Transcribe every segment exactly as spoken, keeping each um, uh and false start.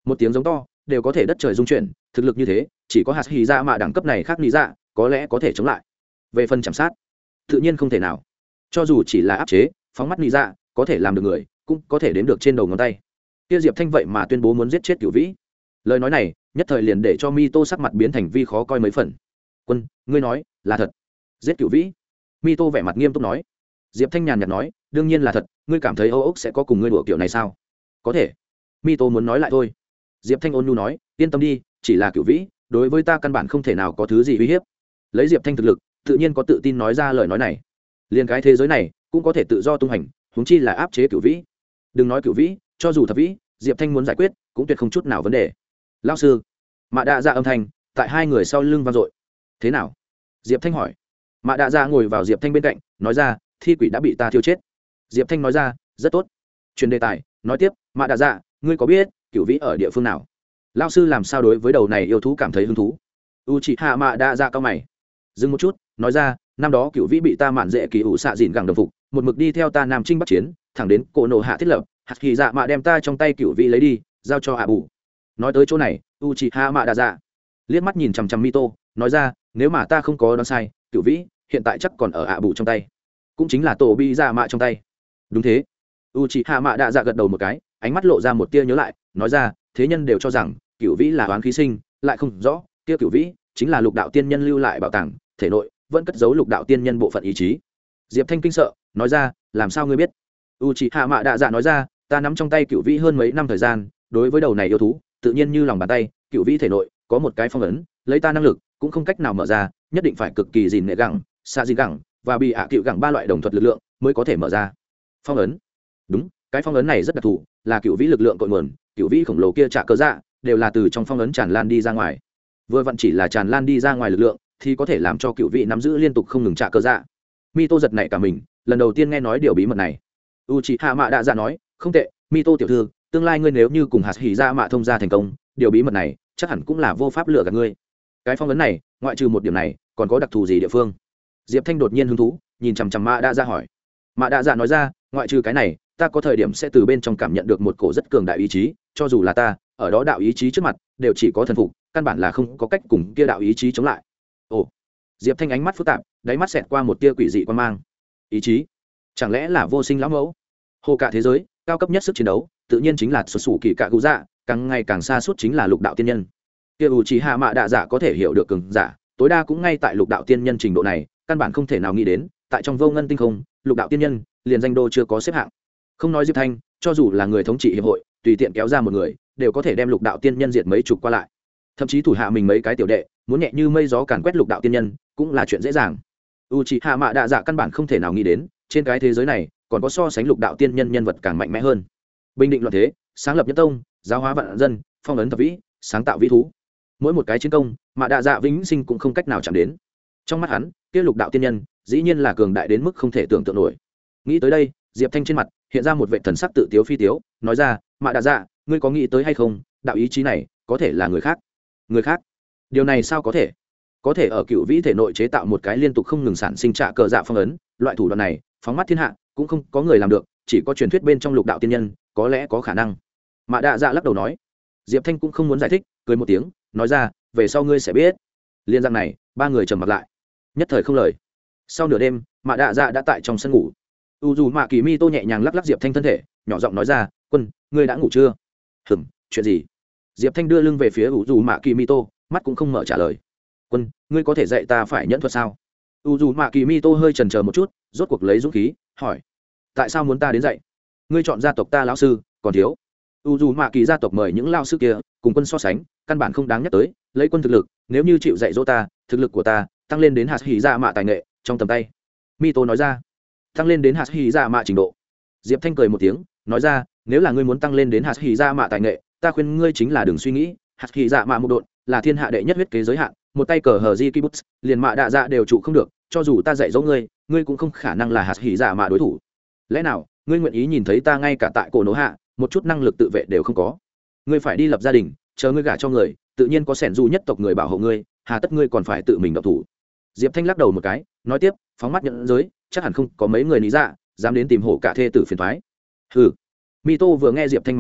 một tiếng giống to đều có thể đất trời dung chuyển, thực lực như thế chỉ có hạt hì dạ mạ đẳng cấp này khác lý dạ có lẽ có thể chống lại. Về phần chạm sát tự nhiên không thể nào, cho dù chỉ là áp chế phóng mắt lý dạ có thể làm được người cũng có thể đếm được trên đầu ngón tay. Kia Diệp Thanh vậy mà tuyên bố muốn giết chết Cửu Vĩ, lời nói này nhất thời liền để cho Mi Tô sắc mặt biến thành vi khó coi mấy phần. Quân, ngươi nói là thật? Giết Cửu Vĩ? Mi Tô vẻ mặt nghiêm túc nói. Diệp Thanh nhàn nhạt nói, đương nhiên là thật, ngươi cảm thấy Âu Ốc sẽ có cùng ngươi đùa kiểu này sao? Có thể. Mi Tô muốn nói lại thôi. Diệp Thanh ôn nhu nói, yên tâm đi, chỉ là Cửu Vĩ, đối với ta căn bản không thể nào có thứ gì uy hiếp. Lấy Diệp Thanh thực lực, tự nhiên có tự tin nói ra lời nói này. Liên cái thế giới này cũng có thể tự do tung hành, huống chi là áp chế Cửu Vĩ. Đừng nói Cửu Vĩ, cho dù Thập Vĩ, Diệp Thanh muốn giải quyết cũng tuyệt không chút nào vấn đề. Lão sư, Mạ Đa Dạ âm thanh tại hai người sau lưng vang dội. Thế nào? Diệp Thanh hỏi. Mạ Đa Dạ ngồi vào Diệp Thanh bên cạnh, nói ra, thi quỷ đã bị ta thiêu chết. Diệp Thanh nói ra, rất tốt. Chuyển đề tài, nói tiếp, Mạ Đa Dạ, ngươi có biết Cửu Vĩ ở địa phương nào? Lão sư làm sao đối với đầu này yêu thú cảm thấy hứng thú? Uchiha Mạ Đa Dạ cao mày, dừng một chút, nói ra, năm đó Cửu Vĩ bị ta mạn dễ kỳ ủ xạ dìn gẳng đồng phục, một mực đi theo ta Nam Trinh Bắc chiến, thẳng đến cổ nổ hạ thiết lập, hạt kỳ dạ mạ đem ta trong tay Cửu Vĩ lấy đi, giao cho hạ bù. Nói tới chỗ này, Uchiha Mạ Đa Dạ liếc mắt nhìn chằm chằm Mito, nói ra, nếu mà ta không có đoán sai, Cửu Vĩ hiện tại chắc còn ở hạ bù trong tay, cũng chính là tổ bi dạ mạ trong tay. Đúng thế. Uchiha Mạ Đa Dạ gật đầu một cái, ánh mắt lộ ra một tia nhớ lại, nói ra, thế nhân đều cho rằng Cửu Vĩ là oán khí sinh, lại không rõ, kia Cửu Vĩ chính là lục đạo tiên nhân lưu lại bảo tàng, thể nội vẫn cất giấu lục đạo tiên nhân bộ phận ý chí. Diệp Thanh kinh sợ, nói ra, làm sao ngươi biết? Uchiha Mạ Đa Dạ nói ra, ta nắm trong tay Cửu Vĩ hơn mấy năm thời gian, đối với đầu này yêu thú tự nhiên như lòng bàn tay. Cửu Vĩ thể nội có một cái phong ấn, lấy ta năng lực cũng không cách nào mở ra, nhất định phải cực kỳ gìn nệ gẳng, xa gìn gẳng và bị ạ cựu gẳng ba loại đồng thuật lực lượng mới có thể mở ra. Phong ấn? Đúng, cái phong ấn này rất đặc thù, là Cửu Vĩ lực lượng cội nguồn. Cửu Vĩ khổng lồ kia trả cơ dạ đều là từ trong phong ấn tràn lan đi ra ngoài. Vừa vặn chỉ là tràn lan đi ra ngoài lực lượng thì có thể làm cho Cửu Vĩ nắm giữ liên tục không ngừng trả cơ dạ. Mi Tô giật nảy cả mình, lần đầu tiên nghe nói điều bí mật này. Uchiha Mạ Đa Dạ nói, không tệ, Mi Tô tiểu thư, tương lai ngươi nếu như cùng hạt hỉ dạ mạ thông gia thành công, điều bí mật này chắc hẳn cũng là vô pháp lừa gạt ngươi. Cái phong ấn này ngoại trừ một điểm này còn có đặc thù gì địa phương? Diệp Thanh đột nhiên hứng thú nhìn chằm chằm Mạ Đa Dạ hỏi. Mạ Đa Dạ nói ra, ngoại trừ cái này, ta có thời điểm sẽ từ bên trong cảm nhận được một cổ rất cường đại ý chí, cho dù là ta ở đó đạo ý chí trước mặt đều chỉ có thần phục, căn bản là không có cách cùng kia đạo ý chí chống lại. Ồ. Diệp Thanh ánh mắt phức tạp, đáy mắt xẹt qua một tia quỷ dị quan mang. Ý chí? Chẳng lẽ là vô sinh lão mẫu? Hồ cả thế giới cao cấp nhất sức chiến đấu tự nhiên chính là xuất xù kỳ cạ cụ dạ, càng ngày càng xa suốt chính là lục đạo tiên nhân. Kia Uchiha Mạ Đa Dạ có thể hiểu được cường giả, tối đa cũng ngay tại lục đạo tiên nhân trình độ này, căn bản không thể nào nghĩ đến, tại trong vô ngân tinh không, lục đạo tiên nhân liền danh đô chưa có xếp hạng. Không nói Diệp Thanh, cho dù là người thống trị hiệp hội, tùy tiện kéo ra một người, đều có thể đem lục đạo tiên nhân diệt mấy chục qua lại. Thậm chí thủ hạ mình mấy cái tiểu đệ, muốn nhẹ như mây gió càn quét lục đạo tiên nhân, cũng là chuyện dễ dàng. Uchiha Mạ Đa Dạ căn bản không thể nào nghĩ đến, trên cái thế giới này còn có so sánh lục đạo tiên nhân nhân vật càng mạnh mẽ hơn. Bình định loạn thế, sáng lập nhất tông, giáo hóa vạn dân, phong ấn thập vĩ, sáng tạo vĩ thú. Mỗi một cái chiến công, Mạ Đa Dạ vĩnh sinh cũng không cách nào chạm đến. Trong mắt hắn, kia lục đạo tiên nhân, dĩ nhiên là cường đại đến mức không thể tưởng tượng nổi. Nghĩ tới đây, Diệp Thanh trên mặt hiện ra một vẻ thần sắc tự tiếu phi tiếu, nói ra, Mạ Đa Dạ, ngươi có nghĩ tới hay không, đạo ý chí này có thể là người khác? Người khác? Điều này sao có thể? Có thể ở Cửu Vĩ thể nội chế tạo một cái liên tục không ngừng sản sinh trạ cờ dạ phong ấn, loại thủ đoạn này, phóng mắt thiên hạ, cũng không có người làm được, chỉ có truyền thuyết bên trong lục đạo tiên nhân có lẽ có khả năng. Mạ Đa Dạ lắc đầu nói. Diệp Thanh cũng không muốn giải thích, cười một tiếng, nói ra, về sau ngươi sẽ biết. Liên rằng này, ba người trầm mặt lại, nhất thời không lời. Sau nửa đêm, Mạ Đa Dạ đã tại trong sân ngủ. U dù Mạ Kỳ Mi Tô nhẹ nhàng lắc lắc Diệp Thanh thân thể, nhỏ giọng nói ra, quân, ngươi đã ngủ chưa? Hừm, chuyện gì? Diệp Thanh đưa lưng về phía U dù Mạ Kỳ Mi Tô, mắt cũng không mở trả lời. Quân, ngươi có thể dạy ta phải nhẫn thuật sao? U dù Mạ Kỳ Mi Tô hơi chần chờ một chút, rốt cuộc lấy dũng khí hỏi, tại sao muốn ta đến dạy? Ngươi chọn gia tộc ta lão sư còn thiếu. U dù Mạ Kỳ gia tộc mời những lao sư kia cùng quân so sánh, căn bản không đáng nhắc tới. Lấy quân thực lực, nếu như chịu dạy dỗ ta, thực lực của ta tăng lên đến hạt hỉ dạ mạ tài nghệ trong tầm tay. Mi Tô nói ra. Tăng lên đến hạt hỉ dạ mạ trình độ. Diệp Thanh cười một tiếng, nói ra, nếu là ngươi muốn tăng lên đến hạt hỉ dạ mạ tài nghệ, ta khuyên ngươi chính là đừng suy nghĩ, hạt hỉ dạ mạ một độn là thiên hạ đệ nhất huyết kế giới hạn, một tay cờ hờ di kibutz liền Mạ Đa Dạ đều trụ không được, cho dù ta dạy dỗ ngươi, ngươi cũng không khả năng là hạt hỉ dạ mạ đối thủ. Lẽ nào ngươi nguyện ý nhìn thấy ta ngay cả tại cổ nổ hạ một chút năng lực tự vệ đều không có? Ngươi phải đi lập gia đình, chờ ngươi gả cho người, tự nhiên có sẻn du nhất tộc người bảo hộ ngươi, hà tất ngươi còn phải tự mình động thủ? Diệp Thanh lắc đầu một cái, nói tiếp, phóng mắt nhận giới, chắc hẳn không có mấy người lý dạ dám đến tìm hổ cả thê tử phiền thoái. Hừ. Mi Tô vừa nghe Diệp Thanh mà nói,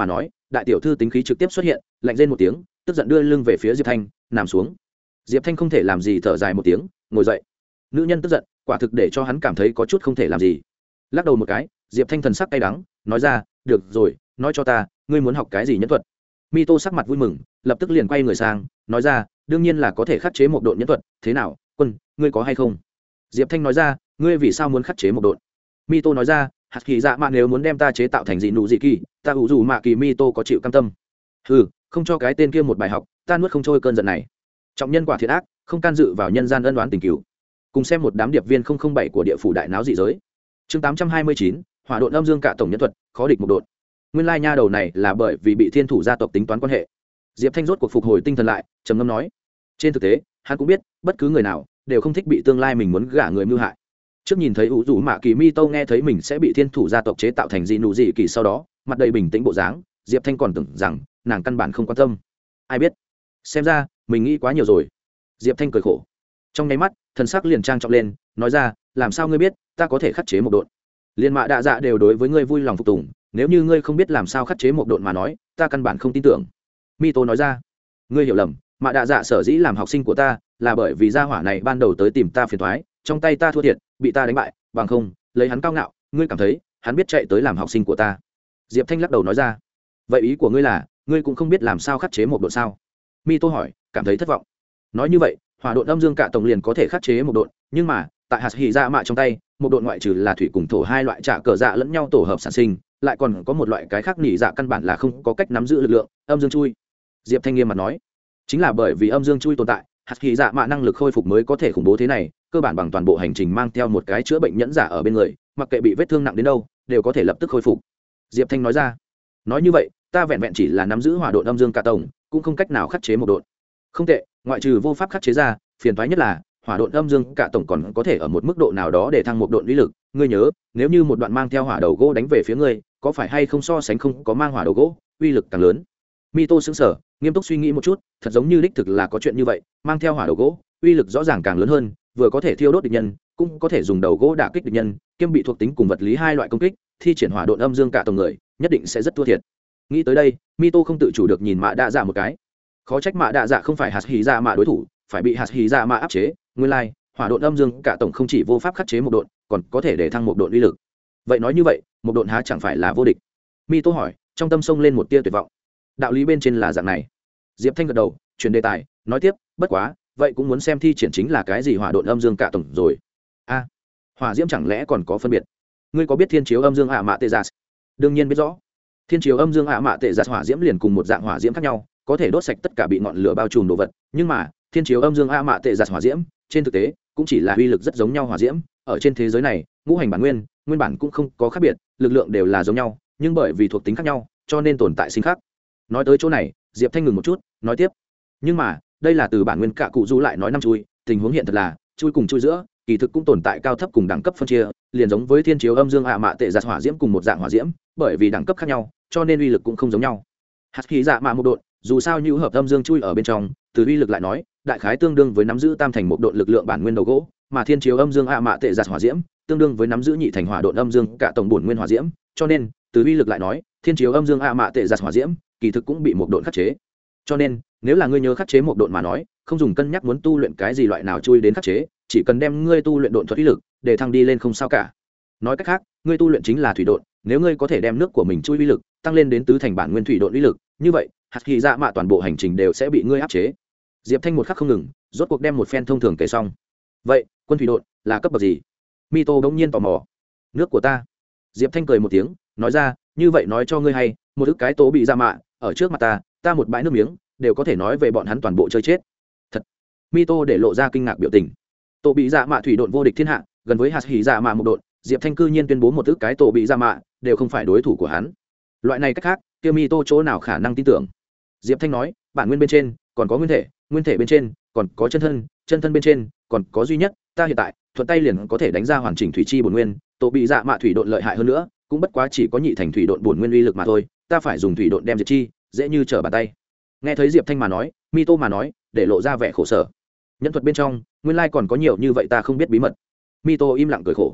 đại tiểu thư tính khí trực tiếp xuất hiện, lạnh rên một tiếng, tức giận đưa lưng về phía Diệp Thanh, nằm xuống. Diệp Thanh không thể làm gì, thở dài một tiếng, ngồi dậy. Nữ nhân tức giận, quả thực để cho hắn cảm thấy có chút không thể làm gì. Lắc đầu một cái, Diệp Thanh thần sắc cay đắng, nói ra, được rồi, nói cho ta, ngươi muốn học cái gì nhẫn thuật? Mito sắc mặt vui mừng, lập tức liền quay người sang, nói ra, đương nhiên là có thể khắc chế một độn nhẫn thuật, thế nào, quân, ngươi có hay không? Diệp Thanh nói ra, ngươi vì sao muốn khắc chế một độn? Mito nói ra, hạt kỳ dạ mạ nếu muốn đem ta chế tạo thành gì nụ gì kỳ, ta ủ dù mạ kỳ Mito có chịu cam tâm? Hừ, không cho cái tên kia một bài học, ta nuốt không trôi cơn giận này. Trọng nhân quả thiệt ác, không can dự vào nhân gian ân oán tình cửu. Cùng xem một đám điệp viên không không bảy của địa phủ đại náo dị giới. Chương tám trăm hai mươi chín, hỏa độn âm dương cả tổng nhân thuật, khó địch một độn. Nguyên lai nha đầu này là bởi vì bị thiên thủ gia tộc tính toán quan hệ. Diệp Thanh rốt cuộc phục hồi tinh thần lại, trầm ngâm nói, trên thực tế hắn cũng biết bất cứ người nào đều không thích bị tương lai mình muốn gả người mưu hại. Trước nhìn thấy ủ rủ mạ kỳ mi tô nghe thấy mình sẽ bị thiên thủ gia tộc chế tạo thành dị nụ dị kỳ, sau đó mặt đầy bình tĩnh bộ dáng, Diệp Thanh còn tưởng rằng nàng căn bản không quan tâm. Ai biết, xem ra mình nghĩ quá nhiều rồi. Diệp Thanh cười khổ, trong nháy mắt thần sắc liền trang trọng lên, nói ra, làm sao ngươi biết ta có thể khắc chế một độn? Liên mạ đạ dạ đều đối với ngươi vui lòng phục tùng, nếu như ngươi không biết làm sao khắc chế một độn mà nói, ta căn bản không tin tưởng. Mi tô nói ra, ngươi hiểu lầm, mạ đạ dạ sở dĩ làm học sinh của ta là bởi vì gia hỏa này ban đầu tới tìm ta phiền toái, trong tay ta thua thiệt, bị ta đánh bại, bằng không lấy hắn cao ngạo, ngươi cảm thấy hắn biết chạy tới làm học sinh của ta? Diệp Thanh lắc đầu nói ra, vậy ý của ngươi là ngươi cũng không biết làm sao khắc chế một độn sao? Mi tô hỏi, cảm thấy thất vọng. Nói như vậy hỏa độn âm dương cả tổng liền có thể khắc chế một độn, nhưng mà tại hạt hỉ dạ mạ trong tay, một độn ngoại trừ là thủy cùng thổ hai loại trả cờ dạ lẫn nhau tổ hợp sản sinh, lại còn có một loại cái khác nỉ dạ căn bản là không có cách nắm giữ lực lượng, âm dương chui. Diệp Thanh nghiêm mặt nói, chính là bởi vì âm dương chui tồn tại, hạt hỉ dạ mạ năng lực khôi phục mới có thể khủng bố thế này, cơ bản bằng toàn bộ hành trình mang theo một cái chữa bệnh nhẫn giả ở bên người, mặc kệ bị vết thương nặng đến đâu đều có thể lập tức khôi phục. Diệp Thanh nói ra, nói như vậy ta vẹn vẹn chỉ là nắm giữ hỏa độn âm dương cả tổng, cũng không cách nào khắc chế một độn. Không tệ, ngoại trừ vô pháp khắc chế ra, phiền toái nhất là hỏa độn âm dương cả tổng còn có thể ở một mức độ nào đó để thăng một độn uy lực. Ngươi nhớ, nếu như một đoạn mang theo hỏa đầu gỗ đánh về phía ngươi, có phải hay không so sánh không có mang hỏa đầu gỗ uy lực càng lớn? Mito sững sờ, nghiêm túc suy nghĩ một chút, thật giống như đích thực là có chuyện như vậy, mang theo hỏa đầu gỗ uy lực rõ ràng càng lớn hơn, vừa có thể thiêu đốt địch nhân, cũng có thể dùng đầu gỗ đả kích địch nhân, kiêm bị thuộc tính cùng vật lý hai loại công kích, thi triển hỏa độn âm dương cả tổng người nhất định sẽ rất thua thiệt. Nghĩ tới đây, Mito không tự chủ được nhìn mạ đạ dạ một cái. Khó trách mạ đạ dạ không phải hạt hỉ dạ mạ đối thủ, phải bị hạt hỉ dạ mạ áp chế. Nguyên lai hỏa độn âm dương cả tổng không chỉ vô pháp khắc chế một độn, còn có thể để thăng một độn uy lực. Vậy nói như vậy một độn há chẳng phải là vô địch? Mito hỏi, trong tâm sông lên một tia tuyệt vọng. Đạo lý bên trên là dạng này. Diệp Thanh gật đầu, chuyển đề tài, nói tiếp, bất quá vậy cũng muốn xem thi triển chính là cái gì hỏa độn âm dương cả tổng rồi. A, à, hỏa diễm chẳng lẽ còn có phân biệt? Ngươi có biết thiên chiếu âm dương ạ mạ tê giả? Đương nhiên biết rõ. Thiên chiếu âm dương ạ mạ tệ giặt hỏa diễm liền cùng một dạng hỏa diễm khác nhau, có thể đốt sạch tất cả bị ngọn lửa bao trùm đồ vật, nhưng mà thiên chiếu âm dương ạ mạ tệ giặt hỏa diễm trên thực tế cũng chỉ là uy lực rất giống nhau hỏa diễm. Ở trên thế giới này, ngũ hành bản nguyên nguyên bản cũng không có khác biệt, lực lượng đều là giống nhau, nhưng bởi vì thuộc tính khác nhau cho nên tồn tại sinh khác. Nói tới chỗ này, Diệp Thanh ngừng một chút, nói tiếp, nhưng mà đây là từ bản nguyên cả cụ du lại nói năm chui, tình huống hiện thật là chui cùng chui giữa kỳ thực cũng tồn tại cao thấp cùng đẳng cấp phân chia, liền giống với thiên chiếu âm dương ạ mạ tệ giặt hỏa diễm cùng một dạng hỏa diễm, bởi vì đẳng cấp khác nhau cho nên uy lực cũng không giống nhau. Hạt khí dạ mạ một độn dù sao như hợp âm dương chui ở bên trong, từ uy lực lại nói đại khái tương đương với nắm giữ tam thành một độn lực lượng bản nguyên đầu gỗ, mà thiên chiếu âm dương ạ mạ tệ giặt hỏa diễm tương đương với nắm giữ nhị thành hỏa độn âm dương cả tổng bổn nguyên hỏa diễm, cho nên từ uy lực lại nói thiên chiếu âm dương ạ mạ tệ giặt hỏa diễm kỳ thực cũng bị một độn khắc chế. Cho nên nếu là ngươi nhớ khắc chế một độn mà nói, không dùng cân nhắc muốn tu luyện cái gì loại nào chui đến khắc chế, chỉ cần đem ngươi tu luyện độn thuật uy lực để thăng đi lên không sao cả. Nói cách khác, ngươi tu luyện chính là thủy độn, nếu ngươi có thể đem nước của mình chui uy lực tăng lên đến tứ thành bản nguyên thủy độn uy lực, như vậy hạt khí dạ mạ toàn bộ hành trình đều sẽ bị ngươi áp chế. Diệp Thanh một khắc không ngừng, rốt cuộc đem một phen thông thường kể xong. Vậy quân thủy độn là cấp bậc gì? Mito đống nhiên tò mò. Nước của ta. Diệp Thanh cười một tiếng, nói ra, như vậy nói cho ngươi hay, một ức cái tố bị dạ mạ ở trước mặt ta, ta một bãi nước miếng đều có thể nói về bọn hắn toàn bộ chơi chết. Thật. Mito để lộ ra kinh ngạc biểu tình. Tổ bị dạ mạ thủy độn vô địch thiên hạ, gần với hạt hỉ dạ mạ một độn, Diệp Thanh cư nhiên tuyên bố một ức cái tổ bị dạ mạ đều không phải đối thủ của hắn. Loại này cách khác, kia Mito chỗ nào khả năng tin tưởng? Diệp Thanh nói, bản nguyên bên trên còn có nguyên thể, nguyên thể bên trên còn có chân thân, chân thân bên trên còn có duy nhất, ta hiện tại thuận tay liền có thể đánh ra hoàn chỉnh thủy chi bổn nguyên, tổ bị dạ mạ thủy độn lợi hại hơn nữa, cũng bất quá chỉ có nhị thành thủy độn bổn nguyên uy lực mà thôi, ta phải dùng thủy độn đem diệt chi, dễ như trở bàn tay. Nghe thấy Diệp Thanh mà nói, Mito mà nói, để lộ ra vẻ khổ sở. Nhân thuật bên trong, nguyên lai còn có nhiều như vậy ta không biết bí mật. Mito im lặng cười khổ.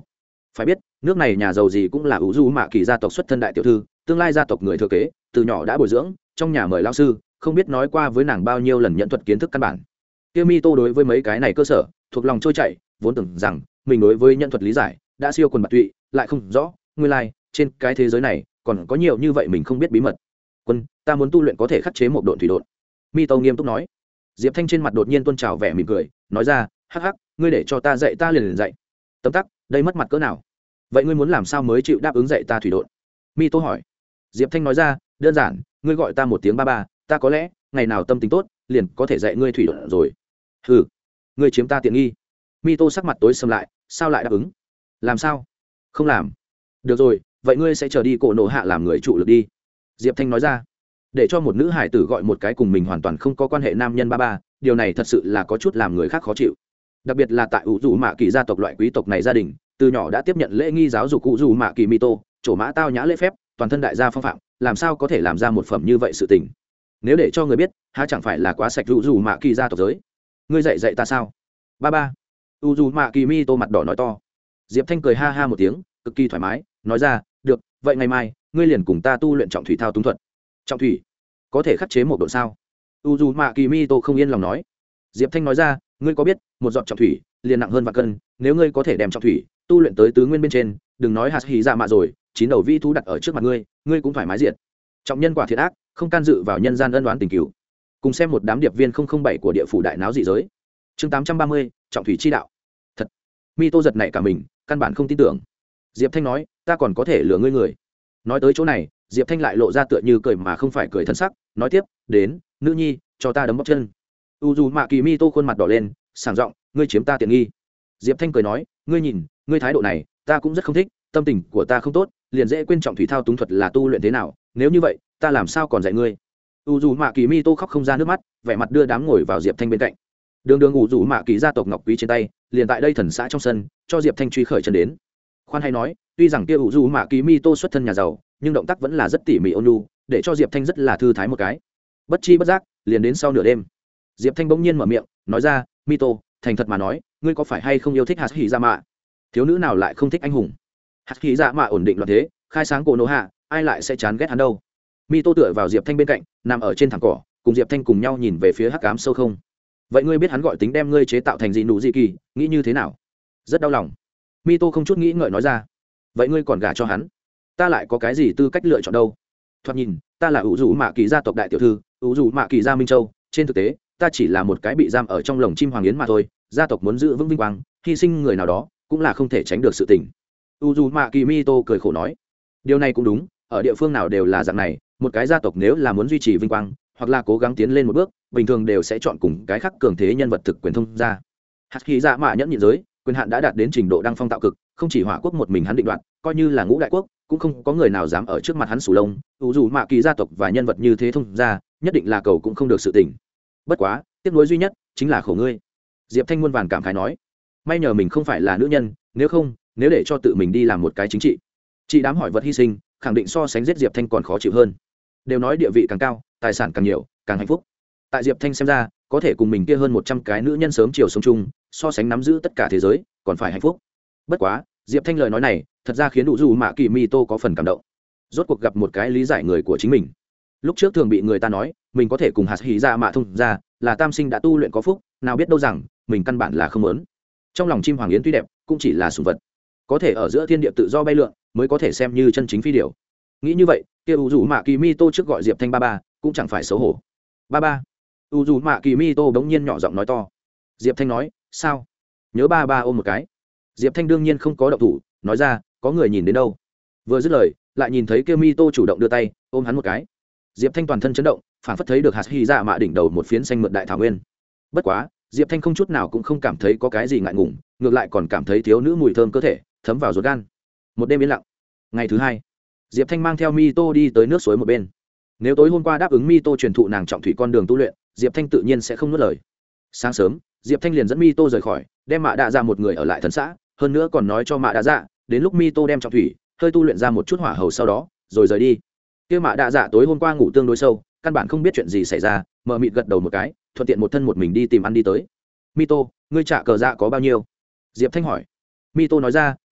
phải biết nước này nhà giàu gì cũng là ủ du mạ kỳ gia tộc xuất thân đại tiểu thư, tương lai gia tộc người thừa kế, từ nhỏ đã bồi dưỡng, trong nhà mời lao sư, không biết nói qua với nàng bao nhiêu lần nhận thuật kiến thức căn bản. Tiêu Mi Tô đối với mấy cái này cơ sở thuộc lòng trôi chảy, vốn tưởng rằng mình đối với nhận thuật lý giải đã siêu quần bạc tụy, lại không rõ nguyên lai trên cái thế giới này còn có nhiều như vậy mình không biết bí mật. Quân, ta muốn tu luyện có thể khắc chế một độn thủy độn. Mi Tô nghiêm túc nói. Diệp Thanh trên mặt đột nhiên tuôn trào vẻ mỉm cười, nói ra, hắc hắc, ngươi để cho ta dạy ta liền liền dạy. Tấm tắc, đây mất mặt cỡ nào? Vậy ngươi muốn làm sao mới chịu đáp ứng dạy ta thủy độn? Mi Tô hỏi. Diệp Thanh nói ra, đơn giản, ngươi gọi ta một tiếng ba ba, ta có lẽ ngày nào tâm tình tốt liền có thể dạy ngươi thủy độn rồi. Hừ, ngươi chiếm ta tiện nghi. Mi Tô sắc mặt tối sầm lại, sao lại đáp ứng? Làm sao? Không làm. Được rồi, vậy ngươi sẽ chờ đi cổ nổ hạ làm người trụ lực đi. Diệp Thanh nói ra. Để cho một nữ hải tử gọi một cái cùng mình hoàn toàn không có quan hệ nam nhân ba ba, điều này thật sự là có chút làm người khác khó chịu. Đặc biệt là tại ủ dù mạ kỳ gia tộc loại quý tộc này gia đình, từ nhỏ đã tiếp nhận lễ nghi giáo dục cụ dù mạ kỳ Mito, chỗ mã tao nhã lễ phép, toàn thân đại gia phong phạm, làm sao có thể làm ra một phẩm như vậy sự tình? Nếu để cho người biết, há chẳng phải là quá sạch ủ dù mạ kỳ gia tộc giới? Ngươi dạy dạy ta sao? Ba ba. ủ dù mạ kỳ Mito mặt đỏ nói to. Diệp Thanh cười ha ha một tiếng, cực kỳ thoải mái, nói ra, được, vậy ngày mai ngươi liền cùng ta tu luyện trọng thủy thao túng thuật. Trọng thủy có thể khắc chế một độ sao? u dù mạ kỳ mi tô không yên lòng nói. Diệp Thanh nói ra, ngươi có biết một giọt trọng thủy liền nặng hơn vạn cân, nếu ngươi có thể đem trọng thủy tu luyện tới tứ nguyên bên trên, đừng nói hạt hỉ dạ mạ rồi, chín đầu vi thú đặt ở trước mặt ngươi, ngươi cũng thoải mái diệt. Trọng nhân quả thiệt ác, không can dự vào nhân gian ân đoán tình cửu. Cùng xem một đám điệp viên không không bảy của địa phủ đại náo dị giới. Chương tám trăm ba mươi, trọng thủy chi đạo. Thật. Mi tô giật nảy cả mình, căn bản không tin tưởng. Diệp Thanh nói, ta còn có thể lừa ngươi người. Nói tới chỗ này, Diệp Thanh lại lộ ra tựa như cười mà không phải cười thân sắc, nói tiếp, đến, nữ nhi, cho ta đấm bóc chân. U dù mạ kỳ mi tô khuôn mặt đỏ lên, sảng giọng, ngươi chiếm ta tiện nghi. Diệp Thanh cười nói, ngươi nhìn, ngươi thái độ này, ta cũng rất không thích, tâm tình của ta không tốt, liền dễ quên trọng thủy thao túng thuật là tu luyện thế nào, nếu như vậy, ta làm sao còn dạy ngươi? U dù mạ kỳ mi tô khóc không ra nước mắt, vẻ mặt đưa đám ngồi vào Diệp Thanh bên cạnh. Đường đường U dù mạ kỳ gia tộc ngọc quý trên tay, liền tại đây thần xã trong sân, cho Diệp Thanh truy khởi chân đến. Khoan hay nói, tuy rằng kia U dù mạ kỳ mi tô xuất thân nhà giàu, nhưng động tác vẫn là rất tỉ mỉ ôn nhu, để cho Diệp Thanh rất là thư thái một cái. Bất chi bất giác, liền đến sau nửa đêm, Diệp Thanh bỗng nhiên mở miệng, nói ra, Mito, thành thật mà nói, ngươi có phải hay không yêu thích hạt hỉ dạ mạ? Thiếu nữ nào lại không thích anh hùng? Hạt hỉ dạ mạ ổn định loạn thế, khai sáng cổ nổ hạ, ai lại sẽ chán ghét hắn đâu? Mito tựa vào Diệp Thanh bên cạnh, nằm ở trên thảm cỏ, cùng Diệp Thanh cùng nhau nhìn về phía hắc ám sâu không. Vậy ngươi biết hắn gọi tính đem ngươi chế tạo thành gì nụ gì kỳ, nghĩ như thế nào? Rất đau lòng. Mito không chút nghĩ ngợi nói ra. Vậy ngươi còn gả cho hắn? Ta lại có cái gì tư cách lựa chọn đâu? Thoạt nhìn, ta là ủ rủ mạ kỳ gia tộc đại tiểu thư, ủ rủ mạ kỳ gia Minh Châu, trên thực tế, ta chỉ là một cái bị giam ở trong lồng chim hoàng yến mà thôi, gia tộc muốn giữ vững vinh quang, hy sinh người nào đó cũng là không thể tránh được sự tình. Uzumaki Mito cười khổ nói, điều này cũng đúng, ở địa phương nào đều là dạng này, một cái gia tộc nếu là muốn duy trì vinh quang hoặc là cố gắng tiến lên một bước, bình thường đều sẽ chọn cùng cái khác cường thế nhân vật thực quyền thông ra. Hạt khí dạ mạ nhẫn nhịn giới, quyền hạn đã đạt đến trình độ đăng phong tạo cực, không chỉ hỏa quốc một mình hắn định đoạt, coi như là ngũ đại quốc cũng không có người nào dám ở trước mặt hắn sù lông. Uzumaki gia tộc và nhân vật như thế thông ra, nhất định là cầu cũng không được sự tình. Bất quá, tiếc nuối duy nhất chính là khổ ngươi. Diệp Thanh muôn vàn cảm khái nói, may nhờ mình không phải là nữ nhân, nếu không, nếu để cho tự mình đi làm một cái chính trị, chị đám hỏi vật hy sinh, khẳng định so sánh giết Diệp Thanh còn khó chịu hơn. Đều nói địa vị càng cao, tài sản càng nhiều, càng hạnh phúc. Tại Diệp Thanh xem ra, có thể cùng mình kia hơn một trăm cái nữ nhân sớm chiều sống chung, so sánh nắm giữ tất cả thế giới, còn phải hạnh phúc. Bất quá, Diệp Thanh lời nói này, thật ra khiến đủ dù mạ kỳ Mito có phần cảm động. Rốt cuộc gặp một cái lý giải người của chính mình. Lúc trước thường bị người ta nói, mình có thể cùng hạt hỉ dạ mạ thông ra, là tam sinh đã tu luyện có phúc, nào biết đâu rằng mình căn bản là không muốn. Trong lòng chim hoàng yến tuy đẹp, cũng chỉ là sủng vật, có thể ở giữa thiên địa tự do bay lượn, mới có thể xem như chân chính phi điểu. Nghĩ như vậy, kia u dù mạ kỳ Mito trước gọi Diệp Thanh ba ba, cũng chẳng phải xấu hổ. Ba ba. U dù mạ kỳ Mito bỗng nhiên nhỏ giọng nói to. Diệp Thanh nói, sao? Nhớ ba ba ôm một cái. Diệp Thanh đương nhiên không có động thủ, nói ra, có người nhìn đến đâu. Vừa dứt lời, lại nhìn thấy kia Mito chủ động đưa tay ôm hắn một cái. Diệp Thanh toàn thân chấn động, phản phất thấy được hạt hy dạ mạ đỉnh đầu một phiến xanh mượt đại thảo nguyên. Bất quá, Diệp Thanh không chút nào cũng không cảm thấy có cái gì ngại ngùng, ngược lại còn cảm thấy thiếu nữ mùi thơm cơ thể thấm vào ruột gan. Một đêm yên lặng. Ngày thứ hai, Diệp Thanh mang theo Mito đi tới nước suối một bên. Nếu tối hôm qua đáp ứng Mito truyền thụ nàng trọng thủy con đường tu luyện, Diệp Thanh tự nhiên sẽ không nuốt lời. Sáng sớm, Diệp Thanh liền dẫn Mito rời khỏi, đem Mạ Đa Dạ một người ở lại thần xã, hơn nữa còn nói cho Mạ Đa Dạ, đến lúc Mito đem trọng thủy hơi tu luyện ra một chút hỏa hầu sau đó, rồi rời đi. Kia Mạ Đa Dạ tối hôm qua ngủ tương đối sâu, căn bản không biết chuyện gì xảy ra, mờ mịt gật đầu một cái, thuận tiện một thân một mình đi tìm ăn đi tới. Mito, ngươi trả cờ dạ có bao nhiêu? Diệp Thanh hỏi. Mito nói ra,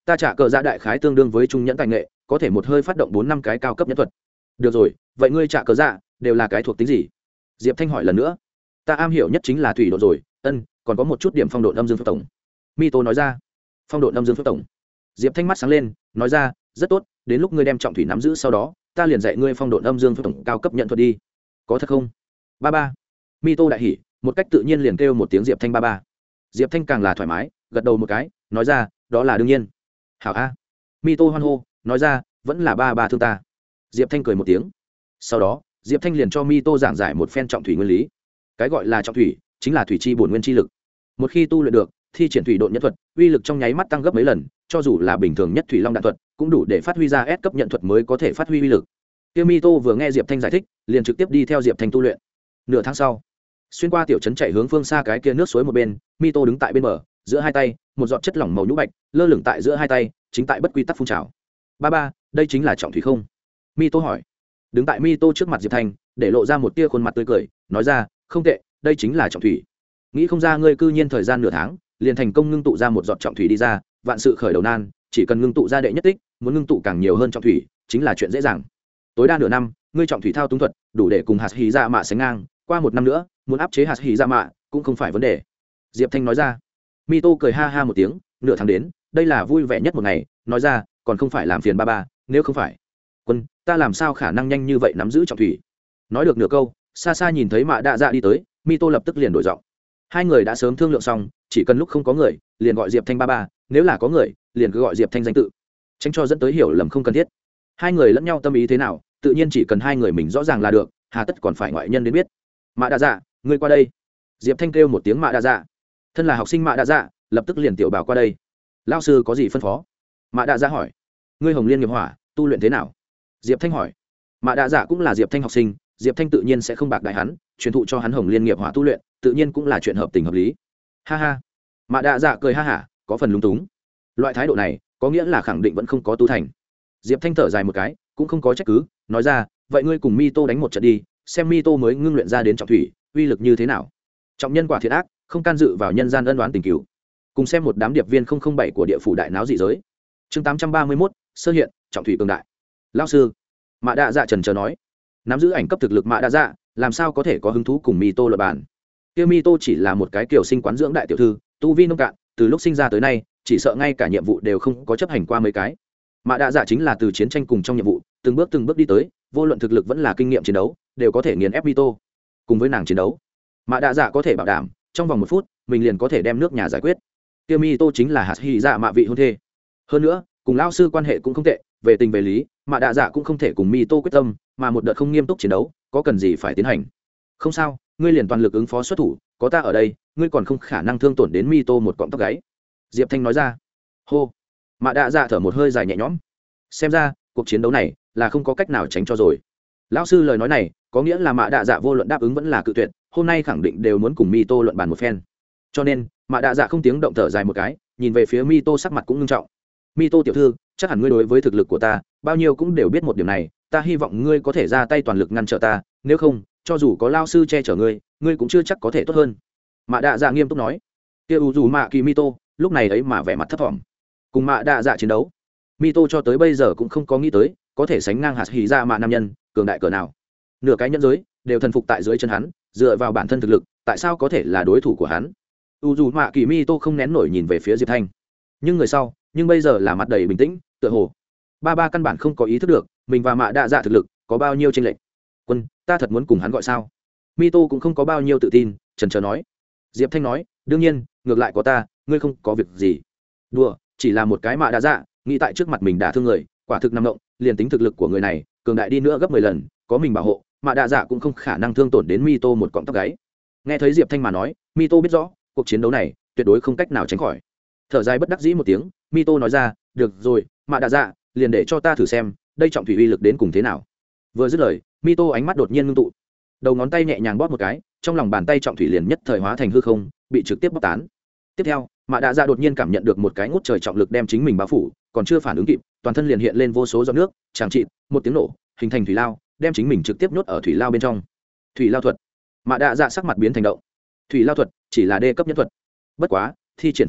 ta trả cờ dạ đại khái tương đương với trung nhẫn tài nghệ, có thể một hơi phát động bốn năm cái cao cấp nhẫn thuật. Được rồi, vậy ngươi trả cờ dạ đều là cái thuộc tính gì? Diệp Thanh hỏi lần nữa. Ta am hiểu nhất chính là thủy độn rồi, ân, còn có một chút điểm phong độn âm dương phước tổng. Mito nói ra. Phong độn âm dương phước tổng. Diệp Thanh mắt sáng lên, nói ra, rất tốt, đến lúc ngươi đem trọng thủy nắm giữ sau đó, ta liền dạy ngươi phong độn âm dương phước tổng cao cấp nhận thuật đi. Có thật không? Ba ba. Mito đại hỉ, một cách tự nhiên liền kêu một tiếng Diệp Thanh ba ba. Diệp Thanh càng là thoải mái, gật đầu một cái, nói ra, đó là đương nhiên. Hảo a. Mito hoan hô, nói ra, vẫn là ba ba thương ta. Diệp Thanh cười một tiếng. Sau đó, Diệp Thanh liền cho Mito giảng giải một phen trọng thủy nguyên lý. Cái gọi là trọng thủy, chính là thủy chi bổn nguyên chi lực. Một khi tu luyện được, thi triển thủy độn nhẫn thuật, uy lực trong nháy mắt tăng gấp mấy lần, cho dù là bình thường nhất thủy long đạn thuật, cũng đủ để phát huy ra S cấp nhận thuật mới có thể phát huy uy lực. Tiêu Mito vừa nghe Diệp Thanh giải thích, liền trực tiếp đi theo Diệp Thanh tu luyện. Nửa tháng sau, xuyên qua tiểu trấn chạy hướng phương xa cái kia nước suối một bên, Mito đứng tại bên bờ, giữa hai tay, một giọt chất lỏng màu nhũ bạch lơ lửng tại giữa hai tay, chính tại bất quy tắc phun trào. Ba ba, đây chính là trọng thủy không? Mito hỏi. Đứng tại Mito trước mặt Diệp Thanh, để lộ ra một tia khuôn mặt tươi cười, nói ra, không tệ, đây chính là trọng thủy. Nghĩ không ra ngươi cư nhiên thời gian nửa tháng, liền thành công ngưng tụ ra một giọt trọng thủy đi ra, vạn sự khởi đầu nan, chỉ cần ngưng tụ ra đệ nhất tích, muốn ngưng tụ càng nhiều hơn trọng thủy, chính là chuyện dễ dàng. Tối đa nửa năm, ngươi trọng thủy thao túng thuật, đủ để cùng hạt hỉ dạ mạ sánh ngang, qua một năm nữa, muốn áp chế hạt hỉ dạ mạ, cũng không phải vấn đề. Diệp Thanh nói ra. Mito cười ha ha một tiếng, nửa tháng đến, đây là vui vẻ nhất một ngày, nói ra, còn không phải làm phiền ba ba, nếu không phải, quân, ta làm sao khả năng nhanh như vậy nắm giữ trọng thủy. Nói được nửa câu, xa xa nhìn thấy Mạ Đa Dạ đi tới, Mito lập tức liền đổi giọng. Hai người đã sớm thương lượng xong, chỉ cần lúc không có người, liền gọi Diệp Thanh ba ba, nếu là có người, liền cứ gọi Diệp Thanh danh tự, tránh cho dẫn tới hiểu lầm không cần thiết. Hai người lẫn nhau tâm ý thế nào, tự nhiên chỉ cần hai người mình rõ ràng là được, hà tất còn phải ngoại nhân đến biết. Mạ Đa Dạ, ngươi qua đây. Diệp Thanh kêu một tiếng Mạ Đa Dạ. Thân là học sinh Mạ Đa Dạ, lập tức liền tiểu bảo qua đây. Lão sư có gì phân phó? Mạ Đa Dạ hỏi. Ngươi Hồng Liên nghiệp hỏa tu luyện thế nào? Diệp Thanh hỏi. Mạ Đa Dạ cũng là Diệp Thanh học sinh, Diệp Thanh tự nhiên sẽ không bạc đại hắn, truyền thụ cho hắn Hồng Liên nghiệp hỏa tu luyện, tự nhiên cũng là chuyện hợp tình hợp lý. Ha ha. Mạ Đa Dạ cười ha hả, có phần lúng túng. Loại thái độ này, có nghĩa là khẳng định vẫn không có tu thành. Diệp Thanh thở dài một cái, cũng không có trách cứ, nói ra, vậy ngươi cùng Mito đánh một trận đi, xem Mito mới ngưng luyện ra đến trọng thủy, uy lực như thế nào. Trọng nhân quả thiện ác, không can dự vào nhân gian ân oán tình cửu. Cùng xem một đám điệp viên không không bảy của địa phủ đại náo dị giới. Chương tám trăm ba mươi mốt, sơ hiện, trọng thủy cường đại. Lão sư, Mạ Đa Dạ trần chờ nói, nắm giữ ảnh cấp thực lực Mạ Đa Dạ, làm sao có thể có hứng thú cùng Mito luận bàn. Kia Mito chỉ là một cái kiểu sinh quán dưỡng đại tiểu thư, tu vi nông cạn, từ lúc sinh ra tới nay, chỉ sợ ngay cả nhiệm vụ đều không có chấp hành qua mấy cái. Mạ Đa Dạ chính là từ chiến tranh cùng trong nhiệm vụ, từng bước từng bước đi tới, vô luận thực lực vẫn là kinh nghiệm chiến đấu, đều có thể nghiền ép Mito. Cùng với nàng chiến đấu, Mạ Đa Dạ có thể bảo đảm, trong vòng một phút, mình liền có thể đem nước nhà giải quyết. Kia Mito chính là hạt hỉ dạ mạ vị hôn thê. Hơn nữa, cùng lão sư quan hệ cũng không tệ, về tình về lý, Mạ Đa Dạ cũng không thể cùng Mito quyết tâm, mà một đợt không nghiêm túc chiến đấu, có cần gì phải tiến hành. Không sao, ngươi liền toàn lực ứng phó xuất thủ, có ta ở đây, ngươi còn không khả năng thương tổn đến Mito một cọng tóc gáy. Diệp Thanh nói ra. Hô. Mạ Đa Dạ thở một hơi dài nhẹ nhõm. Xem ra, cuộc chiến đấu này là không có cách nào tránh cho rồi. Lão sư lời nói này, có nghĩa là Mạ Đa Dạ vô luận đáp ứng vẫn là cự tuyệt, hôm nay khẳng định đều muốn cùng Mito luận bàn một phen. Cho nên, Mạ Đa Dạ không tiếng động thở dài một cái, nhìn về phía Mito sắc mặt cũng nghiêm trọng. Mito tiểu thư, chắc hẳn ngươi đối với thực lực của ta, bao nhiêu cũng đều biết một điểm này, ta hy vọng ngươi có thể ra tay toàn lực ngăn trở ta, nếu không, cho dù có lão sư che chở ngươi, ngươi cũng chưa chắc có thể tốt hơn. Mạ Đa Dạ nghiêm túc nói. Kia u dù Mạ Kỳ Mito, lúc này ấy mà vẻ mặt thấp thỏm. Cùng Mạ Đa Dạ chiến đấu, Mito cho tới bây giờ cũng không có nghĩ tới, có thể sánh ngang hạt hỉ dạ mạ nam nhân, cường đại cỡ nào. Nửa cái nhân giới đều thần phục tại dưới chân hắn, dựa vào bản thân thực lực, tại sao có thể là đối thủ của hắn? U dù Mạ Kỳ Mito không nén nổi nhìn về phía Diệp Thanh. Nhưng người sau, nhưng bây giờ là mặt đầy bình tĩnh, tựa hồ ba ba căn bản không có ý thức được mình và Mạ Đa Dạ thực lực có bao nhiêu chênh lệch. Quân, ta thật muốn cùng hắn gọi sao? Mito cũng không có bao nhiêu tự tin, chần chờ nói. Diệp Thanh nói, đương nhiên, ngược lại có ta, ngươi không có việc gì. Đùa, chỉ là một cái Mạ Đa Dạ, nghĩ tại trước mặt mình đả thương người, quả thực nằm động, liền tính thực lực của người này cường đại đi nữa gấp mười lần, có mình bảo hộ, Mạ Đa Dạ cũng không khả năng thương tổn đến Mito một cọng tóc gáy. Nghe thấy Diệp Thanh mà nói, Mito biết rõ, cuộc chiến đấu này tuyệt đối không cách nào tránh khỏi. Thở dài bất đắc dĩ một tiếng, Mito nói ra, được rồi, Mạ Đa Dạ, liền để cho ta thử xem, đây trọng thủy uy lực đến cùng thế nào. Vừa dứt lời, Mito ánh mắt đột nhiên ngưng tụ, đầu ngón tay nhẹ nhàng bóp một cái, trong lòng bàn tay trọng thủy liền nhất thời hóa thành hư không, bị trực tiếp bóp tán. Tiếp theo, Mạ Đa Dạ đột nhiên cảm nhận được một cái ngút trời trọng lực đem chính mình bao phủ, còn chưa phản ứng kịp, toàn thân liền hiện lên vô số giọt nước, tràn trịt, một tiếng nổ, hình thành thủy lao, đem chính mình trực tiếp nhốt ở thủy lao bên trong. Thủy lao thuật. Mạ Đa Dạ sắc mặt biến thành động. Thủy lao thuật chỉ là đê cấp nhân thuật, bất quá thi triển thời điểm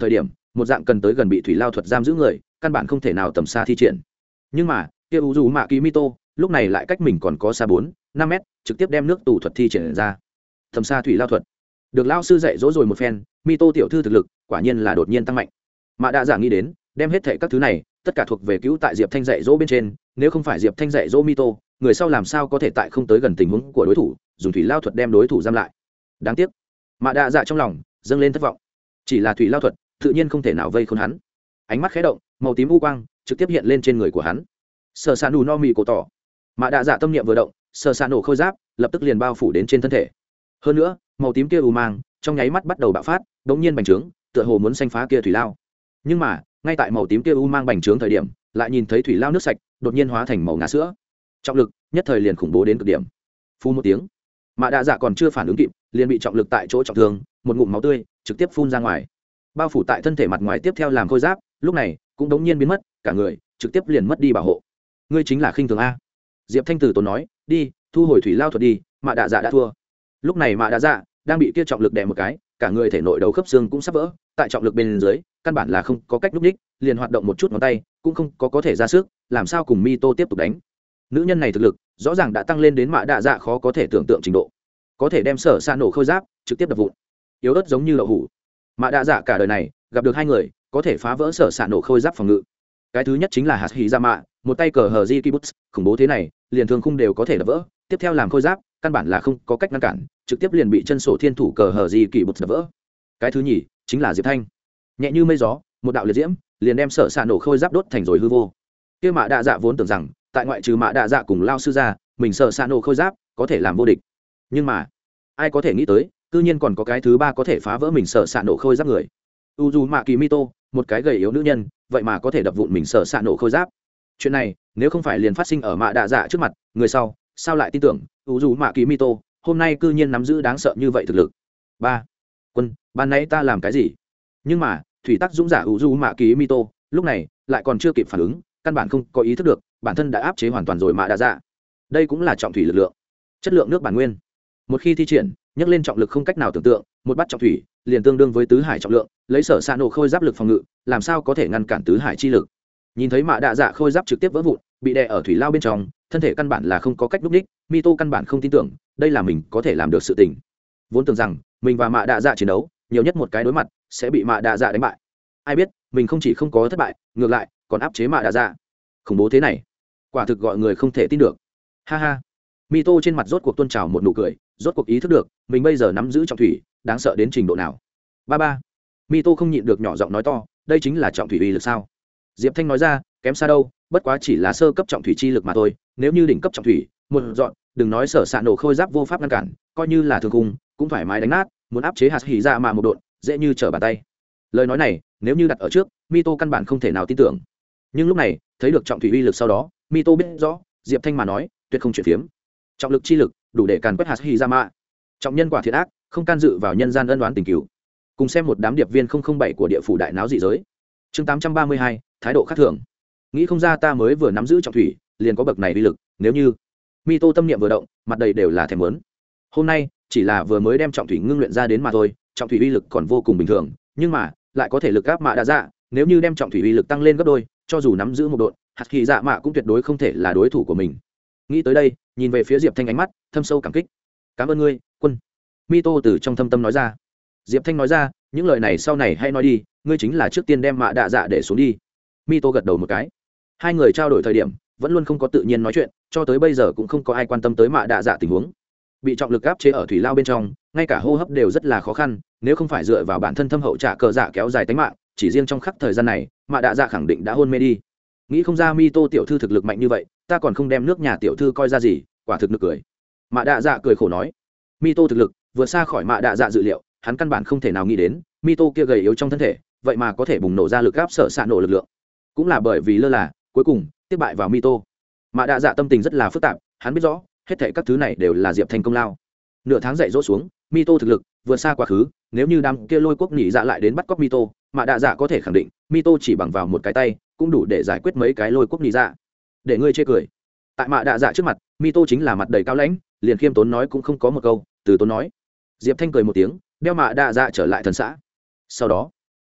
một dạng cần tới gần bị thủy lao thuật giam giữ người căn bản không thể nào tầm xa thi triển. Nhưng mà kia u dù mạ kỳ mito lúc này lại cách mình còn có xa bốn năm mét, trực tiếp đem nước tù thuật thi triển ra tầm xa thủy lao thuật. Được lao sư dạy dỗ rồi một phen, mito tiểu thư thực lực quả nhiên là đột nhiên tăng mạnh. Mạ đạ dạ nghĩ đến đem hết thệ các thứ này tất cả thuộc về cứu tại Diệp Thanh dạy dỗ bên trên, nếu không phải Diệp Thanh dạy dỗ mito, người sau làm sao có thể tại không tới gần tình huống của đối thủ dùng thủy lao thuật đem đối thủ giam lại. Đáng tiếc Mạ đạ dạ trong lòng dâng lên thất vọng, chỉ là thủy lao thuật tự nhiên không thể nào vây khốn hắn. Ánh mắt khẽ động, màu tím u quang trực tiếp hiện lên trên người của hắn. Sở s nù no mì cổ tỏ. Mạ đạ dạ tâm niệm vừa động, sở s nổ khôi giáp lập tức liền bao phủ đến trên thân thể. Hơn nữa màu tím kia u mang trong nháy mắt bắt đầu bạo phát, đống nhiên bành trướng, tựa hồ muốn xanh phá kia thủy lao. Nhưng mà ngay tại màu tím kia u mang bành trướng thời điểm, lại nhìn thấy thủy lao nước sạch đột nhiên hóa thành màu ngà sữa, trọng lực nhất thời liền khủng bố đến cực điểm. Phun một tiếng, Mạ đạ dạ còn chưa phản ứng kịp, liền bị trọng lực tại chỗ trọng thương, một ngụm máu tươi trực tiếp phun ra ngoài, bao phủ tại thân thể mặt ngoài tiếp theo làm khôi giáp, lúc này cũng đống nhiên biến mất, cả người trực tiếp liền mất đi bảo hộ. Ngươi chính là khinh thường a? Diệp Thanh Tử tốn nói, đi thu hồi thủy lao thuật đi. Mạ đạ dạ đã thua. Lúc này Mạ đạ dạ đang bị kia trọng lực đè một cái, cả người thể nội đầu khớp xương cũng sắp vỡ, tại trọng lực bên dưới căn bản là không có cách núp ních, liền hoạt động một chút ngón tay cũng không có có thể ra sức, làm sao cùng Mito tiếp tục đánh. Nữ nhân này thực lực rõ ràng đã tăng lên đến Mạ đạ dạ khó có thể tưởng tượng trình độ, có thể đem sở sa nổ khôi giáp trực tiếp đập vụn, yếu ớt giống như đậu hũ. Mạ đạ dạ cả đời này gặp được hai người có thể phá vỡ sở sa nổ khôi giáp phòng ngự, cái thứ nhất chính là hạt hỉ ra mạ, một tay cờ hờ di kibutz khủng bố thế này, liền thương khung đều có thể đập vỡ, tiếp theo làm khôi giáp căn bản là không có cách ngăn cản, trực tiếp liền bị chân sổ thiên thủ cờ hờ di kibutz đập vỡ. Cái thứ nhì chính là Diệp Thanh, nhẹ như mây gió, một đạo liệt diễm liền đem sở sa nổ khôi giáp đốt thành rồi hư vô. Kia Mạ đạ dạ vốn tưởng rằng tại ngoại trừ Mạ đạ dạ cùng lao sư ra, mình sở sa nổ khôi giáp có thể làm vô địch, nhưng mà ai có thể nghĩ tới cư nhiên còn có cái thứ ba có thể phá vỡ mình sở sa nổ khôi giáp người. Uzumaki Mito, một cái gầy yếu nữ nhân, vậy mà có thể đập vụn mình sở sa nổ khôi giáp. Chuyện này nếu không phải liền phát sinh ở Mạ đạ dạ trước mặt, người sau sao lại tin tưởng Uzumaki Mito hôm nay cư nhiên nắm giữ đáng sợ như vậy thực lực. Ba quân, ban nãy ta làm cái gì? Nhưng mà thủy tắc dũng giả Uzumaki Mito lúc này lại còn chưa kịp phản ứng, căn bản không có ý thức được bản thân đã áp chế hoàn toàn rồi Mạ đạ dạ. Đây cũng là trọng thủy lực lượng, chất lượng nước bản nguyên. Một khi thi triển, nhấc lên trọng lực không cách nào tưởng tượng, một bát trọng thủy liền tương đương với tứ hải trọng lượng, lấy sở sa nổ khôi giáp lực phòng ngự, làm sao có thể ngăn cản tứ hải chi lực. Nhìn thấy Mạ đạ dạ khôi giáp trực tiếp vỡ vụn, bị đè ở thủy lao bên trong, thân thể căn bản là không có cách núp đích, Mito căn bản không tin tưởng đây là mình có thể làm được sự tình. Vốn tưởng rằng mình và Mạ đạ dạ chiến đấu, nhiều nhất một cái đối mặt sẽ bị Mạ đạ dạ đánh bại. Ai biết mình không chỉ không có thất bại, ngược lại còn áp chế Mạ đạ dạ. Khủng bố thế này, quả thực gọi người không thể tin được. Ha ha. Mito trên mặt rốt cuộc tuôn trào một nụ cười, rốt cuộc ý thức được mình bây giờ nắm giữ trọng thủy đáng sợ đến trình độ nào. Ba ba. Mito không nhịn được nhỏ giọng nói to, đây chính là trọng thủy uy lực sao? Diệp Thanh nói ra, kém xa đâu, bất quá chỉ là sơ cấp trọng thủy chi lực mà thôi, nếu như đỉnh cấp trọng thủy, một dọn, đừng nói sở sạ nổ khôi giáp vô pháp ngăn cản, coi như là thường cung cũng thoải mái đánh nát, muốn áp chế hạt hỉ ra mà một độn, dễ như trở bàn tay. Lời nói này nếu như đặt ở trước, Mito căn bản không thể nào tin tưởng, nhưng lúc này thấy được trọng thủy uy lực sau đó, Mito biết rõ Diệp Thanh mà nói tuyệt không chuyển phiếm. Trọng lực chi lực đủ để càn quét hạt hỉ ra mạ, trọng nhân quả thiện ác, không can dự vào nhân gian ân oán tình cửu. Cùng xem một đám điệp viên không không bảy của địa phủ đại náo dị giới. Chương tám trăm ba mươi hai, thái độ khác thường. Nghĩ không ra ta mới vừa nắm giữ trọng thủy, liền có bậc này uy lực, nếu như Mito tâm niệm vừa động, mặt đầy đều là thèm muốn. Hôm nay chỉ là vừa mới đem trọng thủy ngưng luyện ra đến mà thôi, trọng thủy uy lực còn vô cùng bình thường, nhưng mà lại có thể lực áp Mạ đạ dạ, nếu như đem trọng thủy uy lực tăng lên gấp đôi, cho dù nắm giữ một độn, hạt hỉ dạ mạ cũng tuyệt đối không thể là đối thủ của mình. Nghĩ tới đây, nhìn về phía Diệp Thanh ánh mắt thâm sâu cảm kích. Cảm ơn ngươi, quân. Mito từ trong thâm tâm nói ra. Diệp Thanh nói ra, những lời này sau này hay nói đi, ngươi chính là trước tiên đem Mạ đạ dạ để xuống đi. Mito gật đầu một cái. Hai người trao đổi thời điểm vẫn luôn không có tự nhiên nói chuyện, cho tới bây giờ cũng không có ai quan tâm tới Mạ đạ dạ tình huống. Bị trọng lực áp chế ở thủy lao bên trong, ngay cả hô hấp đều rất là khó khăn, nếu không phải dựa vào bản thân thâm hậu trả cờ dạ kéo dài tính mạng, chỉ riêng trong khắc thời gian này, Mạ đạ dạ khẳng định đã hôn mê đi. Nghĩ không ra Mito tiểu thư thực lực mạnh như vậy, ta còn không đem nước nhà tiểu thư coi ra gì, quả thực nực cười. Mạ đạ dạ cười khổ nói, Mito thực lực vượt xa khỏi Mạ đạ dạ dự liệu, hắn căn bản không thể nào nghĩ đến Mito kia gầy yếu trong thân thể vậy mà có thể bùng nổ ra lực áp sở xạ nổ lực lượng. Cũng là bởi vì lơ là, cuối cùng tiếp bại vào Mito. Mạ đạ dạ tâm tình rất là phức tạp, hắn biết rõ hết thảy các thứ này đều là Diệp Thanh công lao. Nửa tháng dạy dỗ xuống, Mito thực lực vượt xa quá khứ, nếu như đám kia lôi quốc nhị dạ lại đến bắt cóc Mito, Mạ đạ dạ có thể khẳng định Mito chỉ bằng vào một cái tay cũng đủ để giải quyết mấy cái lôi quốc nhị dạ. Để ngươi chê cười. Tại Mạ đạ dạ trước mặt, Mito chính là mặt đầy cao lãnh, liền khiêm tốn nói cũng không có một câu, từ tốn nói. Diệp Thanh cười một tiếng, đeo Mạ đạ dạ trở lại thần xã. Sau đó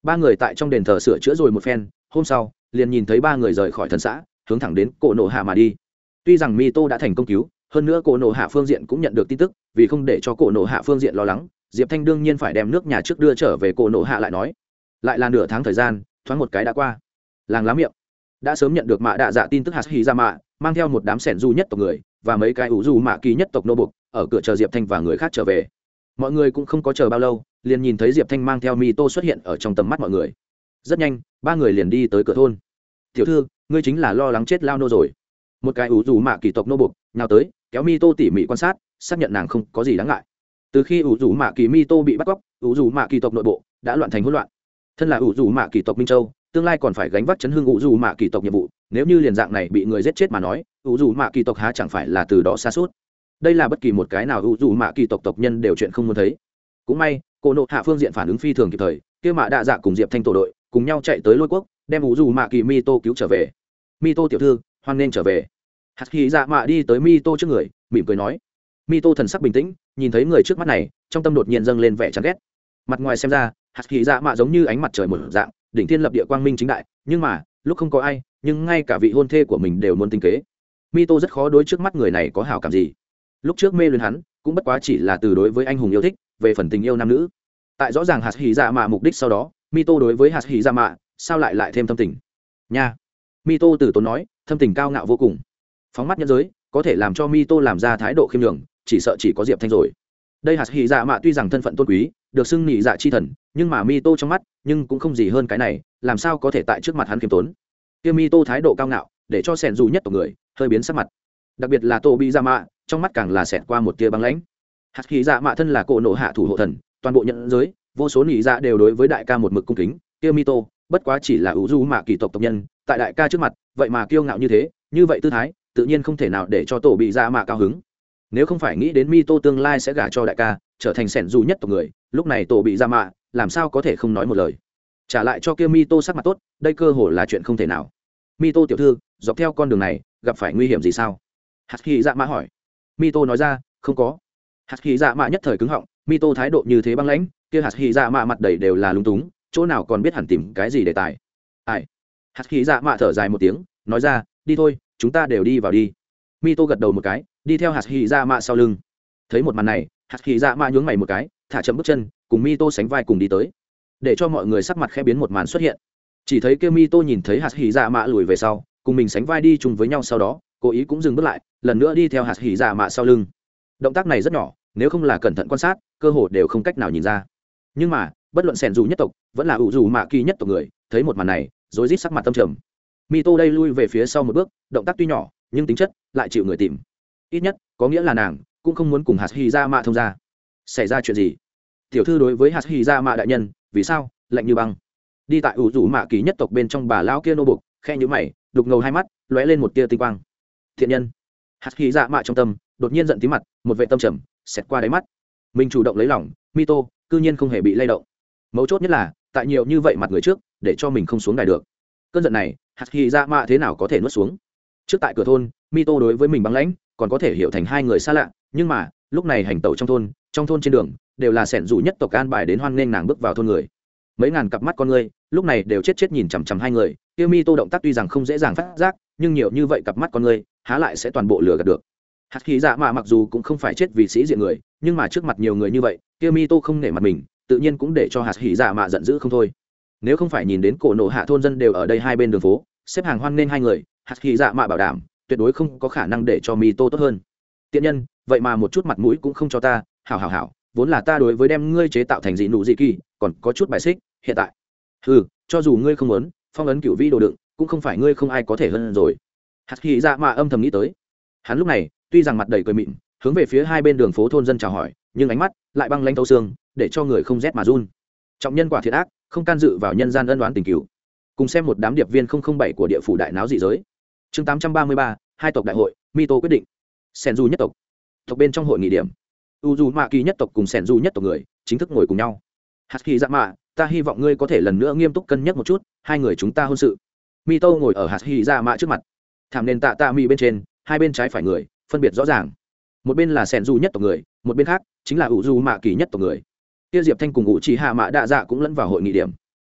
ba người tại trong đền thờ sửa chữa rồi một phen, hôm sau liền nhìn thấy ba người rời khỏi thần xã, hướng thẳng đến cổ nổ hạ mà đi. Tuy rằng Mito đã thành công cứu, hơn nữa cổ nổ hạ phương diện cũng nhận được tin tức, vì không để cho cổ nổ hạ phương diện lo lắng, Diệp Thanh đương nhiên phải đem nước nhà trước đưa trở về cổ nổ hạ lại nói. Lại là nửa tháng thời gian, thoáng một cái đã qua. Làng lá miệng đã sớm nhận được mạ đạ dạ tin tức hạt hỉ ra mạ, mang theo một đám sẻn du nhất tộc người và mấy cái ủ du mạ kỳ nhất tộc nô buộc ở cửa chờ Diệp Thanh và người khác trở về. Mọi người cũng không có chờ bao lâu, liền nhìn thấy Diệp Thanh mang theo Mito xuất hiện ở trong tầm mắt mọi người. Rất nhanh, ba người liền đi tới cửa thôn. Tiểu thư, ngươi chính là lo lắng chết lao nô rồi. Một cái ủ du mạ kỳ tộc nô buộc nhào tới, kéo Mito tỉ mỉ quan sát, xác nhận nàng không có gì đáng ngại. Từ khi ủ du mạ kỳ Mito bị bắt cóc, ủ du mạ kỳ tộc nội bộ đã loạn thành hỗn loạn. Thân là ủ du mạ kỳ tộc Minh Châu, tương lai còn phải gánh vác chấn hương ủ du mạ kỳ tộc nhiệm vụ, nếu như liền dạng này bị người giết chết mà nói, ủ du mạ kỳ tộc há chẳng phải là từ đó xa suốt. Đây là bất kỳ một cái nào ủ du mạ kỳ tộc tộc nhân đều chuyện không muốn thấy. Cũng may cô nộ hạ phương diện phản ứng phi thường kịp thời, kia mạ đạ dạ cùng Diệp Thanh tổ đội cùng nhau chạy tới lôi quốc, đem ủ du mạ kỳ Mito cứu trở về. Mito tiểu thư, hoan nên trở về. Hạt khí dạ mạ đi tới Mito trước người, mỉm cười nói. Mito thần sắc bình tĩnh, nhìn thấy người trước mắt này, trong tâm đột nhiên dâng lên vẻ chán ghét. Mặt ngoài xem ra, hạt khí dạ mạ giống như ánh mặt trời một dạng, đỉnh thiên lập địa quang minh chính đại, nhưng mà lúc không có ai, nhưng ngay cả vị hôn thê của mình đều muốn tính kế. Mito rất khó đối trước mắt người này có hảo cảm gì. Lúc trước mê luyến hắn, cũng bất quá chỉ là từ đối với anh hùng yêu thích, về phần tình yêu nam nữ. Tại rõ ràng hạt hỉ dạ mạ mục đích sau đó, Mito đối với hạt hỉ dạ mạ, sao lại lại thêm thâm tình? Nha. Mito từ tốn nói, thâm tình cao ngạo vô cùng. Phóng mắt nhân giới, có thể làm cho Mito làm ra thái độ khiêm nhường, chỉ sợ chỉ có Diệp Thanh rồi. Đây hạt hỉ dạ mạ tuy rằng thân phận tôn quý, được xưng nhị dạ chi thần, nhưng mà Mito trong mắt, nhưng cũng không gì hơn cái này, làm sao có thể tại trước mặt hắn khiêm tốn? Kia Mito thái độ cao ngạo, để cho sẻn dù nhất tộc người hơi biến sắc mặt. Đặc biệt là Tô Bị Dạ Mạ, trong mắt càng là xẹt qua một tia băng lãnh. Hạt khí dạ mạ thân là cổ nổ hạ thủ hộ thần, toàn bộ nhận giới, vô số nhị dạ đều đối với đại ca một mực cung kính. Kia Mito, bất quá chỉ là ủ du mạ kỳ tộc tộc nhân, tại đại ca trước mặt, vậy mà kiêu ngạo như thế, như vậy tư thái, tự nhiên không thể nào để cho Tô Bị Dạ Mạ cao hứng. Nếu không phải nghĩ đến Mito tương lai sẽ gả cho đại ca, trở thành sẻn dù nhất tộc người, lúc này Tô Bị Dạ Mạ làm sao có thể không nói một lời. Trả lại cho kia Mito sắc mặt tốt, đây cơ hồ là chuyện không thể nào. Mito tiểu thư, dọc theo con đường này, gặp phải nguy hiểm gì sao? Hạt khí dạ mạ hỏi. Mito nói ra, không có. Hạt khí dạ mạ nhất thời cứng họng, Mito thái độ như thế băng lãnh, kia hạt khí dạ mạ mặt đầy đều là lúng túng, chỗ nào còn biết hẳn tìm cái gì đề tài. Ai? Hạt khí dạ mạ thở dài một tiếng, nói ra, đi thôi, chúng ta đều đi vào đi. Mito gật đầu một cái, đi theo hạt khí dạ mạ sau lưng. Thấy một màn này, hạt khí dạ mạ nhướng mày một cái, thả chậm bước chân, cùng Mito sánh vai cùng đi tới. Để cho mọi người sắc mặt khẽ biến một màn xuất hiện. Chỉ thấy kia Mito nhìn thấy hạt khí dạ mạ lùi về sau, cùng mình sánh vai đi chung với nhau, sau đó cố ý cũng dừng bước lại, lần nữa đi theo hạt hỉ dạ mạ sau lưng. Động tác này rất nhỏ, nếu không là cẩn thận quan sát, cơ hồ đều không cách nào nhìn ra. Nhưng mà bất luận sẻn dù nhất tộc vẫn là ủ dù mạ kỳ nhất tộc người, thấy một màn này rối rít sắc mặt tâm trầm. Mito đây lui về phía sau một bước, động tác tuy nhỏ nhưng tính chất lại chịu người tìm. Ít nhất có nghĩa là nàng cũng không muốn cùng hạt hỉ dạ mạ thông ra. Xảy ra chuyện gì? Tiểu thư đối với hạt hỉ dạ mạ đại nhân, vì sao lạnh như băng? Đi tại ủ dù mạ kỳ nhất tộc bên trong bà lão kia nô buộc, khe nhíu mày, đục ngầu hai mắt lóe lên một tia tinh quang. Thiện nhân. Hạt khí dạ mạ trong tâm đột nhiên giận tí mặt, một vệ tâm trầm xẹt qua đáy mắt. Mình chủ động lấy lòng Mito, cư nhiên không hề bị lay động. Mấu chốt nhất là tại nhiều như vậy mặt người trước, để cho mình không xuống đài được. Cơn giận này hạt khí dạ mạ thế nào có thể nuốt xuống? Trước tại cửa thôn, Mito đối với mình băng lãnh, còn có thể hiểu thành hai người xa lạ, nhưng mà lúc này hành tẩu trong thôn, trong thôn trên đường đều là sẻn rủ nhất tộc an bài đến hoan nghênh nàng bước vào thôn người. Mấy ngàn cặp mắt con người lúc này đều chết chết nhìn chằm chằm hai người. Kia Mito động tác tuy rằng không dễ dàng phát giác, nhưng nhiều như vậy cặp mắt con người há lại sẽ toàn bộ lừa gạt được. Hạt khí dạ mạ mặc dù cũng không phải chết vì sĩ diện người, nhưng mà trước mặt nhiều người như vậy, kia Mito không nể mặt mình, tự nhiên cũng để cho hạt khí dạ mạ giận dữ không thôi. Nếu không phải nhìn đến cổ nổ hạ thôn dân đều ở đây hai bên đường phố xếp hàng hoan nghênh hai người, hạt khí dạ mạ bảo đảm tuyệt đối không có khả năng để cho Mito tốt hơn. Tiện nhân, vậy mà một chút mặt mũi cũng không cho ta. Hảo hảo hảo, vốn là ta đối với đem ngươi chế tạo thành dị nụ dị kỳ còn có chút bài xích, hiện tại ừ, cho dù ngươi không muốn phong ấn cựu vĩ đồ đựng, cũng không phải ngươi không ai có thể hơn rồi. Hạt khí dạ mạ âm thầm nghĩ tới. Hắn lúc này tuy rằng mặt đầy cười mịn, hướng về phía hai bên đường phố thôn dân chào hỏi, nhưng ánh mắt lại băng lãnh thấu xương, để cho người không rét mà run. Trọng nhân quả thiệt ác, không can dự vào nhân gian ân đoán tình cửu. Cùng xem một đám điệp viên không không bảy của địa phủ đại náo dị giới. Chương tám trăm ba mươi ba, hai tộc đại hội, Mito quyết định. Senju nhất tộc. Tộc bên trong hội nghị điểm, Uzumaki nhất tộc cùng Senju nhất tộc người chính thức ngồi cùng nhau. Hạt khí dạ mạ, ta hy vọng ngươi có thể lần nữa nghiêm túc cân nhắc một chút, hai người chúng ta hôn sự. Mito ngồi ở hạt khí dạ mạ trước mặt, thảm nền tạ tạ mi bên trên, hai bên trái phải người phân biệt rõ ràng. Một bên là Senju nhất tộc người, một bên khác chính là Uzumaki nhất tộc người. Kia Diệp Thanh cùng Uchiha Mạ Đa Dạ cũng lẫn vào hội nghị điểm.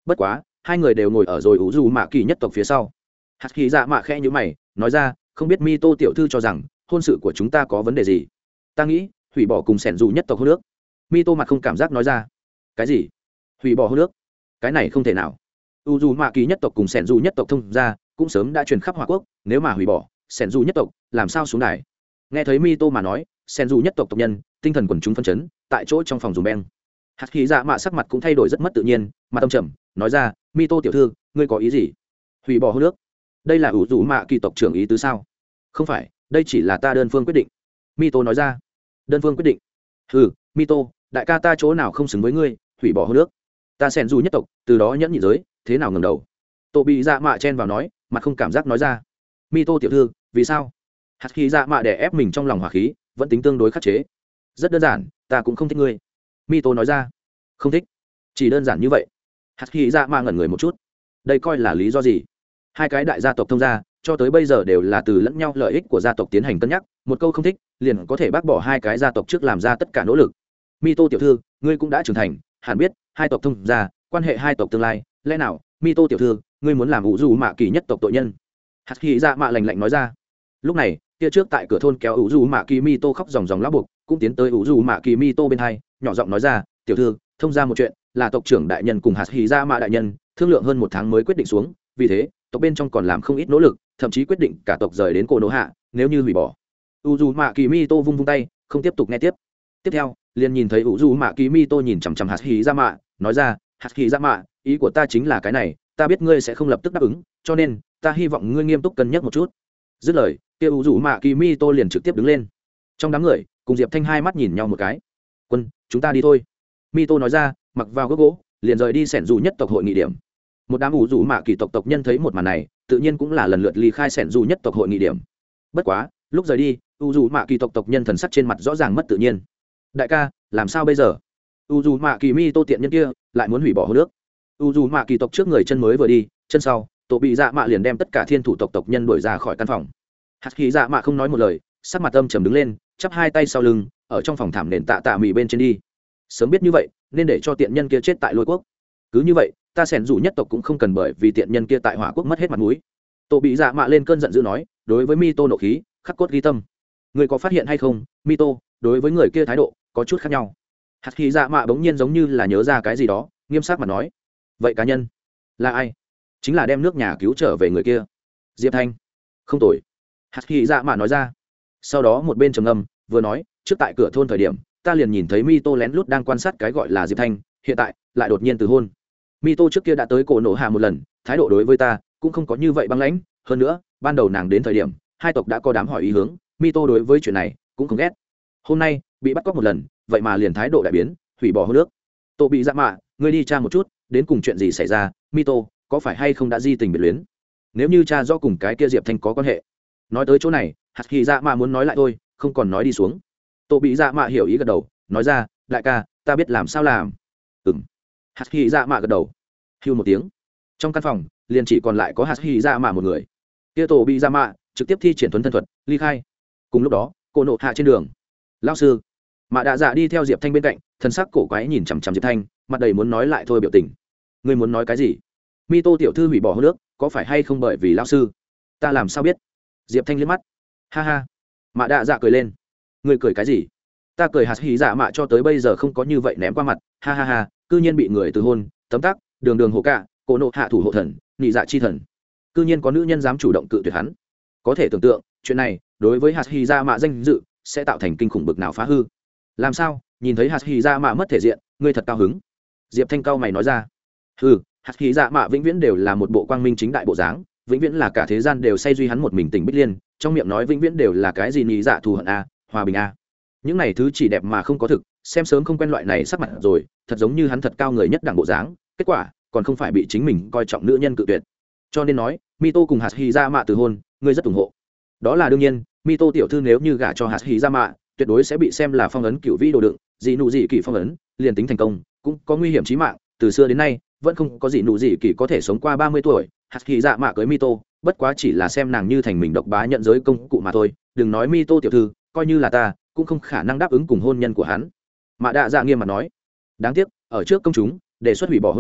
bất quá hai người đều ngồi ở rồi ủ dù mạ kỳ nhất tộc phía sau. Hạt khí dạ mạ khẽ nhữ mày nói ra, không biết mi tô tiểu thư cho rằng hôn sự của chúng ta có vấn đề gì. Ta nghĩ hủy bỏ cùng sẻn dù nhất tộc hôn nước. Mi tô mặt không cảm giác nói ra. Cái gì? Hủy bỏ hôn nước? Cái này không thể nào. u dù mạ kỳ nhất tộc cùng sẻn dù nhất tộc thông ra cũng sớm đã truyền khắp hòa quốc, nếu mà hủy bỏ sẻn dù nhất tộc làm sao xuống đài. Nghe thấy mi tô mà nói, sẻn dù nhất tộc tộc nhân tinh thần quần chúng phân chấn tại chỗ trong phòng dùng beng. Hạt khí dạ mạ sắc mặt cũng thay đổi rất mất tự nhiên, mà tâm trầm nói ra, mi tô tiểu thư ngươi có ý gì? Hủy bỏ hôn nước? Đây là ủ dù mạ kỳ tộc trưởng ý tứ sao? Không phải, đây chỉ là ta đơn phương quyết định. Mi tô nói ra. Đơn phương quyết định? Ừ, mi tô đại ca ta chỗ nào không xứng với ngươi? Hủy bỏ hôn nước? Ta sẻn dù nhất tộc từ đó nhẫn nhị giới, thế nào ngẩng đầu? Tô bị dạ mạ chen vào nói, mặt không cảm giác nói ra. Mi tô tiểu thư vì sao? Hạt khí dạ mạ để ép mình trong lòng hỏa khí vẫn tính tương đối khắc chế. Rất đơn giản, ta cũng không thích ngươi. Mi tô nói ra. Không thích? Chỉ đơn giản như vậy? Hạt khí dạ mạ ngẩn người một chút. Đây coi là lý do gì? Hai cái đại gia tộc thông gia cho tới bây giờ đều là từ lẫn nhau lợi ích của gia tộc tiến hành cân nhắc, một câu không thích liền có thể bác bỏ hai cái gia tộc trước làm ra tất cả nỗ lực. Mi tô tiểu thư ngươi cũng đã trưởng thành, hẳn biết hai tộc thông gia quan hệ hai tộc tương lai, lẽ nào Mi tô tiểu thư ngươi muốn làm ủ dù mạ kỳ nhất tộc tội nhân? Hạt khí dạ mạ lạnh lạnh nói ra. Lúc này kia trước tại cửa thôn kéo ủ dù mạ kỳ Mi tô khóc ròng ròng lão buộc cũng tiến tới ủ dù mạ kỳ Mi tô bên hai, nhỏ giọng nói ra, tiểu thư thông ra một chuyện là tộc trưởng đại nhân cùng hạt khí dạ mạ đại nhân thương lượng hơn một tháng mới quyết định xuống, vì thế tộc bên trong còn làm không ít nỗ lực, thậm chí quyết định cả tộc rời đến cổ nỗ hạ, nếu như hủy bỏ. u dù mạ kỳ mi tô vung vung tay không tiếp tục nghe tiếp. Tiếp theo liền nhìn thấy u dù mạ kỳ mi tô nhìn chằm chằm hạt hỉ ra mạ nói ra, hạt hỉ ra mạ ý của ta chính là cái này, ta biết ngươi sẽ không lập tức đáp ứng, cho nên ta hy vọng ngươi nghiêm túc cân nhắc một chút. Dứt lời kia u dù mạ kỳ mi tô liền trực tiếp đứng lên. Trong đám người cùng diệp thanh hai mắt nhìn nhau một cái. Quân chúng ta đi thôi. Mi tô nói ra, mặc vào gốc gỗ liền rời đi sẻn dù nhất tộc hội nghị điểm. Một đám ủ dù mạ kỳ tộc tộc nhân thấy một màn này tự nhiên cũng là lần lượt ly khai sẻn dù nhất tộc hội nghị điểm. Bất quá lúc rời đi ủ dù mạ kỳ tộc tộc nhân thần sắc trên mặt rõ ràng mất tự nhiên. Đại ca làm sao bây giờ? ủ dù mạ kỳ mi tô tiện nhân kia lại muốn hủy bỏ hôn nước. ủ dù mạ kỳ tộc trước người chân mới vừa đi, chân sau tổ bị dạ mạ liền đem tất cả thiên thủ tộc tộc nhân đuổi ra khỏi căn phòng. Hạt khí dạ mạ không nói một lời, sắc mặt âm trầm đứng lên, chắp hai tay sau lưng ở trong phòng thảm nền tạ tạ mì bên trên đi. Sớm biết như vậy nên để cho tiện nhân kia chết tại lôi quốc. Cứ như vậy ta sẻn dù nhất tộc cũng không cần bởi vì tiện nhân kia tại hỏa quốc mất hết mặt mũi. Tổ bị dạ mạ lên cơn giận dữ nói, đối với mi tô nộ khí khắc cốt ghi tâm. Người có phát hiện hay không, mi tô đối với người kia thái độ có chút khác nhau. Hạt khí dạ mạ bỗng nhiên giống như là nhớ ra cái gì đó, nghiêm sắc mà nói, vậy cá nhân là ai? Chính là đem nước nhà cứu trở về người kia, Diệp Thanh. Không tồi. Hạt khí dạ mạ nói ra. Sau đó một bên trầm ngâm vừa nói, trước tại cửa thôn thời điểm ta liền nhìn thấy mi tô lén lút đang quan sát cái gọi là Diệp Thanh, hiện tại lại đột nhiên từ hôn. Mi tô trước kia đã tới cổ nổ hạ một lần, thái độ đối với ta cũng không có như vậy băng lãnh, hơn nữa ban đầu nàng đến thời điểm hai tộc đã có đám hỏi ý hướng, Mi tô đối với chuyện này cũng không ghét. Hôm nay bị bắt cóc một lần, vậy mà liền thái độ đại biến, hủy bỏ hôn nước. Tô bị dạ mạ ngươi đi tra một chút đến cùng chuyện gì xảy ra, Mi tô có phải hay không đã di tình biệt luyến, nếu như cha do cùng cái kia Diệp Thanh có quan hệ. Nói tới chỗ này hạt kỳ dạ mạ muốn nói lại thôi, không còn nói đi xuống. Tô bị dạ mạ hiểu ý gật đầu nói ra, đại ca ta biết làm sao làm. Ừm. Hạt hy dạ mạ gật đầu hưu một tiếng. Trong căn phòng liền chỉ còn lại có hạt hy dạ mạ một người. Kia tổ bị dạ mạ trực tiếp thi triển thuấn thân thuật ly khai. Cùng lúc đó cô nộ hạ trên đường, lao sư mạ đạ dạ đi theo Diệp Thanh bên cạnh, thân sắc cổ quái nhìn chằm chằm Diệp Thanh, mặt đầy muốn nói lại thôi biểu tình. Ngươi muốn nói cái gì? Mi tô tiểu thư hủy bỏ hôn nước có phải hay không bởi vì lao sư? Ta làm sao biết? Diệp Thanh liếc mắt, ha ha. Mạ đạ dạ cười lên. Ngươi cười cái gì? Ta cười hạt hỉ dạ mạ cho tới bây giờ không có như vậy ném qua mặt, ha ha ha. Cư nhiên bị người từ hôn, tấm tắc, đường đường hộ cả, cổ nộ hạ thủ hộ thần, nhị dạ chi thần. Cư nhiên có nữ nhân dám chủ động cự tuyệt hắn. Có thể tưởng tượng chuyện này đối với hạt hỉ dạ mạ danh dự sẽ tạo thành kinh khủng bực nào phá hư. Làm sao nhìn thấy hạt hỉ dạ mạ mất thể diện, ngươi thật cao hứng? Diệp Thanh cao mày nói ra. Hừ, hạt hỉ dạ mạ vĩnh viễn đều là một bộ quang minh chính đại bộ dáng, vĩnh viễn là cả thế gian đều say duy hắn một mình tình bích liên, trong miệng nói vĩnh viễn đều là cái gì nhị dạ thù hận a, hòa bình a. Những này thứ chỉ đẹp mà không có thực, xem sớm không quen loại này sắc mặt rồi, thật giống như hắn thật cao người nhất đẳng bộ dáng, kết quả còn không phải bị chính mình coi trọng nữ nhân cự tuyệt. Cho nên nói Mito cùng hạt hỉ dạ mạ từ hôn, ngươi rất ủng hộ. Đó là đương nhiên, Mito tiểu thư nếu như gả cho hạt hỉ dạ mạ, tuyệt đối sẽ bị xem là phong ấn cựu vĩ đồ đựng, dị nụ dị kỳ phong ấn, liền tính thành công cũng có nguy hiểm chí mạng, từ xưa đến nay vẫn không có dị nụ dị kỳ có thể sống qua ba mươi tuổi. Hạt hỉ dạ mạ cưới Mito bất quá chỉ là xem nàng như thành mình độc bá nhận giới công cụ mà thôi, đừng nói Mito tiểu thư, coi như là ta cũng không khả năng đáp ứng cùng hôn nhân của hắn. Mạ đạ dạ nghiêm mặt nói. Đáng tiếc ở trước công chúng đề xuất hủy bỏ hôn nước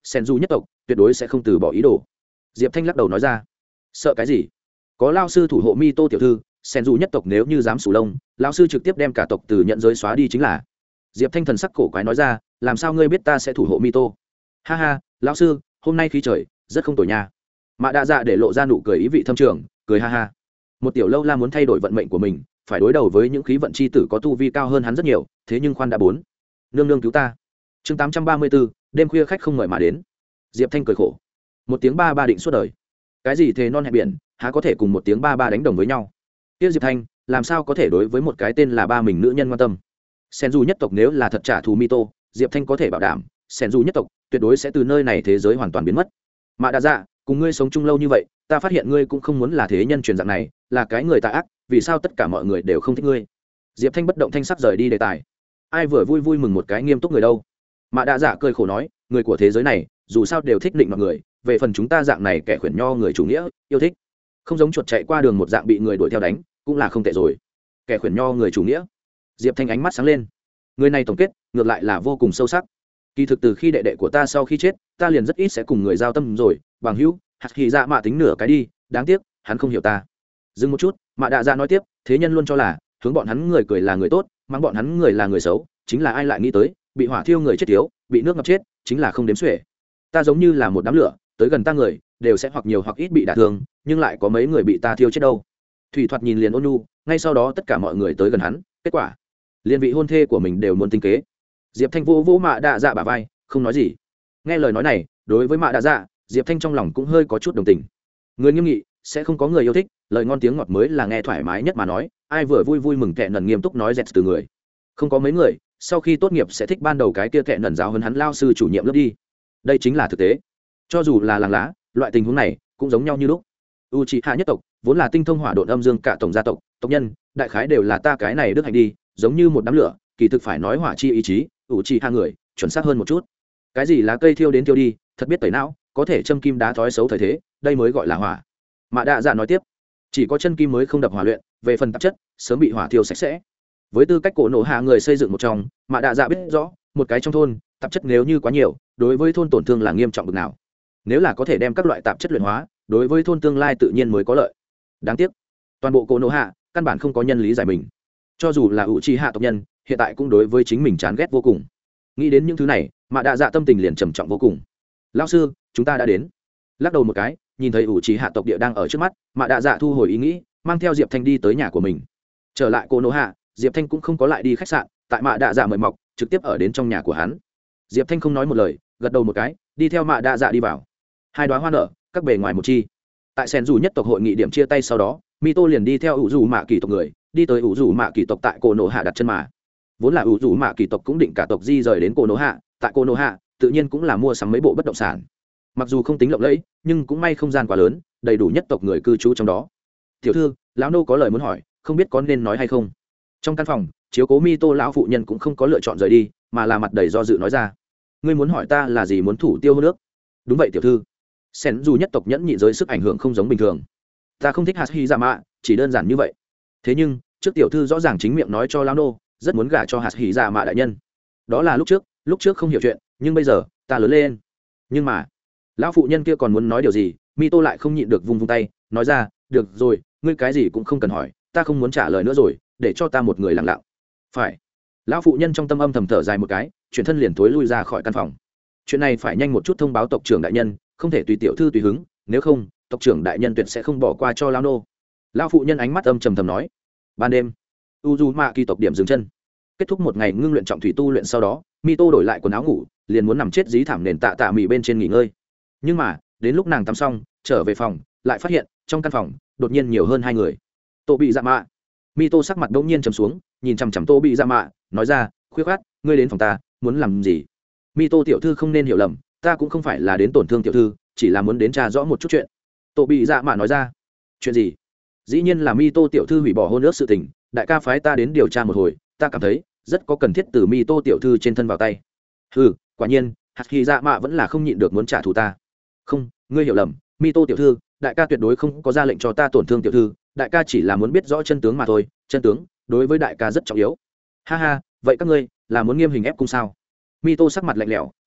sen du nhất tộc tuyệt đối sẽ không từ bỏ ý đồ. Diệp Thanh lắc đầu nói ra. Sợ cái gì? Có lao sư thủ hộ mi tô tiểu thư, sen du nhất tộc nếu như dám sủ lông, lao sư trực tiếp đem cả tộc từ nhận giới xóa đi chính là. Diệp Thanh thần sắc cổ quái nói ra, làm sao ngươi biết ta sẽ thủ hộ mi tô? Ha ha, lão sư, hôm nay khí trời rất không tồi nha. Mạ Đa Dạ để lộ ra nụ cười ý vị thâm trường, cười ha ha. Một tiểu lâu la muốn thay đổi vận mệnh của mình, phải đối đầu với những khí vận chi tử có tu vi cao hơn hắn rất nhiều, thế nhưng khoan đã bốn. Nương nương cứu ta. Chương tám trăm ba mươi bốn, đêm khuya khách không mời mà đến. Diệp Thanh cười khổ. Một tiếng ba ba định suốt đời. Cái gì thề non hẹn biển, há có thể cùng một tiếng ba ba đánh đồng với nhau. Kia Diệp Thanh, làm sao có thể đối với một cái tên là ba mình nữ nhân quan tâm. Sen Du nhất tộc nếu là thật trả thù Mito, Diệp Thanh có thể bảo đảm, Sen Du nhất tộc tuyệt đối sẽ từ nơi này thế giới hoàn toàn biến mất. Mạ Đa Dạ, cùng ngươi sống chung lâu như vậy, ta phát hiện ngươi cũng không muốn là thế nhân truyền dạng này, là cái người tà ác, vì sao tất cả mọi người đều không thích ngươi? Diệp Thanh bất động thanh sắc rời đi đề tài. Ai vừa vui vui mừng một cái nghiêm túc người đâu? Mạ Đa Dạ cười khổ nói, người của thế giới này, dù sao đều thích định mọi người, về phần chúng ta dạng này kẻ khuyển nho người chủ nghĩa, yêu thích. Không giống chuột chạy qua đường một dạng bị người đuổi theo đánh, cũng là không tệ rồi. Kẻ khuyển nho người chủ nghĩa. Diệp Thanh ánh mắt sáng lên. Người này tổng kết, ngược lại là vô cùng sâu sắc. Kỳ thực từ khi đệ đệ của ta sau khi chết, ta liền rất ít sẽ cùng người giao tâm rồi, bằng hữu, hạt kỳ dạ mạ tính nửa cái đi, đáng tiếc, hắn không hiểu ta. Dừng một chút, Mạ Đa Dạ nói tiếp, thế nhân luôn cho là hướng bọn hắn người cười là người tốt, mắng bọn hắn người là người xấu, chính là ai lại nghĩ tới, bị hỏa thiêu người chết thiếu, bị nước ngập chết, chính là không đếm xuể. Ta giống như là một đám lửa, tới gần ta người, đều sẽ hoặc nhiều hoặc ít bị đả thương, nhưng lại có mấy người bị ta thiêu chết đâu. Thủy Thoạt nhìn liền ôn nhu, ngay sau đó tất cả mọi người tới gần hắn, kết quả, liên vị hôn thê của mình đều muốn tính kế. Diệp Thanh vô vỗ Mạ Đa Dạ bả vai, không nói gì. Nghe lời nói này, đối với Mạ Đa Dạ, Diệp Thanh trong lòng cũng hơi có chút đồng tình. Người nghiêm nghị sẽ không có người yêu thích, lời ngon tiếng ngọt mới là nghe thoải mái nhất mà nói, ai vừa vui vui mừng kệ nần nghiêm túc nói dẹt từ người. Không có mấy người, sau khi tốt nghiệp sẽ thích ban đầu cái kia kệ nần giáo huấn hắn lao sư chủ nhiệm lớp đi. Đây chính là thực tế. Cho dù là làng lá, loại tình huống này cũng giống nhau như lúc. Uchiha nhất tộc vốn là tinh thông hỏa độn âm dương cả tổng gia tộc, tộc nhân, đại khái đều là ta cái này đức hạnh đi, giống như một đám lửa, kỳ thực phải nói hỏa chi ý chí, Uchiha người, chuẩn xác hơn một chút. Cái gì lá cây thiêu đến thiêu đi, thật biết tẩy não, có thể châm kim đá thói xấu thời thế, đây mới gọi là hỏa. Mạ Đa Dạ nói tiếp, chỉ có chân kim mới không đập hỏa luyện, về phần tạp chất sớm bị hỏa thiêu sạch sẽ. Với tư cách cổ nổ hạ người xây dựng một trong, Mạ Đa Dạ biết rõ, một cái trong thôn tạp chất nếu như quá nhiều, đối với thôn tổn thương là nghiêm trọng bực nào. Nếu là có thể đem các loại tạp chất luyện hóa, đối với thôn tương lai tự nhiên mới có lợi. Đáng tiếc, toàn bộ cổ nổ hạ căn bản không có nhân lý giải mình. Cho dù là Uchiha tộc nhân, hiện tại cũng đối với chính mình chán ghét vô cùng. Nghĩ đến những thứ này, Mạ Đa Dạ tâm tình liền trầm trọng vô cùng. Lão sư, chúng ta đã đến. Lắc đầu một cái, nhìn thấy Uchiha tộc địa đang ở trước mắt, Mạ Đa Dạ thu hồi ý nghĩ, mang theo Diệp Thanh đi tới nhà của mình. Trở lại cổ nổ hạ, Diệp Thanh cũng không có lại đi khách sạn, tại Mạ Đa Dạ mời mọc, trực tiếp ở đến trong nhà của hắn. Diệp Thanh không nói một lời, gật đầu một cái, đi theo Mạ Đa Dạ đi vào. Hai đóa hoa nở, các bề ngoài một chi. Tại Sen Dù nhất tộc hội nghị điểm chia tay sau đó, Mito liền đi theo ủ dù mạ kỳ tộc người, đi tới ủ dù mạ kỳ tộc tại cổ nổ hạ đặt chân mà. Vốn là ủ dù mạ kỳ tộc cũng định cả tộc di rời đến cổ nổ hạ, tại cổ nổ hạ, tự nhiên cũng là mua sắm mấy bộ bất động sản. Mặc dù không tính lộng lẫy, nhưng cũng may không gian quá lớn, đầy đủ nhất tộc người cư trú trong đó. Tiểu thư, lão nô có lời muốn hỏi, không biết có nên nói hay không. Trong căn phòng, chiếu cố Mito lão phụ nhân cũng không có lựa chọn rời đi, mà là mặt đầy do dự nói ra. Ngươi muốn hỏi ta là gì, muốn thủ tiêu hôn nước? Đúng vậy tiểu thư. Sen dù nhất tộc nhẫn nhịn giới sức ảnh hưởng không giống bình thường. Ta không thích hạt hy dạ mạ, chỉ đơn giản như vậy. Thế nhưng trước tiểu thư rõ ràng chính miệng nói cho lão nô rất muốn gả cho hạt hy dạ mạ đại nhân. Đó là lúc trước, lúc trước không hiểu chuyện, nhưng bây giờ ta lớn lên. Nhưng mà lão phụ nhân kia còn muốn nói điều gì, Mito lại không nhịn được vung vung tay, nói ra, được rồi, ngươi cái gì cũng không cần hỏi, ta không muốn trả lời nữa rồi, để cho ta một người lặng lặng. Phải. Lão phụ nhân trong tâm âm thầm thở dài một cái, chuyển thân liền thối lui ra khỏi căn phòng. Chuyện này phải nhanh một chút thông báo tộc trưởng đại nhân, không thể tùy tiểu thư tùy hứng, nếu không tộc trưởng đại nhân tuyệt sẽ không bỏ qua cho lão nô. Lão phụ nhân ánh mắt âm trầm thầm nói. Ban đêm, Uzumaki tộc điểm dừng chân. Kết thúc một ngày ngưng luyện trọng thủy tu luyện sau đó, Mito đổi lại quần áo ngủ, liền muốn nằm chết dí thảm nền tạ tạ mì bên trên nghỉ ngơi. Nhưng mà đến lúc nàng tắm xong trở về phòng, lại phát hiện trong căn phòng đột nhiên nhiều hơn hai người. Tô bị dạ mạ. Mito sắc mặt đống nhiên trầm xuống, nhìn chằm chằm Tô bị dạ mạ, nói ra, khuyết khát, ngươi đến phòng ta muốn làm gì? Mito tiểu thư không nên hiểu lầm, ta cũng không phải là đến tổn thương tiểu thư, chỉ là muốn đến tra rõ một chút chuyện. Tô bị dạ mạ nói ra. Chuyện gì? Dĩ nhiên là Mito tiểu thư hủy bỏ hôn ước sự tình, đại ca phái ta đến điều tra một hồi, ta cảm thấy rất có cần thiết từ Mito tiểu thư trên thân vào tay. Ừ, quả nhiên hạt hy dạ mạ vẫn là không nhịn được muốn trả thù ta. Không, ngươi hiểu lầm, Mito tiểu thư, đại ca tuyệt đối không có ra lệnh cho ta tổn thương tiểu thư, đại ca chỉ là muốn biết rõ chân tướng mà thôi, chân tướng đối với đại ca rất trọng yếu. Ha ha, vậy các ngươi là muốn nghiêm hình ép cung sao? Mito sắc mặt lạnh lẽo,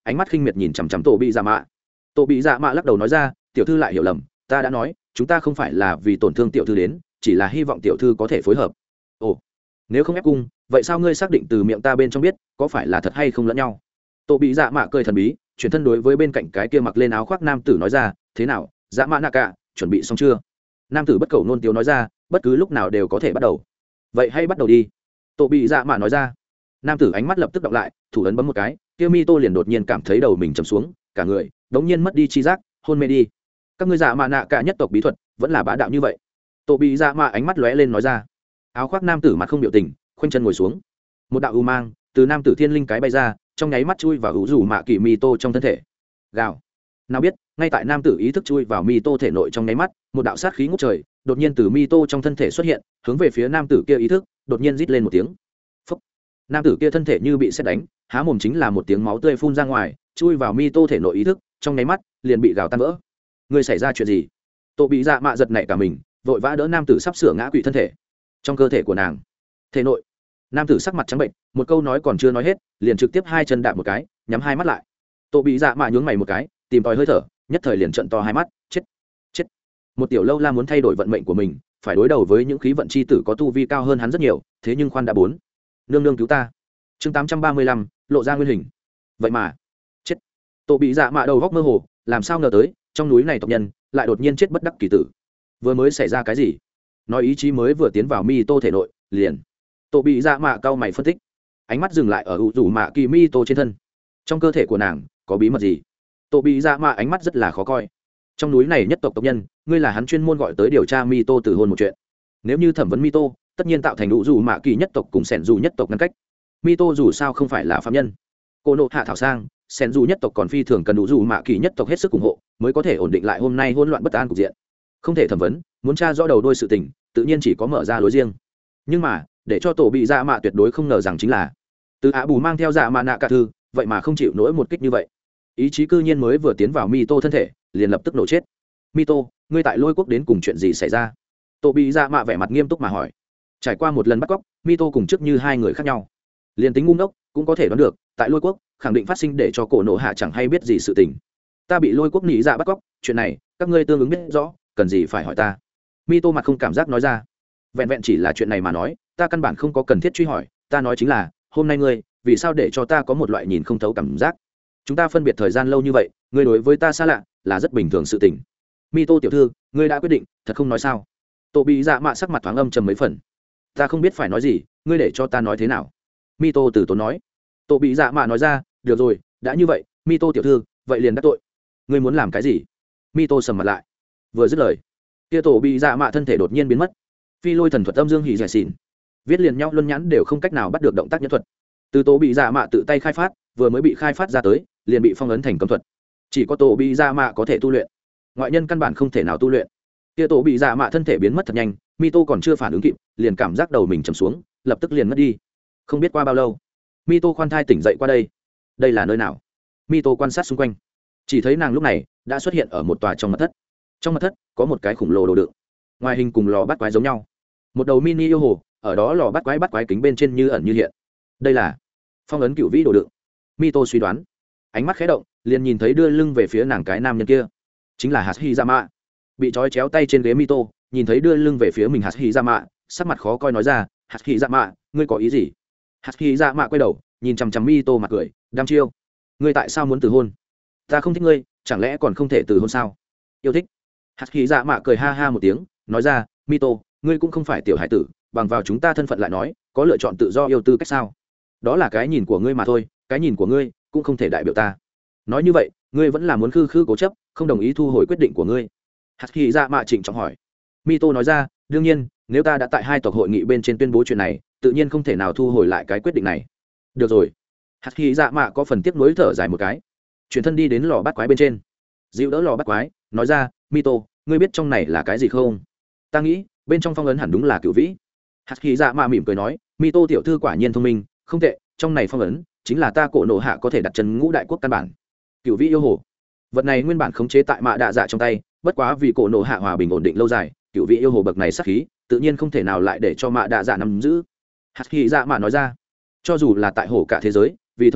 ánh mắt khinh miệt nhìn chằm chằm tổ bị dạ mạ. Tổ bị dạ mạ lắc đầu nói ra, tiểu thư lại hiểu lầm, ta đã nói chúng ta không phải là vì tổn thương tiểu thư đến, chỉ là hy vọng tiểu thư có thể phối hợp. Ồ, nếu không ép cung, vậy sao ngươi xác định từ miệng ta bên trong biết có phải là thật hay không lẫn nhau? Tổ bị dạ mạ cười thần bí, chuyển thân đối với bên cạnh cái kia mặc lên áo khoác nam tử nói ra, thế nào, dạ mạ nạ cả, chuẩn bị xong chưa? Nam tử bất cầu nôn tiếu nói ra, bất cứ lúc nào đều có thể bắt đầu. Vậy hay bắt đầu đi. Tổ bị dạ mạ nói ra. Nam tử ánh mắt lập tức đọc lại, thủ ấn bấm một cái, kia mi tô liền đột nhiên cảm thấy đầu mình trầm xuống, cả người đống nhiên mất đi chi giác, hôn mê đi. Các ngươi dạ mạ nạ cả nhất tộc bí thuật vẫn là bá đạo như vậy. Tổ bị dạ mạ ánh mắt lóe lên nói ra. Áo khoác nam tử mặt không biểu tình, khoanh chân ngồi xuống. Một đạo u mang từ nam tử thiên linh cái bay ra, trong nháy mắt chui vào hữu rủ mạ kỳ mi tô trong thân thể. Gào. Nào biết, ngay tại nam tử ý thức chui vào mi tô thể nội trong nháy mắt, một đạo sát khí ngút trời đột nhiên từ mi tô trong thân thể xuất hiện, hướng về phía nam tử kia ý thức đột nhiên rít lên một tiếng. Phúc. Nam tử kia thân thể như bị sét đánh, há mồm chính là một tiếng máu tươi phun ra ngoài, chui vào mi tô thể nội ý thức, trong nháy mắt liền bị gào tan vỡ. Người xảy ra chuyện gì? Tô bị dạ mạ giật nảy cả mình, vội vã đỡ nam tử sắp sửa ngã quỵ thân thể. Trong cơ thể của nàng, thể nội, nam tử sắc mặt trắng bệnh, một câu nói còn chưa nói hết, liền trực tiếp hai chân đạp một cái, nhắm hai mắt lại. Tô bị dạ mạ nhướng mày một cái, tìm tòi hơi thở, nhất thời liền trợn to hai mắt. Chết, chết. Một tiểu lâu la muốn thay đổi vận mệnh của mình, phải đối đầu với những khí vận chi tử có tu vi cao hơn hắn rất nhiều, thế nhưng khoan đã bốn. Nương nương cứu ta. Chương tám trăm ba mươi lăm, lộ ra nguyên hình. Vậy mà, chết. Tô bị dạ mạ đầu góc mơ hồ, làm sao ngờ tới, trong núi này tộc nhân lại đột nhiên chết bất đắc kỳ tử. Vừa mới xảy ra cái gì? Nói ý chí mới vừa tiến vào mi tô thể nội, liền. Tô bị dạ mạ cau mày phân tích, ánh mắt dừng lại ở u rủ mạ kỳ mi tô trên thân. Trong cơ thể của nàng có bí mật gì? Tô bị dạ mạ ánh mắt rất là khó coi. Trong núi này nhất tộc tộc nhân, ngươi là hắn chuyên môn gọi tới điều tra mi tô từ hôn một chuyện. Nếu như thẩm vấn mi tô, tất nhiên tạo thành u rủ mạ kỳ nhất tộc cùng sẻn dù nhất tộc ngăn cách. Mi tô dù sao không phải là phạm nhân. Cô nộ hạ thảo sang, sẻn dù nhất tộc còn phi thường cần u rủ mạ kỳ nhất tộc hết sức ủng hộ, mới có thể ổn định lại hôm nay hỗn loạn bất an cục diện. Không thể thẩm vấn, muốn tra rõ đầu đuôi sự tình, tự nhiên chỉ có mở ra lối riêng. Nhưng mà, để cho tổ bị dạ mạ tuyệt đối không ngờ rằng chính là, từ ạ bù mang theo dạ mạ nạ cả thư, vậy mà không chịu nổi một kích như vậy. Ý chí cư nhiên mới vừa tiến vào mi tô thân thể, liền lập tức nổ chết. Mi tô, ngươi tại lôi quốc đến cùng chuyện gì xảy ra? Tổ bị dạ mạ vẻ mặt nghiêm túc mà hỏi. Trải qua một lần bắt cóc, mi tô cùng trước như hai người khác nhau. Liền tính ngu ngốc cũng có thể đoán được, tại lôi quốc khẳng định phát sinh để cho cổ nộ hạ chẳng hay biết gì sự tình. Ta bị lôi quốc nỉ dạ bắt cóc, chuyện này các ngươi tương ứng biết rõ, cần gì phải hỏi ta? Mi tô mặt không cảm giác nói ra. Vẹn vẹn chỉ là chuyện này mà nói, ta căn bản không có cần thiết truy hỏi, ta nói chính là, hôm nay ngươi vì sao để cho ta có một loại nhìn không thấu cảm giác? Chúng ta phân biệt thời gian lâu như vậy, ngươi đối với ta xa lạ là rất bình thường sự tình. Mi tô tiểu thư, ngươi đã quyết định, thật không nói sao? Tổ bị dạ mạ sắc mặt thoáng âm trầm mấy phần. Ta không biết phải nói gì, ngươi để cho ta nói thế nào? Mi tô từ tốn nói. Tổ bị dạ mạ nói ra, được rồi, đã như vậy, Mi tô tiểu thư, vậy liền đắc tội. Ngươi muốn làm cái gì? Mi tô sầm mặt lại, vừa dứt lời, kia tổ bị dạ mạ thân thể đột nhiên biến mất. Phi lôi thần thuật âm dương hỉ giải xỉn, viết liền nhau luân nhãn đều không cách nào bắt được động tác nhân thuật. Từ tổ bị dạ mạ tự tay khai phát, vừa mới bị khai phát ra tới, liền bị phong ấn thành cấm thuật. Chỉ có tổ bị dạ mạ có thể tu luyện, ngoại nhân căn bản không thể nào tu luyện. Kia tổ bị dạ mạ thân thể biến mất thật nhanh, Mi tô còn chưa phản ứng kịp, liền cảm giác đầu mình trầm xuống, lập tức liền mất đi. Không biết qua bao lâu, Mi tô khoan thai tỉnh dậy qua đây. Đây là nơi nào? Mi tô quan sát xung quanh, chỉ thấy nàng lúc này đã xuất hiện ở một tòa trong mật thất. Trong mật thất có một cái khổng lồ đồ đựng, ngoài hình cùng lò bắt quái giống nhau. Một đầu mini yêu hồ ở đó, lò bắt quái bắt quái kính bên trên như ẩn như hiện. Đây là phong ấn cựu vĩ đồ đựng. Mi tô suy đoán, ánh mắt khẽ động, liền nhìn thấy đưa lưng về phía nàng cái nam nhân kia chính là Hashirama. Bị trói chéo tay trên ghế Mi tô nhìn thấy đưa lưng về phía mình Hashirama, sắc mặt khó coi nói ra, Hashirama, ngươi có ý gì? Hashirama quay đầu nhìn chằm chằm Mi tô mặt cười, đăm chiêu, ngươi tại sao muốn từ hôn? Ta không thích ngươi, chẳng lẽ còn không thể từ hôn sao? Yêu thích. Hashirama cười ha ha một tiếng, nói ra, Mi tô, ngươi cũng không phải tiểu hải tử, bằng vào chúng ta thân phận lại nói, có lựa chọn tự do yêu tư cách sao? Đó là cái nhìn của ngươi mà thôi, cái nhìn của ngươi cũng không thể đại biểu ta. Nói như vậy, ngươi vẫn là muốn khư khư cố chấp, không đồng ý thu hồi quyết định của ngươi? Hashirama trịnh trọng hỏi. Mi tô nói ra, đương nhiên, nếu ta đã tại hai tộc hội nghị bên trên tuyên bố chuyện này, tự nhiên không thể nào thu hồi lại cái quyết định này. Được rồi. Hashirama có phần tiếc nuối thở dài một cái, chuyển thân đi đến lò bắt quái bên trên, dịu đỡ lò bắt quái, nói ra, Mi tô, ngươi biết trong này là cái gì không? Ta nghĩ bên trong phong ấn hẳn đúng là cửu vĩ. Hashirama mỉm cười nói, Mi tô tiểu thư quả nhiên thông minh, không tệ, trong này phong ấn chính là ta cổ nộ hạ có thể đặt chân ngũ đại quốc căn bản. Cửu vĩ yêu hồ, vật này nguyên bản khống chế tại mạ đạ dạ trong tay, bất quá vì cổ nộ hạ hòa bình ổn định lâu dài, cửu vĩ yêu hồ bậc này sát khí tự nhiên không thể nào lại để cho mạ đạ dạ nắm giữ. Hashirama nói ra, cho dù là tại hồ cả thế giới, vì thống trị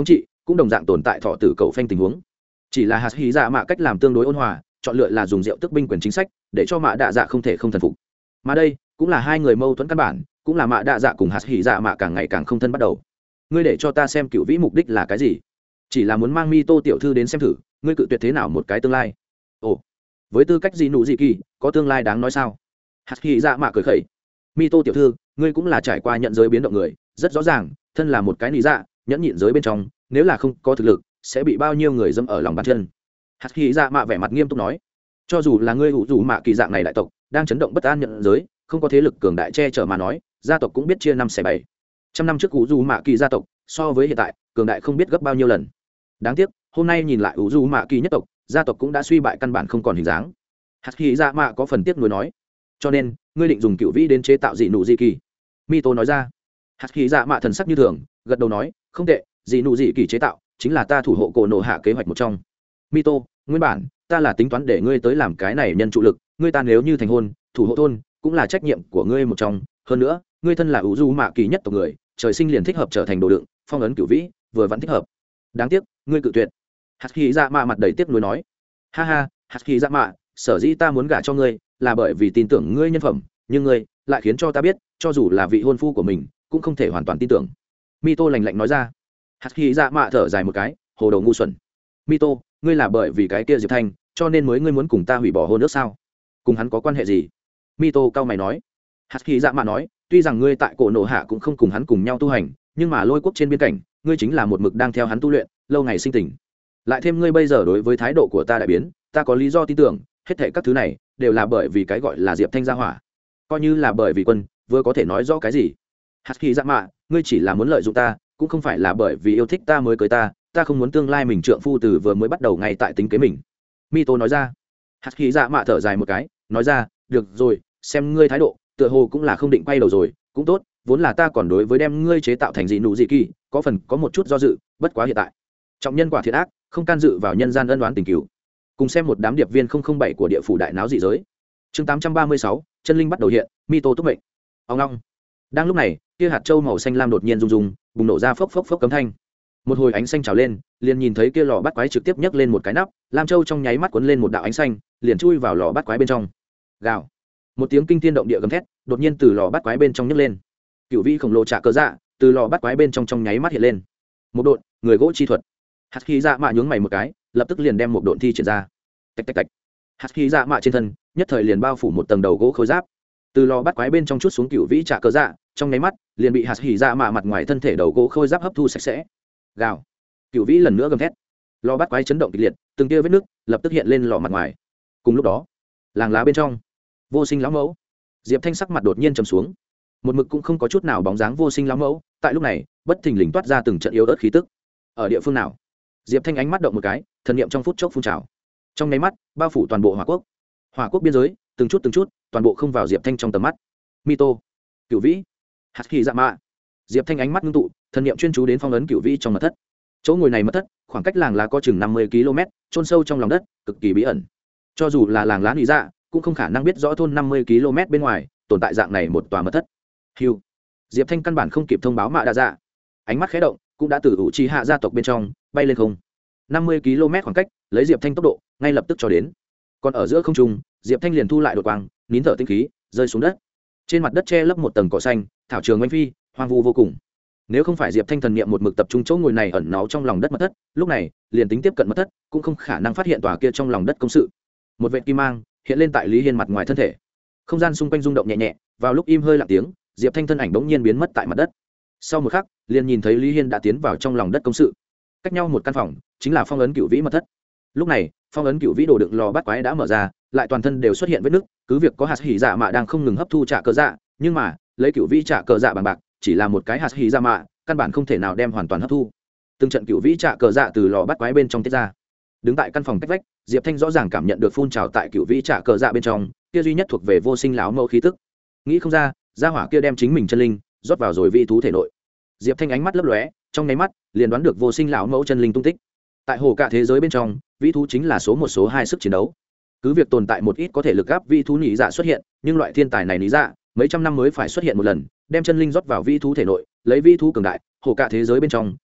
cũng đồng dạng tồn tại thọ tử cầu phanh tình huống, chỉ là hạt hy dạ mạ cách làm tương đối ôn hòa, chọn lựa là dùng rượu tức binh quyền chính sách để cho mạ đạ dạ không thể không thần phục, mà đây cũng là hai người mâu thuẫn căn bản, cũng là mạ đạ dạ cùng hạt hy dạ mạ càng ngày càng không thân bắt đầu. Ngươi để cho ta xem cựu vĩ mục đích là cái gì? Chỉ là muốn mang mi tô tiểu thư đến xem thử ngươi cự tuyệt thế nào một cái tương lai. Ồ, với tư cách gì nụ gì kỳ có tương lai đáng nói sao? Hạt hy dạ mạ cười khẩy. Mi tô tiểu thư, ngươi cũng là trải qua nhận giới biến động người, rất rõ ràng thân là một cái lý dạ nhẫn nhịn giới bên trong, nếu là không có thực lực sẽ bị bao nhiêu người dâm ở lòng bàn chân. Hạt hy dạ mạ vẻ mặt nghiêm túc nói, cho dù là ngươi hữu dù mạ kỳ dạng này đại tộc đang chấn động bất an nhận giới, không có thế lực cường đại che chở mà nói, gia tộc cũng biết chia năm xẻ bảy. Trăm năm trước hữu dù mạ kỳ gia tộc so với hiện tại cường đại không biết gấp bao nhiêu lần. Đáng tiếc hôm nay nhìn lại hữu dù mạ kỳ nhất tộc, gia tộc cũng đã suy bại căn bản không còn hình dáng. Hạt hy dạ mạ có phần tiếc nuối nói, cho nên ngươi định dùng cựu vĩ đến chế tạo dị nụ dị kỳ? Mito nói ra. Hạt hy dạ mạ thần sắc như thường gật đầu nói, không tệ, dị nụ dị kỳ chế tạo chính là ta thủ hộ cổ nộ hạ kế hoạch một trong. Mito, nguyên bản ta là tính toán để ngươi tới làm cái này nhân trụ lực, ngươi ta nếu như thành hôn, thủ hộ thôn cũng là trách nhiệm của ngươi một trong, hơn nữa ngươi thân là ủ du mạ kỳ nhất tộc người, trời sinh liền thích hợp trở thành đồ đựng phong ấn cửu vĩ, vừa vẫn thích hợp. Đáng tiếc ngươi cự tuyệt. Hạt hy dạ mạ mặt đầy tiếc nuối nói, ha ha, hạt hy dạ mạ, sở dĩ ta muốn gả cho ngươi là bởi vì tin tưởng ngươi nhân phẩm, nhưng ngươi lại khiến cho ta biết cho dù là vị hôn phu của mình cũng không thể hoàn toàn tin tưởng. Mito lạnh lạnh nói ra. Hạt hy dạ mạ thở dài một cái, hồ đồ ngu xuẩn. Mito, ngươi là bởi vì cái kia Diệp Thanh cho nên mới ngươi muốn cùng ta hủy bỏ hôn ước sao? Cùng hắn có quan hệ gì? Mito cao mày nói. Hạt hy dạ mạ nói, tuy rằng ngươi tại cổ nộ hạ cũng không cùng hắn cùng nhau tu hành, nhưng mà lôi quốc trên biên cảnh ngươi chính là một mực đang theo hắn tu luyện, lâu ngày sinh tình, lại thêm ngươi bây giờ đối với thái độ của ta đại biến, ta có lý do tin tưởng hết thảy các thứ này đều là bởi vì cái gọi là Diệp Thanh gia hỏa. Coi như là bởi vì quân vừa có thể nói rõ cái gì. Hạt hy dạ mạ, ngươi chỉ là muốn lợi dụng ta, cũng không phải là bởi vì yêu thích ta mới cưới ta, ta không muốn tương lai mình trượng phu từ vừa mới bắt đầu ngay tại tính kế mình. Mito nói ra. Hạt hy dạ mạ thở dài một cái, nói ra, được rồi, xem ngươi thái độ tựa hồ cũng là không định quay đầu rồi, cũng tốt, vốn là ta còn đối với đem ngươi chế tạo thành dị nụ dị kỳ có phần có một chút do dự, bất quá hiện tại trọng nhân quả thiện ác, không can dự vào nhân gian ân đoán tình cứu. Cùng xem một đám điệp viên không không bảy của địa phủ đại náo dị giới. Chương tám trăm ba mươi sáu, chân linh bắt đầu hiện, Mito túc mệnh. Ông long. Đang lúc này, kia hạt châu màu xanh lam đột nhiên rung rung, bùng nổ ra phốc phốc phốc cấm thanh. Một hồi ánh xanh trào lên, liền nhìn thấy kia lò bắt quái trực tiếp nhấc lên một cái nắp, lam châu trong nháy mắt cuốn lên một đạo ánh xanh, liền chui vào lò bắt quái bên trong. Gào. Một tiếng kinh thiên động địa gầm thét đột nhiên từ lò bắt quái bên trong nhấc lên. Cửu vĩ khổng lồ trả cờ dạ từ lò bắt quái bên trong trong nháy mắt hiện lên. Một độn, người gỗ chi thuật. Hạt khí dạ mạ nhướng mày một cái, lập tức liền đem một độn thi triển ra. Tạch tạch tạch. Hạt khí dạ mạ trên thân nhất thời liền bao phủ một tầng đầu gỗ khối giáp. Từ lò bắt quái bên trong chút xuống cửu vĩ trả cờ dạ, trong nháy mắt liền bị hạt khí dạ mạ mặt ngoài thân thể đầu gỗ khối giáp hấp thu sạch sẽ. Gào. Cửu vĩ lần nữa gầm thét. Lò bắt quái chấn động kịch liệt, từng tia vết nước lập tức hiện lên lò mặt ngoài. Cùng lúc đó, làng lá bên trong, vô sinh lão mẫu, Diệp Thanh sắc mặt đột nhiên trầm xuống, một mực cũng không có chút nào bóng dáng vô sinh lão mẫu, tại lúc này bất thình lình toát ra từng trận yếu ớt khí tức. Ở địa phương nào? Diệp Thanh ánh mắt động một cái, thần niệm trong phút chốc phun trào, trong nháy mắt bao phủ toàn bộ hỏa quốc. Hỏa quốc biên giới từng chút từng chút toàn bộ không vào Diệp Thanh trong tầm mắt. Mito, Cửu vĩ, hạt khí dạ mạ. Diệp Thanh ánh mắt ngưng tụ, thần niệm chuyên chú đến phong ấn Cửu vĩ trong mật thất. Chỗ ngồi này mật thất khoảng cách làng lá có chừng năm mươi ki lô mét, chôn sâu trong lòng đất, cực kỳ bí ẩn. Cho dù là làng lá lý dạ cũng không khả năng biết rõ thôn năm mươi ki lô mét bên ngoài tồn tại dạng này một tòa mật thất. Hưu. Diệp Thanh căn bản không kịp thông báo mạ đa dạ, ánh mắt khẽ động cũng đã từ ủ trì hạ gia tộc bên trong bay lên không. năm mươi ki lô mét khoảng cách, lấy Diệp Thanh tốc độ ngay lập tức cho đến. Còn ở giữa không trung, Diệp Thanh liền thu lại đột quang, nín thở tinh khí, rơi xuống đất. Trên mặt đất che lấp một tầng cỏ xanh, thảo trường oanh phi, hoang vu vô cùng. Nếu không phải Diệp Thanh thần niệm một mực tập trung chỗ ngồi này ẩn náu trong lòng đất mật thất, lúc này liền tính tiếp cận mật thất cũng không khả năng phát hiện tòa kia trong lòng đất công sự. Một vệt kim mang hiện lên tại Lý Hiên mặt ngoài thân thể, không gian xung quanh rung động nhẹ nhẹ, vào lúc im hơi lặng tiếng, Diệp Thanh thân ảnh bỗng nhiên biến mất tại mặt đất. Sau một khắc, liền nhìn thấy Lý Hiên đã tiến vào trong lòng đất công sự. Cách nhau một căn phòng, chính là phong ấn Cửu vĩ mật thất. Lúc này, phong ấn Cửu vĩ đồ đựng lò bát quái đã mở ra, lại toàn thân đều xuất hiện vết nứt, cứ việc có hạt hỉ dạ mạ đang không ngừng hấp thu trả cờ dạ, nhưng mà lấy Cửu vĩ trả cờ dạ bằng bạc, chỉ là một cái hạt hỉ dạ mạ, căn bản không thể nào đem hoàn toàn hấp thu. Từng trận Cửu vĩ trả cờ dạ từ lò bát quái bên trong tiết ra. Đứng tại căn phòng cách vách, Diệp Thanh rõ ràng cảm nhận được phun trào tại Cửu vĩ trả cờ dạ bên trong, kia duy nhất thuộc về vô sinh lão mẫu khí tức. Nghĩ không ra, gia hỏa kia đem chính mình chân linh rót vào rồi vị thú thể nội. Diệp Thanh ánh mắt lấp lóe, trong nháy mắt liền đoán được vô sinh lão mẫu chân linh tung tích. Tại hồ cả thế giới bên trong, vĩ thú chính là số một số hai sức chiến đấu. Cứ việc tồn tại một ít có thể lực gáp vĩ thú nhị dạ xuất hiện, nhưng loại thiên tài này nhị dạ mấy trăm năm mới phải xuất hiện một lần, đem chân linh rót vào vĩ thú thể nội, lấy vĩ thú cường đại, hồ cả thế giới bên trong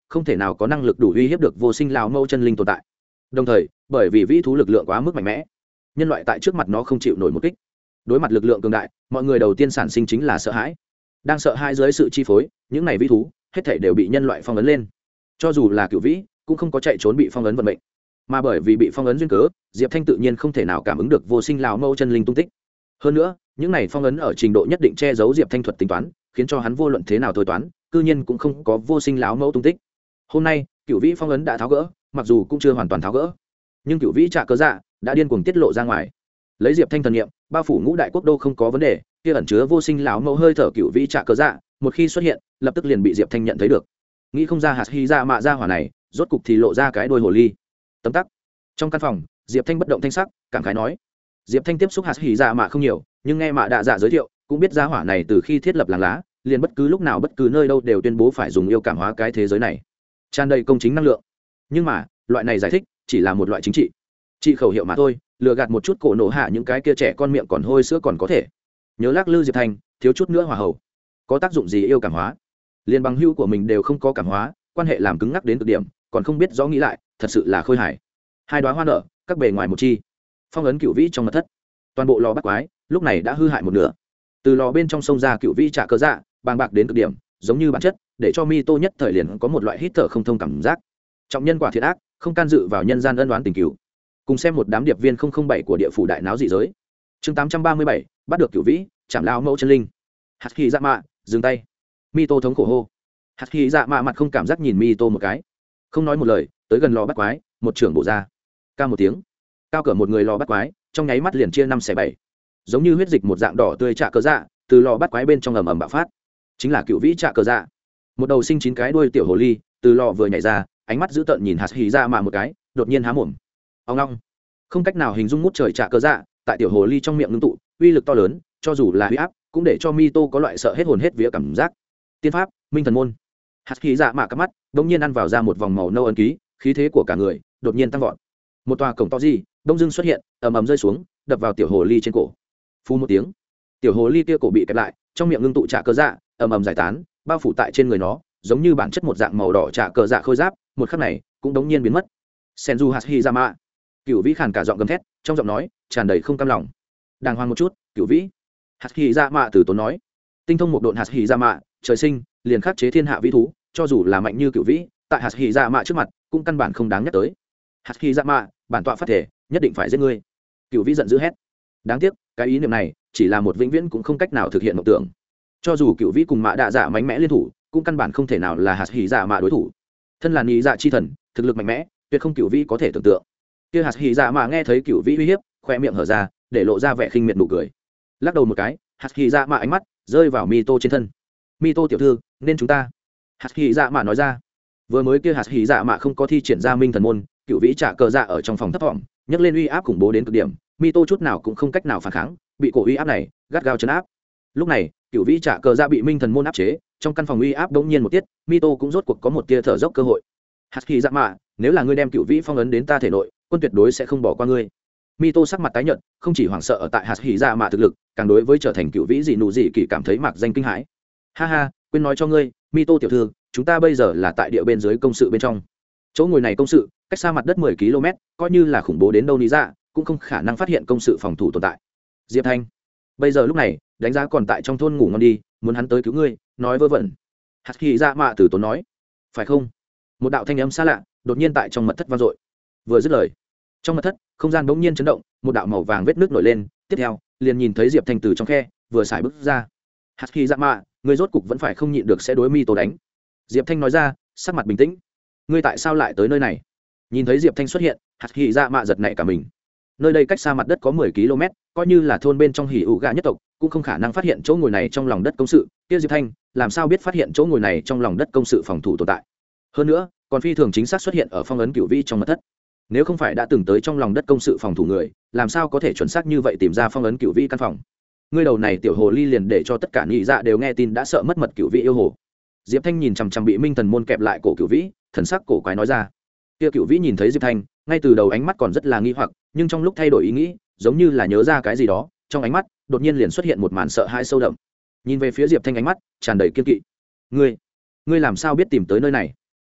không thể nào có năng lực đủ uy hiếp được vô sinh lão mẫu chân linh tồn tại. Đồng thời bởi vì vĩ thú lực lượng quá mức mạnh mẽ, nhân loại tại trước mặt nó không chịu nổi một kích. Đối mặt lực lượng cường đại, mọi người đầu tiên sản sinh chính là sợ hãi. Đang sợ hãi dưới sự chi phối, những này vĩ thú hết thảy đều bị nhân loại phong ấn lên. Cho dù là cựu vĩ cũng không có chạy trốn bị phong ấn vận mệnh, mà bởi vì bị phong ấn duyên cớ, Diệp Thanh tự nhiên không thể nào cảm ứng được vô sinh lão mẫu chân linh tung tích. Hơn nữa, những này phong ấn ở trình độ nhất định che giấu Diệp Thanh thuật tính toán, khiến cho hắn vô luận thế nào thôi toán, cư nhiên cũng không có vô sinh lão mẫu tung tích. Hôm nay, cựu vĩ phong ấn đã tháo gỡ, mặc dù cũng chưa hoàn toàn tháo gỡ, nhưng cựu vĩ trạ cơ dạ đã điên cuồng tiết lộ ra ngoài. Lấy Diệp Thanh thần niệm, bao phủ ngũ đại quốc đô không có vấn đề, kia ẩn chứa vô sinh lão mẫu hơi thở cựu vĩ trạ cơ dạ, một khi xuất hiện, lập tức liền bị Diệp Thanh nhận thấy được. Nghĩ không ra hạt hy ra mạ ra hỏa này, rốt cục thì lộ ra cái đôi hồ ly. Tấm tắc. Trong căn phòng, Diệp Thanh bất động thanh sắc, cảm khái nói: Diệp Thanh tiếp xúc hạt hy ra mạ không nhiều, nhưng nghe mạ đạ dạ giới thiệu, cũng biết ra hỏa này từ khi thiết lập làng lá, liền bất cứ lúc nào bất cứ nơi đâu đều tuyên bố phải dùng yêu cảm hóa cái thế giới này, tràn đầy công chính năng lượng. Nhưng mà, loại này giải thích chỉ là một loại chính trị, trị khẩu hiệu mà thôi, lừa gạt một chút cổ nổ hạ những cái kia trẻ con miệng còn hôi sữa còn có thể. Nhớ lắc lư Diệp Thanh, thiếu chút nữa hòa hậu. Có tác dụng gì yêu cảm hóa? Liên bằng hữu của mình đều không có cảm hóa, quan hệ làm cứng ngắc đến cực điểm, còn không biết rõ nghĩ lại, thật sự là khôi hài. Hai đóa hoa nở, các bề ngoài một chi. Phong ấn cựu vĩ trong mật thất. Toàn bộ lò bắt quái, lúc này đã hư hại một nửa. Từ lò bên trong sông ra cựu vĩ trạ cơ dạ, bàng bạc đến cực điểm, giống như bản chất, để cho Mi Tô nhất thời liền có một loại hít thở không thông cảm giác. Trọng nhân quả thiệt ác, không can dự vào nhân gian ân oán tình cửu. Cùng xem một đám điệp viên không không bảy của địa phủ đại náo dị giới. Chương tám trăm ba mươi bảy, bắt được cựu vĩ, chạm lao mẫu chân linh. Hạt khí dạ mạ, dừng tay. Mi Tô thống khổ hô. Hạt khí dạ mạ mặt không cảm giác nhìn Mi Tô một cái, không nói một lời, tới gần lò bắt quái, một trưởng bổ ra. Cao một tiếng, cao cỡ một người lò bắt quái, trong nháy mắt liền chia năm xẻ bảy, giống như huyết dịch một dạng đỏ tươi trạ cơ dạ, từ lò bắt quái bên trong ầm ầm bạo phát. Chính là cựu vĩ trạ cơ dạ. Một đầu sinh chín cái đuôi tiểu hồ ly, từ lò vừa nhảy ra, ánh mắt dữ tợn nhìn hạt hỉ dạ mạ một cái, đột nhiên há mồm. Ông long, không cách nào hình dung ngút trời trạ cơ dạ, tại tiểu hồ ly trong miệng ngưng tụ, uy lực to lớn, cho dù là huy áp, cũng để cho Mi Tô có loại sợ hết hồn hết vía cảm giác. Tiên pháp, minh thần môn. Hạt hỉ dạ mạ cắm mắt, đống nhiên ăn vào ra một vòng màu nâu ấn ký, khí thế của cả người đột nhiên tăng vọt. Một tòa cổng to gì, đông dưng xuất hiện, ầm ầm rơi xuống, đập vào tiểu hồ ly trên cổ. Phu một tiếng, tiểu hồ ly kia cổ bị kẹp lại, trong miệng ngưng tụ trạ cơ dạ, ầm ầm giải tán, bao phủ tại trên người nó, giống như bản chất một dạng màu đỏ trạ cơ dạ khôi giáp, một khắc này cũng đống nhiên biến mất. Senju Hashizama, cửu vĩ khàn cả giọng gầm thét, trong giọng nói tràn đầy không cam lòng. Đàng hoàng một chút, cửu vĩ. Hashizama từ tốn nói, tinh thông một độn Hashizama, trời sinh liền khắc chế thiên hạ vĩ thú, cho dù là mạnh như cửu vĩ, tại Hashizama trước mặt cũng căn bản không đáng nhắc tới. Hashizama, bản tọa phát thể, nhất định phải giết ngươi. Cửu vĩ giận dữ hét. Đáng tiếc, cái ý niệm này chỉ là một vĩnh viễn cũng không cách nào thực hiện mộng tưởng. Cho dù cửu vĩ cùng mạ đạ dạ mạnh mẽ liên thủ, cũng căn bản không thể nào là Hashizama đối thủ. Thân là nhị dạ chi thần, thực lực mạnh mẽ, tuyệt không cửu vĩ có thể tưởng tượng. Kia Hashizama nghe thấy cửu vĩ uy hiếp, khoe miệng hở ra, để lộ ra vẻ khinh miệt nụ cười. Lắc đầu một cái, Hashizama ánh mắt rơi vào Mi Tô trên thân. Mi Tô tiểu thư, nên chúng ta. Hashizama nói ra. Vừa mới kia Hashizama không có thi triển ra minh thần môn, cửu vĩ trả cờ dạ ở trong phòng thấp thỏm, nhấc lên uy áp khủng bố đến cực điểm, Mi Tô chút nào cũng không cách nào phản kháng, bị cổ uy áp này gắt gao chấn áp. Lúc này, cửu vĩ trả cờ dạ bị minh thần môn áp chế, trong căn phòng uy áp đống nhiên một tiết, Mi Tô cũng rốt cuộc có một tia thở dốc cơ hội. Hashizama, nếu là ngươi đem cửu vĩ phong ấn đến ta thể nội, quân tuyệt đối sẽ không bỏ qua ngươi. Mi Tô sắc mặt tái nhợt, không chỉ hoảng sợ ở tại Hashizama thực lực, càng đối với trở thành cửu vĩ gì nụ gì kỳ cảm thấy mạc danh kinh hãi. Ha ha, quên nói cho ngươi, Mi Tô tiểu thư, chúng ta bây giờ là tại địa bên dưới công sự bên trong. Chỗ ngồi này công sự cách xa mặt đất mười ki lô mét, coi như là khủng bố đến đâu lý ra, cũng không khả năng phát hiện công sự phòng thủ tồn tại. Diệp Thanh, bây giờ lúc này, đánh giá còn tại trong thôn ngủ ngon đi, muốn hắn tới cứu ngươi, nói vớ vẩn. Hashizama từ tốn nói, phải không? Một đạo thanh âm xa lạ đột nhiên tại trong mật thất vang dội. Vừa dứt lời, trong mật thất không gian bỗng nhiên chấn động, một đạo màu vàng vết nước nổi lên, tiếp theo liền nhìn thấy Diệp Thanh từ trong khe vừa xài bước ra. Hashizama, ngươi rốt cục vẫn phải không nhịn được sẽ đối Mi Tô đánh. Diệp Thanh nói ra, sắc mặt bình tĩnh. Ngươi tại sao lại tới nơi này? Nhìn thấy Diệp Thanh xuất hiện, Hashizama giật nảy cả mình. Nơi đây cách xa mặt đất có mười ki lô mét, coi như là thôn bên trong hỉ ủ gà nhất tộc cũng không khả năng phát hiện chỗ ngồi này trong lòng đất công sự. Kia Diệp Thanh làm sao biết phát hiện chỗ ngồi này trong lòng đất công sự phòng thủ tồn tại? Hơn nữa, còn phi thường chính xác xuất hiện ở phong ấn cửu vĩ trong mật thất. Nếu không phải đã từng tới trong lòng đất công sự phòng thủ người, làm sao có thể chuẩn xác như vậy tìm ra phong ấn cửu vĩ căn phòng? Ngươi đầu này tiểu hồ ly liền để cho tất cả nhị dạ đều nghe tin đã sợ mất mật cửu vĩ yêu hồ. Diệp Thanh nhìn chằm chằm bị minh thần môn kẹp lại cổ cửu vĩ, thần sắc cổ quái nói ra. Kia cửu vĩ nhìn thấy Diệp Thanh, ngay từ đầu ánh mắt còn rất là nghi hoặc, nhưng trong lúc thay đổi ý nghĩ, giống như là nhớ ra cái gì đó, trong ánh mắt đột nhiên liền xuất hiện một màn sợ hãi sâu đậm. Nhìn về phía Diệp Thanh ánh mắt tràn đầy kiên kỵ. Ngươi, ngươi làm sao biết tìm tới nơi này?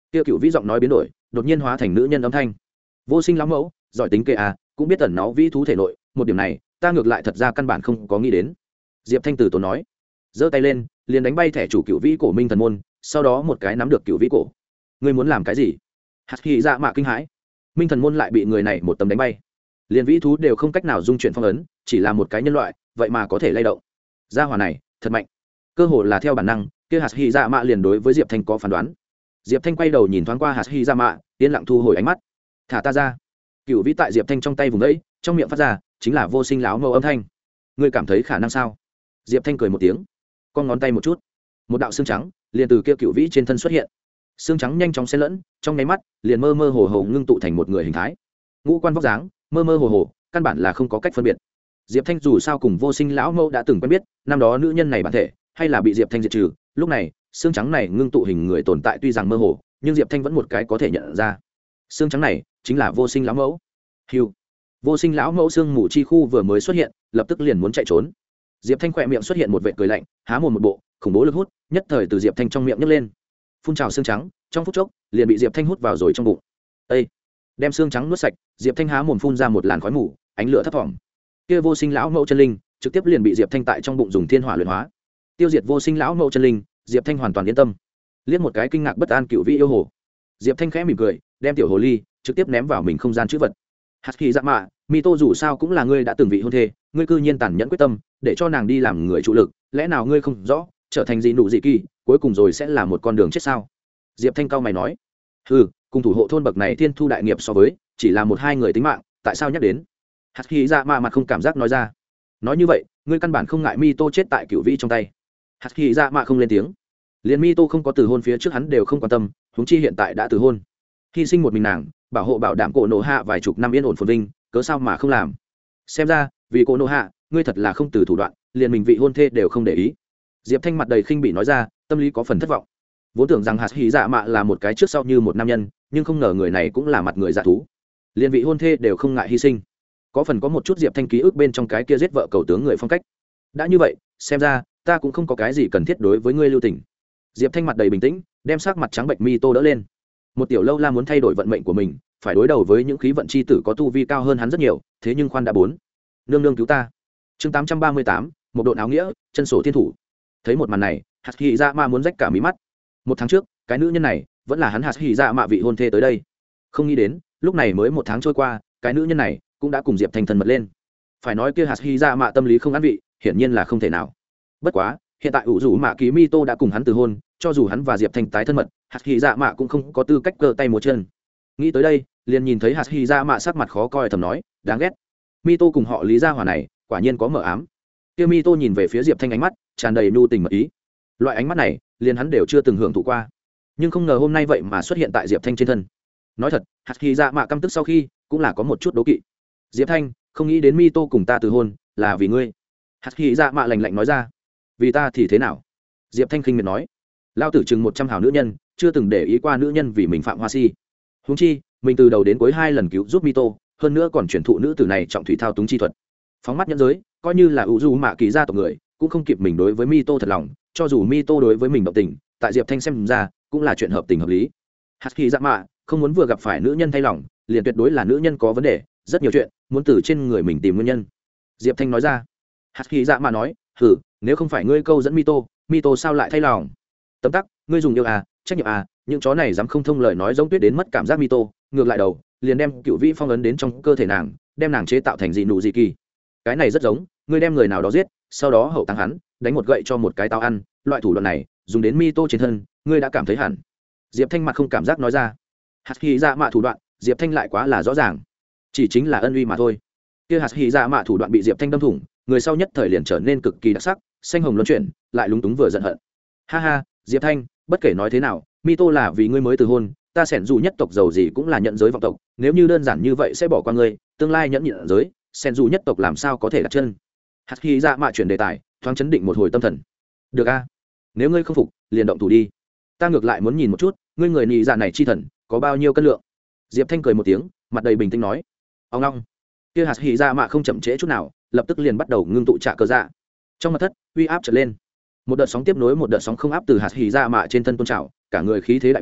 kia cựu vĩ giọng nói biến đổi, đột nhiên hóa thành nữ nhân âm thanh. Vô sinh lão mẫu giỏi tính kê à, cũng biết tẩn náu vĩ thú thể nội, một điểm này ta ngược lại thật ra căn bản không có nghĩ đến. Diệp Thanh từ tốn nói, giơ tay lên liền đánh bay thẻ chủ cựu vĩ cổ minh thần môn, sau đó một cái nắm được cựu vĩ cổ. Ngươi muốn làm cái gì? Hạt Hy Dạ Mạ kinh hãi. Minh thần môn lại bị người này một tấm đánh bay, liền vĩ thú đều không cách nào dung chuyển phong ấn, chỉ là một cái nhân loại vậy mà có thể lay động. Gia hỏa này thật mạnh, cơ hồ là theo bản năng kia Hạt Hy Dạ Mạ liền đối với Diệp Thanh có phán đoán. Diệp Thanh quay đầu nhìn thoáng qua Hạt Hy Dạ Mạ, yên lặng thu hồi ánh mắt. Thả ta ra. Cựu vĩ tại Diệp Thanh trong tay vùng đấy, trong miệng phát ra chính là vô sinh lão mâu âm thanh. Ngươi cảm thấy khả năng sao? Diệp Thanh cười một tiếng, con ngón tay một chút, một đạo xương trắng liền từ kia cựu vĩ trên thân xuất hiện. Xương trắng nhanh chóng xen lẫn, trong nháy mắt liền mơ mơ hồ hồ ngưng tụ thành một người hình thái. Ngũ quan vóc dáng mơ mơ hồ hồ, căn bản là không có cách phân biệt. Diệp Thanh dù sao cùng vô sinh lão mâu đã từng quen biết, năm đó nữ nhân này bản thể hay là bị Diệp Thanh diệt trừ, lúc này xương trắng này ngưng tụ hình người tồn tại tuy rằng mơ hồ, nhưng Diệp Thanh vẫn một cái có thể nhận ra. Xương trắng này chính là vô sinh lão mẫu. Hưu. Vô sinh lão mẫu xương mù chi khu vừa mới xuất hiện, lập tức liền muốn chạy trốn. Diệp Thanh khỏe miệng xuất hiện một vệt cười lạnh, há mồm một bộ khủng bố lực hút, nhất thời từ Diệp Thanh trong miệng nhấc lên, phun trào xương trắng, trong phút chốc liền bị Diệp Thanh hút vào rồi trong bụng. Ê! Đem xương trắng nuốt sạch, Diệp Thanh há mồm phun ra một làn khói mù, ánh lửa thấp thỏm. Kia vô sinh lão mẫu chân linh trực tiếp liền bị Diệp Thanh tại trong bụng dùng thiên hỏa luyện hóa, tiêu diệt vô sinh lão mẫu chân linh. Diệp Thanh hoàn toàn yên tâm. Liếc một cái kinh ngạc bất an cựu vị yêu hồ, Diệp Thanh khẽ mỉm cười, đem tiểu hồ ly trực tiếp ném vào mình không gian chữ vật. Hạt Kỳ Dạ Mạ, Mito dù sao cũng là ngươi đã từng vị hôn thê, ngươi cư nhiên tàn nhẫn quyết tâm để cho nàng đi làm người trụ lực, lẽ nào ngươi không rõ trở thành gì nụ gì kỳ cuối cùng rồi sẽ là một con đường chết sao? Diệp Thanh cao mày nói, ừ, cùng thủ hộ thôn bậc này thiên thu đại nghiệp so với chỉ là một hai người tính mạng, tại sao nhắc đến? Hạt Kỳ Dạ Mạ mặt không cảm giác nói ra, nói như vậy ngươi căn bản không ngại Mito chết tại cựu vĩ trong tay. Hạt Kỳ Dạ Mạ không lên tiếng, liền Mito không có từ hôn phía trước hắn đều không quan tâm, huống chi hiện tại đã từ hôn, hy sinh một mình nàng bảo hộ bảo đảm cổ nổ hạ vài chục năm yên ổn phồn vinh, cớ sao mà không làm? Xem ra vì cổ nổ hạ ngươi thật là không từ thủ đoạn, liền mình vị hôn thê đều không để ý. Diệp Thanh mặt đầy khinh bỉ nói ra, tâm lý có phần thất vọng. Vốn tưởng rằng Hạt Hỉ Dạ Mạ là một cái trước sau như một nam nhân, nhưng không ngờ người này cũng là mặt người dạ thú, liền vị hôn thê đều không ngại hy sinh. Có phần có một chút Diệp Thanh ký ức bên trong cái kia giết vợ cầu tướng người phong cách. Đã như vậy, xem ra ta cũng không có cái gì cần thiết đối với ngươi lưu tình. Diệp Thanh mặt đầy bình tĩnh, đem sắc mặt trắng bệnh mi tô đỡ lên. Một tiểu lâu la muốn thay đổi vận mệnh của mình, phải đối đầu với những khí vận chi tử có tu vi cao hơn hắn rất nhiều, thế nhưng khoan đã bốn. Nương nương cứu ta. Chương tám trăm ba mươi tám, một độn áo nghĩa, chân sổ thiên thủ. Thấy một màn này, Hạt Hỉ Dạ Mạ muốn rách cả mí mắt. Một tháng trước, cái nữ nhân này vẫn là hắn Hạt Hỉ Dạ Mạ vị hôn thê tới đây. Không nghĩ đến, lúc này mới một tháng trôi qua, cái nữ nhân này cũng đã cùng Diệp Thanh thân mật lên. Phải nói kia Hạt Hỉ Dạ Mạ tâm lý không an vị, hiển nhiên là không thể nào. Bất quá, hiện tại ủ rủ Mạ Ký Mito đã cùng hắn từ hôn, cho dù hắn và Diệp Thanh tái thân mật, Hạt Hỉ Dạ Mạ cũng không có tư cách cơ tay múa chân. Nghĩ tới đây, liền nhìn thấy Hạt Hỉ Dạ Mạ sắc mặt khó coi thầm nói, đáng ghét. Mito cùng họ Lý gia hỏa này, quả nhiên có mở ám. Kia Mito nhìn về phía Diệp Thanh ánh mắt tràn đầy nhu tình mật ý. Loại ánh mắt này, liền hắn đều chưa từng hưởng thụ qua, nhưng không ngờ hôm nay vậy mà xuất hiện tại Diệp Thanh trên thân. Nói thật, Hạt Hỉ Dạ Mạ căm tức sau khi, cũng là có một chút đố kỵ. Diệp Thanh, không nghĩ đến Mito cùng ta từ hôn, là vì ngươi. Hạt Hỉ Dạ Mạ lạnh lạnh nói ra. Vì ta thì thế nào? Diệp Thanh khinh miệt nói. Lao tử chừng một trăm hảo nữ nhân, chưa từng để ý qua nữ nhân vì mình phạm hoa si. Huống chi, mình từ đầu đến cuối hai lần cứu giúp Mito, hơn nữa còn chuyển thụ nữ tử này trọng thủy thao túng chi thuật. Phóng mắt nhẫn giới, coi như là ủ du mạ kỳ gia tộc người, cũng không kịp mình đối với Mito thật lòng, cho dù Mito đối với mình động tình, tại Diệp Thanh xem ra, cũng là chuyện hợp tình hợp lý. Hạt Hỉ Dạ Mạ không muốn vừa gặp phải nữ nhân thay lòng, liền tuyệt đối là nữ nhân có vấn đề, rất nhiều chuyện muốn từ trên người mình tìm nguyên nhân. Diệp Thanh nói ra. Hạt Hỉ Dạ Mạ nói, hừ, nếu không phải ngươi câu dẫn Mito, Mito sao lại thay lòng? Tấm tắc, ngươi dùng yêu à, trách nhiệm à, những chó này dám không thông lời nói giống tuyết đến mất cảm giác Mito, ngược lại đầu, liền đem cựu vĩ phong ấn đến trong cơ thể nàng, đem nàng chế tạo thành dị nụ dị kỳ. Cái này rất giống, ngươi đem người nào đó giết, sau đó hậu tăng hắn, đánh một gậy cho một cái tao ăn, loại thủ đoạn này, dùng đến Mito trên thân, ngươi đã cảm thấy hẳn. Diệp Thanh mặt không cảm giác nói ra. Hạt Hỉ Dạ Mạ thủ đoạn, Diệp Thanh lại quá là rõ ràng, chỉ chính là ân uy mà thôi. Kia Hạt Hỉ Dạ Mạ thủ đoạn bị Diệp Thanh đâm thủng, người sau nhất thời liền trở nên cực kỳ đặc sắc, xanh hồng luân chuyển, lại lúng túng vừa giận hận. Ha ha, Diệp Thanh, bất kể nói thế nào, Mito là vì ngươi mới từ hôn, ta sẻn dù nhất tộc giàu gì cũng là nhận giới vọng tộc, nếu như đơn giản như vậy sẽ bỏ qua ngươi, tương lai nhẫn nhịn giới, sẻn dù nhất tộc làm sao có thể đặt chân? Hạt Hỉ Dạ Mạ chuyển đề tài, thoáng chấn định một hồi tâm thần. Được a, nếu ngươi không phục, liền động thủ đi. Ta ngược lại muốn nhìn một chút, ngươi người nhị dạ này chi thần, có bao nhiêu cân lượng? Diệp Thanh cười một tiếng, mặt đầy bình tĩnh nói. Ông long. Kia Hạt Hỉ Dạ Mạ không chậm trễ chút nào, lập tức liền bắt đầu ngưng tụ trả cơ dạ. Trong mật thất, uy áp trở lên. Một đợt sóng tiếp nối một đợt sóng không áp từ Hạt Hỉ Dạ Mạ trên thân tôn trào, cả người khí thế đại biến,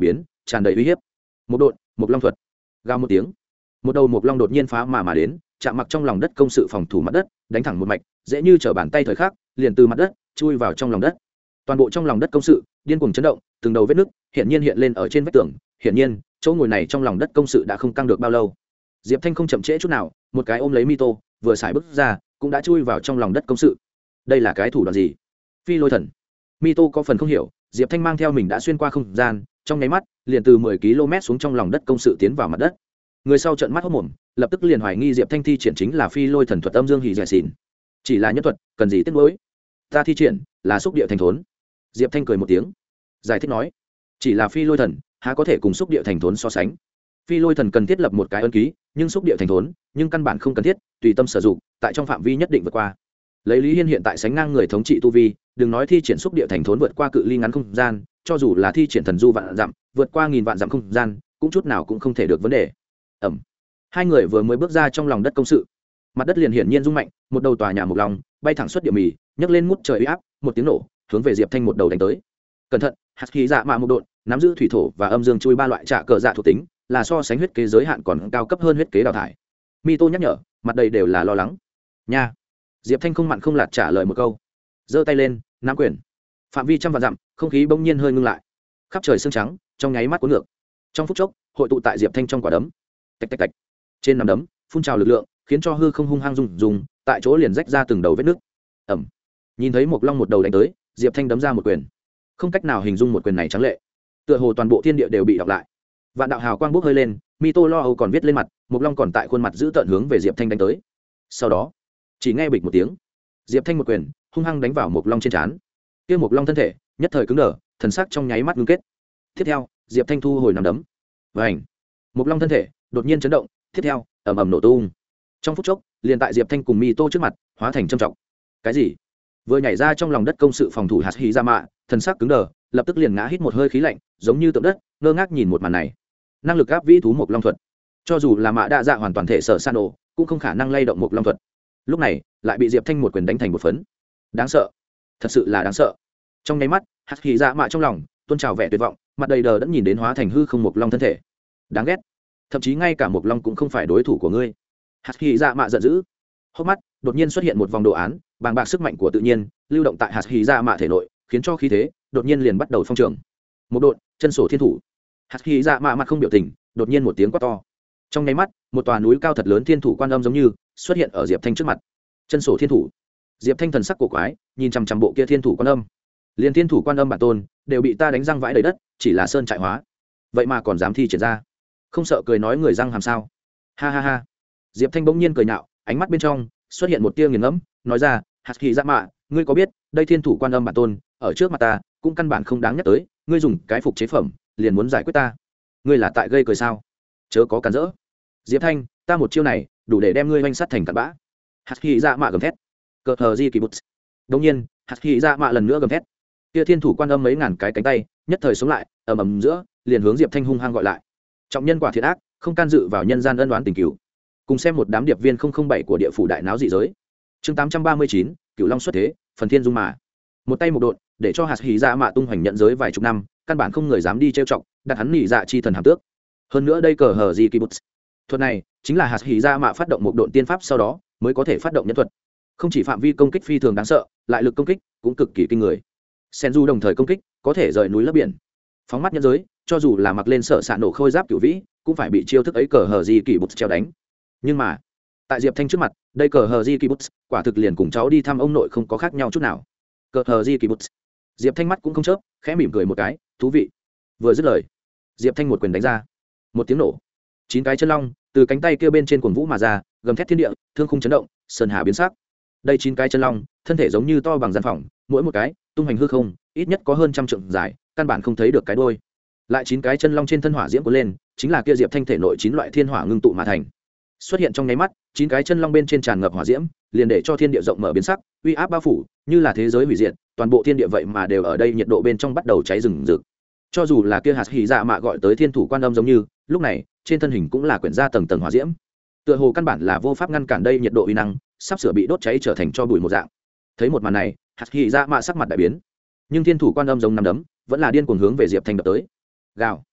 tràn đầy uy hiếp. Một độn, một long thuật. Gào một tiếng, một đầu một long đột nhiên phá mà mà đến, chạm mặc trong lòng đất công sự phòng thủ mặt đất, đánh thẳng một mạch, dễ như trở bàn tay thời khắc, liền từ mặt đất chui vào trong lòng đất. Toàn bộ trong lòng đất công sự điên cuồng chấn động, từng đầu vết nứt hiện nhiên hiện lên ở trên vách tường, hiển nhiên chỗ ngồi này trong lòng đất công sự đã không căng được bao lâu. Diệp Thanh không chậm trễ chút nào, một cái ôm lấy Mito, vừa xài bước ra, cũng đã chui vào trong lòng đất công sự. Đây là cái thủ đoạn gì? Phi lôi thần. Mito có phần không hiểu, Diệp Thanh mang theo mình đã xuyên qua không gian, trong nháy mắt liền từ mười ki lô mét xuống trong lòng đất công sự tiến vào mặt đất. Người sau trợn mắt hốt mồm, lập tức liền hoài nghi Diệp Thanh thi triển chính là phi lôi thần thuật âm dương hỉ dẻ xỉn. Chỉ là nhân thuật, cần gì tiếc nuối? Ta thi triển là xúc địa thành thốn. Diệp Thanh cười một tiếng, giải thích nói, chỉ là phi lôi thần, há có thể cùng xúc địa thành thốn so sánh? Phi lôi thần cần thiết lập một cái ấn ký, nhưng xúc địa thành thốn, nhưng căn bản không cần thiết, tùy tâm sử dụng, tại trong phạm vi nhất định vượt qua. Lấy Lý Hiên hiện tại sánh ngang người thống trị tu vi, đừng nói thi triển xúc địa thành thốn vượt qua cự ly ngắn không gian, cho dù là thi triển thần du vạn dặm, vượt qua nghìn vạn dặm không gian, cũng chút nào cũng không thể được vấn đề. Ẩm. Hai người vừa mới bước ra trong lòng đất công sự, mặt đất liền hiển nhiên rung mạnh, một đầu tòa nhà một lòng bay thẳng xuất địa mì, nhấc lên ngút trời uy áp, một tiếng nổ, hướng về Diệp Thanh một đầu đánh tới. Cẩn thận, hạt khí dạ mạ một độn, nắm giữ thủy thổ và âm dương chui ba loại trả cờ dạ thuộc tính, là so sánh huyết kế giới hạn còn cao cấp hơn huyết kế đào thải. Mito nhắc nhở, mặt đầy đều là lo lắng. Nha. Diệp Thanh không mặn không lạt trả lời một câu, giơ tay lên, nắm quyền, phạm vi trăm vạn dặm, không khí bỗng nhiên hơi ngưng lại, khắp trời sương trắng, trong nháy mắt cuốn ngược, trong phút chốc hội tụ tại Diệp Thanh trong quả đấm. Tạch tạch tạch. Trên nắm đấm phun trào lực lượng, khiến cho hư không hung hăng rung rung, tại chỗ liền rách ra từng đầu vết nứt. Ẩm. Nhìn thấy một long một đầu đánh tới, Diệp Thanh đấm ra một quyền, không cách nào hình dung một quyền này trắng lệ, tựa hồ toàn bộ thiên địa đều bị đọc lại. Vạn đạo hào quang bốc hơi lên, Mito lo âu còn viết lên mặt, một long còn tại khuôn mặt giữ tợn hướng về Diệp Thanh đánh tới. Sau đó, chỉ nghe bịch một tiếng, Diệp Thanh một quyền hung hăng đánh vào một long trên trán. Kia một long thân thể nhất thời cứng đờ, thần sắc trong nháy mắt ngưng kết. Tiếp theo, Diệp Thanh thu hồi nắm đấm. Vành. Một long thân thể đột nhiên chấn động, tiếp theo, ầm ầm nổ tung. Trong phút chốc, liền tại Diệp Thanh cùng Mito trước mặt, hóa thành trâm trọng. Cái gì? Vừa nhảy ra trong lòng đất công sự phòng thủ hạt hỉ ra mạ, thần sắc cứng đờ, lập tức liền ngã hít một hơi khí lạnh, giống như tượng đất, ngơ ngác nhìn một màn này. Năng lực áp vĩ thú một long thuật, cho dù là mạ đa dạ hoàn toàn thể sở san ổ, cũng không khả năng lay động một long thuật. Lúc này, lại bị Diệp Thanh một quyền đánh thành một phấn. Đáng sợ, thật sự là đáng sợ. Trong nháy mắt, hạt hỉ ra mạ trong lòng tuôn trào vẻ tuyệt vọng, mặt đầy đờ đẫn nhìn đến hóa thành hư không một long thân thể. Đáng ghét, thậm chí ngay cả một long cũng không phải đối thủ của ngươi. Hạt hỉ dạ mạ giận dữ, hốc mắt đột nhiên xuất hiện một vòng đồ án, bàng bạc sức mạnh của tự nhiên lưu động tại hạt hỉ dạ mạ thể nội, khiến cho khí thế đột nhiên liền bắt đầu phong trường. Một độn, chân sổ thiên thủ. Hạt hỉ dạ mạ mặt không biểu tình, đột nhiên một tiếng quát to. Trong nháy mắt, một tòa núi cao thật lớn thiên thủ quan âm giống như xuất hiện ở Diệp Thanh trước mặt. Chân sổ thiên thủ. Diệp Thanh thần sắc cổ quái, nhìn chằm chằm bộ kia thiên thủ quan âm. Liên thiên thủ quan âm bản tôn đều bị ta đánh răng vãi đầy đất, chỉ là sơn trại hóa, vậy mà còn dám thi triển ra, không sợ cười nói người răng hàm sao? Ha ha ha. Diệp Thanh bỗng nhiên cười nhạo, ánh mắt bên trong xuất hiện một tia nghiền ngẫm, nói ra, hạt hỉ dạ mạ, ngươi có biết đây thiên thủ quan âm bản tôn ở trước mặt ta cũng căn bản không đáng nhắc tới, ngươi dùng cái phục chế phẩm liền muốn giải quyết ta, ngươi là tại gây cười sao? Chớ có cản rỡ. Diệp Thanh, ta một chiêu này đủ để đem ngươi oanh sắt thành cặn bã. Hạt hỉ dạ mạ gầm thét. Cờ hờ di kỳ bút. Đột nhiên, hạt hỉ dạ mạ lần nữa gầm thét. Kia thiên thủ quan âm mấy ngàn cái cánh tay nhất thời sống lại, ầm ầm giữa liền hướng Diệp Thanh hung hăng gọi lại. Trọng nhân quả thiện ác, không can dự vào nhân gian ân oán tình cửu. Cùng xem một đám điệp viên không không bảy của địa phủ đại náo dị giới. Chương tám trăm ba mươi chín, Cửu Long xuất thế, phần thiên dung mà. Một tay một độn, để cho hạt hỉ dạ mạ tung hoành nhận giới vài chục năm, căn bản không người dám đi trêu chọc, đặt hắn nỉ dạ chi thần hàm tước. Hơn nữa đây cờ hờ gì kỳ bút. Thuật này chính là hạt hỉ dạ mạ phát động một độn tiên pháp sau đó mới có thể phát động nhân thuật. Không chỉ phạm vi công kích phi thường đáng sợ, lại lực công kích cũng cực kỳ kinh người. Senju đồng thời công kích, có thể rời núi lấp biển. Phóng mắt nhân giới, cho dù là mặc lên sợ sạ nổ khôi giáp cửu vĩ, cũng phải bị chiêu thức ấy cờ hờ gì kỳ bút treo đánh. Nhưng mà, tại Diệp Thanh trước mặt, đây cờ hờ di kỳ bút quả thực liền cùng cháu đi thăm ông nội không có khác nhau chút nào. Cờ hờ di kỳ bút. Diệp Thanh mắt cũng không chớp, khẽ mỉm cười một cái, thú vị. Vừa dứt lời, Diệp Thanh một quyền đánh ra, một tiếng nổ, chín cái chân long từ cánh tay kia bên trên cuồng vũ mà ra, gầm thét thiên địa, thương khung chấn động, sơn hà biến sắc. Đây chín cái chân long, thân thể giống như to bằng gian phòng, mỗi một cái tung hành hư không, ít nhất có hơn trăm trượng dài, căn bản không thấy được cái đuôi. Lại chín cái chân long trên thân hỏa diễm cuốn lên, chính là kia Diệp Thanh thể nội chín loại thiên hỏa ngưng tụ mà thành. Xuất hiện trong nháy mắt, chín cái chân long bên trên tràn ngập hỏa diễm, liền để cho thiên địa rộng mở biến sắc, uy áp bao phủ, như là thế giới hủy diệt, toàn bộ thiên địa vậy mà đều ở đây nhiệt độ bên trong bắt đầu cháy rừng rực. Cho dù là kia hạt hỉ dạ mạ gọi tới thiên thủ quan âm giống như, lúc này, trên thân hình cũng là quyển ra tầng tầng hỏa diễm. Tựa hồ căn bản là vô pháp ngăn cản đây nhiệt độ uy năng, sắp sửa bị đốt cháy trở thành cho bụi một dạng. Thấy một màn này, hạt hỉ dạ mạ sắc mặt đại biến, nhưng thiên thủ quan âm giống năm đấm, vẫn là điên cuồng hướng về Diệp Thanh đập tới. Gào,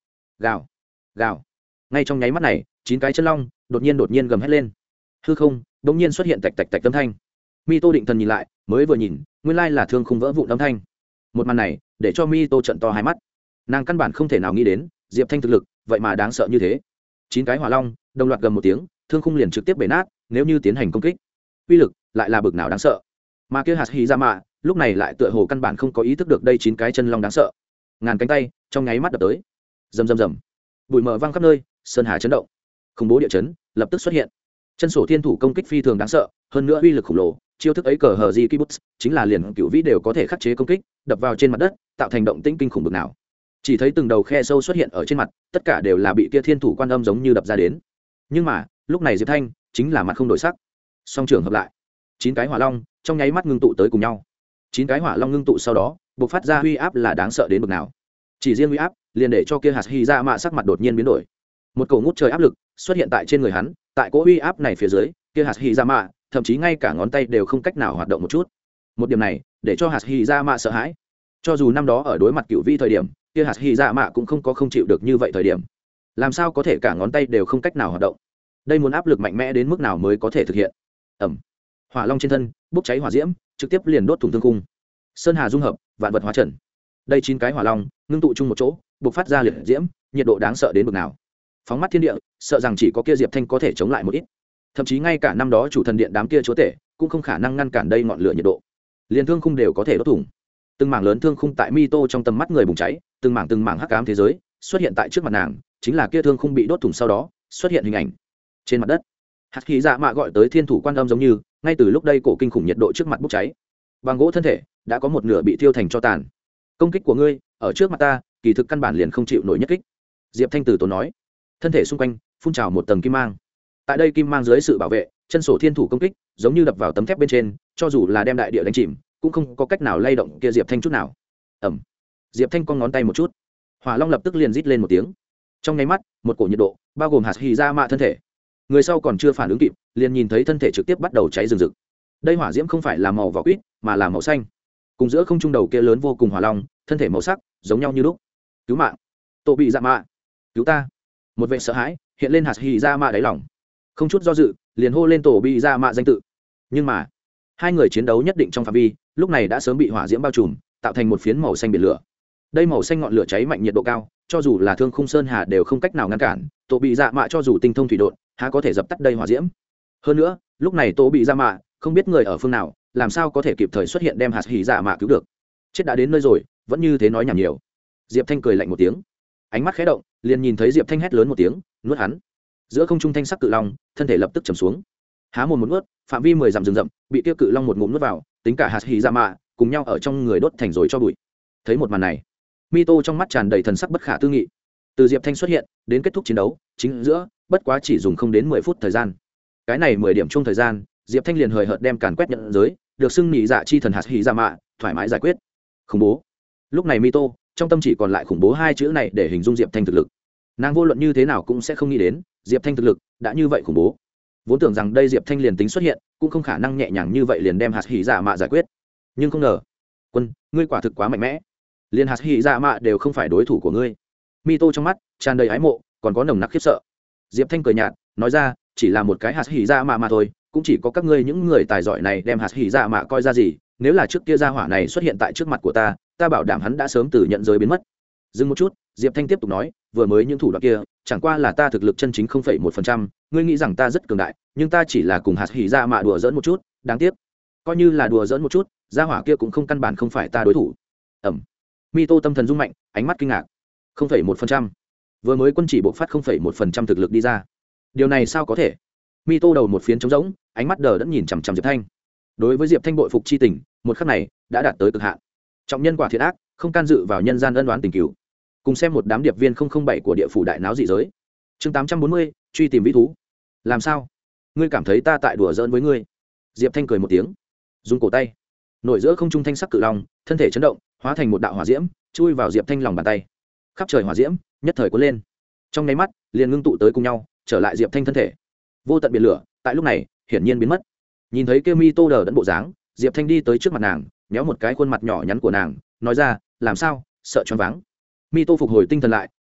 gào gào. Ngay trong nháy mắt này, chín cái chân long đột nhiên đột nhiên gầm hét lên. Hư không đột nhiên xuất hiện tạch tạch tạch âm thanh. Mi Tô định thần nhìn lại, mới vừa nhìn, nguyên lai là thương khung vỡ vụn âm thanh. Một màn này để cho Mi Tô trận to hai mắt. Nàng căn bản không thể nào nghĩ đến Diệp Thanh thực lực vậy mà đáng sợ như thế. Chín cái hỏa long đồng loạt gầm một tiếng, thương khung liền trực tiếp bể nát. Nếu như tiến hành công kích, uy lực lại là bực nào đáng sợ. Mà kia hạt hì ra mạ lúc này lại tựa hồ căn bản không có ý thức được đây chín cái chân long đáng sợ. Ngàn cánh tay trong nháy mắt đập tới, rầm rầm rầm, bụi mờ văng khắp nơi, sơn hà chấn động, khủng bố địa chấn lập tức xuất hiện. Chân sổ thiên thủ công kích phi thường đáng sợ, hơn nữa uy lực khủng lồ, chiêu thức ấy cờ hờ di kibutz chính là liền cựu vĩ đều có thể khắc chế công kích, đập vào trên mặt đất tạo thành động tĩnh kinh khủng bực nào. Chỉ thấy từng đầu khe sâu xuất hiện ở trên mặt, tất cả đều là bị kia thiên thủ quan âm giống như đập ra đến. Nhưng mà lúc này Diệp Thanh chính là mặt không đổi sắc, song trưởng hợp lại, chín cái hỏa long trong nháy mắt ngưng tụ tới cùng nhau. Chín cái hỏa long ngưng tụ sau đó bộc phát ra uy áp là đáng sợ đến bực nào. Chỉ riêng uy áp liền để cho kia hạt hy ra mạ sắc mặt đột nhiên biến đổi. Một cầu ngút trời áp lực xuất hiện tại trên người hắn, tại cỗ uy áp này phía dưới, kia hạt hy ra mạ thậm chí ngay cả ngón tay đều không cách nào hoạt động một chút. Một điểm này để cho hạt hy ra mạ sợ hãi. Cho dù năm đó ở đối mặt cựu vi thời điểm, kia hạt hy ra mạ cũng không có không chịu được như vậy thời điểm. Làm sao có thể cả ngón tay đều không cách nào hoạt động? Đây muốn áp lực mạnh mẽ đến mức nào mới có thể thực hiện? Ẩm. Hỏa long trên thân bốc cháy hỏa diễm, trực tiếp liền đốt thủng thương cung. Sơn hà dung hợp, vạn vật hóa trần. Đây chín cái hỏa long ngưng tụ chung một chỗ, bộc phát ra liệt diễm, nhiệt độ đáng sợ đến bực nào. Phóng mắt thiên địa, sợ rằng chỉ có kia Diệp Thanh có thể chống lại một ít. Thậm chí ngay cả năm đó chủ thần điện đám kia chúa tể cũng không khả năng ngăn cản đây ngọn lửa nhiệt độ. Liên thương khung đều có thể đốt thủng. Từng mảng lớn thương khung tại Mi Tô trong tầm mắt người bùng cháy, từng mảng từng mảng hắc ám thế giới xuất hiện tại trước mặt nàng, chính là kia thương khung bị đốt thủng sau đó xuất hiện hình ảnh trên mặt đất. Hạt khí dạ mạ gọi tới thiên thủ quan âm giống như ngay từ lúc đây cổ kinh khủng nhiệt độ trước mặt bốc cháy, bằng gỗ thân thể đã có một nửa bị thiêu thành cho tàn. Công kích của ngươi ở trước mặt ta kỳ thực căn bản liền không chịu nổi nhất kích. Diệp Thanh từ tốn nói. Thân thể xung quanh phun trào một tầng kim mang. Tại đây kim mang dưới sự bảo vệ, chân sổ thiên thủ công kích giống như đập vào tấm thép bên trên, cho dù là đem đại địa đánh chìm cũng không có cách nào lay động kia Diệp Thanh chút nào. Ẩm. Diệp Thanh cong ngón tay một chút, hỏa long lập tức liền rít lên một tiếng. Trong nháy mắt một cổ nhiệt độ bao gồm hạt hì ra mạ thân thể, người sau còn chưa phản ứng kịp liền nhìn thấy thân thể trực tiếp bắt đầu cháy rừng rực. Đây hỏa diễm không phải là màu vỏ quýt mà là màu xanh, cùng giữa không trung đầu kia lớn vô cùng hỏa long thân thể màu sắc giống nhau như lúc. Cứu mạng, tổ bị dạ mạ, cứu ta. Một vệ sợ hãi hiện lên hạt hì ra mạ đáy lòng, không chút do dự liền hô lên tổ bị dạ mạ danh tự. Nhưng mà hai người chiến đấu nhất định trong phạm vi lúc này đã sớm bị hỏa diễm bao trùm, tạo thành một phiến màu xanh biển lửa. Đây màu xanh ngọn lửa cháy mạnh, nhiệt độ cao, cho dù là thương khung sơn hà đều không cách nào ngăn cản. Tổ bị dạ mạ cho dù tinh thông thủy độn há có thể dập tắt đây hỏa diễm. Hơn nữa lúc này tổ bị dạ mạ không biết người ở phương nào, làm sao có thể kịp thời xuất hiện đem hạt hỉ dạ mạ cứu được. Chết đã đến nơi rồi vẫn như thế nói nhảm nhiều. Diệp Thanh cười lạnh một tiếng, ánh mắt khẽ động liền nhìn thấy Diệp Thanh hét lớn một tiếng nuốt hắn. Giữa không trung thanh sắc cự long thân thể lập tức trầm xuống, há mồm một nuốt, phạm vi mười dặm rừng rậm bị tiêu cự long một ngụm nuốt vào, tính cả hạt hỉ dạ mạ cùng nhau ở trong người đốt thành rồi cho bụi. Thấy một màn này, Mi Tô trong mắt tràn đầy thần sắc bất khả tư nghị. Từ Diệp Thanh xuất hiện đến kết thúc chiến đấu chính giữa bất quá chỉ dùng không đến mười phút thời gian. Cái này mười điểm chung thời gian, Diệp Thanh liền hời hợt đem càn quét nhận giới được xưng nhị dạ chi thần hạt hỉ dạ mạ thoải mái giải quyết. Khủng bố. Lúc này Mi Tô trong tâm chỉ còn lại khủng bố hai chữ này để hình dung Diệp Thanh thực lực. Nàng vô luận như thế nào cũng sẽ không nghĩ đến Diệp Thanh thực lực đã như vậy khủng bố. Vốn tưởng rằng đây Diệp Thanh liền tính xuất hiện cũng không khả năng nhẹ nhàng như vậy liền đem hạt hỉ dạ mạ giải quyết, nhưng không ngờ, quân ngươi quả thực quá mạnh mẽ, liền hạt hỉ dạ mạ đều không phải đối thủ của ngươi. Mi Tô trong mắt tràn đầy ái mộ còn có nồng nặc khiếp sợ. Diệp Thanh cười nhạt nói ra, chỉ là một cái hạt hỉ dạ mạ mà thôi, cũng chỉ có các ngươi những người tài giỏi này đem hạt hỉ dạ mạ coi ra gì. Nếu là trước kia gia hỏa này xuất hiện tại trước mặt của ta, ta bảo đảm hắn đã sớm từ nhận giới biến mất. Dừng một chút, Diệp Thanh tiếp tục nói, vừa mới những thủ đoạn kia chẳng qua là ta thực lực chân chính không phẩy một phần trăm. Ngươi nghĩ rằng ta rất cường đại, nhưng ta chỉ là cùng hạt hỉ dạ mạ đùa giỡn một chút, đáng tiếc, coi như là đùa giỡn một chút, gia hỏa kia cũng không căn bản không phải ta đối thủ. Ẩm. Mi Tô tâm thần rung mạnh, ánh mắt kinh ngạc. không phẩy một phần trăm. Vừa mới quân chỉ bộc phát không phẩy một phần trăm thực lực đi ra. Điều này sao có thể? Mi Tô đầu một phiến trống rỗng, ánh mắt đờ đẫn nhìn chằm chằm Diệp Thanh. Đối với Diệp Thanh bội phục chi tình, một khắc này đã đạt tới cực hạn. Trọng nhân quả thiện ác, không can dự vào nhân gian ân oán tình cửu. Cùng xem một đám điệp viên không không bảy của địa phủ đại náo dị giới. Chương tám trăm bốn mươi, truy tìm vĩ thú. Làm sao? Ngươi cảm thấy ta tại đùa giỡn với ngươi? Diệp Thanh cười một tiếng, dùng cổ tay, nổi giữa không trung thanh sắc cự long, thân thể chấn động, hóa thành một đạo hỏa diễm, chui vào Diệp Thanh lòng bàn tay. Khắp trời hỏa diễm nhất thời cuốn lên, trong nháy mắt liền ngưng tụ tới cùng nhau, trở lại Diệp Thanh thân thể. Vô tận biển lửa tại lúc này hiển nhiên biến mất. Nhìn thấy kia Mi Tô đờ đẫn bộ dáng, Diệp Thanh đi tới trước mặt nàng, nhéo một cái khuôn mặt nhỏ nhắn của nàng, nói ra, làm sao, sợ choáng váng? Mi Tô phục hồi tinh thần lại,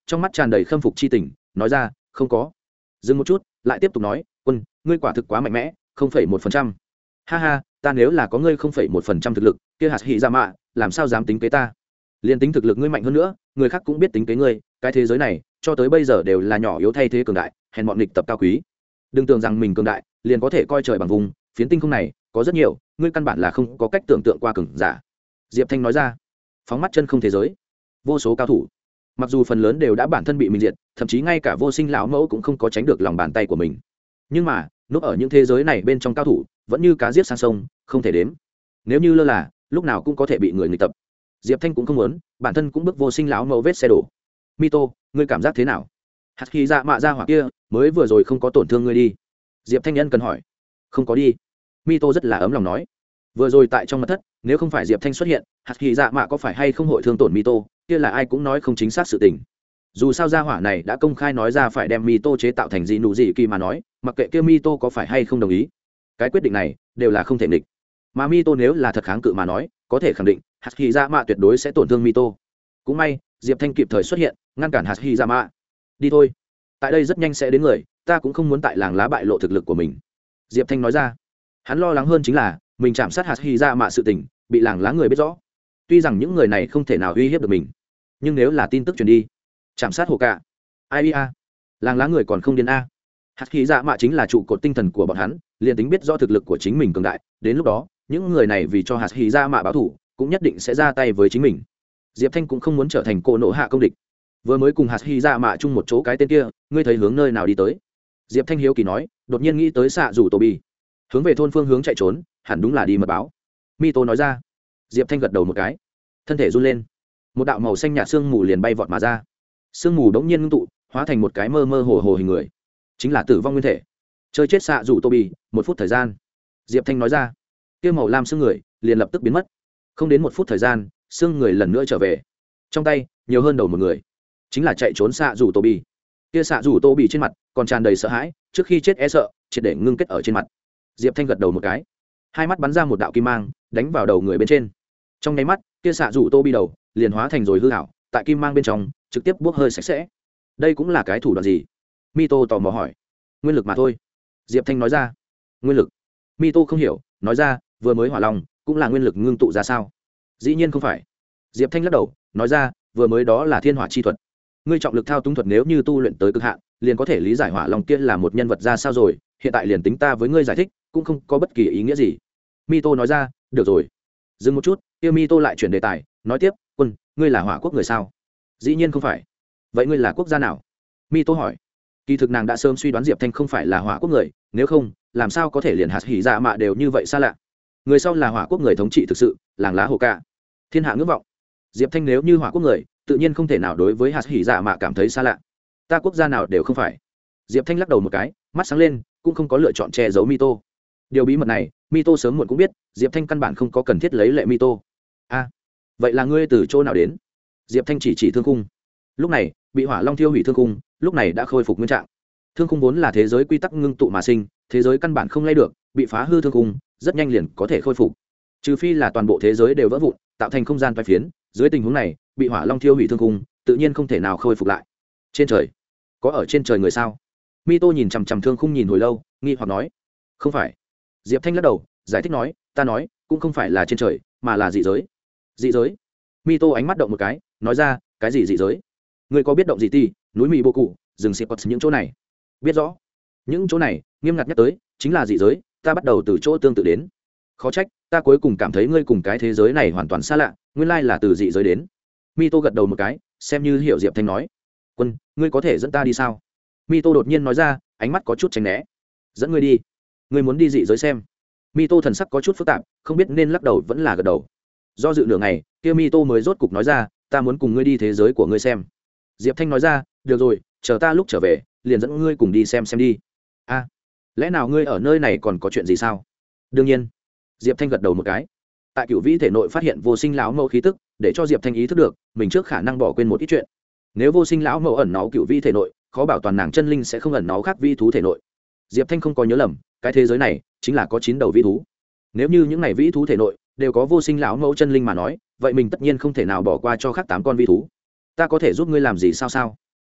trong mắt tràn đầy khâm phục c h i tình nói ra không có. Dừng một chút lại tiếp tục nói quân ngươi quả thực quá mạnh mẽ không phẩy một phần trăm. Ha ha ta nếu là có ngươi không phẩy một phần trăm thực lực kia hạt hỉ dạ mạ làm sao dám tính kế ta. Liên tính thực lực ngươi mạnh hơn nữa người khác cũng biết tính kế ngươi. Cái thế giới này cho tới bây giờ đều là nhỏ yếu thay thế cường đại hèn bọn nghịch tập cao quý. Đừng tưởng rằng mình cường đại liền có thể coi trời bằng vùng. Phiến tinh không này có rất nhiều ngươi căn bản là không có cách tưởng tượng qua cường giả. Diệp Thanh nói ra. Phóng mắt chân không thế giới vô số cao thủ mặc dù phần lớn đều đã bản thân bị mình diệt, thậm chí ngay cả vô sinh lão mẫu cũng không có tránh được lòng bàn tay của mình, nhưng mà núp ở những thế giới này bên trong cao thủ vẫn như cá giết sang sông không thể đếm. Nếu như lơ là lúc nào cũng có thể bị người nghịch tập. Diệp Thanh cũng không muốn bản thân cũng bước vô sinh lão mẫu vết xe đổ. Mito ngươi cảm giác thế nào? Hạt khi dạ mạ ra hỏa kia mới vừa rồi không có tổn thương ngươi đi? Diệp Thanh nhân cần hỏi. Không có đi. Mito rất là ấm lòng nói. Vừa rồi tại trong mật thất nếu không phải Diệp Thanh xuất hiện hạt khi dạ mạ có phải hay không hội thương tổn Mito kia là ai cũng nói không chính xác sự tình. Dù sao gia hỏa này đã công khai nói ra phải đem Mito chế tạo thành gì nụ gì kỳ mà nói, mặc kệ kia Mito có phải hay không đồng ý, cái quyết định này đều là không thể nghịch. Mà Mito nếu là thật kháng cự mà nói, có thể khẳng định hạt hy dạ mạ tuyệt đối sẽ tổn thương Mito. Cũng may Diệp Thanh kịp thời xuất hiện ngăn cản hạt hy dạ mạ. Đi thôi, tại đây rất nhanh sẽ đến người, ta cũng không muốn tại làng lá bại lộ thực lực của mình. Diệp Thanh nói ra. Hắn lo lắng hơn chính là mình chạm sát hạt hy dạ mạ sự tình bị làng lá người biết rõ. Tuy rằng những người này không thể nào uy hiếp được mình, nhưng nếu là tin tức truyền đi chạm sát hồ cả ai a làng lá người còn không điên a. Hạt hy dạ mạ chính là trụ cột tinh thần của bọn hắn, liền tính biết rõ thực lực của chính mình cường đại, đến lúc đó những người này vì cho hạt hy dạ mạ báo thủ cũng nhất định sẽ ra tay với chính mình. Diệp Thanh cũng không muốn trở thành cô nộ hạ công địch. Vừa mới cùng hạt hy dạ mạ chung một chỗ cái tên kia ngươi thấy hướng nơi nào đi tới? Diệp Thanh hiếu kỳ nói, đột nhiên nghĩ tới xạ rủ tổ bi hướng về thôn phương hướng chạy trốn, hẳn đúng là đi mật báo. Mito nói ra. Diệp Thanh gật đầu một cái, thân thể run lên, một đạo màu xanh nhạt sương mù liền bay vọt mà ra. Sương mù đống nhiên ngưng tụ hóa thành một cái mơ mơ hồ hồ hình người, chính là tử vong nguyên thể. Chơi chết xạ rủ tô bì một phút thời gian. Diệp Thanh nói ra. Kia màu lam xương người liền lập tức biến mất. Không đến một phút thời gian xương người lần nữa trở về, trong tay nhiều hơn đầu một người, chính là chạy trốn xạ rủ tô bì. Kia xạ rủ tô bì trên mặt còn tràn đầy sợ hãi, trước khi chết e sợ triệt để ngưng kết ở trên mặt. Diệp Thanh gật đầu một cái, hai mắt bắn ra một đạo kim mang đánh vào đầu người bên trên. Trong nháy mắt kia xạ rủ tô bì đầu liền hóa thành rồi hư hảo, tại kim mang bên trong trực tiếp bốc hơi sạch sẽ. Đây cũng là cái thủ đoạn gì? Mito tò mò hỏi. Nguyên lực mà thôi. Diệp Thanh nói ra. Nguyên lực? Mito không hiểu, nói ra, vừa mới hỏa long cũng là nguyên lực ngưng tụ ra sao? Dĩ nhiên không phải. Diệp Thanh lắc đầu, nói ra, vừa mới đó là thiên hỏa chi thuật. Ngươi trọng lực thao túng thuật nếu như tu luyện tới cực hạn, liền có thể lý giải hỏa long kia là một nhân vật ra sao rồi, hiện tại liền tính ta với ngươi giải thích, cũng không có bất kỳ ý nghĩa gì. Mito nói ra, được rồi. Dừng một chút, kia Mito lại chuyển đề tài, nói tiếp, quân, ngươi là hỏa quốc người sao? Dĩ nhiên không phải. Vậy ngươi là quốc gia nào? Mito hỏi. Kỳ thực nàng đã sớm suy đoán Diệp Thanh không phải là hỏa quốc người, nếu không làm sao có thể liền hạt hỉ dạ mạ đều như vậy xa lạ. Người sau là hỏa quốc người thống trị thực sự, làng lá hồ ca, thiên hạ ngưỡng vọng. Diệp Thanh nếu như hỏa quốc người, tự nhiên không thể nào đối với hạt hỉ dạ mạ cảm thấy xa lạ. Ta quốc gia nào đều không phải. Diệp Thanh lắc đầu một cái, mắt sáng lên, cũng không có lựa chọn che giấu Mito. Điều bí mật này Mito sớm muộn cũng biết, Diệp Thanh căn bản không có cần thiết lấy lệ Mito. A, vậy là ngươi từ chỗ nào đến? Diệp Thanh chỉ chỉ thương khung. Lúc này bị hỏa long thiêu hủy thương khung lúc này đã khôi phục nguyên trạng. Thương khung vốn là thế giới quy tắc ngưng tụ mà sinh, thế giới căn bản không lay được, bị phá hư thương khung rất nhanh liền có thể khôi phục, trừ phi là toàn bộ thế giới đều vỡ vụn tạo thành không gian toái phiến. Dưới tình huống này bị hỏa long thiêu hủy thương khung tự nhiên không thể nào khôi phục lại. Trên trời có ở trên trời người sao? Mito nhìn chằm chằm thương khung nhìn hồi lâu, nghi hoặc nói. Không phải. Diệp Thanh lắc đầu giải thích nói, ta nói cũng không phải là trên trời mà là dị giới. Dị giới? Mito ánh mắt động một cái, nói ra, cái gì dị giới? Ngươi có biết động gì ti, núi mì bô cụ, rừng xịt những chỗ này? Biết rõ. Những chỗ này nghiêm ngặt nhắc tới chính là dị giới, ta bắt đầu từ chỗ tương tự đến. Khó trách ta cuối cùng cảm thấy ngươi cùng cái thế giới này hoàn toàn xa lạ, nguyên lai là từ dị giới đến. Mito gật đầu một cái, xem như hiểu Diệp Thanh nói. Quân, ngươi có thể dẫn ta đi sao? Mito đột nhiên nói ra, ánh mắt có chút tránh né. Dẫn ngươi đi? Ngươi muốn đi dị giới xem? Mito thần sắc có chút phức tạp, không biết nên lắc đầu vẫn là gật đầu. Do dự nửa ngày, kia Mito mới rốt cục nói ra, ta muốn cùng ngươi đi thế giới của ngươi xem. Diệp Thanh nói ra, được rồi, chờ ta lúc trở về liền dẫn ngươi cùng đi xem xem đi. A, lẽ nào ngươi ở nơi này còn có chuyện gì sao? Đương nhiên. Diệp Thanh gật đầu một cái. Tại Cửu Vĩ thể nội phát hiện vô sinh lão mẫu khí tức, để cho Diệp Thanh ý thức được mình trước khả năng bỏ quên một ít chuyện. Nếu vô sinh lão mẫu ẩn náu Cửu Vĩ thể nội, khó bảo toàn nàng chân linh sẽ không ẩn náu khác vi thú thể nội. Diệp Thanh không có nhớ lầm, cái thế giới này chính là có chín đầu vĩ thú. Nếu như những này vĩ thú thể nội đều có vô sinh lão mẫu chân linh mà nói, vậy mình tất nhiên không thể nào bỏ qua cho khác tám con vĩ thú. Ta có thể giúp ngươi làm gì sao sao?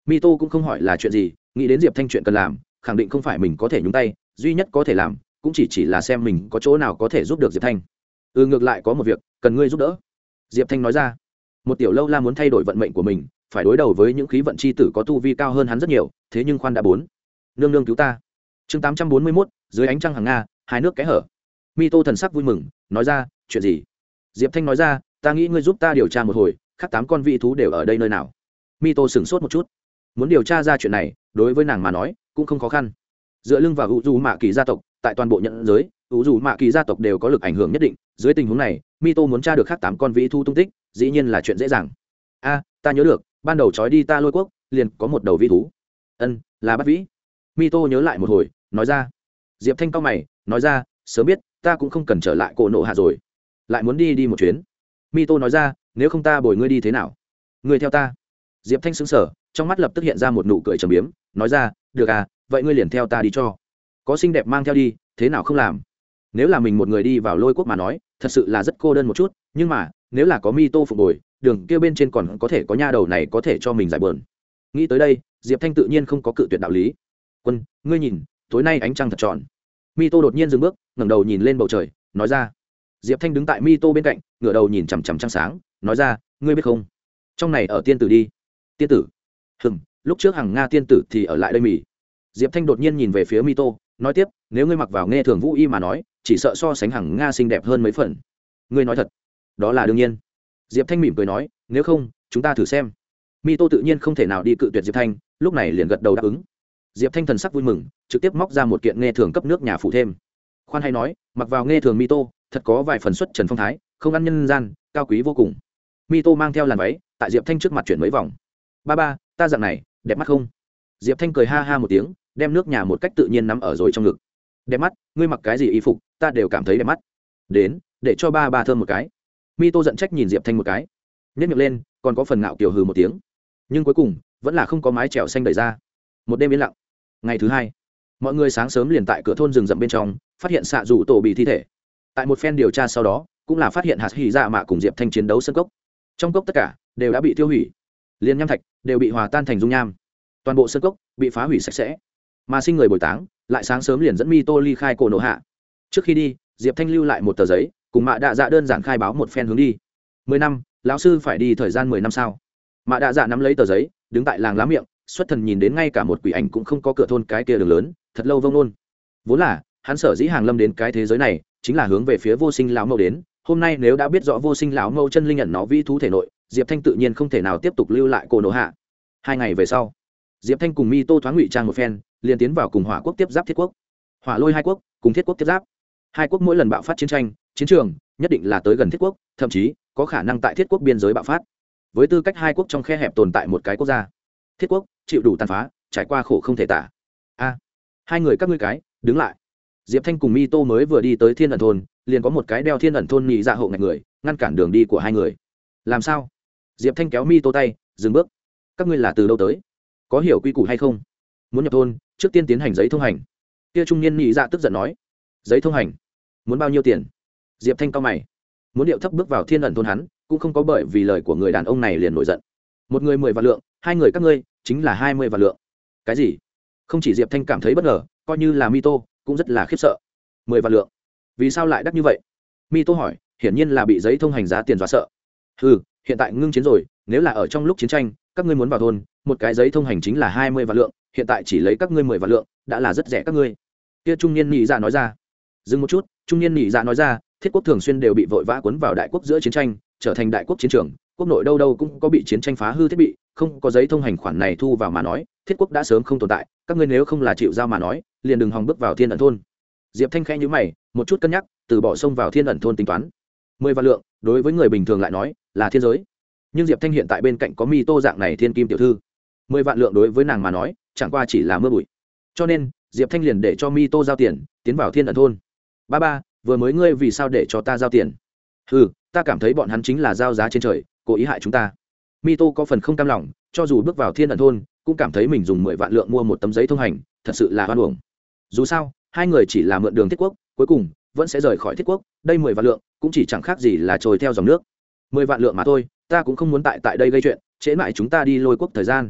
Mito cũng không hỏi là chuyện gì, nghĩ đến Diệp Thanh chuyện cần làm, khẳng định không phải mình có thể nhúng tay, duy nhất có thể làm cũng chỉ chỉ là xem mình có chỗ nào có thể giúp được Diệp Thanh. Ừ, ngược lại có một việc cần ngươi giúp đỡ. Diệp Thanh nói ra. Một tiểu lâu la muốn thay đổi vận mệnh của mình, phải đối đầu với những khí vận chi tử có tu vi cao hơn hắn rất nhiều, thế nhưng khoan đã bốn. Nương nương cứu ta. Chương tám trăm bốn mươi mốt, dưới ánh trăng hàng nga, hai nước kẽ hở. Mito thần sắc vui mừng, nói ra, chuyện gì? Diệp Thanh nói ra, ta nghĩ ngươi giúp ta điều tra một hồi, khác tám con vị thú đều ở đây nơi nào. Mito sửng sốt một chút, muốn điều tra ra chuyện này, đối với nàng mà nói cũng không khó khăn. Dựa lưng vào u dù mạ kỳ gia tộc, tại toàn bộ nhận giới, u dù mạ kỳ gia tộc đều có lực ảnh hưởng nhất định. Dưới tình huống này, Mito muốn tra được khác tám con vị thú tung tích, dĩ nhiên là chuyện dễ dàng. A, ta nhớ được, ban đầu trói đi ta Lôi Quốc, liền có một đầu vị thú. Ân, là Bát Vĩ. Mito nhớ lại một hồi, nói ra. Diệp Thanh cau mày, nói ra, sớm biết, ta cũng không cần trở lại cổ nộ hạ rồi, lại muốn đi đi một chuyến. Mito nói ra, nếu không ta bồi ngươi đi thế nào? Ngươi theo ta. Diệp Thanh sững sờ, trong mắt lập tức hiện ra một nụ cười trầm biếm, nói ra, được à, vậy ngươi liền theo ta đi cho. Có xinh đẹp mang theo đi, thế nào không làm? Nếu là mình một người đi vào Lôi Quốc mà nói, thật sự là rất cô đơn một chút, nhưng mà, nếu là có Mito phục bồi, đường kia bên trên còn có thể có nha đầu này có thể cho mình giải bờn. Nghĩ tới đây, Diệp Thanh tự nhiên không có cự tuyệt đạo lý. Quân, ngươi nhìn, tối nay ánh trăng thật tròn. Mito đột nhiên dừng bước, ngẩng đầu nhìn lên bầu trời, nói ra. Diệp Thanh đứng tại Mito bên cạnh, ngửa đầu nhìn chằm chằm trăng sáng, nói ra, ngươi biết không, trong này ở tiên tử đi. Tiên tử? Hừm, lúc trước hàng Nga tiên tử thì ở lại đây mỉ. Diệp Thanh đột nhiên nhìn về phía Mito, nói tiếp, nếu ngươi mặc vào nghe thường vũ y mà nói, chỉ sợ so sánh hàng Nga xinh đẹp hơn mấy phần. Ngươi nói thật? Đó là đương nhiên. Diệp Thanh mỉm cười nói, nếu không, chúng ta thử xem. Mito tự nhiên không thể nào đi cự tuyệt Diệp Thanh, lúc này liền gật đầu đáp ứng. Diệp Thanh thần sắc vui mừng, trực tiếp móc ra một kiện nghe thường cấp nước nhà phủ thêm. Khoan hay nói, mặc vào nghe thường Mito, thật có vài phần xuất trần phong thái, không ăn nhân gian, cao quý vô cùng. Mito mang theo làn váy, tại Diệp Thanh trước mặt chuyển mấy vòng. Ba ba, ta dạng này, đẹp mắt không? Diệp Thanh cười ha ha một tiếng, đem nước nhà một cách tự nhiên nắm ở rồi trong ngực. Đẹp mắt, ngươi mặc cái gì y phục, ta đều cảm thấy đẹp mắt. Đến, để cho ba ba thơm một cái. Mito giận trách nhìn Diệp Thanh một cái, nhếch miệng lên, còn có phần ngạo kiều hừ một tiếng. Nhưng cuối cùng, vẫn là không có mái chèo xanh đẩy ra. Một đêm yên lặng. Ngày thứ hai, mọi người sáng sớm liền tại cửa thôn rừng rậm bên trong phát hiện xạ rủ tổ bị thi thể. Tại một phen điều tra sau đó, cũng là phát hiện hạt hỉ dạ mạ cùng Diệp Thanh chiến đấu sân cốc. Trong cốc tất cả đều đã bị tiêu hủy, liền nham thạch đều bị hòa tan thành dung nham, toàn bộ sân cốc bị phá hủy sạch sẽ. Mà sinh người bồi táng lại sáng sớm liền dẫn Mito ly khai cổ nổ hạ. Trước khi đi, Diệp Thanh lưu lại một tờ giấy, cùng Mạ Đạ Dạ đơn giản khai báo một phen hướng đi. Mười năm, lão sư phải đi thời gian mười năm sao? Mạ Đạ Dạ nắm lấy tờ giấy, đứng tại làng lá miệng, xuất thần nhìn đến ngay cả một quỷ ảnh cũng không có cửa thôn cái kia đường lớn, thật lâu vông nôn. Vốn là hắn sở dĩ hàng lâm đến cái thế giới này, chính là hướng về phía vô sinh lão mẫu đến. Hôm nay nếu đã biết rõ vô sinh lão mẫu chân linh nhận nó vi thú thể nội, Diệp Thanh tự nhiên không thể nào tiếp tục lưu lại cổ nổ hạ. Hai ngày về sau, Diệp Thanh cùng Mito thoáng ngụy trang một phen, liền tiến vào cùng Hỏa quốc tiếp giáp Thiết quốc. Hỏa Lôi hai quốc cùng Thiết quốc tiếp giáp. Hai quốc mỗi lần bạo phát chiến tranh, chiến trường nhất định là tới gần Thiết quốc, thậm chí có khả năng tại Thiết quốc biên giới bạo phát. Với tư cách hai quốc trong khe hẹp tồn tại một cái quốc gia, Thiết quốc chịu đủ tàn phá, trải qua khổ không thể tả. A, hai người các ngươi cái, đứng lại. Diệp Thanh cùng Mito mới vừa đi tới Thiên ẩn thôn, liền có một cái đeo Thiên ẩn thôn nhị dạ hộ ngạch người, ngăn cản đường đi của hai người. Làm sao? Diệp Thanh kéo Mito tay, dừng bước. Các ngươi là từ đâu tới? Có hiểu quy củ hay không? Muốn nhập thôn, trước tiên tiến hành giấy thông hành. Kia trung niên nhị dạ tức giận nói. Giấy thông hành? Muốn bao nhiêu tiền? Diệp Thanh cau mày. Muốn điệu thấp bước vào Thiên ẩn thôn hắn, cũng không có bởi vì lời của người đàn ông này liền nổi giận. Một người mười vạn lượng, hai người các ngươi chính là hai mươi vạn lượng. Cái gì? Không chỉ Diệp Thanh cảm thấy bất ngờ, coi như là Mito cũng rất là khiếp sợ. Mười vạn lượng? Vì sao lại đắt như vậy? Mito hỏi, hiển nhiên là bị giấy thông hành giá tiền dọa sợ. Ừ, hiện tại ngưng chiến rồi, nếu là ở trong lúc chiến tranh, các ngươi muốn vào thôn, một cái giấy thông hành chính là hai mươi vạn lượng, hiện tại chỉ lấy các ngươi mười vạn lượng, đã là rất rẻ các ngươi. Kia trung niên nhị dạ nói ra. Dừng một chút, trung niên nhị dạ nói ra, Thiết quốc thường xuyên đều bị vội vã cuốn vào đại quốc giữa chiến tranh, trở thành đại quốc chiến trường, quốc nội đâu đâu cũng có bị chiến tranh phá hư thiết bị, không có giấy thông hành khoản này thu vào mà nói, Thiết quốc đã sớm không tồn tại, các ngươi nếu không là chịu giao mà nói, liền đừng hòng bước vào Thiên ẩn thôn. Diệp Thanh khẽ nhíu mày, một chút cân nhắc, từ bỏ xông vào Thiên ẩn thôn tính toán. Mười vạn lượng, đối với người bình thường lại nói, là thiên giới. Nhưng Diệp Thanh hiện tại bên cạnh có Mito dạng này thiên kim tiểu thư, mười vạn lượng đối với nàng mà nói, chẳng qua chỉ là mưa bụi. Cho nên, Diệp Thanh liền để cho Mito giao tiền, tiến vào Thiên ẩn thôn. Ba ba, vừa mới ngươi vì sao để cho ta giao tiền? Ừ, ta cảm thấy bọn hắn chính là giao giá trên trời, cố ý hại chúng ta. Mito có phần không cam lòng, cho dù bước vào Thiên ẩn thôn, cũng cảm thấy mình dùng mười vạn lượng mua một tấm giấy thông hành, thật sự là hoan uổng. Dù sao, hai người chỉ là mượn đường Thiết quốc, cuối cùng vẫn sẽ rời khỏi Thiết quốc, đây mười vạn lượng cũng chỉ chẳng khác gì là trôi theo dòng nước. Mười vạn lượng mà thôi, ta cũng không muốn tại tại đây gây chuyện, trễ mãi chúng ta đi Lôi quốc thời gian.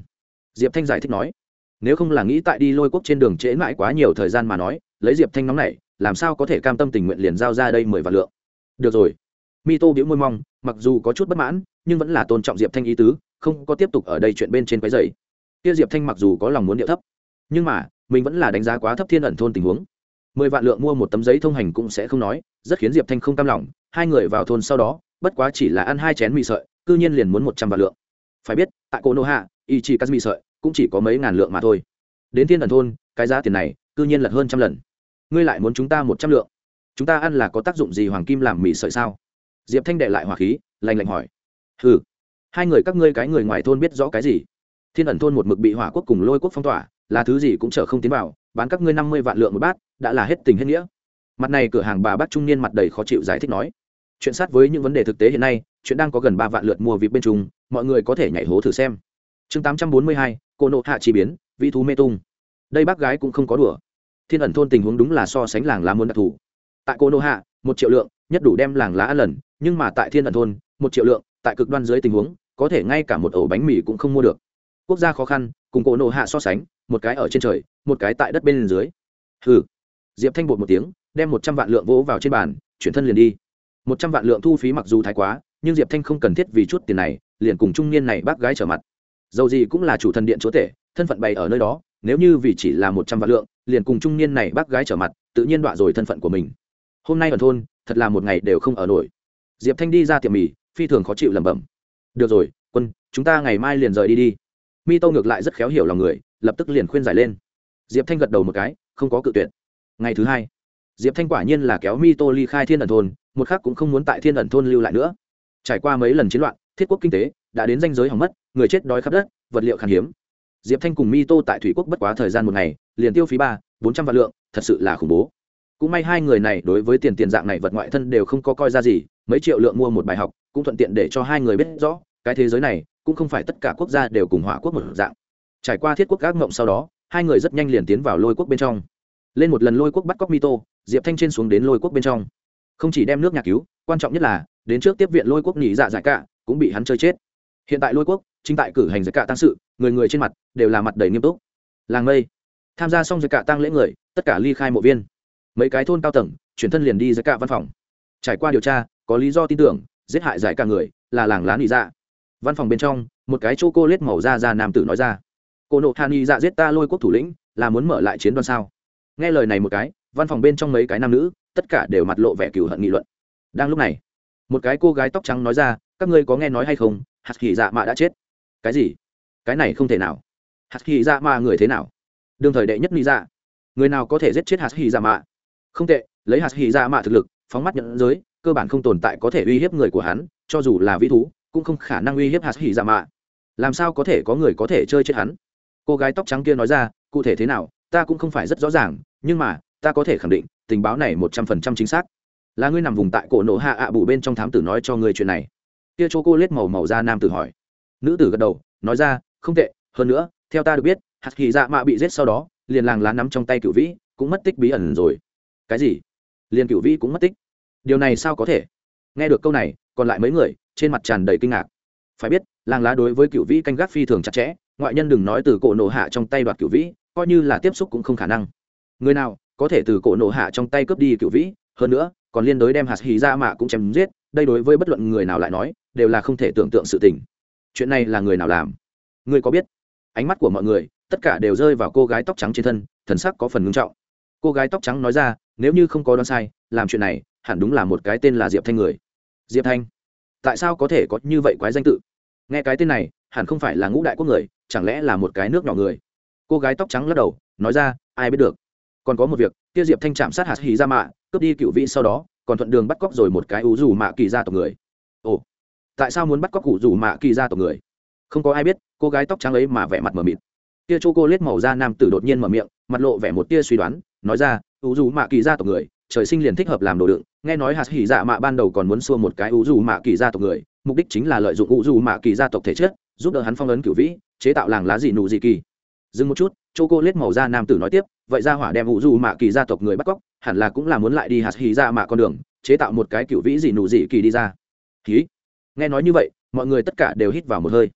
Diệp Thanh giải thích nói, nếu không là nghĩ tại đi lôi quốc trên đường trễ mãi quá nhiều thời gian mà nói, lấy Diệp Thanh nóng này làm sao có thể cam tâm tình nguyện liền giao ra đây mười vạn lượng. Được rồi. Mito bĩu môi mong, mặc dù có chút bất mãn nhưng vẫn là tôn trọng Diệp Thanh ý tứ, không có tiếp tục ở đây chuyện bên trên quấy rầy. Kia Diệp Thanh mặc dù có lòng muốn điệu thấp, nhưng mà mình vẫn là đánh giá quá thấp Thiên ẩn thôn tình huống. Mười vạn lượng mua một tấm giấy thông hành cũng sẽ không nói, rất khiến Diệp Thanh không cam lòng. Hai người vào thôn sau đó, bất quá chỉ là ăn hai chén mì sợi, cư nhiên liền muốn một trăm vạn lượng. Phải biết, tại Konoha, Ichikazu mì sợi cũng chỉ có mấy ngàn lượng mà thôi. Đến Thiên ẩn thôn, cái giá tiền này cư nhiên lật hơn trăm lần. Ngươi lại muốn chúng ta một trăm lượng? Chúng ta ăn là có tác dụng gì hoàng kim làm mì sợi sao? Diệp Thanh đệ lại hỏa khí, lạnh lạnh hỏi. Hừ, hai người các ngươi cái người ngoài thôn biết rõ cái gì? Thiên ẩn thôn một mực bị hỏa quốc cùng lôi quốc phong tỏa, là thứ gì cũng chở không tiến vào, bán các ngươi năm mươi vạn lượng một bát đã là hết tình hết nghĩa. Mặt này cửa hàng bà bác trung niên mặt đầy khó chịu giải thích nói, chuyện sát với những vấn đề thực tế hiện nay, chuyện đang có gần ba vạn lượt mua vip bên trung, mọi người có thể nhảy hố thử xem. Chương tám trăm bốn mươi hai, cô nộ hạ chi biến, vị thú mê tung. Đây bác gái cũng không có đùa. Thiên ẩn thôn tình huống đúng là so sánh làng lá muốn đặc thù. Tại cô nộ hạ, một triệu lượng nhất đủ đem làng lá ăn lần, nhưng mà tại Thiên ẩn thôn, một triệu lượng, tại cực đoan dưới tình huống, có thể ngay cả một ổ bánh mì cũng không mua được. Quốc gia khó khăn, cùng cô nộ hạ so sánh, một cái ở trên trời, một cái tại đất bên dưới. Hừ. Diệp Thanh bột một tiếng, đem một trăm vạn lượng vỗ vào trên bàn, chuyển thân liền đi. Một trăm vạn lượng thu phí mặc dù thái quá, nhưng Diệp Thanh không cần thiết vì chút tiền này, liền cùng trung niên này bác gái trở mặt. Dầu gì cũng là chủ thần điện chúa tể, thân phận bày ở nơi đó, nếu như vì chỉ là một trăm vạn lượng, liền cùng trung niên này bác gái trở mặt, tự nhiên đọa rồi thân phận của mình. Hôm nay ở thôn, thật là một ngày đều không ở nổi. Diệp Thanh đi ra tiệm mì, phi thường khó chịu lẩm bẩm. Được rồi, quân, chúng ta ngày mai liền rời đi đi. Mi Tô ngược lại rất khéo hiểu lòng người, lập tức liền khuyên giải lên. Diệp Thanh gật đầu một cái, không có cự tuyệt. Ngày thứ hai, Diệp Thanh quả nhiên là kéo Mi Tô ly khai Thiên ẩn thôn, một khắc cũng không muốn tại Thiên ẩn thôn lưu lại nữa. Trải qua mấy lần chiến loạn, thiết quốc kinh tế đã đến ranh giới hỏng mất, người chết đói khắp đất, vật liệu khan hiếm. Diệp Thanh cùng Mi Tô tại thủy quốc bất quá thời gian một ngày, liền tiêu phí ba, bốn trăm vạn lượng, thật sự là khủng bố. Cũng may hai người này đối với tiền tiền dạng này vật ngoại thân đều không có coi ra gì, mấy triệu lượng mua một bài học, cũng thuận tiện để cho hai người biết rõ, cái thế giới này cũng không phải tất cả quốc gia đều cùng hỏa quốc một dạng. Trải qua thiết quốc ác mộng sau đó, hai người rất nhanh liền tiến vào lôi quốc bên trong. Lên một lần lôi quốc bắt cóc Mito, Diệp Thanh trên xuống đến lôi quốc bên trong, không chỉ đem nước nhà cứu, quan trọng nhất là đến trước tiếp viện lôi quốc nghỉ dạ giải cả, cũng bị hắn chơi chết. Hiện tại lôi quốc chính tại cử hành giải cả tăng sự, người người trên mặt đều là mặt đầy nghiêm túc. Làng mây tham gia xong giải cả tăng lễ người, tất cả ly khai mộ viên. Mấy cái thôn cao tầng chuyển thân liền đi giải cả văn phòng. Trải qua điều tra, có lý do tin tưởng giết hại giải cả người là làng lá nghỉ dạ. Văn phòng bên trong, một cái chocolate màu da da nam tử nói ra, cô nộ hạ nghỉ dạ giết ta lôi quốc thủ lĩnh, là muốn mở lại chiến đoan sao? Nghe lời này một cái, văn phòng bên trong mấy cái nam nữ tất cả đều mặt lộ vẻ cừu hận nghị luận. Đang lúc này, một cái cô gái tóc trắng nói ra, các ngươi có nghe nói hay không, hạt hỉ dạ mạ đã chết. Cái gì? Cái này không thể nào. Hạt hỉ dạ mạ người thế nào? Đương thời đệ nhất nghỉ dạ, người nào có thể giết chết hạt hỉ dạ mạ? Không tệ, lấy hạt hỉ dạ mạ thực lực, phóng mắt nhận giới, cơ bản không tồn tại có thể uy hiếp người của hắn, cho dù là vĩ thú cũng không khả năng uy hiếp hạt hỉ dạ mạ. Làm sao có thể có người có thể chơi chết hắn? Cô gái tóc trắng kia nói ra, cụ thể thế nào ta cũng không phải rất rõ ràng, nhưng mà ta có thể khẳng định tình báo này một trăm phần trăm chính xác. Là ngươi nằm vùng tại cổ nổ hạ ạ à bù bên trong thám tử nói cho ngươi chuyện này? Kia chocolate màu màu da nam tử hỏi. Nữ tử gật đầu nói ra, không tệ, hơn nữa theo ta được biết, hạt hỉ dạ mạ bị giết sau đó liền làng lá nắm trong tay cửu vĩ cũng mất tích bí ẩn rồi. Cái gì? Liền cửu vĩ cũng mất tích? Điều này sao có thể? Nghe được câu này, còn lại mấy người trên mặt tràn đầy kinh ngạc. Phải biết, làng lá đối với cửu vĩ canh gác phi thường chặt chẽ, ngoại nhân đừng nói từ cổ nổ hạ trong tay đoạt cửu vĩ, coi như là tiếp xúc cũng không khả năng. Người nào có thể từ cổ nổ hạ trong tay cướp đi cửu vĩ, hơn nữa còn liên đối đem hạt hỉ dạ mạ cũng chém giết, đây đối với bất luận người nào lại nói đều là không thể tưởng tượng sự tình. Chuyện này là người nào làm? Ngươi có biết? Ánh mắt của mọi người tất cả đều rơi vào cô gái tóc trắng trên thân, thần sắc có phần ngưng trọng. Cô gái tóc trắng nói ra, nếu như không có đoán sai, làm chuyện này hẳn đúng là một cái tên là Diệp Thanh người. Diệp Thanh? Tại sao có thể có như vậy quái danh tự? Nghe cái tên này hẳn không phải là ngũ đại quốc người, chẳng lẽ là một cái nước nhỏ người? Cô gái tóc trắng lắc đầu nói ra, ai biết được. Còn có một việc, kia Diệp Thanh chạm sát hạt hỉ dạ mạ, cướp đi cựu vị sau đó còn thuận đường bắt cóc rồi một cái ủ rủ mạ kỳ gia tộc người. Ồ, tại sao muốn bắt cóc ủ rủ mạ kỳ gia tộc người? Không có ai biết. Cô gái tóc trắng ấy mà vẻ mặt mờ mịt. Kia chocolate màu da nam tử đột nhiên mở miệng, mặt lộ vẻ một tia suy đoán, nói ra, ủ rủ mạ kỳ gia tộc người trời sinh liền thích hợp làm đồ đựng, nghe nói hạt hỉ dạ mạ ban đầu còn muốn xua một cái ủ rủ mạ kỳ gia tộc người, mục đích chính là lợi dụng ủ rủ mạ kỳ gia tộc thể chất, giúp đỡ hắn phong ấn cửu vĩ, chế tạo làng lá dị nụ dị kỳ. Dừng một chút, chocolate màu da nam tử nói tiếp, vậy ra hỏa đem ủ rủ mạ kỳ gia tộc người bắt cóc, hẳn là cũng là muốn lại đi hạt hỉ dạ mạ con đường, chế tạo một cái cửu vĩ dị nụ dị kỳ đi ra. Hí. Nghe nói như vậy, mọi người tất cả đều hít vào một hơi.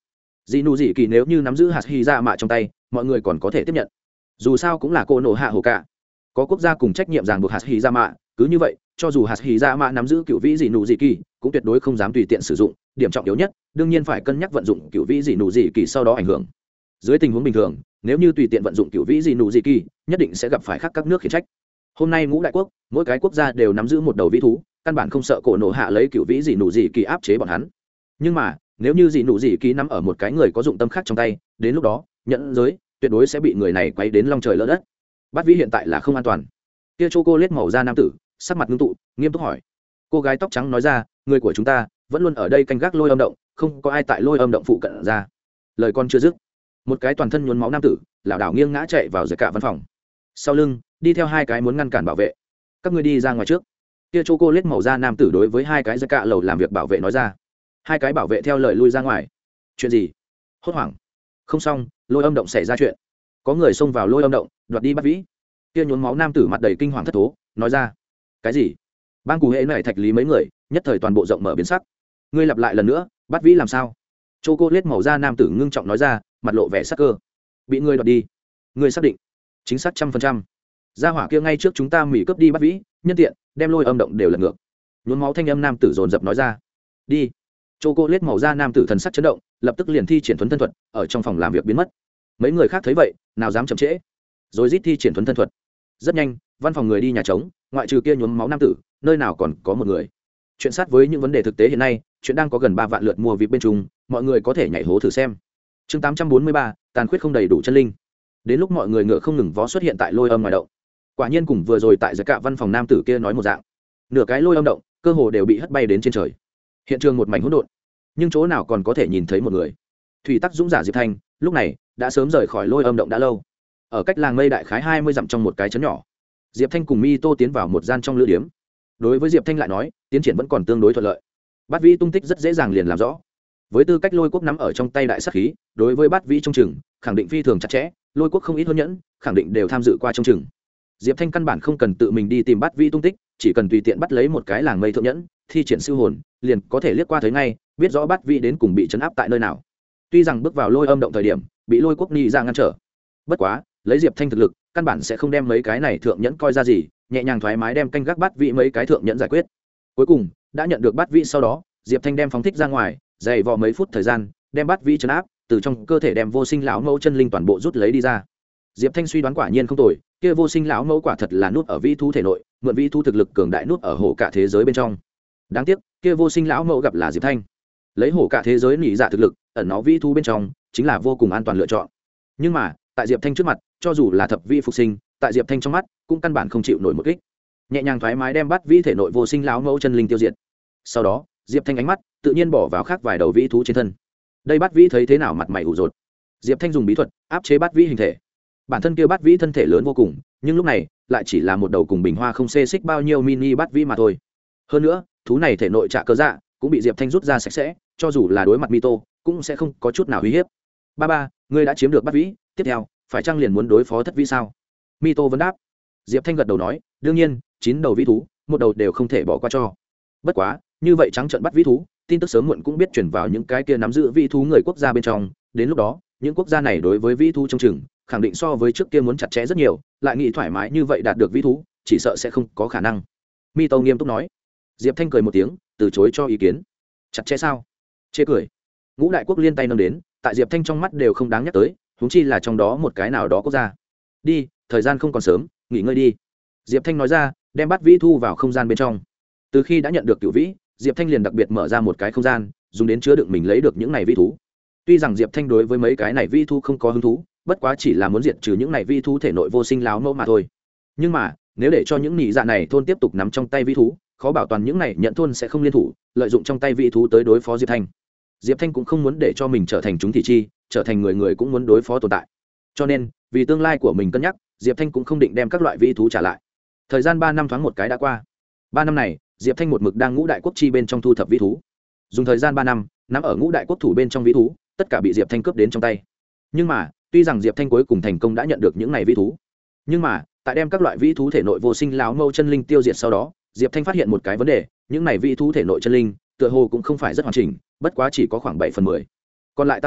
dị nụ dị kỳ nếu như nắm giữ hạt hy dạ mạ trong tay mọi người còn có thể tiếp nhận, dù sao cũng là cô nộ hạ hồ cả, có quốc gia cùng trách nhiệm ràng buộc hạt hy dạ mạ. Cứ như vậy, cho dù hạt hy dạ mạ nắm giữ cựu vĩ dị nụ dị kỳ cũng tuyệt đối không dám tùy tiện sử dụng. Điểm trọng yếu nhất đương nhiên phải cân nhắc vận dụng cựu vĩ dị nụ dị kỳ sau đó ảnh hưởng. Dưới tình huống bình thường, nếu như tùy tiện vận dụng cựu vĩ dị nụ dị kỳ nhất định sẽ gặp phải khác các nước khiển trách. Hôm nay ngũ đại quốc, mỗi cái quốc gia đều nắm giữ một đầu vĩ thú, căn bản không sợ cổ nổ hạ lấy cựu vĩ dị nụ dị kỳ áp chế bọn hắn. Nhưng mà nếu như dị nụ dị kỳ nắm ở một cái người có dụng tâm khác trong tay, đến lúc đó nhẫn giới tuyệt đối sẽ bị người này quấy đến long trời lỡ đất. Bát vĩ hiện tại là không an toàn. Kia chocolate màu da nam tử sắc mặt ngưng tụ, nghiêm túc hỏi. Cô gái tóc trắng nói ra, người của chúng ta vẫn luôn ở đây canh gác lôi âm động, không có ai tại lôi âm động phụ cận ra. Lời con chưa dứt, một cái toàn thân nhuốm máu nam tử lảo đảo nghiêng ngã chạy vào giải cả văn phòng, sau lưng đi theo hai cái muốn ngăn cản bảo vệ. Các ngươi đi ra ngoài trước. Kia chocolate màu da nam tử đối với hai cái giải cả lầu làm việc bảo vệ nói ra. Hai cái bảo vệ theo lời lui ra ngoài. Chuyện gì? Hốt hoảng. Không xong, lôi âm động xảy ra chuyện, có người xông vào lôi âm động đoạt đi Bát vĩ. Kia nhuốm máu nam tử mặt đầy kinh hoàng thất thố nói ra. Cái gì? Bang cù hệ này thạch lý mấy người nhất thời toàn bộ rộng mở biến sắc. Ngươi lặp lại lần nữa, Bát vĩ làm sao? Chocolate màu da nam tử ngưng trọng nói ra, mặt lộ vẻ sắc cơ. Bị ngươi đoạt đi. Ngươi xác định? Chính xác trăm phần trăm. Gia hỏa kia ngay trước chúng ta mỉ cướp đi Bát vĩ, nhân tiện đem lôi âm động đều lật ngược. Nhuốm máu thanh âm nam tử dồn dập nói ra. Đi. Chocolate màu da nam tử thần sắc chấn động, lập tức liền thi triển thuấn thân thuật, ở trong phòng làm việc biến mất. Mấy người khác thấy vậy, nào dám chậm trễ, rồi rít thi triển thuấn thân thuật. Rất nhanh, văn phòng người đi nhà trống, ngoại trừ kia nhuốm máu nam tử, nơi nào còn có một người. Chuyện sát với những vấn đề thực tế hiện nay, chuyện đang có gần ba vạn lượt mua vip bên trung, mọi người có thể nhảy hố thử xem. Chương tám trăm bốn mươi ba, tàn khuyết không đầy đủ chân linh. Đến lúc mọi người ngựa không ngừng vó xuất hiện tại lôi âm ngoài động. Quả nhiên cùng vừa rồi tại giải cả văn phòng nam tử kia nói một dạng, nửa cái lôi âm động, cơ hồ đều bị hất bay đến trên trời. Hiện trường một mảnh hỗn độn, nhưng chỗ nào còn có thể nhìn thấy một người. Thủy Tắc Dũng giả Diệp Thanh, lúc này đã sớm rời khỏi lôi âm động đã lâu, ở cách làng mây đại khái hai mươi dặm trong một cái trấn nhỏ. Diệp Thanh cùng Mi Tô tiến vào một gian trong lữ điếm. Đối với Diệp Thanh lại nói, tiến triển vẫn còn tương đối thuận lợi. Bát vĩ tung tích rất dễ dàng liền làm rõ. Với tư cách lôi quốc nắm ở trong tay đại sát khí, đối với Bát vĩ trong chừng, khẳng định phi thường chặt chẽ, lôi quốc không ít hơn nhẫn, khẳng định đều tham dự qua trong chừng. Diệp Thanh căn bản không cần tự mình đi tìm Bát vĩ tung tích, chỉ cần tùy tiện bắt lấy một cái làng mây thượng nhẫn, thi triển siêu hồn, liền có thể liếc qua thấy ngay, biết rõ Bát vĩ đến cùng bị trấn áp tại nơi nào. Tuy rằng bước vào lôi âm động thời điểm, bị lôi quốc ni ra ngăn trở, bất quá lấy Diệp Thanh thực lực, căn bản sẽ không đem mấy cái này thượng nhẫn coi ra gì, nhẹ nhàng thoải mái đem canh gác Bát vĩ mấy cái thượng nhẫn giải quyết. Cuối cùng đã nhận được Bát vĩ sau đó, Diệp Thanh đem phóng thích ra ngoài, dày vò mấy phút thời gian, đem Bát vĩ trấn áp, từ trong cơ thể đem vô sinh lão mẫu chân linh toàn bộ rút lấy đi ra. Diệp Thanh suy đoán quả nhiên không tồi, kia vô sinh lão mẫu quả thật là nút ở vĩ thú thể nội, mượn vĩ thú thực lực cường đại nút ở hổ cả thế giới bên trong. Đáng tiếc, kia vô sinh lão mẫu gặp là Diệp Thanh, lấy hổ cả thế giới nỉ dạ thực lực, ẩn nó vĩ thú bên trong, chính là vô cùng an toàn lựa chọn. Nhưng mà, tại Diệp Thanh trước mặt, cho dù là thập vi phục sinh, tại Diệp Thanh trong mắt, cũng căn bản không chịu nổi một kích. Nhẹ nhàng thoải mái đem bắt vĩ thể nội vô sinh lão mẫu chân linh tiêu diệt. Sau đó, Diệp Thanh ánh mắt tự nhiên bỏ vào khác vài đầu vĩ thú trên thân. Đây bắt vĩ thấy thế nào mặt mày ủ rột. Diệp Thanh dùng bí thuật áp chế bắt vĩ hình thể. Bản thân kia bắt vĩ thân thể lớn vô cùng, nhưng lúc này lại chỉ là một đầu cùng bình hoa không xê xích bao nhiêu mini bắt vĩ mà thôi. Hơn nữa, thú này thể nội trạ cơ dạ cũng bị Diệp Thanh rút ra sạch sẽ, cho dù là đối mặt Mito, cũng sẽ không có chút nào uy hiếp. Ba ba, ngươi đã chiếm được bắt vĩ, tiếp theo phải chăng liền muốn đối phó thất vĩ sao? Mito vấn đáp. Diệp Thanh gật đầu nói, đương nhiên, chín đầu vĩ thú, một đầu đều không thể bỏ qua cho. Bất quá, như vậy trắng trợn bắt vĩ thú, tin tức sớm muộn cũng biết chuyển vào những cái kia nắm giữ vĩ thú người quốc gia bên trong, đến lúc đó, những quốc gia này đối với vĩ thú trong chừng, khẳng định so với trước kia muốn chặt chẽ rất nhiều, lại nghĩ thoải mái như vậy đạt được vĩ thú, chỉ sợ sẽ không có khả năng. Mito nghiêm túc nói. Diệp Thanh cười một tiếng, từ chối cho ý kiến. Chặt chẽ sao? Chê cười. Ngũ đại quốc liên tay nâng đến, tại Diệp Thanh trong mắt đều không đáng nhắc tới, huống chi là trong đó một cái nào đó quốc gia. Đi, thời gian không còn sớm, nghỉ ngơi đi. Diệp Thanh nói ra, đem bắt vĩ thu vào không gian bên trong. Từ khi đã nhận được cửu vĩ, Diệp Thanh liền đặc biệt mở ra một cái không gian, dùng đến chứa đựng mình lấy được những này vĩ thú. Tuy rằng Diệp Thanh đối với mấy cái này vĩ thú không có hứng thú, bất quá chỉ là muốn diệt trừ những này vĩ thú thể nội vô sinh láo mẫu mà thôi. Nhưng mà, nếu để cho những nị dạ này thôn tiếp tục nắm trong tay vĩ thú, khó bảo toàn những này nhận thôn sẽ không liên thủ, lợi dụng trong tay vĩ thú tới đối phó Diệp Thanh. Diệp Thanh cũng không muốn để cho mình trở thành chúng thị chi, trở thành người người cũng muốn đối phó tồn tại. Cho nên, vì tương lai của mình cân nhắc, Diệp Thanh cũng không định đem các loại vĩ thú trả lại. Thời gian ba năm thoáng một cái đã qua. Ba năm này, Diệp Thanh một mực đang ngũ đại quốc chi bên trong thu thập vĩ thú. Dùng thời gian ba năm, nắm ở ngũ đại quốc thủ bên trong vĩ thú, tất cả bị Diệp Thanh cướp đến trong tay. Nhưng mà, tuy rằng Diệp Thanh cuối cùng thành công đã nhận được những này vĩ thú, nhưng mà, tại đem các loại vĩ thú thể nội vô sinh lão mâu chân linh tiêu diệt sau đó, Diệp Thanh phát hiện một cái vấn đề, những này vĩ thú thể nội chân linh, tựa hồ cũng không phải rất hoàn chỉnh, bất quá chỉ có khoảng bảy phần mười. Còn lại tam thành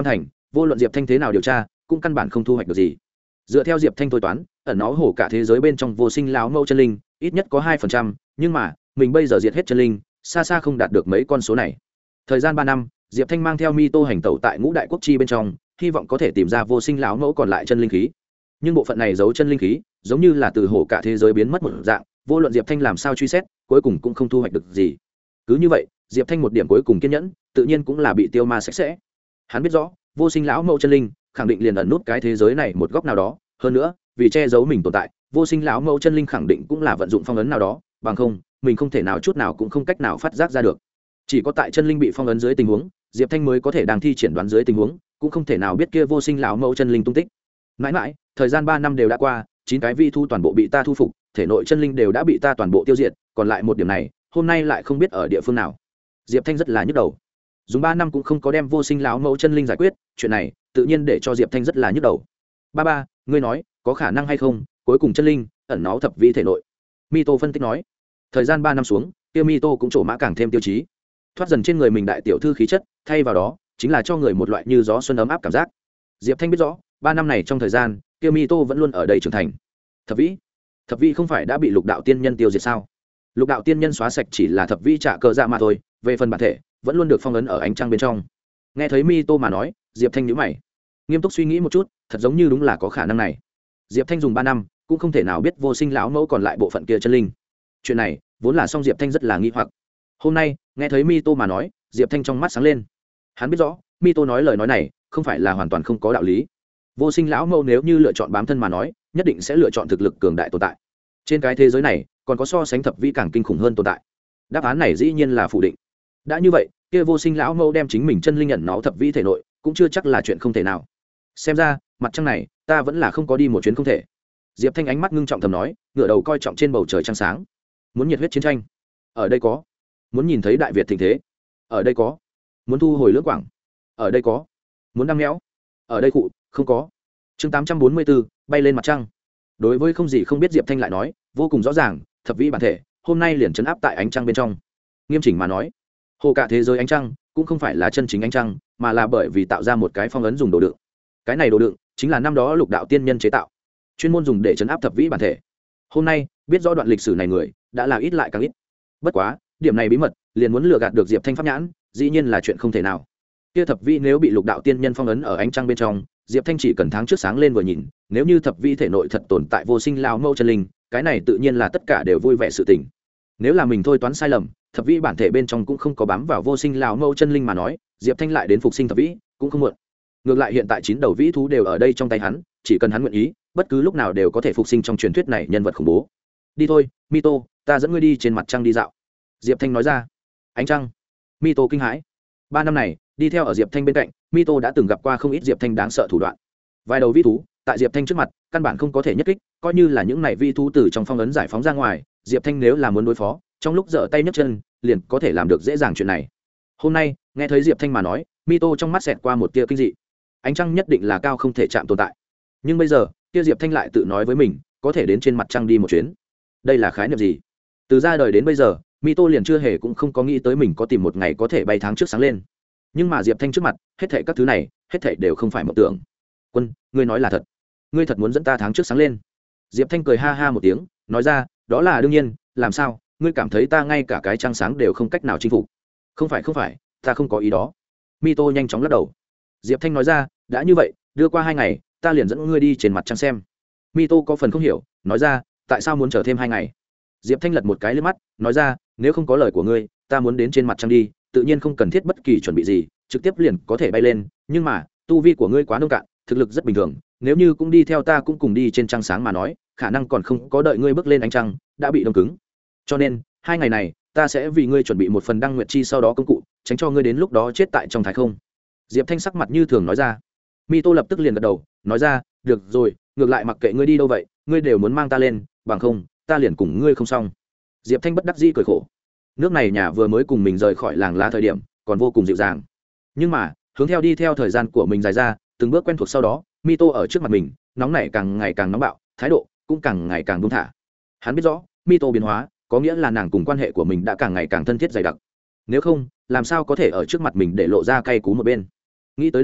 vô luận diệp thanh thế nào điều tra cũng căn bản không thu hoạch được gì. Dựa theo diệp thanh thôi toán, ẩn nó hổ cả thế giới bên trong vô sinh lão mẫu chân linh ít nhất có hai phần trăm, nhưng mà mình bây giờ diệt hết chân linh xa xa không đạt được mấy con số này. Thời gian ba năm, diệp thanh mang theo mi tô hành tẩu tại ngũ đại quốc chi bên trong, hy vọng có thể tìm ra vô sinh lão mẫu còn lại chân linh khí. Nhưng bộ phận này giấu chân linh khí giống như là từ hổ cả thế giới biến mất một dạng, vô luận diệp thanh làm sao truy xét cuối cùng cũng không thu hoạch được gì. Cứ như vậy, diệp thanh một điểm cuối cùng kiên nhẫn tự nhiên cũng là bị tiêu ma sạch sẽ. Hắn biết rõ vô sinh lão mẫu chân linh khẳng định liền ẩn nút cái thế giới này một góc nào đó, hơn nữa vì che giấu mình tồn tại, vô sinh lão mẫu chân linh khẳng định cũng là vận dụng phong ấn nào đó, bằng không mình không thể nào chút nào cũng không cách nào phát giác ra được. Chỉ có tại chân linh bị phong ấn dưới tình huống, diệp thanh mới có thể đang thi triển đoán dưới tình huống cũng không thể nào biết kia vô sinh lão mẫu chân linh tung tích. Mãi mãi thời gian ba năm đều đã qua, chín cái vi thu toàn bộ bị ta thu phục, thể nội chân linh đều đã bị ta toàn bộ tiêu diệt, còn lại một điểm này hôm nay lại không biết ở địa phương nào. Diệp thanh rất là nhức đầu, dùng ba năm cũng không có đem vô sinh lão mẫu chân linh giải quyết, chuyện này tự nhiên để cho diệp thanh rất là nhức đầu. Ba ba, ngươi nói có khả năng hay không cuối cùng chân linh ẩn náu thập vi thể nội? Mito phân tích nói. Thời gian ba năm xuống, tiêu Mito cũng trổ mã càng thêm tiêu chí, thoát dần trên người mình đại tiểu thư khí chất, thay vào đó chính là cho người một loại như gió xuân ấm áp cảm giác. Diệp thanh biết rõ ba năm này trong thời gian tiêu Mito vẫn luôn ở đây trưởng thành. Thập vĩ thập vĩ không phải đã bị lục đạo tiên nhân tiêu diệt sao? Lục đạo tiên nhân xóa sạch chỉ là thập vĩ trả cờ dạ mà thôi, về phần bản thể vẫn luôn được phong ấn ở ánh trăng bên trong. Nghe thấy Mito mà nói, Diệp thanh nhíu mày, nghiêm túc suy nghĩ một chút, thật giống như đúng là có khả năng này. Diệp thanh dùng ba năm cũng không thể nào biết vô sinh lão mẫu còn lại bộ phận kia chân linh. Chuyện này vốn là xong, Diệp thanh rất là nghi hoặc. Hôm nay nghe thấy Mito mà nói, Diệp thanh trong mắt sáng lên. Hắn biết rõ Mito nói lời nói này không phải là hoàn toàn không có đạo lý. Vô sinh lão mẫu nếu như lựa chọn bám thân mà nói, nhất định sẽ lựa chọn thực lực cường đại tồn tại. Trên cái thế giới này còn có so sánh thập vĩ càng kinh khủng hơn tồn tại. Đáp án này dĩ nhiên là phủ định. Đã như vậy, kia vô sinh lão mẫu đem chính mình chân linh ẩn náu thập vĩ thể nội cũng chưa chắc là chuyện không thể nào. Xem ra mặt trăng này ta vẫn là không có đi một chuyến không thể. Diệp thanh ánh mắt ngưng trọng thầm nói, ngửa đầu coi trọng trên bầu trời trăng sáng. Muốn nhiệt huyết chiến tranh, ở đây có. Muốn nhìn thấy đại việt thịnh thế, ở đây có. Muốn thu hồi lưỡng quảng, ở đây có. Muốn đăng méo, ở đây cụ không có. Chương tám trăm bốn mươi bốn, bay lên mặt trăng. Đối với không gì không biết, Diệp thanh lại nói vô cùng rõ ràng, thập vĩ bản thể hôm nay liền trấn áp tại ánh trăng bên trong. Nghiêm chỉnh mà nói, hồ cả thế giới ánh trăng cũng không phải là chân chính ánh trăng, mà là bởi vì tạo ra một cái phong ấn dùng đồ đựng. Cái này đồ đựng chính là năm đó lục đạo tiên nhân chế tạo, chuyên môn dùng để trấn áp thập vĩ bản thể. Hôm nay biết rõ đoạn lịch sử này người đã là ít lại càng ít. Bất quá điểm này bí mật liền muốn lừa gạt được Diệp thanh pháp nhãn, dĩ nhiên là chuyện không thể nào. Kia thập vĩ nếu bị lục đạo tiên nhân phong ấn ở ánh trăng bên trong, Diệp thanh chỉ cần tháng trước sáng lên vừa nhìn, nếu như thập vĩ thể nội thật tồn tại vô sinh lão mẫu chân linh, cái này tự nhiên là tất cả đều vui vẻ sự tình. Nếu là mình thôi toán sai lầm, thập vĩ bản thể bên trong cũng không có bám vào vô sinh lão mẫu chân linh mà nói, Diệp thanh lại đến phục sinh thập vĩ cũng không muộn. Ngược lại hiện tại chín đầu vĩ thú đều ở đây trong tay hắn, chỉ cần hắn nguyện ý, bất cứ lúc nào đều có thể phục sinh trong truyền thuyết này nhân vật khủng bố. Đi thôi Mito, ta dẫn ngươi đi trên mặt trăng đi dạo. Diệp thanh nói ra. Ánh trăng? Mito kinh hãi. Ba năm này đi theo ở Diệp thanh bên cạnh, Mito đã từng gặp qua không ít Diệp thanh đáng sợ thủ đoạn. Vài đầu vĩ thú tại Diệp thanh trước mặt căn bản không có thể nhất kích, coi như là những này vĩ thú từ trong phong ấn giải phóng ra ngoài, Diệp thanh nếu là muốn đối phó, trong lúc giở tay nhấc chân liền có thể làm được dễ dàng chuyện này. Hôm nay nghe thấy Diệp thanh mà nói, Mito trong mắt xẹt qua một tia kinh dị. Ánh trăng nhất định là cao không thể chạm tồn tại, nhưng bây giờ kia Diệp thanh lại tự nói với mình có thể đến trên mặt trăng đi một chuyến. Đây là khái niệm gì? Từ ra đời đến bây giờ, Mito liền chưa hề cũng không có nghĩ tới mình có tìm một ngày có thể bay tháng trước sáng lên. Nhưng mà Diệp thanh trước mặt, hết thảy các thứ này hết thảy đều không phải mộng tưởng. Quân, ngươi nói là thật? Ngươi thật muốn dẫn ta tháng trước sáng lên? Diệp thanh cười ha ha một tiếng, nói ra, đó là đương nhiên. Làm sao ngươi cảm thấy ta ngay cả cái trăng sáng đều không cách nào chinh phục? Không phải không phải, ta không có ý đó. Mito nhanh chóng lắc đầu. Diệp thanh nói ra, đã như vậy, đưa qua hai ngày ta liền dẫn ngươi đi trên mặt trăng xem. Mito có phần không hiểu, nói ra, tại sao muốn chờ thêm hai ngày? Diệp thanh lật một cái lên mắt, nói ra, nếu không có lời của ngươi, ta muốn đến trên mặt trăng đi, tự nhiên không cần thiết bất kỳ chuẩn bị gì, trực tiếp liền có thể bay lên. Nhưng mà tu vi của ngươi quá nông cạn, thực lực rất bình thường, nếu như cũng đi theo ta cũng cùng đi trên trăng sáng mà nói, khả năng còn không có đợi ngươi bước lên ánh trăng đã bị đông cứng. Cho nên hai ngày này ta sẽ vì ngươi chuẩn bị một phần đăng nguyệt chi sau đó công cụ, tránh cho ngươi đến lúc đó chết tại trong thái không. Diệp thanh sắc mặt như thường nói ra. Mito lập tức liền gật đầu, nói ra, được rồi, ngược lại mặc kệ ngươi đi đâu vậy, ngươi đều muốn mang ta lên, bằng không ta liền cùng ngươi không xong. Diệp thanh bất đắc dĩ cười khổ. Nước này nhà vừa mới cùng mình rời khỏi làng lá thời điểm còn vô cùng dịu dàng, nhưng mà hướng theo đi theo thời gian của mình dài ra, từng bước quen thuộc sau đó, Mito ở trước mặt mình nóng nảy càng ngày càng nóng bạo, thái độ cũng càng ngày càng buông thả. Hắn biết rõ Mito biến hóa có nghĩa là nàng cùng quan hệ của mình đã càng ngày càng thân thiết dày đặc, nếu không làm sao có thể ở trước mặt mình để lộ ra cay cú một bên. Nghĩ tới đây,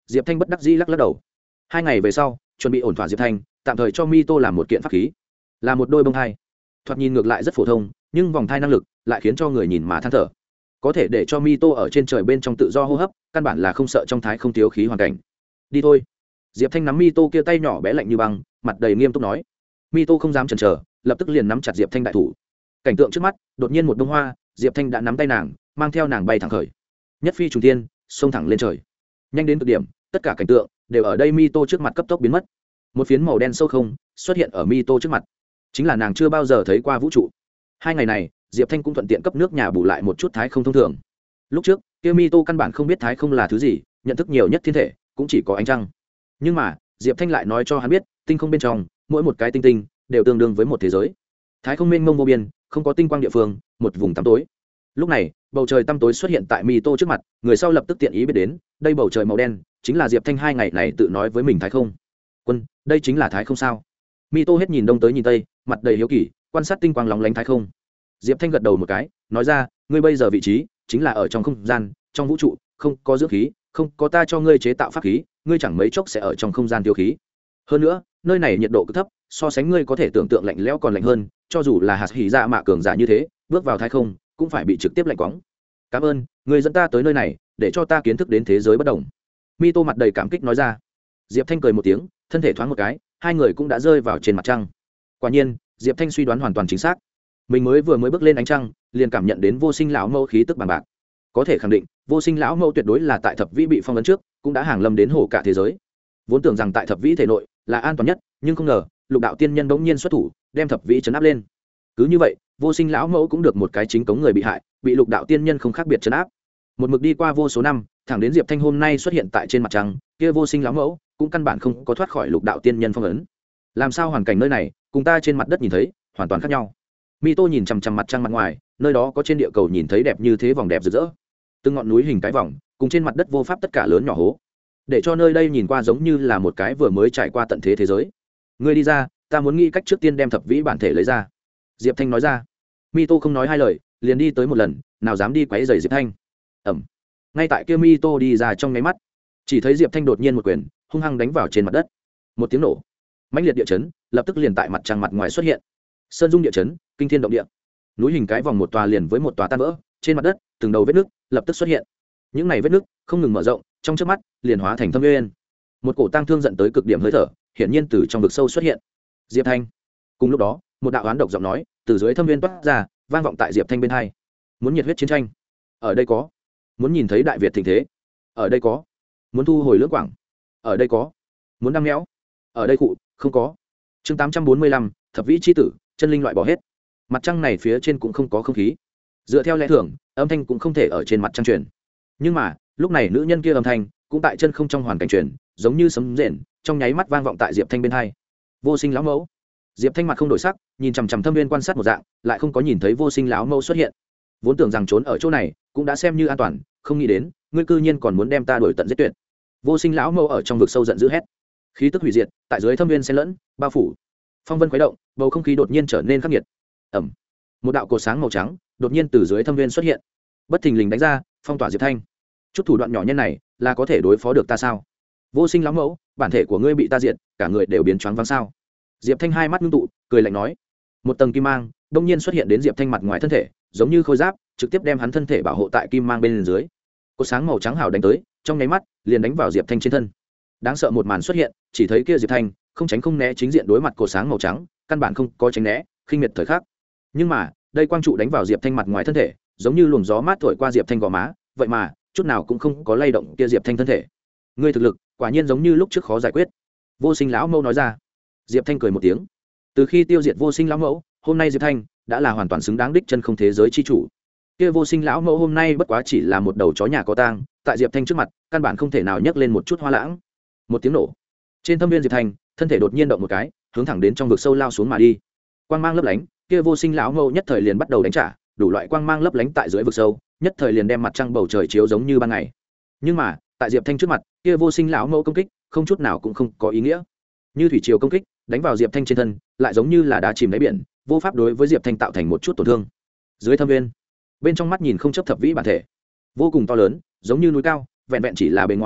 Diệp Thanh bất đắc dĩ lắc lắc đầu. Hai ngày về sau chuẩn bị ổn thỏa Diệp Thanh tạm thời cho mi tô làm một kiện pháp khí, là một đôi bông thai. Thoạt nhìn ngược lại rất phổ thông, nhưng vòng thai năng lực lại khiến cho người nhìn mà than thở, có thể để cho mi tô ở trên trời bên trong tự do hô hấp, căn bản là không sợ trong thái không thiếu khí hoàn cảnh. Đi thôi. Diệp Thanh nắm mi tô kia tay nhỏ bé lạnh như băng, mặt đầy nghiêm túc nói. Mi tô không dám chần chờ, lập tức liền nắm chặt Diệp Thanh đại thủ. Cảnh tượng trước mắt đột nhiên một bông hoa, Diệp Thanh đã nắm tay nàng, mang theo nàng bay thẳng khởi, nhất phi trùng thiên, xông thẳng lên trời. Nhanh đến cực điểm, tất cả cảnh tượng đều ở đây mi tô trước mặt cấp tốc biến mất. Một phiến màu đen sâu không xuất hiện ở mi tô trước mặt, chính là nàng chưa bao giờ thấy qua vũ trụ. Hai ngày này Diệp Thanh cũng thuận tiện cấp nước nhà bù lại một chút thái không thông thường. Lúc trước kia mi tô căn bản không biết thái không là thứ gì, nhận thức nhiều nhất thiên thể cũng chỉ có ánh trăng. Nhưng mà Diệp Thanh lại nói cho hắn biết, tinh không bên trong mỗi một cái tinh tinh đều tương đương với một thế giới. Thái không mênh mông vô biên, không có tinh quang địa phương, một vùng tăm tối. Lúc này bầu trời tăm tối xuất hiện tại mi tô trước mặt, người sau lập tức tiện ý biết đến, đây bầu trời màu đen chính là Diệp Thanh hai ngày này tự nói với mình thái không. Quân, đây chính là thái không sao? Mi tô hết nhìn đông tới nhìn tây, mặt đầy hiếu kỳ quan sát tinh quang lóng lánh thái không. Diệp Thanh gật đầu một cái, nói ra, ngươi bây giờ vị trí chính là ở trong không gian, trong vũ trụ không có dưỡng khí, không có ta cho ngươi chế tạo pháp khí, ngươi chẳng mấy chốc sẽ ở trong không gian tiêu khí. Hơn nữa nơi này nhiệt độ cực thấp, so sánh ngươi có thể tưởng tượng lạnh lẽo còn lạnh hơn, cho dù là hạt hỉ dạ mạ cường giả như thế, bước vào thái không cũng phải bị trực tiếp lạnh quóng. Cảm ơn ngươi dẫn ta tới nơi này, để cho ta kiến thức đến thế giới bất đồng. Mi tô mặt đầy cảm kích nói ra. Diệp Thanh cười một tiếng, thân thể thoáng một cái, hai người cũng đã rơi vào trên mặt trăng. Quả nhiên Diệp Thanh suy đoán hoàn toàn chính xác, mình mới vừa mới bước lên ánh trăng liền cảm nhận đến vô sinh lão mẫu khí tức bằng bạc, có thể khẳng định vô sinh lão mẫu tuyệt đối là tại thập vĩ bị phong ấn trước cũng đã hàng lâm đến hồ cả thế giới. Vốn tưởng rằng tại thập vĩ thể nội là an toàn nhất, nhưng không ngờ lục đạo tiên nhân bỗng nhiên xuất thủ đem thập vĩ chấn áp lên. Cứ như vậy vô sinh lão mẫu cũng được một cái chính cống người bị hại, bị lục đạo tiên nhân không khác biệt chấn áp. Một mực đi qua vô số năm, thẳng đến Diệp Thanh hôm nay xuất hiện tại trên mặt trăng, kia vô sinh lão mẫu cũng căn bản không có thoát khỏi lục đạo tiên nhân phong ấn. Làm sao hoàn cảnh nơi này cùng ta trên mặt đất nhìn thấy hoàn toàn khác nhau? Mi tô nhìn chằm chằm mặt trăng mặt ngoài, nơi đó có trên địa cầu nhìn thấy đẹp như thế vòng đẹp rực rỡ, từng ngọn núi hình cái vòng cùng trên mặt đất vô pháp tất cả lớn nhỏ hố, để cho nơi đây nhìn qua giống như là một cái vừa mới trải qua tận thế thế giới. Ngươi đi ra, ta muốn nghĩ cách trước tiên đem thập vĩ bản thể lấy ra. Diệp Thanh nói ra. Mi tô không nói hai lời, liền đi tới một lần, nào dám đi quấy rầy Diệp Thanh. Ẩm. Ngay tại kia Mi tô đi ra trong nháy mắt, chỉ thấy Diệp Thanh đột nhiên một quyền hung hăng đánh vào trên mặt đất. Một tiếng nổ, mãnh liệt địa chấn lập tức liền tại mặt trăng mặt ngoài xuất hiện. Sơn dung địa chấn, kinh thiên động địa, núi hình cái vòng một tòa liền với một tòa tan vỡ, trên mặt đất từng đầu vết nước lập tức xuất hiện. Những này vết nước không ngừng mở rộng, trong chớp mắt liền hóa thành thâm nguyên. Một cổ tang thương giận tới cực điểm hơi thở hiển nhiên từ trong vực sâu xuất hiện. Diệp Thanh. Cùng lúc đó một đạo oán độc giọng nói từ dưới thâm nguyên toát ra, vang vọng tại Diệp Thanh bên hai. Muốn nhiệt huyết chiến tranh, ở đây có. Muốn nhìn thấy đại Việt thịnh thế, ở đây có. Muốn thu hồi lưỡng quảng, ở đây có. Muốn đăm méo, ở đây cụ không có. Chương tám trăm bốn mươi lăm, thập vĩ chi tử, chân linh loại bỏ hết. Mặt trăng này phía trên cũng không có không khí, dựa theo lẽ thường âm thanh cũng không thể ở trên mặt trăng truyền, nhưng mà lúc này nữ nhân kia âm thanh cũng tại chân không trong hoàn cảnh truyền, giống như sấm rền, trong nháy mắt vang vọng tại Diệp Thanh bên hai. Vô sinh lão mẫu. Diệp Thanh mặt không đổi sắc, nhìn chằm chằm thâm viên quan sát một dạng, lại không có nhìn thấy vô sinh lão mẫu xuất hiện. Vốn tưởng rằng trốn ở chỗ này cũng đã xem như an toàn, không nghĩ đến ngươi cư nhiên còn muốn đem ta đuổi tận giết tuyệt. Vô sinh lão mẫu ở trong vực sâu giận dữ hét, khí tức hủy diệt tại dưới thâm viên xen lẫn bao phủ. Phong vân khuấy động, bầu không khí đột nhiên trở nên khắc nghiệt. Ẩm. Một đạo cột sáng màu trắng đột nhiên từ dưới thâm viên xuất hiện, bất thình lình đánh ra, phong tỏa Diệp Thanh. Chút thủ đoạn nhỏ nhân này là có thể đối phó được ta sao? Vô sinh lão mẫu, bản thể của ngươi bị ta diệt, cả người đều biến choáng váng sao? Diệp Thanh hai mắt ngưng tụ, cười lạnh nói. Một tầng kim mang đông nhiên xuất hiện đến Diệp Thanh mặt ngoài thân thể, giống như khôi giáp, trực tiếp đem hắn thân thể bảo hộ tại kim mang bên dưới. Cột sáng màu trắng hào đánh tới, trong nháy mắt liền đánh vào Diệp Thanh trên thân. Đáng sợ một màn xuất hiện, chỉ thấy kia Diệp Thanh không tránh không né chính diện đối mặt cột sáng màu trắng, căn bản không có tránh né, khinh miệt thời khắc. Nhưng mà đây quang trụ đánh vào Diệp Thanh mặt ngoài thân thể, giống như luồng gió mát thổi qua Diệp Thanh gò má, vậy mà chút nào cũng không có lay động kia Diệp Thanh thân thể. Ngươi thực lực quả nhiên giống như lúc trước khó giải quyết. Vô sinh lão mẫu nói ra. Diệp Thanh cười một tiếng. Từ khi tiêu diệt vô sinh lão mẫu, hôm nay Diệp Thanh đã là hoàn toàn xứng đáng đích chân không thế giới chi chủ. Kia vô sinh lão mẫu hôm nay bất quá chỉ là một đầu chó nhà có tang, tại Diệp Thanh trước mặt căn bản không thể nào nhấc lên một chút hoa lãng. Một tiếng nổ, trên thâm viên Diệp Thanh thân thể đột nhiên động một cái, hướng thẳng đến trong vực sâu lao xuống mà đi. Quang mang lấp lánh, kia vô sinh lão mẫu nhất thời liền bắt đầu đánh trả, đủ loại quang mang lấp lánh tại dưới vực sâu, nhất thời liền đem mặt trăng bầu trời chiếu giống như ban ngày. Nhưng mà tại Diệp Thanh trước mặt, kia vô sinh lão mẫu công kích không chút nào cũng không có ý nghĩa. Như thủy triều công kích đánh vào Diệp Thanh trên thân, lại giống như là đá chìm đáy biển, vô pháp đối với Diệp Thanh tạo thành một chút tổn thương. Dưới thâm viên, bên trong mắt nhìn không chấp thập vĩ bản thể, vô cùng to lớn, giống như núi cao, vẹn vẹn chỉ là bề ngoài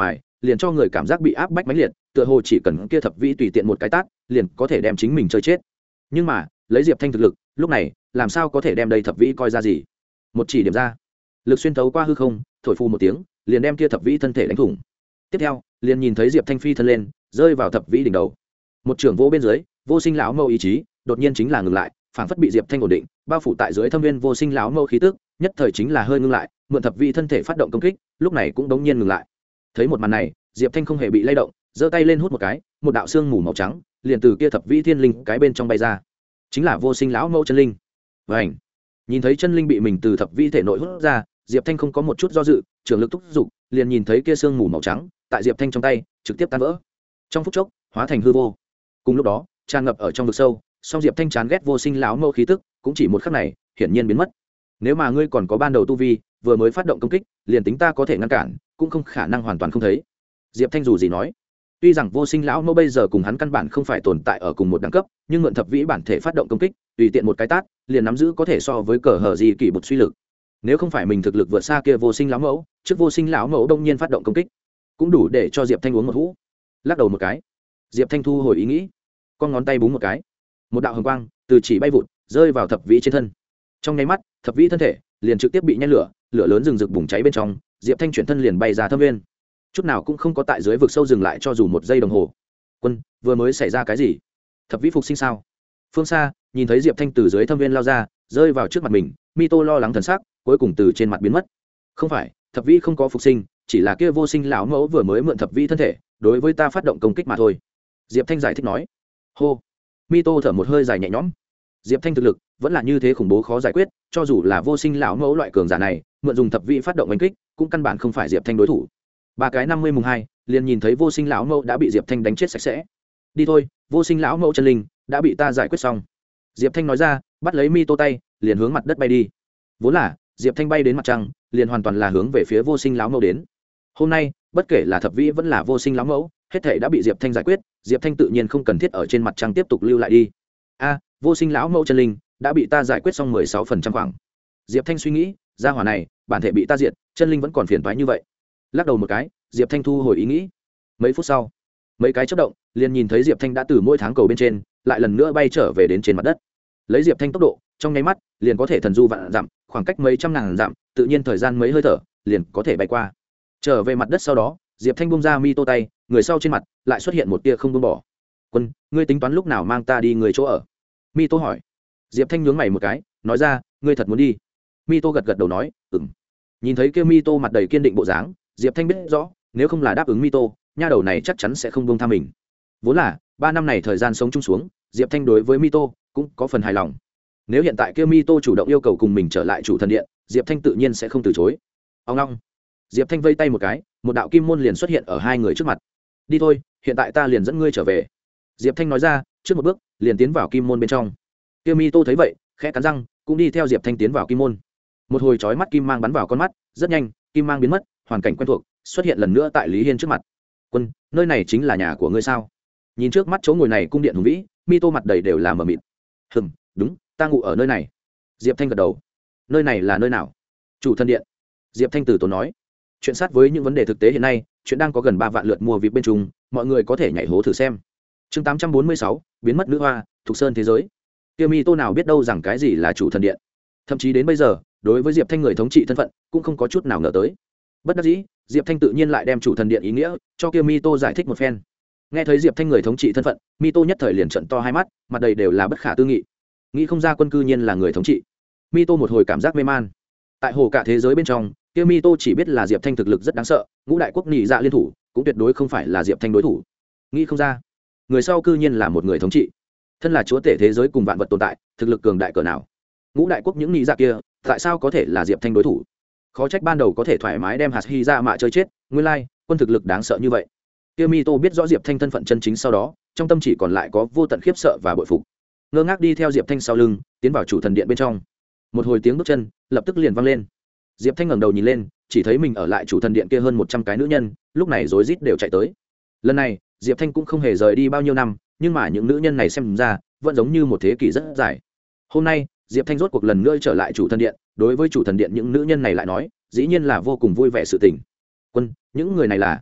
liền cho người cảm giác bị áp bách mãnh liệt, tựa hồ chỉ cần kia thập vĩ tùy tiện một cái tát liền có thể đem chính mình chơi chết. Nhưng mà lấy Diệp Thanh thực lực lúc này làm sao có thể đem đây thập vĩ coi ra gì. Một chỉ điểm ra, lực xuyên thấu qua hư không, thổi phù một tiếng liền đem kia thập vĩ thân thể đánh thủng. Tiếp theo liền nhìn thấy Diệp Thanh phi thân lên, rơi vào thập vĩ đỉnh đầu. Một trường vỗ bên dưới, vô sinh lão mâu ý chí đột nhiên chính là ngừng lại, phảng phất bị Diệp Thanh ổn định, bao phủ tại dưới thâm viên vô sinh lão mâu khí tức, nhất thời chính là hơi ngưng lại, mượn thập vĩ thân thể phát động công kích, lúc này cũng đống nhiên ngừng lại. Thấy một màn này, Diệp Thanh không hề bị lay động, giơ tay lên hút một cái, một đạo xương mù màu trắng liền từ kia thập vĩ thiên linh cái bên trong bay ra, chính là vô sinh lão mâu chân linh. Vành, nhìn thấy chân linh bị mình từ thập vĩ thể nội hút ra, Diệp Thanh không có một chút do dự, trường lực thúc giục, liền nhìn thấy kia xương mù màu trắng tại Diệp Thanh trong tay trực tiếp tan vỡ, trong phút chốc hóa thành hư vô. Cùng lúc đó, tràn ngập ở trong vực sâu, song Diệp Thanh chán ghét vô sinh lão mâu khí tức cũng chỉ một khắc này hiển nhiên biến mất. Nếu mà ngươi còn có ban đầu tu vi, vừa mới phát động công kích, liền tính ta có thể ngăn cản, cũng không khả năng hoàn toàn không thấy. Diệp Thanh dù gì nói, tuy rằng vô sinh lão mâu bây giờ cùng hắn căn bản không phải tồn tại ở cùng một đẳng cấp, nhưng mượn thập vĩ bản thể phát động công kích, tùy tiện một cái tát liền nắm giữ có thể so với cờ hở gì kỳ bột suy lực. Nếu không phải mình thực lực vượt xa kia vô sinh lão mẫu, trước vô sinh lão mẫu đông nhiên phát động công kích, cũng đủ để cho Diệp Thanh uống một hũ. Lắc đầu một cái, Diệp Thanh thu hồi ý nghĩ, con ngón tay búng một cái, một đạo hồng quang từ chỉ bay vụt rơi vào thập vĩ trên thân. Trong nháy mắt, thập vĩ thân thể liền trực tiếp bị nhen lửa, lửa lớn rừng rực bùng cháy bên trong, Diệp Thanh chuyển thân liền bay ra thâm viên, chút nào cũng không có tại dưới vực sâu dừng lại cho dù một giây đồng hồ. Quân, vừa mới xảy ra cái gì? Thập vĩ phục sinh sao? Phương xa nhìn thấy Diệp Thanh từ dưới thâm viên lao ra, rơi vào trước mặt mình, Mito lo lắng thần sắc cuối cùng từ trên mặt biến mất. Không phải, thập vĩ không có phục sinh, chỉ là kia vô sinh lão mẫu vừa mới mượn thập vĩ thân thể đối với ta phát động công kích mà thôi. Diệp Thanh giải thích nói. Hô, Mito thở một hơi dài nhẹ nhõm. Diệp Thanh thực lực vẫn là như thế khủng bố khó giải quyết, cho dù là vô sinh lão mẫu loại cường giả này mượn dùng thập vĩ phát động đánh kích cũng căn bản không phải Diệp Thanh đối thủ. Ba cái năm mươi mùng hai liền nhìn thấy vô sinh lão mẫu đã bị Diệp Thanh đánh chết sạch sẽ. Đi thôi, vô sinh lão mẫu chân linh đã bị ta giải quyết xong. Diệp Thanh nói ra, bắt lấy Mito tay liền hướng mặt đất bay đi. Vốn là Diệp Thanh bay đến mặt trăng liền hoàn toàn là hướng về phía vô sinh lão mẫu đến. Hôm nay bất kể là thập vĩ vẫn là vô sinh lão mẫu, hết thảy đã bị Diệp Thanh giải quyết, Diệp Thanh tự nhiên không cần thiết ở trên mặt trăng tiếp tục lưu lại đi. A, vô sinh lão mẫu chân linh đã bị ta giải quyết xong mười sáu phần trăm khoảng. Diệp Thanh suy nghĩ, gia hỏa này bản thể bị ta diệt, chân linh vẫn còn phiền toái như vậy. Lắc đầu một cái, Diệp Thanh thu hồi ý nghĩ. Mấy phút sau, mấy cái chớp động liền nhìn thấy Diệp Thanh đã từ mỗi tháng cầu bên trên lại lần nữa bay trở về đến trên mặt đất. Lấy Diệp Thanh tốc độ, trong nháy mắt liền có thể thần du vạn dặm, khoảng cách mấy trăm ngàn dặm, tự nhiên thời gian mấy hơi thở liền có thể bay qua. Trở về mặt đất sau đó, Diệp Thanh buông ra Mito tay, người sau trên mặt lại xuất hiện một tia không buông bỏ. Quân, ngươi tính toán lúc nào mang ta đi người chỗ ở? Mito hỏi. Diệp Thanh nhướng mày một cái, nói ra, ngươi thật muốn đi? Mito gật gật đầu nói, ừm. Nhìn thấy kia Mito mặt đầy kiên định bộ dáng, Diệp Thanh biết rõ, nếu không là đáp ứng Mito, nha đầu này chắc chắn sẽ không buông tha mình. Vốn là ba năm này thời gian sống chung xuống, Diệp Thanh đối với Mito cũng có phần hài lòng. Nếu hiện tại kia Mito chủ động yêu cầu cùng mình trở lại chủ thần điện, Diệp Thanh tự nhiên sẽ không từ chối. Ông long. Diệp Thanh vây tay một cái, một đạo kim môn liền xuất hiện ở hai người trước mặt. Đi thôi, hiện tại ta liền dẫn ngươi trở về. Diệp Thanh nói ra, trước một bước liền tiến vào kim môn bên trong. Kia Mito thấy vậy, khẽ cắn răng, cũng đi theo Diệp Thanh tiến vào kim môn. Một hồi chói mắt kim mang bắn vào con mắt, rất nhanh, kim mang biến mất, hoàn cảnh quen thuộc xuất hiện lần nữa tại Lý Hiên trước mặt. Quân, nơi này chính là nhà của ngươi sao? Nhìn trước mắt chỗ ngồi này cung điện hùng vĩ, Mito mặt đầy đều là mờ mịt. Hừm, đúng, ta ngủ ở nơi này. Diệp Thanh gật đầu. Nơi này là nơi nào? Chủ thần điện. Diệp Thanh từ tốn nói. Chuyện sát với những vấn đề thực tế hiện nay, chuyện đang có gần ba vạn lượt mua vip bên trung, mọi người có thể nhảy hố thử xem. Chương tám trăm bốn mươi sáu, biến mất nữ hoa, thuộc sơn thế giới. Tiêu Mito nào biết đâu rằng cái gì là chủ thần điện. Thậm chí đến bây giờ, đối với Diệp Thanh người thống trị thân phận, cũng không có chút nào ngờ tới. Bất đắc dĩ, Diệp Thanh tự nhiên lại đem chủ thần điện ý nghĩa cho kia Mito giải thích một phen. Nghe thấy Diệp Thanh người thống trị thân phận, Mito nhất thời liền trợn to hai mắt, mặt đầy đều là bất khả tư nghị. Nghĩ không ra quân cư nhiên là người thống trị. Mito một hồi cảm giác mê man. Tại hồ cả thế giới bên trong, kia Mito chỉ biết là Diệp Thanh thực lực rất đáng sợ, ngũ đại quốc nhị dạ liên thủ, cũng tuyệt đối không phải là Diệp Thanh đối thủ. Nghĩ không ra, người sau cư nhiên là một người thống trị. Thân là chúa tể thế giới cùng vạn vật tồn tại, thực lực cường đại cỡ nào? Ngũ đại quốc những nhị dạ kia, tại sao có thể là Diệp Thanh đối thủ? Khó trách ban đầu có thể thoải mái đem hạt hy ra mạ chơi chết, nguyên lai, quân thực lực đáng sợ như vậy. Kia Mito biết rõ Diệp Thanh thân phận chân chính sau đó, trong tâm chỉ còn lại có vô tận khiếp sợ và bội phục. Ngơ ngác đi theo Diệp Thanh sau lưng, tiến vào chủ thần điện bên trong. Một hồi tiếng bước chân, lập tức liền vang lên. Diệp Thanh ngẩng đầu nhìn lên, chỉ thấy mình ở lại chủ thần điện kia hơn một trăm cái nữ nhân, lúc này rối rít đều chạy tới. Lần này, Diệp Thanh cũng không hề rời đi bao nhiêu năm, nhưng mà những nữ nhân này xem ra, vẫn giống như một thế kỷ rất dài. Hôm nay, Diệp Thanh rốt cuộc lần nữa trở lại chủ thần điện, đối với chủ thần điện những nữ nhân này lại nói, dĩ nhiên là vô cùng vui vẻ sự tình. Quân, những người này là?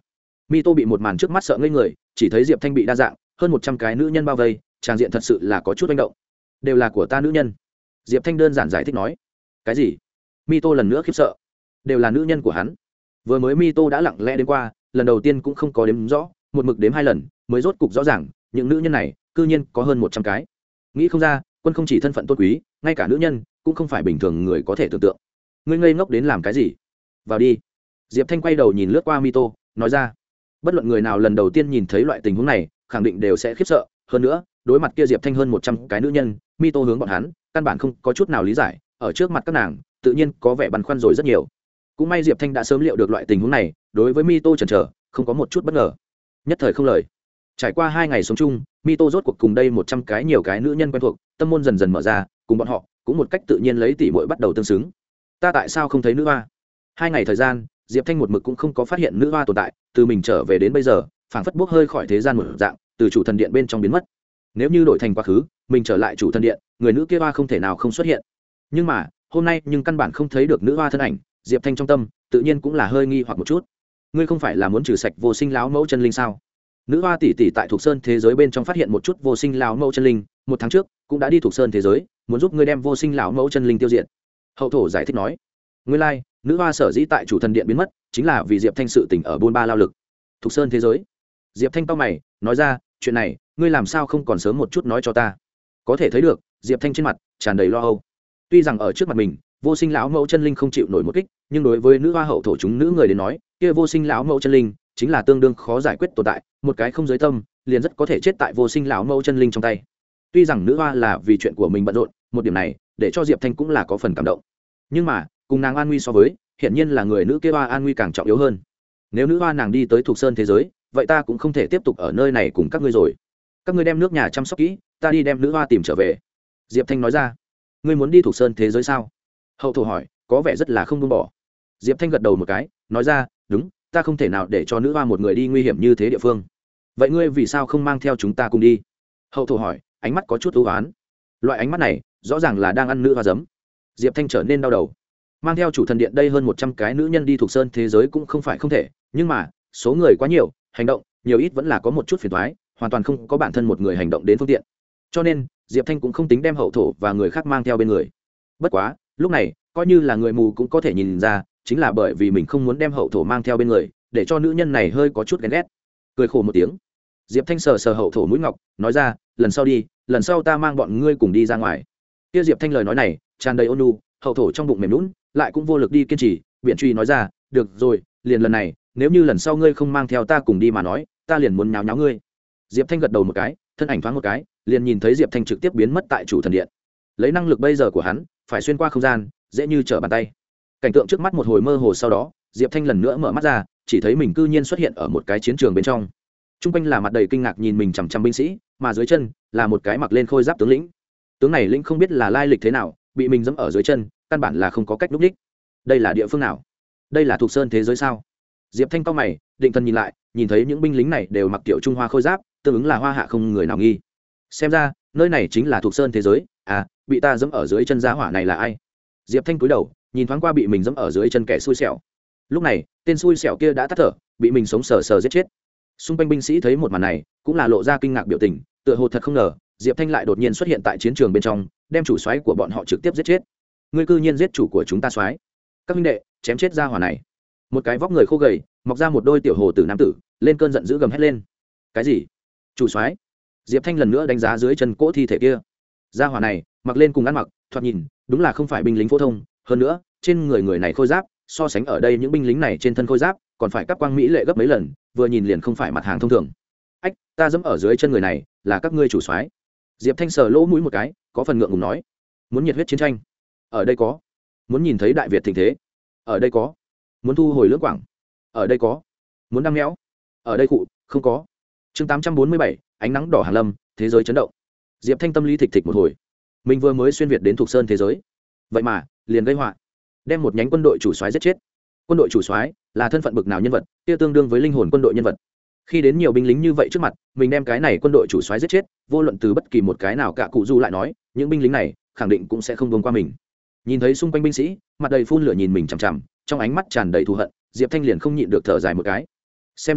mi tô bị một màn trước mắt sợ ngây người, chỉ thấy diệp thanh bị đa dạng hơn một trăm cái nữ nhân bao vây, tràng diện thật sự là có chút manh động. Đều là của ta nữ nhân. Diệp thanh đơn giản giải thích nói. Cái gì? Mi tô lần nữa khiếp sợ. Đều là nữ nhân của hắn. Vừa mới mi tô đã lặng lẽ đến qua, lần đầu tiên cũng không có đếm rõ, một mực đếm hai lần mới rốt cục rõ ràng những nữ nhân này cư nhiên có hơn một trăm cái. Nghĩ không ra, quân không chỉ thân phận tôn quý, ngay cả nữ nhân cũng không phải bình thường người có thể tưởng tượng. Ngươi ngây ngốc đến làm cái gì? Vào đi. Diệp thanh quay đầu nhìn lướt qua mi tô, nói ra. Bất luận người nào lần đầu tiên nhìn thấy loại tình huống này khẳng định đều sẽ khiếp sợ. Hơn nữa, đối mặt kia diệp thanh hơn một trăm cái nữ nhân, mi tô hướng bọn hắn căn bản không có chút nào lý giải, ở trước mặt các nàng tự nhiên có vẻ băn khoăn rồi rất nhiều. Cũng may diệp thanh đã sớm liệu được loại tình huống này, đối với mi tô chần chờ không có một chút bất ngờ, nhất thời không lời. Trải qua hai ngày sống chung, mi tô rốt cuộc cùng đây một trăm cái nhiều cái nữ nhân quen thuộc, tâm môn dần dần mở ra, cùng bọn họ cũng một cách tự nhiên lấy tỉ muội bắt đầu tương xứng. Ta tại sao không thấy nữ hoa? Hai ngày thời gian, diệp thanh một mực cũng không có phát hiện nữ hoa tồn tại, từ mình trở về đến bây giờ phảng phất bốc hơi khỏi thế gian một dạng, từ chủ thần điện bên trong biến mất. Nếu như đổi thành quá khứ, mình trở lại chủ thần điện, người nữ kia hoa không thể nào không xuất hiện. Nhưng mà hôm nay nhưng căn bản không thấy được nữ hoa thân ảnh, diệp thanh trong tâm tự nhiên cũng là hơi nghi hoặc một chút. Ngươi không phải là muốn trừ sạch vô sinh lão mẫu chân linh sao? Nữ hoa tỷ tỷ tại thuộc sơn thế giới bên trong phát hiện một chút vô sinh lão mẫu chân linh, một tháng trước cũng đã đi thuộc sơn thế giới, muốn giúp ngươi đem vô sinh lão mẫu chân linh tiêu diệt. Hậu thổ giải thích nói. Ngươi lai, like, nữ hoa sở dĩ tại chủ thần điện biến mất, chính là vì diệp thanh sự tỉnh ở buôn ba lao lực. Thuộc sơn thế giới. Diệp thanh to mày, nói ra, chuyện này ngươi làm sao không còn sớm một chút nói cho ta? Có thể thấy được diệp thanh trên mặt tràn đầy lo âu. Tuy rằng ở trước mặt mình vô sinh lão mẫu chân linh không chịu nổi một kích, nhưng đối với nữ hoa hậu thổ chúng nữ người đến nói, kia vô sinh lão mẫu chân linh chính là tương đương khó giải quyết tồn tại, một cái không giới tâm liền rất có thể chết tại vô sinh lão mẫu chân linh trong tay. Tuy rằng nữ hoa là vì chuyện của mình bận rộn, một điểm này để cho diệp thanh cũng là có phần cảm động, nhưng mà cùng nàng an nguy so với, hiện nhiên là người nữ kia hoa an nguy càng trọng yếu hơn. Nếu nữ hoa nàng đi tới thuộc sơn thế giới, vậy ta cũng không thể tiếp tục ở nơi này cùng các ngươi rồi. Các ngươi đem nước nhà chăm sóc kỹ, ta đi đem nữ hoa tìm trở về. Diệp thanh nói ra. Ngươi muốn đi thuộc sơn thế giới sao? Hậu thổ hỏi, có vẻ rất là không buông bỏ. Diệp thanh gật đầu một cái, nói ra, đúng, ta không thể nào để cho nữ hoa một người đi nguy hiểm như thế địa phương. Vậy ngươi vì sao không mang theo chúng ta cùng đi? Hậu thổ hỏi, ánh mắt có chút ưu ái. Loại ánh mắt này rõ ràng là đang ăn nữ hoa giấm. Diệp thanh trở nên đau đầu. Mang theo chủ thần điện đây hơn một trăm cái nữ nhân đi thuộc sơn thế giới cũng không phải không thể, nhưng mà số người quá nhiều, hành động nhiều ít vẫn là có một chút phiền toái, hoàn toàn không có bản thân một người hành động đến phương tiện. Cho nên diệp thanh cũng không tính đem hậu thổ và người khác mang theo bên người. Bất quá lúc này coi như là người mù cũng có thể nhìn ra, chính là bởi vì mình không muốn đem hậu thổ mang theo bên người, để cho nữ nhân này hơi có chút ghen ghét. Cười khổ một tiếng, diệp thanh sờ sờ hậu thổ mũi ngọc, nói ra, lần sau đi, lần sau ta mang bọn ngươi cùng đi ra ngoài. Kia diệp thanh lời nói này tràn đầy ôn nhu, hậu thổ trong bụng mềm lún, lại cũng vô lực đi kiên trì, biện truy nói ra, được rồi, liền lần này, nếu như lần sau ngươi không mang theo ta cùng đi mà nói, ta liền muốn nháo nháo ngươi. Diệp thanh gật đầu một cái, thân ảnh thoáng một cái, liền nhìn thấy diệp thanh trực tiếp biến mất tại chủ thần điện. Lấy năng lực bây giờ của hắn, phải xuyên qua không gian dễ như trở bàn tay. Cảnh tượng trước mắt một hồi mơ hồ, sau đó diệp thanh lần nữa mở mắt ra, chỉ thấy mình cư nhiên xuất hiện ở một cái chiến trường bên trong. Trung quanh là mặt đầy kinh ngạc nhìn mình chằm chằm binh sĩ, mà dưới chân là một cái mặc lên khôi giáp tướng lĩnh. Tướng này lĩnh không biết là lai lịch thế nào, bị mình dẫm ở dưới chân, căn bản là không có cách lúc đích. Đây là địa phương nào? Đây là thuộc sơn thế giới sao? Diệp thanh cao mày, định thần nhìn lại, nhìn thấy những binh lính này đều mặc kiểu trung hoa khôi giáp, tương ứng là hoa hạ không người nào nghi. Xem ra nơi này chính là thuộc sơn thế giới. À, bị ta dẫm ở dưới chân giá hỏa này là ai? Diệp thanh cúi đầu nhìn thoáng qua bị mình dẫm ở dưới chân kẻ xui xẻo. Lúc này tên xui xẻo kia đã tắt thở, bị mình sống sờ sờ giết chết. Xung quanh binh sĩ thấy một màn này cũng là lộ ra kinh ngạc biểu tình, tựa hồ thật không ngờ diệp thanh lại đột nhiên xuất hiện tại chiến trường bên trong, đem chủ soái của bọn họ trực tiếp giết chết. Ngươi cư nhiên giết chủ của chúng ta soái! Các huynh đệ, chém chết gia hỏa này! Một cái vóc người khô gầy, mọc ra một đôi tiểu hồ tử nam tử lên cơn giận dữ gầm hét lên. Cái gì? Chủ soái? Diệp thanh lần nữa đánh giá dưới chân cỗ thi thể kia. Gia hỏa này mặc lên cùng ăn mặc, thoạt nhìn đúng là không phải binh lính phổ thông, hơn nữa trên người người này khôi giáp so sánh ở đây những binh lính này trên thân khôi giáp còn phải các quang mỹ lệ gấp mấy lần, vừa nhìn liền không phải mặt hàng thông thường. Ách, ta dẫm ở dưới chân người này là các ngươi chủ soái. Diệp thanh sờ lỗ mũi một cái, có phần ngượng ngùng nói, muốn nhiệt huyết chiến tranh ở đây có, muốn nhìn thấy đại việt thịnh thế ở đây có, muốn thu hồi lưỡng quảng ở đây có, muốn đăng méo ở đây cụ không có. Chương tám trăm bốn mươi bảy, ánh nắng đỏ hàn lâm, thế giới chấn động. Diệp thanh tâm lý thịch thịch một hồi, mình vừa mới xuyên việt đến thuộc sơn thế giới, vậy mà liền gây họa, đem một nhánh quân đội chủ soái giết chết. Quân đội chủ soái là thân phận bực nào nhân vật, kia tương đương với linh hồn quân đội nhân vật. Khi đến nhiều binh lính như vậy trước mặt, mình đem cái này quân đội chủ soái giết chết, vô luận từ bất kỳ một cái nào cả cụ du lại nói, những binh lính này khẳng định cũng sẽ không buông qua mình. Nhìn thấy xung quanh binh sĩ mặt đầy phun lửa nhìn mình chằm chằm, trong ánh mắt tràn đầy thù hận, Diệp thanh liền không nhịn được thở dài một cái. Xem ra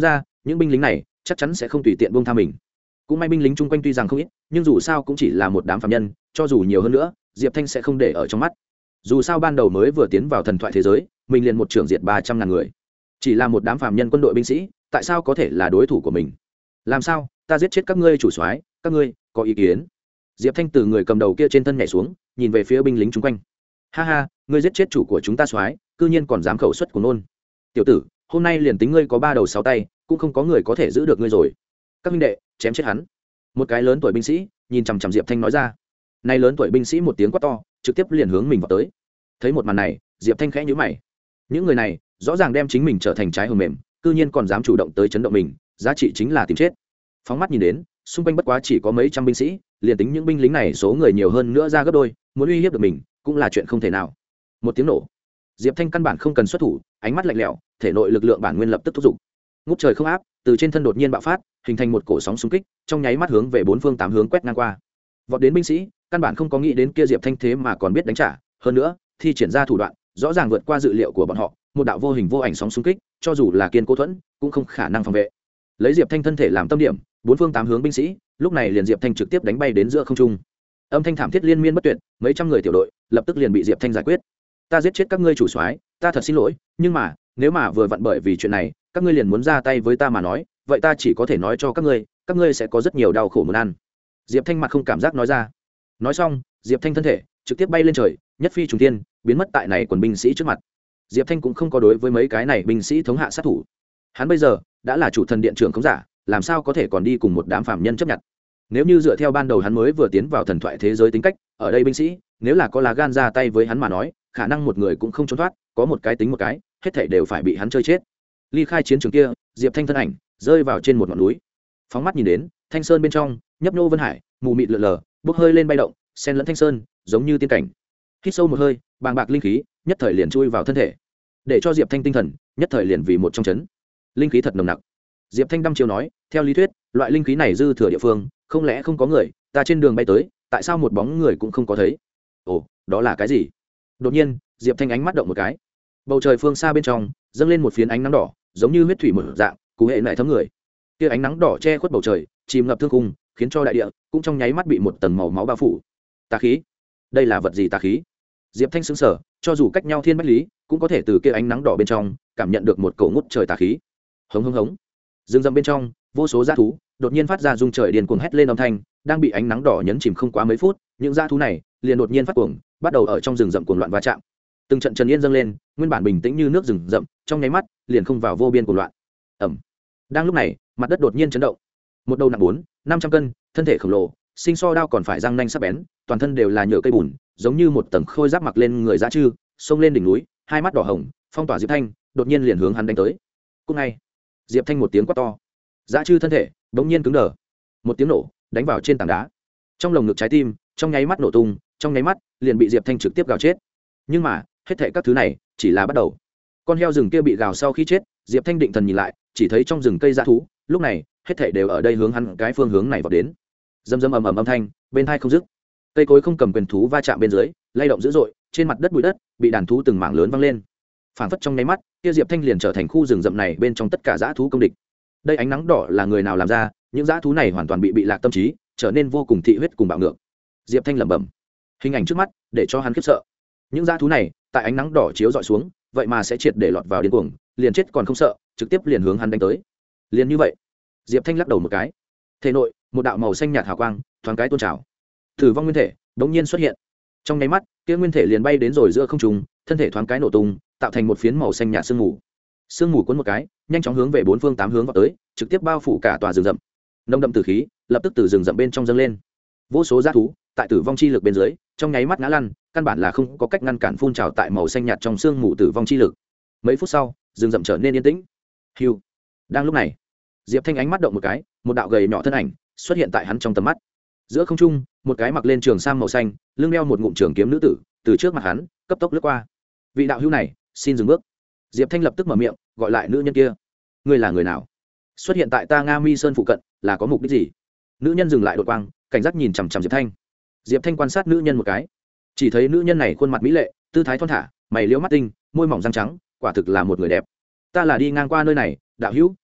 những binh lính này chắc chắn sẽ không tùy tiện buông tha mình. Cũng may binh lính chung quanh tuy rằng không ít, nhưng dù sao cũng chỉ là một đám phạm nhân, cho dù nhiều hơn nữa Diệp Thanh sẽ không để ở trong mắt. Dù sao ban đầu mới vừa tiến vào thần thoại thế giới, mình liền một trưởng diệt ba trăm ngàn người, chỉ là một đám phạm nhân quân đội binh sĩ, tại sao có thể là đối thủ của mình? Làm sao ta giết chết các ngươi chủ soái, các ngươi có ý kiến? Diệp Thanh từ người cầm đầu kia trên thân nhảy xuống, nhìn về phía binh lính chung quanh. Ha ha, ngươi giết chết chủ của chúng ta soái, cư nhiên còn dám khẩu xuất của nôn. Tiểu tử, hôm nay liền tính ngươi có ba đầu sáu tay, cũng không có người có thể giữ được ngươi rồi. Các huynh đệ, chém chết hắn. Một cái lớn tuổi binh sĩ nhìn chằm chằm Diệp Thanh nói ra. Nay lớn tuổi binh sĩ một tiếng quát to, trực tiếp liền hướng mình vào tới. Thấy một màn này, Diệp Thanh khẽ nhíu mày. Những người này rõ ràng đem chính mình trở thành trái hầm mềm, cư nhiên còn dám chủ động tới chấn động mình, giá trị chính là tìm chết. Phóng mắt nhìn đến, xung quanh bất quá chỉ có mấy trăm binh sĩ, liền tính những binh lính này số người nhiều hơn nữa ra gấp đôi, muốn uy hiếp được mình cũng là chuyện không thể nào. Một tiếng nổ, Diệp Thanh căn bản không cần xuất thủ, ánh mắt lạnh lẽo, thể nội lực lượng bản nguyên lập tức thúc giục. Ngút trời không áp, từ trên thân đột nhiên bạo phát, hình thành một cổ sóng xung kích, trong nháy mắt hướng về bốn phương tám hướng quét ngang qua. Vọt đến binh sĩ, căn bản không có nghĩ đến kia Diệp Thanh thế mà còn biết đánh trả, hơn nữa, thi triển ra thủ đoạn, rõ ràng vượt qua dự liệu của bọn họ, một đạo vô hình vô ảnh sóng xung kích, cho dù là kiên cố thuẫn, cũng không khả năng phòng vệ. Lấy Diệp Thanh thân thể làm tâm điểm, bốn phương tám hướng binh sĩ, lúc này liền Diệp Thanh trực tiếp đánh bay đến giữa không trung. Âm thanh thảm thiết liên miên bất tuyệt, mấy trăm người tiểu đội lập tức liền bị Diệp Thanh giải quyết. Ta giết chết các ngươi chủ soái, ta thật xin lỗi, nhưng mà, nếu mà vừa vặn bởi vì chuyện này, các ngươi liền muốn ra tay với ta mà nói, vậy ta chỉ có thể nói cho các ngươi, các ngươi sẽ có rất nhiều đau khổ muốn ăn. Diệp Thanh mặt không cảm giác nói ra. Nói xong, Diệp Thanh thân thể trực tiếp bay lên trời, nhất phi trùng thiên, biến mất tại này quần binh sĩ trước mặt. Diệp Thanh cũng không có đối với mấy cái này binh sĩ thống hạ sát thủ. Hắn bây giờ đã là chủ thần điện trưởng khống giả, làm sao có thể còn đi cùng một đám phạm nhân chấp nhận? Nếu như dựa theo ban đầu hắn mới vừa tiến vào thần thoại thế giới tính cách, ở đây binh sĩ, nếu là có lá gan ra tay với hắn mà nói, khả năng một người cũng không trốn thoát, có một cái tính một cái, hết thảy đều phải bị hắn chơi chết. Ly khai chiến trường kia, Diệp Thanh thân ảnh rơi vào trên một ngọn núi. Phóng mắt nhìn đến, thanh sơn bên trong, nhấp nhô vân hải, mù mịt lượn lờ, bốc hơi lên bay động, xen lẫn thanh sơn, giống như tiên cảnh. Hít sâu một hơi, bàng bạc linh khí, nhất thời liền chui vào thân thể, để cho Diệp Thanh tinh thần nhất thời liền vì một trong chấn. Linh khí thật nồng nặc. Diệp Thanh đăm chiêu nói, theo lý thuyết, loại linh khí này dư thừa địa phương, không lẽ không có người, ta trên đường bay tới, tại sao một bóng người cũng không có thấy? Ồ, đó là cái gì? Đột nhiên, Diệp Thanh ánh mắt động một cái. Bầu trời phương xa bên trong, dâng lên một phiến ánh nắng đỏ, giống như huyết thủy một dạng, cú hệ lại thấm người. Kia ánh nắng đỏ che khuất bầu trời, chìm ngập thương khung, khiến cho đại địa cũng trong nháy mắt bị một tầng màu máu bao phủ. Tà khí? Đây là vật gì tà khí? Diệp Thanh sững sờ, cho dù cách nhau thiên bách lý, cũng có thể từ kia ánh nắng đỏ bên trong cảm nhận được một cổ ngút trời tà khí. Hống hống hống. Rừng rậm bên trong, vô số dã thú đột nhiên phát ra rung trời điên cuồng hét lên âm thanh, đang bị ánh nắng đỏ nhấn chìm không quá mấy phút, những dã thú này liền đột nhiên phát cuồng, bắt đầu ở trong rừng rậm cuồng loạn va chạm. Từng trận trần yên dâng lên, nguyên bản bình tĩnh như nước rừng rậm, trong nháy mắt liền không vào vô biên cuồng loạn. Ầm. Đang lúc này, mặt đất đột nhiên chấn động. Một đầu nặng bốn, năm trăm cân, thân thể khổng lồ, sinh so đao còn phải răng nanh sắc bén, toàn thân đều là nhựa cây bùn, giống như một tầng khôi giáp mặc lên người dã chư, xông lên đỉnh núi, hai mắt đỏ hồng, phong tỏa Diệp Thanh, đột nhiên liền hướng hắn đánh tới. Cùng ngay, Diệp Thanh một tiếng quát to, dã chư thân thể bỗng nhiên cứng đờ, một tiếng nổ đánh vào trên tảng đá, trong lồng ngực trái tim trong nháy mắt nổ tung, trong nháy mắt liền bị Diệp Thanh trực tiếp gào chết. Nhưng mà hết thảy các thứ này chỉ là bắt đầu. Con heo rừng kia bị gào sau khi chết, Diệp Thanh định thần nhìn lại, chỉ thấy trong rừng cây dã thú, lúc này hết thảy đều ở đây hướng hắn cái phương hướng này vào đến. Dâm dâm ầm ầm âm thanh bên tai không dứt, cây cối không cầm quyền thú va chạm bên dưới, lay động dữ dội, trên mặt đất bụi đất bị đàn thú từng mảng lớn văng lên. Phảng phất trong nháy mắt, kia Diệp Thanh liền trở thành khu rừng rậm này bên trong tất cả dã thú công địch. Đây ánh nắng đỏ là người nào làm ra? Những dã thú này hoàn toàn bị bị lạc tâm trí, trở nên vô cùng thị huyết cùng bạo ngược. Diệp Thanh lẩm bẩm, hình ảnh trước mắt để cho hắn khiếp sợ. Những dã thú này tại ánh nắng đỏ chiếu dọi xuống, vậy mà sẽ triệt để lọt vào điên cuồng, liền chết còn không sợ, trực tiếp liền hướng hắn đánh tới. Liền như vậy, Diệp Thanh lắc đầu một cái, thể nội một đạo màu xanh nhạt hào quang thoáng cái tôn trào, tử vong nguyên thể đống nhiên xuất hiện. Trong nháy mắt, kia nguyên thể liền bay đến rồi giữa không trung, thân thể thoáng cái nổ tung, tạo thành một phiến màu xanh nhạt sương mù. Sương mù cuốn một cái, nhanh chóng hướng về bốn phương tám hướng vào tới, trực tiếp bao phủ cả tòa rừng rậm. Nồng đậm tử khí lập tức từ rừng rậm bên trong dâng lên. Vô số dã thú tại tử vong chi lực bên dưới, trong nháy mắt ngã lăn, căn bản là không có cách ngăn cản phun trào tại màu xanh nhạt trong sương mù tử vong chi lực. Mấy phút sau, rừng rậm trở nên yên tĩnh. Hưu. Đang lúc này, Diệp Thanh ánh mắt động một cái, một đạo gầy nhỏ thân ảnh xuất hiện tại hắn trong tầm mắt. Giữa không trung, một cái mặc lên trường sam màu xanh, lưng đeo một ngụm trường kiếm nữ tử, từ trước mặt hắn cấp tốc lướt qua. Vị đạo hữu này, xin dừng bước. Diệp Thanh lập tức mở miệng, gọi lại nữ nhân kia. Ngươi là người nào? Xuất hiện tại ta Nga Mi Sơn phụ cận, là có mục đích gì? Nữ nhân dừng lại đột quang, cảnh giác nhìn chằm chằm Diệp Thanh. Diệp Thanh quan sát nữ nhân một cái, chỉ thấy nữ nhân này khuôn mặt mỹ lệ, tư thái thon thả, mày liễu mắt tinh, môi mỏng răng trắng, quả thực là một người đẹp. Ta là đi ngang qua nơi này, đạo hữu,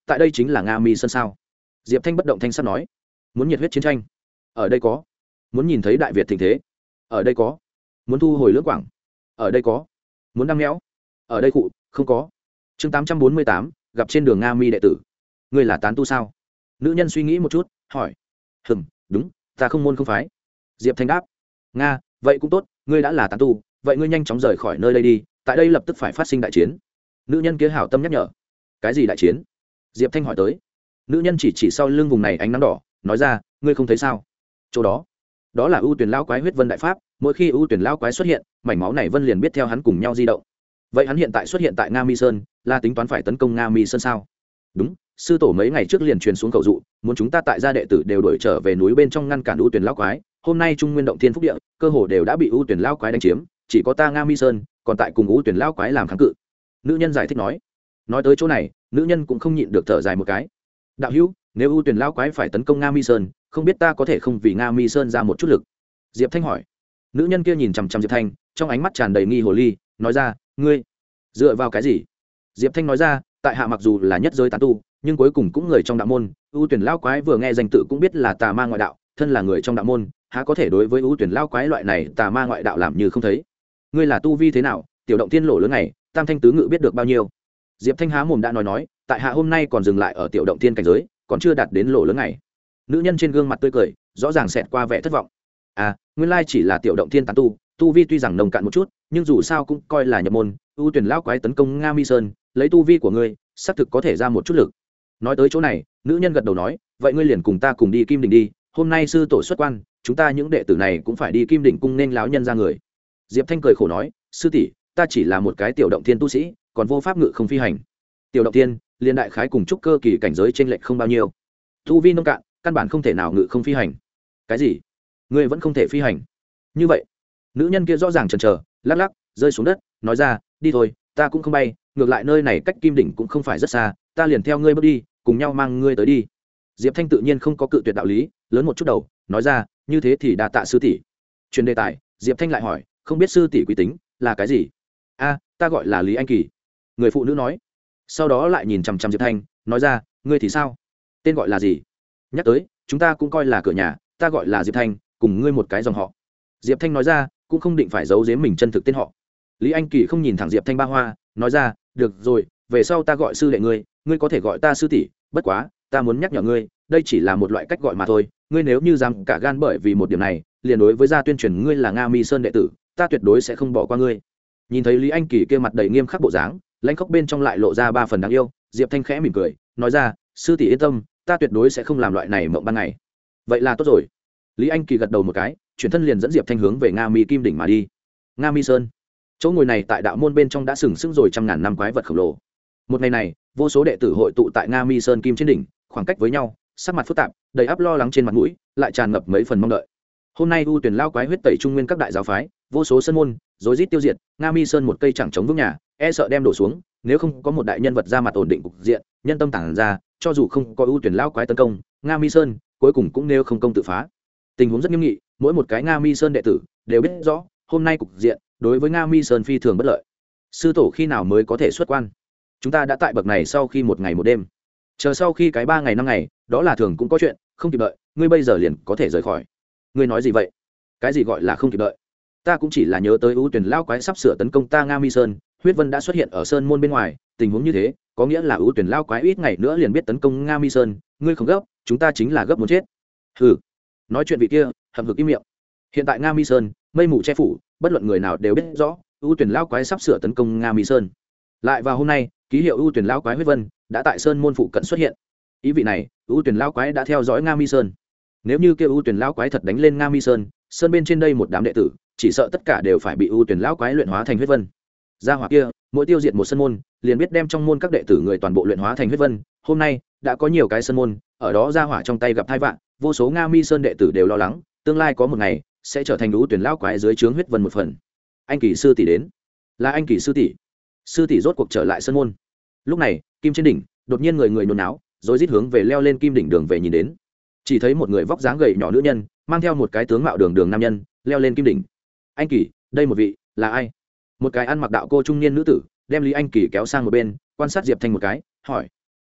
tại đây chính là nga mi sơn sao? Diệp Thanh bất động thanh sắc nói. Muốn nhiệt huyết chiến tranh, ở đây có. Muốn nhìn thấy đại Việt thịnh thế, ở đây có. Muốn thu hồi lưỡng quảng, ở đây có. Muốn đăng méo, ở đây cụ không có. Chương tám trăm bốn mươi tám, gặp trên đường nga mi đệ tử. Ngươi là tán tu sao? Nữ nhân suy nghĩ một chút, hỏi. Hừm, đúng, ta không môn không phái. Diệp Thanh đáp. Nga, vậy cũng tốt, ngươi đã là tán tu, vậy ngươi nhanh chóng rời khỏi nơi đây đi, tại đây lập tức phải phát sinh đại chiến. Nữ nhân kia hảo tâm nhắc nhở. Cái gì đại chiến? Diệp Thanh hỏi tới. Nữ nhân chỉ chỉ sau lưng vùng này ánh nắng đỏ, nói ra, ngươi không thấy sao? Chỗ đó, đó là ưu tuyển lão quái huyết vân đại pháp, mỗi khi ưu tuyển lão quái xuất hiện, mảnh máu này vân liền biết theo hắn cùng nhau di động. Vậy hắn hiện tại xuất hiện tại nga mi sơn, là tính toán phải tấn công nga mi sơn sao? Đúng, sư tổ mấy ngày trước liền truyền xuống cầu dụ, muốn chúng ta tại gia đệ tử đều đuổi trở về núi bên trong ngăn cản ưu tuyển lão quái. Hôm nay trung nguyên động thiên phúc địa, cơ hồ đều đã bị ưu tuyển lão quái đánh chiếm, chỉ có ta nga mi sơn còn tại cùng ưu tuyển lão quái làm kháng cự. Nữ nhân giải thích nói. Nói tới chỗ này, nữ nhân cũng không nhịn được thở dài một cái. Đạo hữu, nếu ưu tuyển lão quái phải tấn công nga mi sơn, không biết ta có thể không vì nga mi sơn ra một chút lực? Diệp Thanh hỏi. Nữ nhân kia nhìn chằm chằm Diệp Thanh, trong ánh mắt tràn đầy nghi hồ ly, nói ra, ngươi dựa vào cái gì? Diệp Thanh nói ra, tại hạ mặc dù là nhất giới tán tu, nhưng cuối cùng cũng người trong đạo môn, ưu tuyển lão quái vừa nghe danh tự cũng biết là tà ma ngoại đạo, thân là người trong đạo môn, há có thể đối với ưu tuyển lão quái loại này tà ma ngoại đạo làm như không thấy? Ngươi là tu vi thế nào? Tiểu động tiên lộ lớn này, tam thanh tứ ngự biết được bao nhiêu? Diệp Thanh há mồm đã nói nói, tại hạ hôm nay còn dừng lại ở tiểu động tiên cảnh giới, còn chưa đạt đến lộ lớn này. Nữ nhân trên gương mặt tươi cười, rõ ràng xẹt qua vẻ thất vọng. À, nguyên lai chỉ là tiểu động tiên tán tu, tu vi tuy rằng nồng cạn một chút, nhưng dù sao cũng coi là nhập môn. ưu tuyển lão quái tấn công nga mi sơn, lấy tu vi của ngươi, xác thực có thể ra một chút lực. Nói tới chỗ này, nữ nhân gật đầu nói, vậy ngươi liền cùng ta cùng đi Kim Đỉnh đi, hôm nay sư tổ xuất quan, chúng ta những đệ tử này cũng phải đi Kim Đỉnh cung nên lão nhân ra người. Diệp Thanh cười khổ nói, sư tỷ, ta chỉ là một cái tiểu động thiên tu sĩ, còn vô pháp ngự không phi hành. Tiểu động thiên, liên đại khái cùng trúc cơ kỳ cảnh giới trên lệch không bao nhiêu. Tu vi nông cạn, căn bản không thể nào ngự không phi hành. Cái gì? Ngươi vẫn không thể phi hành? Như vậy, nữ nhân kia rõ ràng chần chờ, lắc lắc, rơi xuống đất, nói ra, đi thôi, ta cũng không bay, ngược lại nơi này cách Kim Đỉnh cũng không phải rất xa, ta liền theo ngươi bước đi, cùng nhau mang ngươi tới đi. Diệp Thanh tự nhiên không có cự tuyệt đạo lý, lớn một chút đầu, nói ra, như thế thì đa tạ sư tỷ. Chuyển đề tài, Diệp Thanh lại hỏi, không biết sư tỷ quý tính là cái gì? A, ta gọi là Lý Anh Kỳ. Người phụ nữ nói. Sau đó lại nhìn chằm chằm Diệp Thanh, nói ra, ngươi thì sao? Tên gọi là gì? Nhắc tới, chúng ta cũng coi là cửa nhà, ta gọi là Diệp Thanh, cùng ngươi một cái dòng họ. Diệp Thanh nói ra, cũng không định phải giấu giếm mình chân thực tên họ. Lý Anh Kỳ không nhìn thẳng Diệp Thanh ba hoa, nói ra, được rồi, về sau ta gọi sư đệ ngươi, ngươi có thể gọi ta sư tỷ, bất quá, ta muốn nhắc nhở ngươi, đây chỉ là một loại cách gọi mà thôi, ngươi nếu như dám cả gan bởi vì một điểm này, liền đối với gia tuyên truyền ngươi là Nga Mi Sơn đệ tử, ta tuyệt đối sẽ không bỏ qua ngươi. Nhìn thấy Lý Anh Kỳ kia mặt đầy nghiêm khắc bộ dáng, lãnh khốc bên trong lại lộ ra ba phần đáng yêu, Diệp Thanh khẽ mỉm cười, nói ra, sư tỷ yên tâm, ta tuyệt đối sẽ không làm loại này mộng ban ngày. Vậy là tốt rồi. Lý Anh Kỳ gật đầu một cái, chuyển thân liền dẫn Diệp Thanh hướng về Nga Mi Kim Đỉnh mà đi. Nga Mi Sơn, chỗ ngồi này tại đạo môn bên trong đã sừng sững rồi trăm ngàn năm quái vật khổng lồ. Một ngày này, vô số đệ tử hội tụ tại Nga Mi Sơn Kim trên đỉnh, khoảng cách với nhau, sắc mặt phức tạp, đầy áp lo lắng trên mặt mũi, lại tràn ngập mấy phần mong đợi. Hôm nay U Tuyển lao quái huyết tẩy trung nguyên các đại giáo phái, vô số sơn môn, rối rít tiêu diệt, Nga Mi Sơn một cây chẳng chống vững nhà, e sợ đem đổ xuống, nếu không có một đại nhân vật ra mặt ổn định cục diện, nhân tâm tản ra, cho dù không có U Tuyển lao quái tấn công, Nga Mi Sơn cuối cùng cũng nếu không công tự phá. Tình huống rất nghiêm nghị, mỗi một cái Nga Mi Sơn đệ tử đều biết rõ, hôm nay cục diện đối với Nga Mi Sơn phi thường bất lợi. Sư tổ khi nào mới có thể xuất quan? Chúng ta đã tại bậc này sau khi một ngày một đêm, chờ sau khi cái ba ngày năm ngày, đó là thường cũng có chuyện, không kịp đợi, ngươi bây giờ liền có thể rời khỏi. Ngươi nói gì vậy? Cái gì gọi là không kịp đợi? Ta cũng chỉ là nhớ tới U Tuyển lao quái sắp sửa tấn công ta Nga Mi Sơn, huyết vân đã xuất hiện ở sơn môn bên ngoài, tình huống như thế, có nghĩa là U Tuyển lao quái ít ngày nữa liền biết tấn công Nga Mi Sơn, ngươi không gấp, chúng ta chính là gấp muốn chết. Hừ. Nói chuyện vị kia, hậm hực im miệng. Hiện tại Nga Mi Sơn, mây mù che phủ, bất luận người nào đều biết rõ, U Tuyển lao quái sắp sửa tấn công Nga Mi Sơn. Lại vào hôm nay, ký hiệu U Tuyển lao quái huyết vân đã tại sơn môn phụ cận xuất hiện. Ý vị này, U Tuyển lao quái đã theo dõi Nga Mi Sơn. Nếu như kêu U Tuyển lao quái thật đánh lên Nga Mi Sơn, sơn bên trên đây một đám đệ tử, chỉ sợ tất cả đều phải bị U Tuyển lao quái luyện hóa thành huyết vân. Gia hỏa kia, mỗi tiêu diệt một sơn môn, liền biết đem trong môn các đệ tử người toàn bộ luyện hóa thành huyết vân. Hôm nay, đã có nhiều cái sơn môn, ở đó gia hỏa trong tay gặp tai vạn, vô số Nga Mi Sơn đệ tử đều lo lắng, tương lai có một ngày sẽ trở thành U Tuyển lao quái dưới trướng huyết vân một phần. Anh Kỳ sư tỷ đến, là anh Kỳ sư tỷ. Sư tỷ rốt cuộc trở lại sơn môn. Lúc này, kim trên đỉnh, đột nhiên người người nhốn náo, rồi rít hướng về leo lên kim đỉnh đường về nhìn đến. Chỉ thấy một người vóc dáng gầy nhỏ nữ nhân, mang theo một cái tướng mạo đường đường nam nhân, leo lên kim đỉnh. Anh Kỳ, đây một vị là ai? Một cái ăn mặc đạo cô trung niên nữ tử, đem Lý Anh Kỳ kéo sang một bên, quan sát Diệp Thanh một cái, hỏi.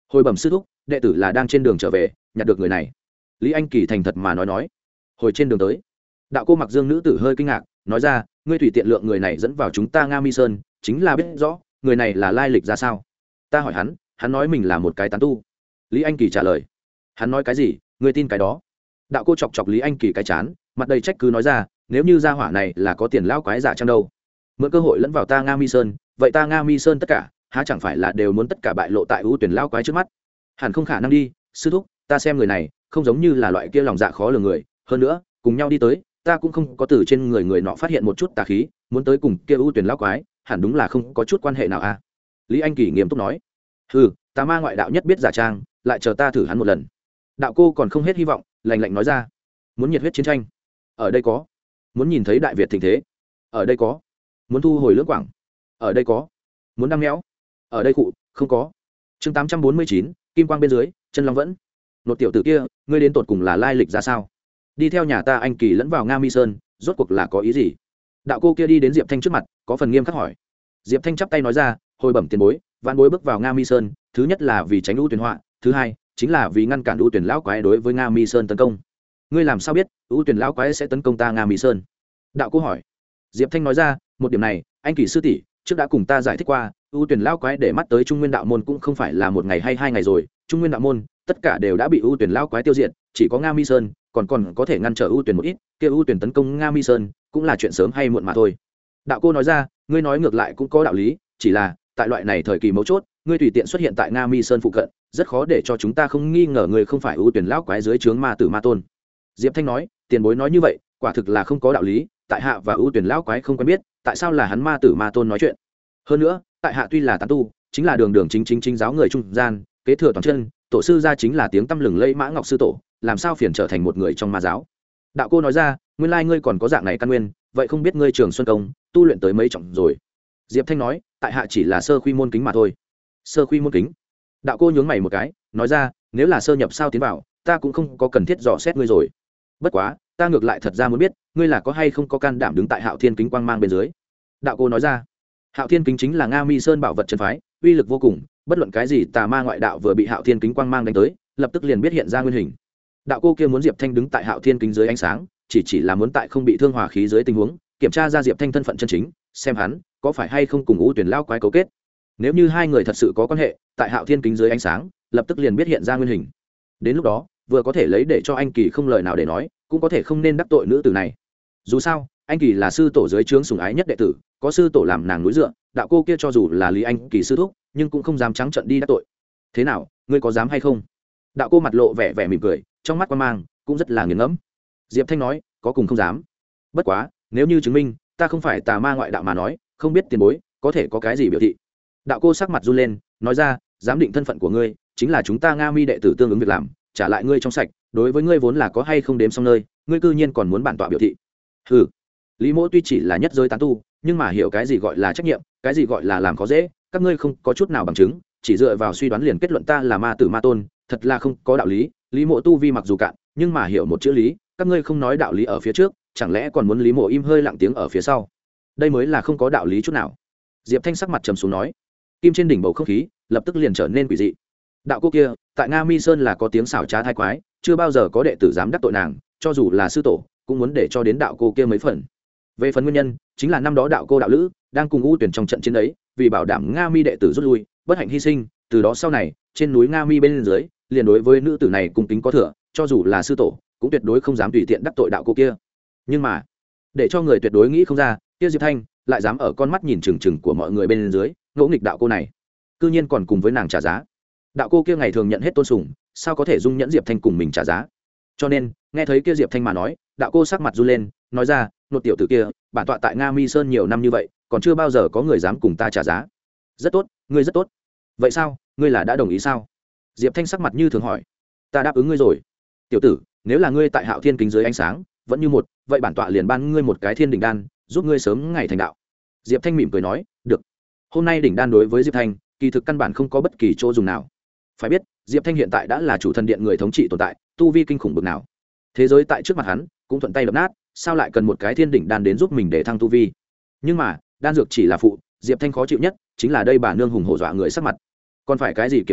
hồi bẩm sư thúc, đệ tử là đang trên đường trở về, nhặt được người này. Lý Anh Kỳ thành thật mà nói nói. Hồi trên đường tới, đạo cô mặc dương nữ tử hơi kinh ngạc, nói ra, ngươi tùy tiện lượng người này dẫn vào chúng ta Nga Mi Sơn, chính là biết rõ người này là lai lịch ra sao. Ta hỏi hắn, hắn nói mình là một cái tán tu. Lý Anh Kỳ trả lời. Hắn nói cái gì, ngươi tin cái đó? Đạo cô chọc chọc Lý Anh Kỳ cái chán, mặt đầy trách cứ nói ra, nếu như gia hỏa này là có tiền lão quái giả chăng đâu, mượn cơ hội lẫn vào ta Nga Mi Sơn, vậy ta Nga Mi Sơn tất cả há chẳng phải là đều muốn tất cả bại lộ tại ưu tuyển lão quái trước mắt? Hẳn không khả năng đi, sư thúc, ta xem người này không giống như là loại kia lòng dạ khó lường người, hơn nữa cùng nhau đi tới, ta cũng không có từ trên người người nọ phát hiện một chút tà khí, muốn tới cùng kia ưu tuyển lão quái hẳn đúng là không có chút quan hệ nào à? Lý Anh Kỳ nghiêm túc nói. Hừ, ta ma ngoại đạo nhất biết giả trang, lại chờ ta thử hắn một lần. Đạo cô còn không hết hy vọng, lạnh lạnh nói ra. Muốn nhiệt huyết chiến tranh, ở đây có. Muốn nhìn thấy đại Việt thịnh thế, ở đây có. Muốn thu hồi lưỡng quảng, ở đây có. Muốn đăng méo, ở đây cụ không có. Chương tám trăm bốn mươi chín, kim quang bên dưới, chân long vẫn. Nột tiểu tử kia, ngươi đến tột cùng là lai lịch ra sao? Đi theo nhà ta Anh Kỳ lẫn vào Nga Mi Sơn, rốt cuộc là có ý gì? Đạo cô kia đi đến Diệp Thanh trước mặt, có phần nghiêm khắc hỏi. Diệp Thanh chắp tay nói ra, hồi bẩm tiền bối, vạn bối bước vào Nga Mi Sơn, thứ nhất là vì tránh ưu tuyển họa, thứ hai chính là vì ngăn cản ưu tuyển lão quái đối với Nga Mi Sơn tấn công. Ngươi làm sao biết ưu tuyển lão quái sẽ tấn công ta Nga Mi Sơn? Đạo cô hỏi. Diệp Thanh nói ra, một điểm này anh Kỳ sư tỷ trước đã cùng ta giải thích qua, ưu tuyển lão quái để mắt tới Trung Nguyên đạo môn cũng không phải là một ngày hay hai ngày rồi, Trung Nguyên đạo môn tất cả đều đã bị ưu tuyển lão quái tiêu diệt, chỉ có Nga Mi Sơn còn còn có thể ngăn trở ưu tuyển một ít, kia ưu tuyển tấn công Nga Mi Sơn cũng là chuyện sớm hay muộn mà thôi. Đạo cô nói ra, ngươi nói ngược lại cũng có đạo lý, chỉ là tại loại này thời kỳ mấu chốt, ngươi tùy tiện xuất hiện tại Nga Mi Sơn phụ cận, rất khó để cho chúng ta không nghi ngờ ngươi không phải ưu tuyển lão quái dưới trướng ma tử ma tôn. Diệp Thanh nói, tiền bối nói như vậy quả thực là không có đạo lý, tại hạ và ưu tuyển lão quái không quen biết, tại sao là hắn ma tử ma tôn nói chuyện? Hơn nữa tại hạ tuy là tán tu, chính là đường đường chính chính chính giáo người trung gian, kế thừa toàn chân, tổ sư gia chính là tiếng tăm lừng lẫy Mã Ngọc sư tổ, làm sao phiền trở thành một người trong ma giáo? Đạo cô nói ra, nguyên lai ngươi còn có dạng này căn nguyên, vậy không biết ngươi Trường Xuân công tu luyện tới mấy trọng rồi? Diệp Thanh nói, tại hạ chỉ là sơ khuy môn kính mà thôi. Sơ khuy môn kính? Đạo cô nhướng mày một cái, nói ra, nếu là sơ nhập sao tiến vào, ta cũng không có cần thiết dò xét ngươi rồi. Bất quá ta ngược lại thật ra muốn biết, ngươi là có hay không có can đảm đứng tại Hạo Thiên kính quang mang bên dưới? Đạo cô nói ra, Hạo Thiên kính chính là Nga Mi Sơn bảo vật chân phái, uy lực vô cùng, bất luận cái gì tà ma ngoại đạo vừa bị Hạo Thiên kính quang mang đánh tới, lập tức liền biết hiện ra nguyên hình. Đạo cô kia muốn Diệp Thanh đứng tại Hạo Thiên kính dưới ánh sáng, chỉ chỉ là muốn tại không bị thương hòa khí dưới tình huống, kiểm tra ra Diệp Thanh thân phận chân chính, xem hắn có phải hay không cùng ưu tuyển lao quái cấu kết. Nếu như hai người thật sự có quan hệ, tại Hạo Thiên kính dưới ánh sáng, lập tức liền biết hiện ra nguyên hình. Đến lúc đó vừa có thể lấy để cho anh Kỳ không lời nào để nói, cũng có thể không nên đắc tội nữ tử này. Dù sao anh Kỳ là sư tổ dưới trướng sủng ái nhất đệ tử, có sư tổ làm nàng núi dựa, đạo cô kia cho dù là Lý Anh Kỳ sư thúc, nhưng cũng không dám trắng trợn đi đắc tội. Thế nào, ngươi có dám hay không? Đạo cô mặt lộ vẻ vẻ mỉm cười, trong mắt quan mang cũng rất là nghiền ngẫm. Diệp Thanh nói, có cùng không dám. Bất quá nếu như chứng minh ta không phải tà ma ngoại đạo mà nói, không biết tiền bối có thể có cái gì biểu thị? Đạo cô sắc mặt run lên, nói ra, giám định thân phận của ngươi chính là chúng ta Nga Mi đệ tử tương ứng việc làm, trả lại ngươi trong sạch, đối với ngươi vốn là có hay không đếm xong nơi, ngươi cư nhiên còn muốn bản tọa biểu thị? Hừ. Lý Mỗ tuy chỉ là nhất giới tán tu, nhưng mà hiểu cái gì gọi là trách nhiệm, cái gì gọi là làm khó dễ, các ngươi không có chút nào bằng chứng, chỉ dựa vào suy đoán liền kết luận ta là ma tử ma tôn, thật là không có đạo lý. Lý Mộ tu vi mặc dù cạn, nhưng mà hiểu một chữ lý, các ngươi không nói đạo lý ở phía trước, chẳng lẽ còn muốn Lý Mộ im hơi lặng tiếng ở phía sau? Đây mới là không có đạo lý chút nào. Diệp Thanh sắc mặt trầm xuống nói. Kim trên đỉnh bầu không khí lập tức liền trở nên quỷ dị. Đạo cô kia tại Nga Mi Sơn là có tiếng xảo trá thái quái, chưa bao giờ có đệ tử dám đắc tội nàng, cho dù là sư tổ cũng muốn để cho đến đạo cô kia mấy phần. Về phần nguyên nhân, chính là năm đó đạo cô đạo lữ đang cùng U Tuyển trong trận chiến ấy, vì bảo đảm Nga Mi đệ tử rút lui, bất hạnh hy sinh, từ đó sau này, trên núi Nga Mi bên dưới, liền đối với nữ tử này cung kính có thừa, cho dù là sư tổ cũng tuyệt đối không dám tùy tiện đắc tội đạo cô kia. Nhưng mà để cho người tuyệt đối nghĩ không ra, kia Diệp Thanh lại dám ở con mắt nhìn chừng chừng của mọi người bên dưới ngỗ nghịch đạo cô này, cư nhiên còn cùng với nàng trả giá. Đạo cô kia ngày thường nhận hết tôn sùng, sao có thể dung nhẫn Diệp Thanh cùng mình trả giá? Cho nên nghe thấy kia Diệp Thanh mà nói, đạo cô sắc mặt run lên, nói ra, nột tiểu tử kia bản tọa tại Nga Mi Sơn nhiều năm như vậy, còn chưa bao giờ có người dám cùng ta trả giá. Rất tốt, ngươi rất tốt. Vậy sao, ngươi là đã đồng ý sao? Diệp Thanh sắc mặt như thường hỏi. Ta đáp ứng ngươi rồi. Tiểu tử, nếu là ngươi tại Hạo Thiên kính dưới ánh sáng vẫn như một, vậy bản tọa liền ban ngươi một cái Thiên đỉnh đan, giúp ngươi sớm ngày thành đạo. Diệp Thanh mỉm cười nói, được. Hôm nay đỉnh đan đối với Diệp Thanh kỳ thực căn bản không có bất kỳ chỗ dùng nào. Phải biết Diệp Thanh hiện tại đã là chủ thần điện người thống trị tồn tại, tu vi kinh khủng bực nào, thế giới tại trước mặt hắn cũng thuận tay đập nát, sao lại cần một cái Thiên đỉnh đan đến giúp mình để thăng tu vi? Nhưng mà đan dược chỉ là phụ, Diệp Thanh khó chịu nhất chính là đây bà nương hùng hổ dọa người sắc mặt, còn phải cái gì kiểm tra,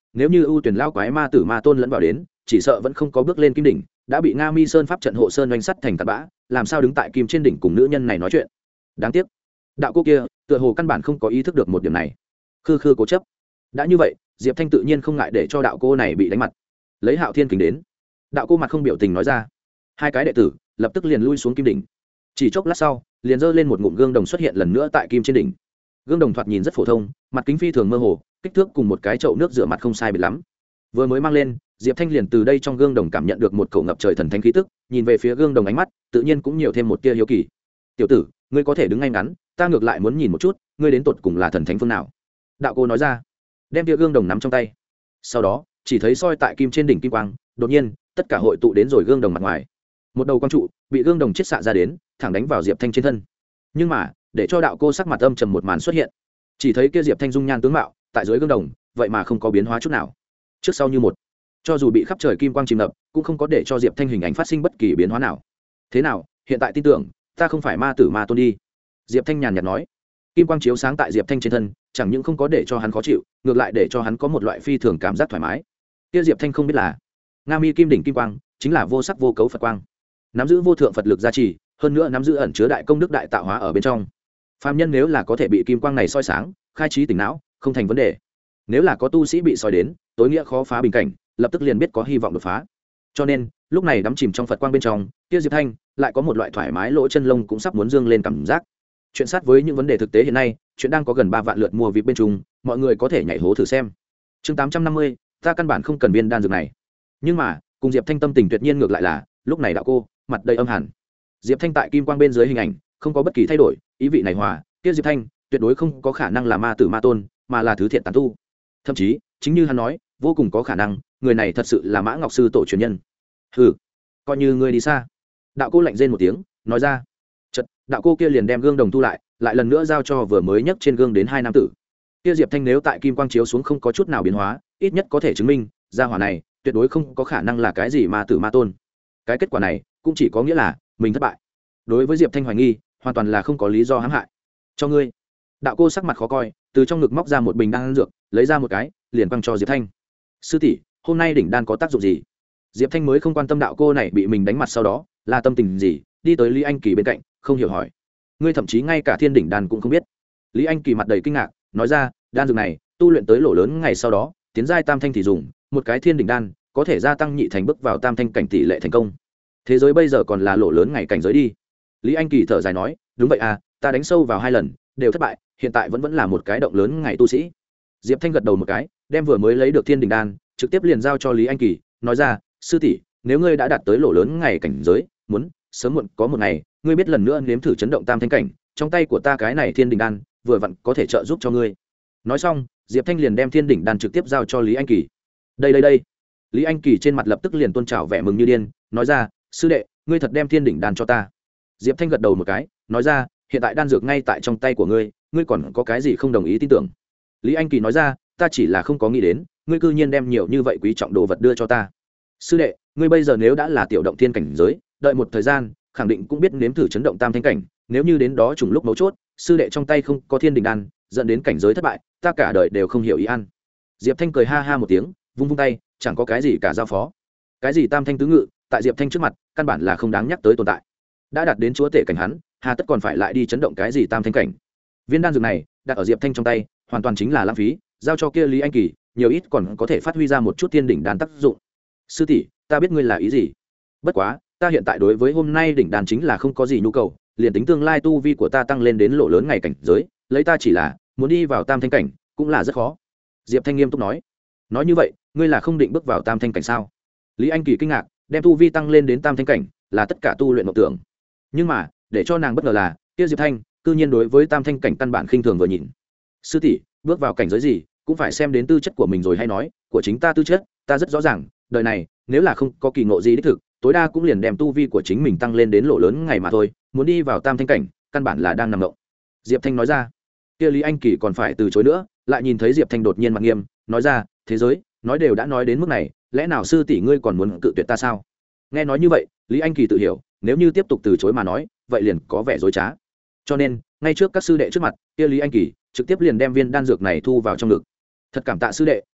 nếu như ưu tuyển lao quái ma tử ma tôn lẫn vào đến chỉ sợ vẫn không có bước lên kim đỉnh, đã bị Nga Mi Sơn pháp trận hộ sơn oanh sắt thành tạt bã, làm sao đứng tại kim trên đỉnh cùng nữ nhân này nói chuyện. Đáng tiếc đạo cô kia tựa hồ căn bản không có ý thức được một điểm này, khư khư cố chấp. Đã như vậy, Diệp Thanh tự nhiên không ngại để cho đạo cô này bị đánh mặt. Lấy Hạo Thiên kính đến, đạo cô mặt không biểu tình nói ra. Hai cái đệ tử lập tức liền lui xuống kim đỉnh. Chỉ chốc lát sau, liền giơ lên một ngụm gương đồng xuất hiện lần nữa tại kim trên đỉnh. Gương đồng thoạt nhìn rất phổ thông, mặt kính phi thường mơ hồ, kích thước cùng một cái chậu nước rửa mặt không sai biệt lắm. Vừa mới mang lên, Diệp Thanh liền từ đây trong gương đồng cảm nhận được một cổ ngập trời thần thánh khí tức, nhìn về phía gương đồng ánh mắt tự nhiên cũng nhiều thêm một tia hiếu kỳ. "Tiểu tử, ngươi có thể đứng ngay ngắn, ta ngược lại muốn nhìn một chút, ngươi đến tột cùng là thần thánh phương nào?" Đạo cô nói ra, đem tia gương đồng nắm trong tay. Sau đó, chỉ thấy soi tại kim trên đỉnh kim quang, đột nhiên, tất cả hội tụ đến rồi gương đồng mặt ngoài. Một đầu quang trụ bị gương đồng chiết xạ ra đến, thẳng đánh vào Diệp Thanh trên thân. Nhưng mà, để cho đạo cô sắc mặt âm trầm một màn xuất hiện. Chỉ thấy kia Diệp Thanh dung nhan tướng mạo, tại dưới gương đồng, vậy mà không có biến hóa chút nào. Trước sau như một. Cho dù bị khắp trời kim quang chìm ngập, cũng không có để cho Diệp Thanh hình ảnh phát sinh bất kỳ biến hóa nào. "Thế nào, hiện tại tin tưởng ta không phải ma tử ma tôn đi?" Diệp Thanh nhàn nhạt nói. Kim quang chiếu sáng tại Diệp Thanh trên thân, chẳng những không có để cho hắn khó chịu, ngược lại để cho hắn có một loại phi thường cảm giác thoải mái. Kia Diệp Thanh không biết là, Nga Mi Kim đỉnh kim quang chính là vô sắc vô cấu Phật quang, nắm giữ vô thượng Phật lực gia trì, hơn nữa nắm giữ ẩn chứa đại công đức đại tạo hóa ở bên trong. Phàm nhân nếu là có thể bị kim quang này soi sáng, khai trí tỉnh não, không thành vấn đề. Nếu là có tu sĩ bị soi đến, tối nghĩa khó phá bình cảnh, lập tức liền biết có hy vọng đột phá. Cho nên, lúc này đắm chìm trong Phật quang bên trong, kia Diệp Thanh lại có một loại thoải mái lỗ chân lông cũng sắp muốn dương lên cảm giác. Chuyện sát với những vấn đề thực tế hiện nay, chuyện đang có gần ba vạn lượt mua vip bên trung, mọi người có thể nhảy hố thử xem. Chương tám trăm năm mươi, ta căn bản không cần viên đan dược này. Nhưng mà, cùng Diệp Thanh tâm tình tuyệt nhiên ngược lại là, lúc này đạo cô, mặt đầy âm hẳn. Diệp Thanh tại kim quang bên dưới hình ảnh, không có bất kỳ thay đổi, ý vị này hòa, kia Diệp Thanh tuyệt đối không có khả năng là ma tử ma tôn, mà là thứ thiện tán tu. Thậm chí, chính như hắn nói, vô cùng có khả năng, người này thật sự là Mã Ngọc sư tổ truyền nhân. Hừ, coi như ngươi đi xa. Đạo cô lạnh rên một tiếng, nói ra. Chợt, đạo cô kia liền đem gương đồng thu lại, lại lần nữa giao cho vừa mới nhấc trên gương đến hai nam tử. Kia Diệp Thanh nếu tại kim quang chiếu xuống không có chút nào biến hóa, ít nhất có thể chứng minh, gia hỏa này tuyệt đối không có khả năng là cái gì ma tử ma tôn. Cái kết quả này cũng chỉ có nghĩa là mình thất bại. Đối với Diệp Thanh hoài nghi, hoàn toàn là không có lý do hãm hại. Cho ngươi. Đạo cô sắc mặt khó coi, từ trong ngực móc ra một bình đan dược, lấy ra một cái, liền quăng cho Diệp Thanh. "Sư tỷ, hôm nay đỉnh đan có tác dụng gì?" Diệp Thanh mới không quan tâm đạo cô này bị mình đánh mặt sau đó là tâm tình gì, đi tới Lý Anh Kỳ bên cạnh, không hiểu hỏi. "Ngươi thậm chí ngay cả thiên đỉnh đan cũng không biết?" Lý Anh Kỳ mặt đầy kinh ngạc, nói ra, "Đan dược này, tu luyện tới lỗ lớn ngày sau đó, tiến giai tam thanh thì dùng, một cái thiên đỉnh đan, có thể gia tăng nhị thành bước vào tam thanh cảnh tỷ lệ thành công. Thế giới bây giờ còn là lỗ lớn ngày cảnh giới đi." Lý Anh Kỳ thở dài nói, "Đúng vậy à, ta đánh sâu vào hai lần, đều thất bại, hiện tại vẫn vẫn là một cái động lớn ngày tu sĩ." Diệp Thanh gật đầu một cái, đem vừa mới lấy được thiên đỉnh đan, trực tiếp liền giao cho Lý Anh Kỳ, nói ra, "Sư tỷ, nếu ngươi đã đạt tới lỗ lớn ngày cảnh giới, muốn sớm muộn có một ngày, ngươi biết lần nữa nếm thử chấn động tam thanh cảnh, trong tay của ta cái này thiên đỉnh đan, vừa vặn có thể trợ giúp cho ngươi." Nói xong, Diệp Thanh liền đem thiên đỉnh đan trực tiếp giao cho Lý Anh Kỳ. "Đây đây đây." Lý Anh Kỳ trên mặt lập tức liền tuôn trào vẻ mừng như điên, nói ra, "Sư đệ, ngươi thật đem thiên đỉnh đan cho ta." Diệp Thanh gật đầu một cái, nói ra, "Hiện tại đan dược ngay tại trong tay của ngươi, ngươi còn có cái gì không đồng ý tin tưởng?" Lý Anh Kỳ nói ra, "Ta chỉ là không có nghĩ đến, ngươi cư nhiên đem nhiều như vậy quý trọng đồ vật đưa cho ta. Sư đệ, ngươi bây giờ nếu đã là tiểu động thiên cảnh giới, đợi một thời gian, khẳng định cũng biết nếm thử chấn động tam thanh cảnh, nếu như đến đó trùng lúc mấu chốt, sư đệ trong tay không có thiên đỉnh đan, dẫn đến cảnh giới thất bại, ta cả đời đều không hiểu ý ăn." Diệp Thanh cười ha ha một tiếng, vung vung tay, chẳng có cái gì cả giao phó. Cái gì tam thanh tứ ngự, tại Diệp Thanh trước mặt, căn bản là không đáng nhắc tới tồn tại. Đã đạt đến chúa tể cảnh hắn, hà tất còn phải lại đi chấn động cái gì tam thanh cảnh. Viên đan dược này đặt ở Diệp Thanh trong tay, hoàn toàn chính là lãng phí, giao cho kia Lý Anh Kỳ, nhiều ít còn có thể phát huy ra một chút thiên đỉnh đan tác dụng. "Sư tỷ, ta biết ngươi là ý gì. Bất quá, ta hiện tại đối với hôm nay đỉnh đan chính là không có gì nhu cầu, liền tính tương lai tu vi của ta tăng lên đến lỗ lớn ngày cảnh giới, lấy ta chỉ là muốn đi vào tam thanh cảnh, cũng là rất khó." Diệp Thanh nghiêm túc nói. "Nói như vậy, ngươi là không định bước vào tam thanh cảnh sao?" Lý Anh Kỳ kinh ngạc, đem tu vi tăng lên đến tam thanh cảnh, là tất cả tu luyện mộng tưởng. Nhưng mà, để cho nàng bất ngờ là, kia Diệp Thanh, cư nhiên đối với tam thanh cảnh căn bản khinh thường vừa nhìn. "Sư tỷ, bước vào cảnh giới gì, cũng phải xem đến tư chất của mình rồi hay nói, của chính ta tư chất, ta rất rõ ràng, đời này, nếu là không có kỳ ngộ gì đích thực, tối đa cũng liền đem tu vi của chính mình tăng lên đến lỗ lớn ngày mà thôi, muốn đi vào tam thanh cảnh, căn bản là đang nằm mộng." Diệp Thanh nói ra. Kia Lý Anh Kỳ còn phải từ chối nữa, lại nhìn thấy Diệp Thanh đột nhiên mặt nghiêm, nói ra, "Thế giới, nói đều đã nói đến mức này, lẽ nào sư tỷ ngươi còn muốn cự tuyệt ta sao?" Nghe nói như vậy, Lý Anh Kỳ tự hiểu, nếu như tiếp tục từ chối mà nói, vậy liền có vẻ dối trá. Cho nên, ngay trước các sư đệ trước mặt, kia Lý Anh Kỳ trực tiếp liền đem viên đan dược này thu vào trong ngực. "Thật cảm tạ sư đệ,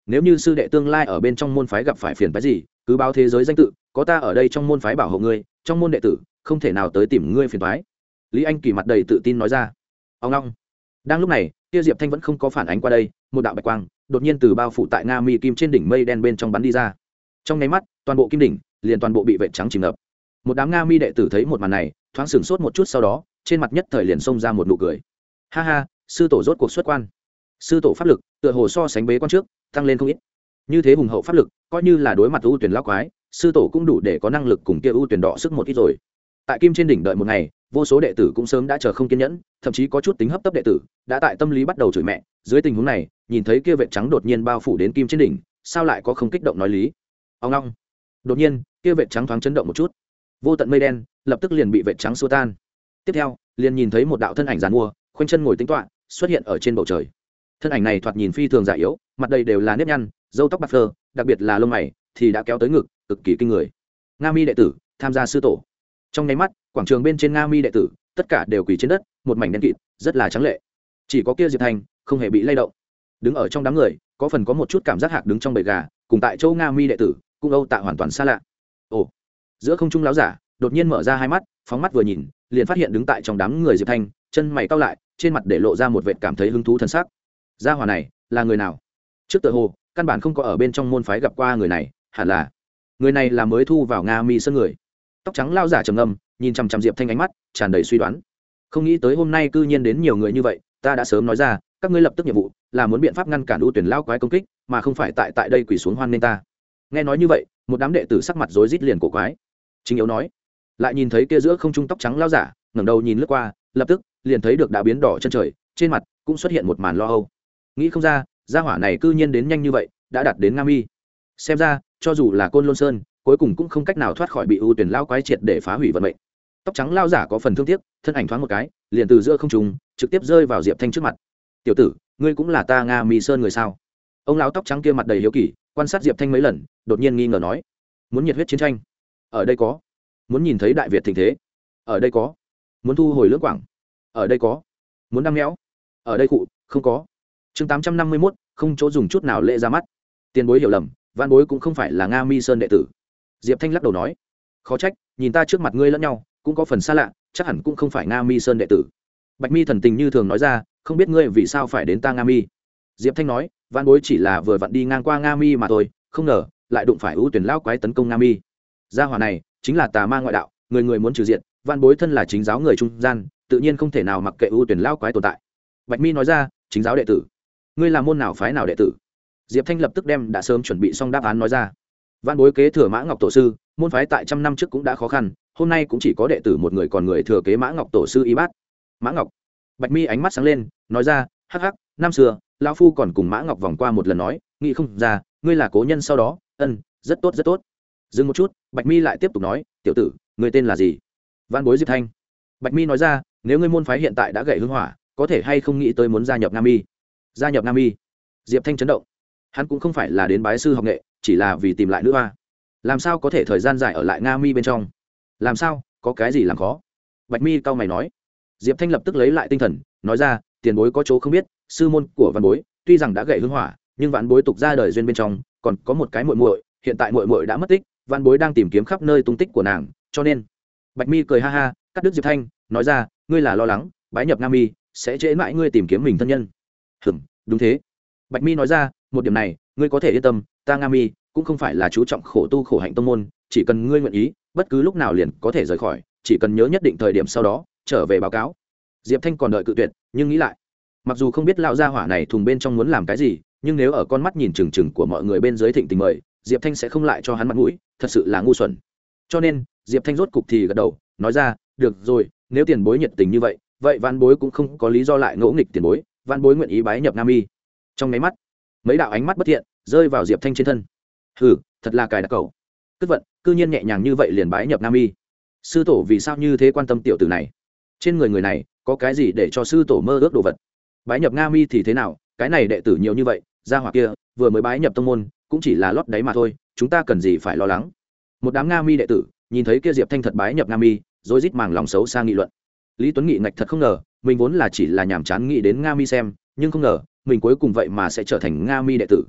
nếu như sư đệ tương lai ở bên trong môn phái gặp phải phiền phái gì cứ báo thế giới danh tự, có ta ở đây trong môn phái bảo hộ ngươi, trong môn đệ tử không thể nào tới tìm ngươi phiền phái. Lý Anh Kỳ mặt đầy tự tin nói ra. Ông long. Đang lúc này kia Diệp Thanh vẫn không có phản ánh qua đây, một đạo bạch quang đột nhiên từ bao phủ tại nga mi kim trên đỉnh mây đen bên trong bắn đi ra. Trong nháy mắt toàn bộ kim đỉnh liền toàn bộ bị vệt trắng chìm ngập. Một đám nga mi đệ tử thấy một màn này thoáng sửng sốt một chút, sau đó trên mặt nhất thời liền xông ra một nụ cười. Ha ha, sư tổ rốt cuộc xuất quan. Sư tổ pháp lực tựa hồ so sánh bế quan trước tăng lên không ít, như thế hùng hậu pháp lực coi như là đối mặt ưu tuyển lão quái, sư tổ cũng đủ để có năng lực cùng kia ưu tuyển đọ sức một ít rồi. Tại kim trên đỉnh đợi một ngày, vô số đệ tử cũng sớm đã chờ không kiên nhẫn, thậm chí có chút tính hấp tấp đệ tử đã tại tâm lý bắt đầu chửi mẹ. Dưới tình huống này nhìn thấy kia vệt trắng đột nhiên bao phủ đến kim trên đỉnh, sao lại có không kích động nói lý. Ông long. Đột nhiên kia vệt trắng thoáng chấn động một chút, vô tận mây đen lập tức liền bị vệt trắng xua tan. Tiếp theo liền nhìn thấy một đạo thân ảnh giàn mua khoanh chân ngồi tính toạ xuất hiện ở trên bầu trời. Thân ảnh này thoạt nhìn phi thường già yếu, mặt đầy đều là nếp nhăn, râu tóc bạc phơ, đặc biệt là lông mày thì đã kéo tới ngực, cực kỳ kinh người. Nga mi đệ tử tham gia sư tổ. Trong nháy mắt quảng trường bên trên nga mi đệ tử tất cả đều quỳ trên đất, một mảnh đen kịt, rất là trắng lệ. Chỉ có kia Diệp Thanh không hề bị lay động, đứng ở trong đám người có phần có một chút cảm giác hạc đứng trong bầy gà, cùng tại châu nga mi đệ tử cũng âu tạ hoàn toàn xa lạ. Ồ. Giữa không trung láo giả đột nhiên mở ra hai mắt, phóng mắt vừa nhìn liền phát hiện đứng tại trong đám người Diệp Thanh, chân mày cau lại, trên mặt để lộ ra một vệt cảm thấy hứng thú thần sắc. Gia hỏa này là người nào? Trước tựa hồ căn bản không có ở bên trong môn phái gặp qua người này, hẳn là người này là mới thu vào nga mi sơn người. Tóc trắng lao giả trầm ngâm nhìn chằm chằm Diệp Thanh, ánh mắt tràn đầy suy đoán. Không nghĩ tới hôm nay cư nhiên đến nhiều người như vậy, ta đã sớm nói ra các ngươi lập tức nhiệm vụ là muốn biện pháp ngăn cản ưu tuyển lao quái công kích, mà không phải tại tại đây quỳ xuống hoan nên ta. Nghe nói như vậy một đám đệ tử sắc mặt rối rít liền cổ quái. Chính yếu nói lại nhìn thấy kia giữa không trung tóc trắng lao giả ngẩng đầu nhìn lướt qua, lập tức liền thấy được đã biến đỏ chân trời, trên mặt cũng xuất hiện một màn lo âu. Nghĩ không ra gia hỏa này cư nhiên đến nhanh như vậy, đã đạt đến nga mi. Xem ra cho dù là côn lôn sơn cuối cùng cũng không cách nào thoát khỏi bị ưu tuyển lao quái triệt để phá hủy vận mệnh. Tóc trắng lao giả có phần thương tiếc, thân ảnh thoáng một cái liền từ giữa không trung trực tiếp rơi vào Diệp Thanh trước mặt. Tiểu tử, ngươi cũng là ta nga mi sơn người sao? Ông lão tóc trắng kia mặt đầy hiếu kỳ quan sát Diệp Thanh mấy lần, đột nhiên nghi ngờ nói. Muốn nhiệt huyết chiến tranh? Ở đây có. Muốn nhìn thấy đại việt thịnh thế? Ở đây có. Muốn thu hồi lưỡng quảng? Ở đây có. Muốn đăm méo? Ở đây cụ không có. Chương tám trăm năm mươi mốt, không chỗ dùng chút nào lệ ra mắt. Tiền bối hiểu lầm, văn bối cũng không phải là nga mi sơn đệ tử. Diệp Thanh lắc đầu nói. Khó trách, nhìn ta trước mặt ngươi lẫn nhau cũng có phần xa lạ, chắc hẳn cũng không phải nga mi sơn đệ tử. Bạch mi thần tình như thường nói ra, không biết ngươi vì sao phải đến ta nga mi. Diệp Thanh nói, văn bối chỉ là vừa vặn đi ngang qua nga mi mà thôi, không ngờ lại đụng phải ưu tuyển lao quái tấn công nga mi. Gia hỏa này chính là tà ma ngoại đạo, người người muốn trừ diện, văn bối thân là chính giáo người trung gian, tự nhiên không thể nào mặc kệ ưu tuyển lao quái tồn tại. Bạch mi nói ra, chính giáo đệ tử, ngươi là môn nào phái nào đệ tử? Diệp Thanh lập tức đem đã sớm chuẩn bị xong đáp án nói ra. Văn bối kế thừa Mã Ngọc tổ sư, môn phái tại trăm năm trước cũng đã khó khăn, hôm nay cũng chỉ có đệ tử một người, còn người thừa kế Mã Ngọc tổ sư y bát. Mã Ngọc. Bạch mi ánh mắt sáng lên nói ra, hắc hắc, năm xưa lão phu còn cùng Mã Ngọc vòng qua một lần, nói nghĩ không ra ngươi là cố nhân sau đó. Ân, rất tốt rất tốt. Dừng một chút, Bạch mi lại tiếp tục nói, tiểu tử, ngươi tên là gì? Văn bối Diệp Thanh. Bạch mi nói ra, nếu ngươi môn phái hiện tại đã gậy hương hỏa, có thể hay không nghĩ tới muốn gia nhập Nam Mi? Gia nhập Nam Mi? Diệp Thanh chấn động. Hắn cũng không phải là đến bái sư học nghệ, chỉ là vì tìm lại nữ hoa. Làm sao có thể thời gian dài ở lại Nga Mi bên trong? Làm sao, có cái gì làm khó? Bạch mi cau mày nói. Diệp Thanh lập tức lấy lại tinh thần nói ra, tiền bối có chỗ không biết, sư môn của văn bối tuy rằng đã gậy hương hỏa, nhưng vạn bối tục ra đời duyên bên trong còn có một cái muội muội, hiện tại muội muội đã mất tích, vạn bối đang tìm kiếm khắp nơi tung tích của nàng, cho nên. Bạch mi cười ha ha cắt đứt Diệp Thanh nói ra, ngươi là lo lắng bái nhập Nga Mi sẽ trễ mãi ngươi tìm kiếm mình thân nhân? Hừm, đúng thế. Bạch mi nói ra, một điểm này ngươi có thể yên tâm, ta Nga Mi cũng không phải là chú trọng khổ tu khổ hạnh tông môn, chỉ cần ngươi nguyện ý bất cứ lúc nào liền có thể rời khỏi, chỉ cần nhớ nhất định thời điểm sau đó trở về báo cáo. Diệp Thanh còn đợi cự tuyệt, nhưng nghĩ lại, mặc dù không biết lão gia hỏa này thùng bên trong muốn làm cái gì, nhưng nếu ở con mắt nhìn chừng chừng của mọi người bên dưới thịnh tình mời, Diệp Thanh sẽ không lại cho hắn mặt mũi, thật sự là ngu xuẩn. Cho nên Diệp Thanh rốt cục thì gật đầu nói ra, được rồi, nếu tiền bối nhiệt tình như vậy, vậy văn bối cũng không có lý do lại ngỗ nghịch tiền bối, văn bối nguyện ý bái nhập Nam Mi. Trong mấy mắt mấy đạo ánh mắt bất thiện rơi vào Diệp Thanh trên thân. Hừ, thật là cài đặc cầu, cất vận cư nhiên nhẹ nhàng như vậy liền bái nhập Nam Mi. Sư tổ vì sao như thế quan tâm tiểu tử này? Trên người người này có cái gì để cho sư tổ mơ ước đồ vật? Bái nhập Nga Mi thì thế nào, cái này đệ tử nhiều như vậy, gia hỏa kia vừa mới bái nhập tông môn cũng chỉ là lót đáy mà thôi, chúng ta cần gì phải lo lắng? Một đám Nga Mi đệ tử nhìn thấy kia Diệp Thanh thật bái nhập Nga Mi, rối rít màng lòng xấu xa nghị luận. Lý Tuấn Nghị ngạch thật không ngờ, mình vốn là chỉ là nhàm chán nghĩ đến Nga Mi xem, nhưng không ngờ mình cuối cùng vậy mà sẽ trở thành Nga Mi đệ tử.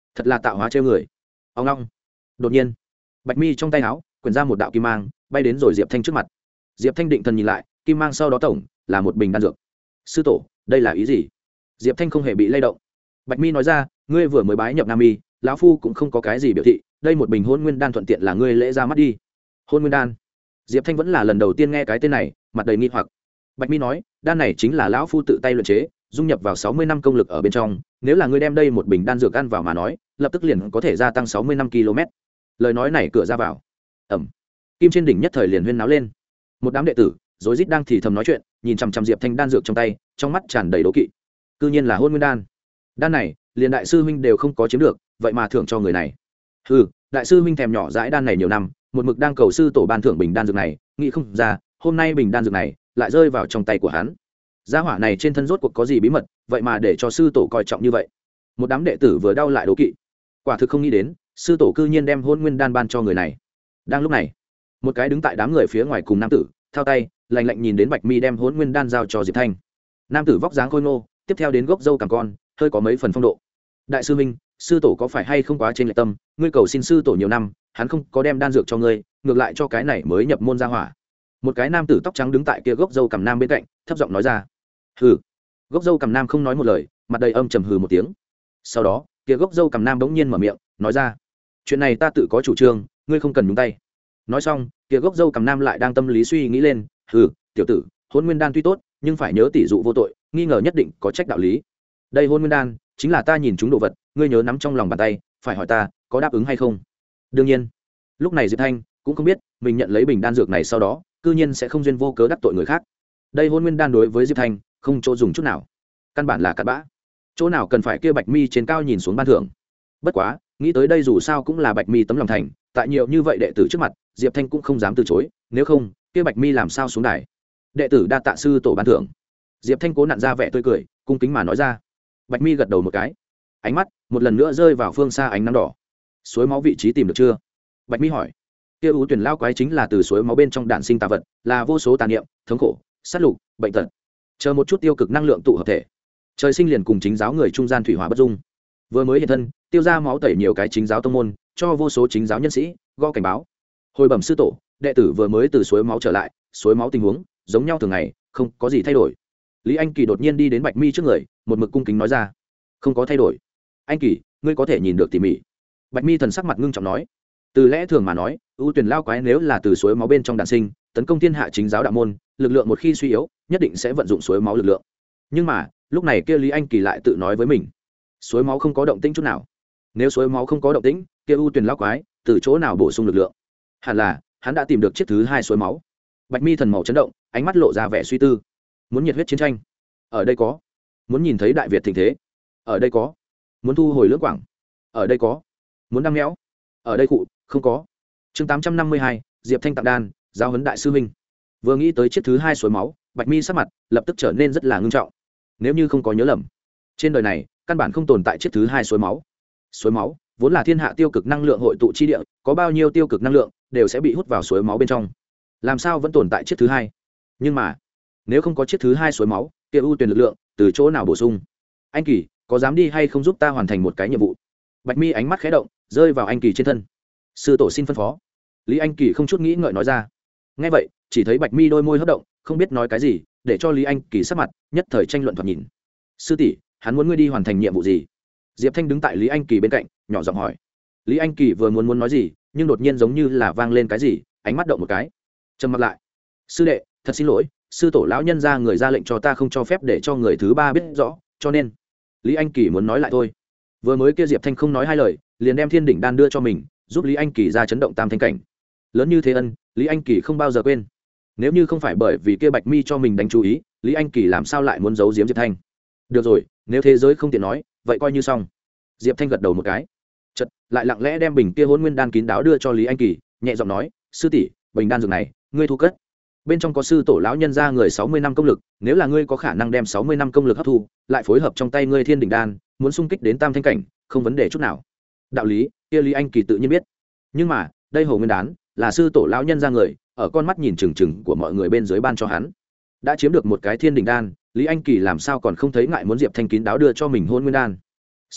thật là tạo hóa trêu người. Ông long. Đột nhiên bạch mi trong tay áo quyển ra một đạo kim mang bay đến rồi diệp thanh trước mặt. Diệp thanh định thần nhìn lại, kim mang sau đó tổng là một bình đan dược. Sư tổ, đây là ý gì? Diệp thanh không hề bị lay động. Bạch mi nói ra, ngươi vừa mới bái nhập nam y, lão phu cũng không có cái gì biểu thị, đây một bình hôn nguyên đan thuận tiện là ngươi lễ ra mắt đi. Hôn nguyên đan? Diệp thanh vẫn là lần đầu tiên nghe cái tên này, mặt đầy nghi hoặc. Bạch mi nói, đan này chính là lão phu tự tay luyện chế, dung nhập vào sáu mươi năm công lực ở bên trong, nếu là ngươi đem đây một bình đan dược ăn vào mà nói, lập tức liền có thể gia tăng sáu mươi năm ki lô mét. Lời nói này cửa ra vào. Ẩm. Kim trên đỉnh nhất thời liền huyên náo lên. Một đám đệ tử rối rít đang thì thầm nói chuyện, nhìn chằm chằm Diệp Thanh đan dược trong tay, trong mắt tràn đầy đố kỵ. Cư nhiên là hôn nguyên đan. Đan này, liền đại sư huynh đều không có chiếm được, vậy mà thưởng cho người này. Hừ, đại sư huynh thèm nhỏ dãi đan này nhiều năm, một mực đang cầu sư tổ ban thưởng bình đan dược này, nghĩ không ra, hôm nay bình đan dược này lại rơi vào trong tay của hắn. Gia hỏa này trên thân rốt cuộc có gì bí mật, vậy mà để cho sư tổ coi trọng như vậy. Một đám đệ tử vừa đau lại đố kỵ. Quả thực không nghĩ đến, sư tổ cư nhiên đem hôn nguyên đan ban cho người này. Đang lúc này, một cái đứng tại đám người phía ngoài cùng nam tử thao tay lạnh lạnh nhìn đến bạch mi đem hôn nguyên đan giao cho diệp thanh. Nam tử vóc dáng khôi ngô, tiếp theo đến gốc dâu cằm con, hơi có mấy phần phong độ. Đại sư minh, sư tổ có phải hay không quá trên lệ tâm, ngươi cầu xin sư tổ nhiều năm, hắn không có đem đan dược cho ngươi, ngược lại cho cái này mới nhập môn ra hỏa. Một cái nam tử tóc trắng đứng tại kia gốc dâu cằm nam bên cạnh, thấp giọng nói ra. Hừ. Gốc dâu cằm nam không nói một lời, mặt đầy âm trầm hừ một tiếng. Sau đó kia gốc dâu cằm nam bỗng nhiên mở miệng nói ra, chuyện này ta tự có chủ trương, ngươi không cần nhúng tay. Nói xong kia gốc dâu cằm nam lại đang tâm lý suy nghĩ lên. Hừ, tiểu tử, hôn nguyên đan tuy tốt nhưng phải nhớ tỷ dụ vô tội, nghi ngờ nhất định có trách đạo lý. Đây hôn nguyên đan chính là ta nhìn chúng đồ vật, ngươi nhớ nắm trong lòng bàn tay, phải hỏi ta có đáp ứng hay không. Đương nhiên. Lúc này Diệp Thanh cũng không biết mình nhận lấy bình đan dược này sau đó cư nhiên sẽ không duyên vô cớ đắc tội người khác. Đây hôn nguyên đan đối với Diệp Thanh không chỗ dùng chút nào, căn bản là cặn bã, chỗ nào cần phải kia bạch mi trên cao nhìn xuống ban thưởng. Bất quá nghĩ tới đây dù sao cũng là bạch mi tấm lòng thành, tại nhiều như vậy đệ tử trước mặt Diệp Thanh cũng không dám từ chối, nếu không kia bạch mi làm sao xuống đài. Đệ tử đa tạ sư tổ ban thưởng. Diệp Thanh cố nặn ra vẻ tươi cười, cung kính mà nói ra. Bạch mi gật đầu một cái, ánh mắt một lần nữa rơi vào phương xa ánh nắng đỏ. Suối máu vị trí tìm được chưa? Bạch mi hỏi. Kia ưu tuyển lao quái chính là từ suối máu bên trong đạn sinh tà vật, là vô số tà niệm, thống khổ, sát lục, bệnh tật, chờ một chút tiêu cực năng lượng tụ hợp thể, trời sinh liền cùng chính giáo người trung gian thủy hỏa bất dung. Vừa mới hiện thân tiêu ra máu tẩy nhiều cái chính giáo tông môn, cho vô số chính giáo nhân sĩ gõ cảnh báo. Hồi bẩm sư tổ, đệ tử vừa mới từ suối máu trở lại, suối máu tình huống giống nhau thường ngày, không có gì thay đổi. Lý Anh Kỳ đột nhiên đi đến Bạch Mi trước người, một mực cung kính nói ra. Không có thay đổi. Anh Kỳ, ngươi có thể nhìn được tỉ mỉ. Bạch Mi thần sắc mặt ngưng trọng nói. Từ lẽ thường mà nói, ưu tuyển lao quái nếu là từ suối máu bên trong đàn sinh, tấn công thiên hạ chính giáo đạo môn, lực lượng một khi suy yếu, nhất định sẽ vận dụng suối máu lực lượng. Nhưng mà lúc này kia Lý Anh Kỳ lại tự nói với mình, suối máu không có động tĩnh chút nào. Nếu suối máu không có động tĩnh, kia ưu tuyển lao quái từ chỗ nào bổ sung lực lượng? Hẳn là hắn đã tìm được chiếc thứ hai suối máu. Bạch Mi thần màu chấn động, ánh mắt lộ ra vẻ suy tư. Muốn nhiệt huyết chiến tranh, ở đây có. Muốn nhìn thấy đại Việt thịnh thế, ở đây có. Muốn thu hồi lưỡng quảng, ở đây có. Muốn đăng méo, ở đây cụ không có. Chương tám trăm năm mươi hai, Diệp Thanh tặng đan, giáo huấn đại sư huynh. Vừa nghĩ tới chiếc thứ hai suối máu, Bạch Mi sắc mặt lập tức trở nên rất là ngưng trọng. Nếu như không có nhớ lầm, trên đời này căn bản không tồn tại chiếc thứ hai suối máu. Suối máu vốn là thiên hạ tiêu cực năng lượng hội tụ chi địa, có bao nhiêu tiêu cực năng lượng đều sẽ bị hút vào suối máu bên trong. Làm sao vẫn tồn tại chiếc thứ hai? Nhưng mà nếu không có chiếc thứ hai suối máu, kia ưu tuyển lực lượng từ chỗ nào bổ sung? Anh Kỳ, có dám đi hay không giúp ta hoàn thành một cái nhiệm vụ? Bạch Mi ánh mắt khẽ động, rơi vào anh Kỳ trên thân. Sư tổ xin phân phó. Lý Anh Kỳ không chút nghĩ ngợi nói ra. Nghe vậy chỉ thấy Bạch Mi đôi môi hất động, không biết nói cái gì, để cho Lý Anh Kỳ sắc mặt nhất thời tranh luận thoạt nhìn. Sư tỷ, hắn muốn ngươi đi hoàn thành nhiệm vụ gì? Diệp Thanh đứng tại Lý Anh Kỳ bên cạnh, nhỏ giọng hỏi. Lý Anh Kỳ vừa muốn muốn nói gì, nhưng đột nhiên giống như là vang lên cái gì, ánh mắt động một cái, trầm mặt lại. Sư đệ, thật xin lỗi, sư tổ lão nhân ra người ra lệnh cho ta không cho phép để cho người thứ ba biết rõ, cho nên Lý Anh Kỳ muốn nói lại thôi. Vừa mới kia Diệp Thanh không nói hai lời, liền đem thiên đỉnh đan đưa cho mình, giúp Lý Anh Kỳ ra chấn động tam thanh cảnh. Lớn như thế ân, Lý Anh Kỳ không bao giờ quên. Nếu như không phải bởi vì kia Bạch Mi cho mình đánh chú ý, Lý Anh Kỳ làm sao lại muốn giấu giếm Diệp Thanh? Được rồi, nếu thế giới không tiện nói, vậy coi như xong. Diệp Thanh gật đầu một cái, chợt lại lặng lẽ đem bình kia hôn nguyên đan kín đáo đưa cho Lý Anh Kỳ, nhẹ giọng nói, sư tỷ, bình đan dược này ngươi thu cất. Bên trong có sư tổ lão nhân ra người sáu mươi năm công lực, nếu là ngươi có khả năng đem sáu mươi năm công lực hấp thu, lại phối hợp trong tay ngươi thiên đỉnh đan, muốn xung kích đến tam thanh cảnh, không vấn đề chút nào. Đạo lý, kia Lý Anh Kỳ tự nhiên biết. Nhưng mà, đây hồ nguyên đán là sư tổ lão nhân ra người, ở con mắt nhìn chừng chừng của mọi người bên dưới ban cho hắn. Đã chiếm được một cái thiên đỉnh đan, Lý Anh Kỳ làm sao còn không thấy ngại muốn Diệp Thanh kín đáo đưa cho mình hôn nguyên đan. Sư đệ,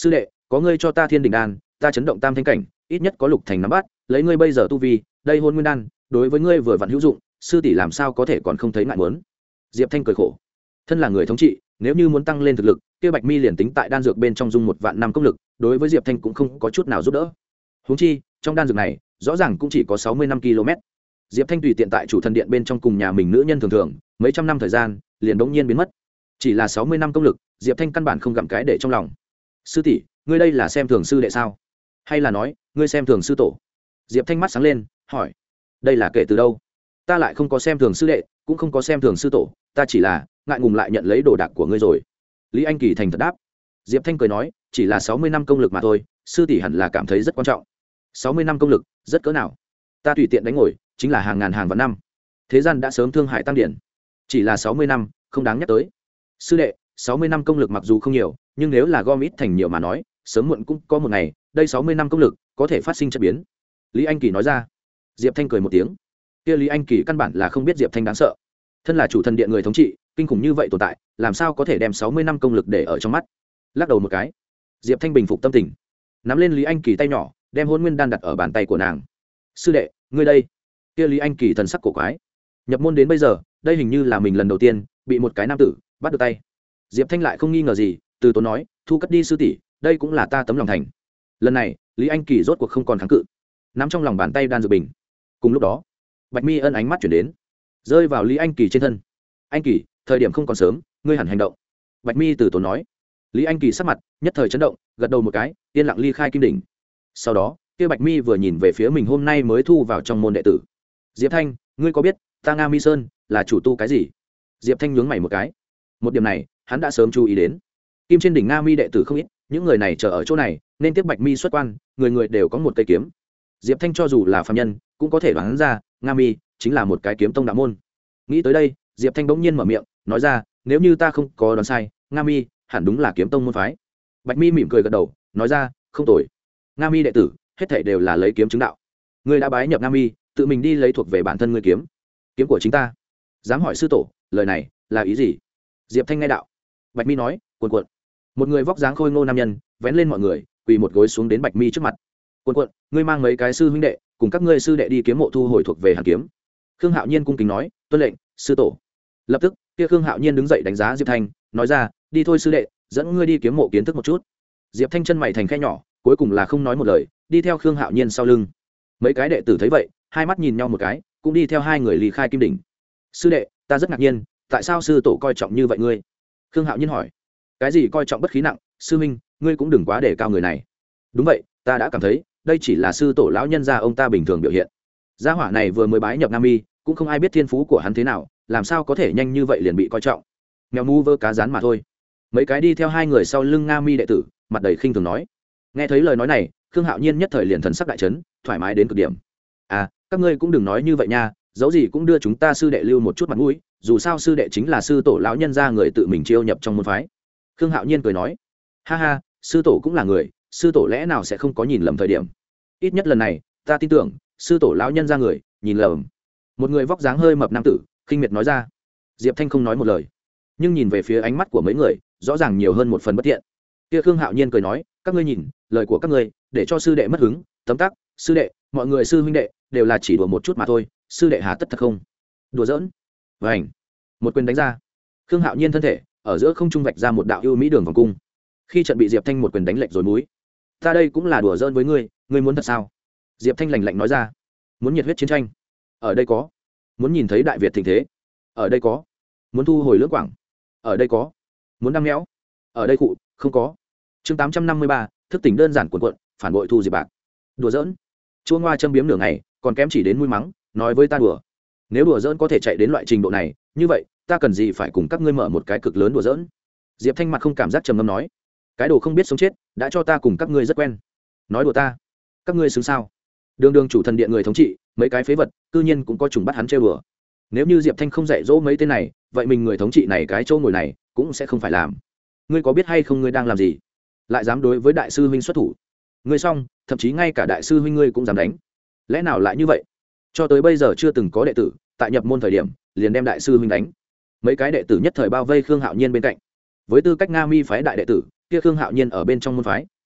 có ngươi cho ta thiên đình đan, ta chấn động tam thanh cảnh, ít nhất có lục thành nắm bắt, lấy ngươi bây giờ tu vi, đây hôn nguyên đan đối với ngươi vừa vặn hữu dụng, sư tỷ làm sao có thể còn không thấy ngại muốn. Diệp Thanh cười khổ, thân là người thống trị, nếu như muốn tăng lên thực lực, kia Bạch Mi liền tính tại đan dược bên trong dung một vạn năm công lực, đối với Diệp Thanh cũng không có chút nào giúp đỡ. Huống chi, trong đan dược này, rõ ràng cũng chỉ có sáu mươi năm ki lô mét. Diệp Thanh tùy tiện tại chủ thần điện bên trong cùng nhà mình nữ nhân thường thường, mấy trăm năm thời gian, liền đống nhiên biến mất. Chỉ là sáu mươi năm công lực, Diệp Thanh căn bản không gặm cái để trong lòng. Sư tỷ, ngươi đây là xem thường sư đệ sao? Hay là nói, ngươi xem thường sư tổ? Diệp Thanh mắt sáng lên, hỏi. Đây là kể từ đâu? Ta lại không có xem thường sư đệ, cũng không có xem thường sư tổ, ta chỉ là ngại ngùng lại nhận lấy đồ đạc của ngươi rồi. Lý Anh Kỳ thành thật đáp. Diệp Thanh cười nói, chỉ là sáu mươi năm công lực mà thôi, sư tỷ hẳn là cảm thấy rất quan trọng. Sáu mươi năm công lực, rất cỡ nào? Ta tùy tiện đánh ngồi, chính là hàng ngàn hàng vạn năm. Thế gian đã sớm thương hại tăng điển. Chỉ là sáu mươi năm, không đáng nhắc tới. Sư đệ, sáu mươi năm công lực mặc dù không nhiều, nhưng nếu là gom ít thành nhiều mà nói, sớm muộn cũng có một ngày, đây sáu mươi năm công lực có thể phát sinh chất biến. Lý Anh Kỳ nói ra. Diệp Thanh cười một tiếng. Kia Lý Anh Kỳ căn bản là không biết Diệp Thanh đáng sợ. Thân là chủ thần điện người thống trị, kinh khủng như vậy tồn tại, làm sao có thể đem sáu mươi năm công lực để ở trong mắt. Lắc đầu một cái, Diệp Thanh bình phục tâm tình, nắm lên Lý Anh Kỳ tay nhỏ, đem hôn nguyên đan đặt ở bàn tay của nàng. Sư đệ, ngươi đây. Kia Lý Anh Kỳ thần sắc cổ quái. Nhập môn đến bây giờ, đây hình như là mình lần đầu tiên bị một cái nam tử bắt được tay. Diệp Thanh lại không nghi ngờ gì, từ tốn nói, thu cất đi sư tỷ, đây cũng là ta tấm lòng thành. Lần này, Lý Anh Kỳ rốt cuộc không còn kháng cự, nắm trong lòng bàn tay đan dược bình. Cùng lúc đó, Bạch Mi ân ánh mắt chuyển đến, rơi vào Lý Anh Kỳ trên thân. Anh Kỳ, thời điểm không còn sớm, ngươi hẳn hành động. Bạch Mi từ tốn nói. Lý Anh Kỳ sắc mặt nhất thời chấn động, gật đầu một cái, yên lặng ly khai kim đỉnh. Sau đó, kia Bạch Mi vừa nhìn về phía mình hôm nay mới thu vào trong môn đệ tử. Diệp Thanh, ngươi có biết ta Nga Mi Sơn là chủ tu cái gì? Diệp Thanh nhướng mày một cái. Một điểm này, hắn đã sớm chú ý đến. Kim trên đỉnh Nga Mi đệ tử không ít, những người này chờ ở chỗ này, nên tiếp Bạch Mi xuất quan, người người đều có một cây kiếm. Diệp Thanh cho dù là phàm nhân, cũng có thể đoán ra, Nga Mi chính là một cái kiếm tông đạo môn. Nghĩ tới đây, Diệp Thanh bỗng nhiên mở miệng, nói ra, nếu như ta không có đoán sai, Nga Mi hẳn đúng là kiếm tông môn phái. Bạch Mi mỉm cười gật đầu, nói ra, không tồi. Nga Mi đệ tử, hết thảy đều là lấy kiếm chứng đạo. Ngươi đã bái nhập Nga Mi, tự mình đi lấy thuộc về bản thân ngươi kiếm, kiếm của chính ta. Dám hỏi sư tổ, lời này là ý gì? Diệp Thanh nghe đạo. Bạch Mi nói, cuồn cuộn. Một người vóc dáng khôi ngô nam nhân, vén lên mọi người, quỳ một gối xuống đến Bạch Mi trước mặt. Cuồn cuộn, ngươi mang mấy cái sư huynh đệ, cùng các ngươi sư đệ đi kiếm mộ thu hồi thuộc về hàn kiếm. Khương Hạo Nhiên cung kính nói, tuân lệnh, sư tổ. Lập tức, kia Khương Hạo Nhiên đứng dậy đánh giá Diệp Thanh, nói ra, đi thôi sư đệ, dẫn ngươi đi kiếm mộ kiến thức một chút. Diệp Thanh chân mày thành khe nhỏ, cuối cùng là không nói một lời, đi theo Khương Hạo Nhiên sau lưng. Mấy cái đệ tử thấy vậy, hai mắt nhìn nhau một cái, cũng đi theo hai người ly khai kim đỉnh. Sư đệ, ta rất ngạc nhiên, tại sao sư tổ coi trọng như vậy ngươi? Khương Hạo Nhiên hỏi. Cái gì coi trọng bất khí nặng, sư minh, ngươi cũng đừng quá để cao người này. Đúng vậy, ta đã cảm thấy, đây chỉ là sư tổ lão nhân gia ông ta bình thường biểu hiện. Gia hỏa này vừa mới bái nhập Nam Mi, cũng không ai biết thiên phú của hắn thế nào, làm sao có thể nhanh như vậy liền bị coi trọng. Mèo mu vơ cá rán mà thôi. Mấy cái đi theo hai người sau lưng Nga Mi đệ tử, mặt đầy khinh thường nói. Nghe thấy lời nói này, Khương Hạo Nhiên nhất thời liền thần sắc đại chấn, thoải mái đến cực điểm. À, các ngươi cũng đừng nói như vậy nha, dẫu gì cũng đưa chúng ta sư đệ lưu một chút mặt mũi, dù sao sư đệ chính là sư tổ lão nhân gia người tự mình chiêu nhập trong môn phái. Khương Hạo Nhiên cười nói, ha ha, sư tổ cũng là người, sư tổ lẽ nào sẽ không có nhìn lầm thời điểm? Ít nhất lần này, ta tin tưởng, sư tổ lão nhân gia người nhìn lầm. Một người vóc dáng hơi mập nam tử, khinh miệt nói ra. Diệp Thanh không nói một lời, nhưng nhìn về phía ánh mắt của mấy người, rõ ràng nhiều hơn một phần bất thiện. Kia Khương Hạo Nhiên cười nói, các ngươi nhìn, lời của các ngươi, để cho sư đệ mất hứng, tấm tắc, sư đệ, mọi người sư huynh đệ đều là chỉ đùa một chút mà thôi, sư đệ hà tất thật không? Đùa giỡn. Vành. Một quyền đánh ra. Khương Hạo Nhiên thân thể ở giữa không trung vạch ra một đạo ưu mỹ đường vòng cung. Khi trận bị Diệp Thanh một quyền đánh lệch rồi múi. Ta đây cũng là đùa giỡn với ngươi, ngươi muốn thật sao? Diệp Thanh lạnh lạnh nói ra. Muốn nhiệt huyết chiến tranh? Ở đây có. Muốn nhìn thấy Đại Việt thịnh thế? Ở đây có. Muốn thu hồi lưỡng quảng? Ở đây có. Muốn đăm méo? Ở đây cụ, không có. Chương tám trăm năm mươi ba, thức tỉnh đơn giản cuộn cuộn, phản bội thu Diệp Bạc. Đùa giỡn. Chua ngoa châm biếm nửa ngày, còn kém chỉ đến mũi mắng, nói với ta đùa. Nếu đùa giỡn có thể chạy đến loại trình độ này, như vậy, ta cần gì phải cùng các ngươi mở một cái cực lớn đùa giỡn? Diệp Thanh mặt không cảm giác trầm ngâm nói, cái đồ không biết sống chết, đã cho ta cùng các ngươi rất quen. Nói đùa ta, các ngươi xứng sao? Đường đường chủ thần điện người thống trị, mấy cái phế vật, cư nhiên cũng có trùng bắt hắn trêu đùa. Nếu như Diệp Thanh không dạy dỗ mấy tên này, vậy mình người thống trị này cái chỗ ngồi này cũng sẽ không phải làm. Ngươi có biết hay không ngươi đang làm gì? Lại dám đối với đại sư huynh xuất thủ? Ngươi xong, thậm chí ngay cả đại sư huynh ngươi cũng dám đánh. Lẽ nào lại như vậy? Cho tới bây giờ chưa từng có đệ tử tại nhập môn thời điểm liền đem đại sư huynh đánh. Mấy cái đệ tử nhất thời bao vây Khương Hạo Nhiên bên cạnh. Với tư cách Nga Mi phái đại đệ tử, kia Khương Hạo Nhiên ở bên trong môn phái,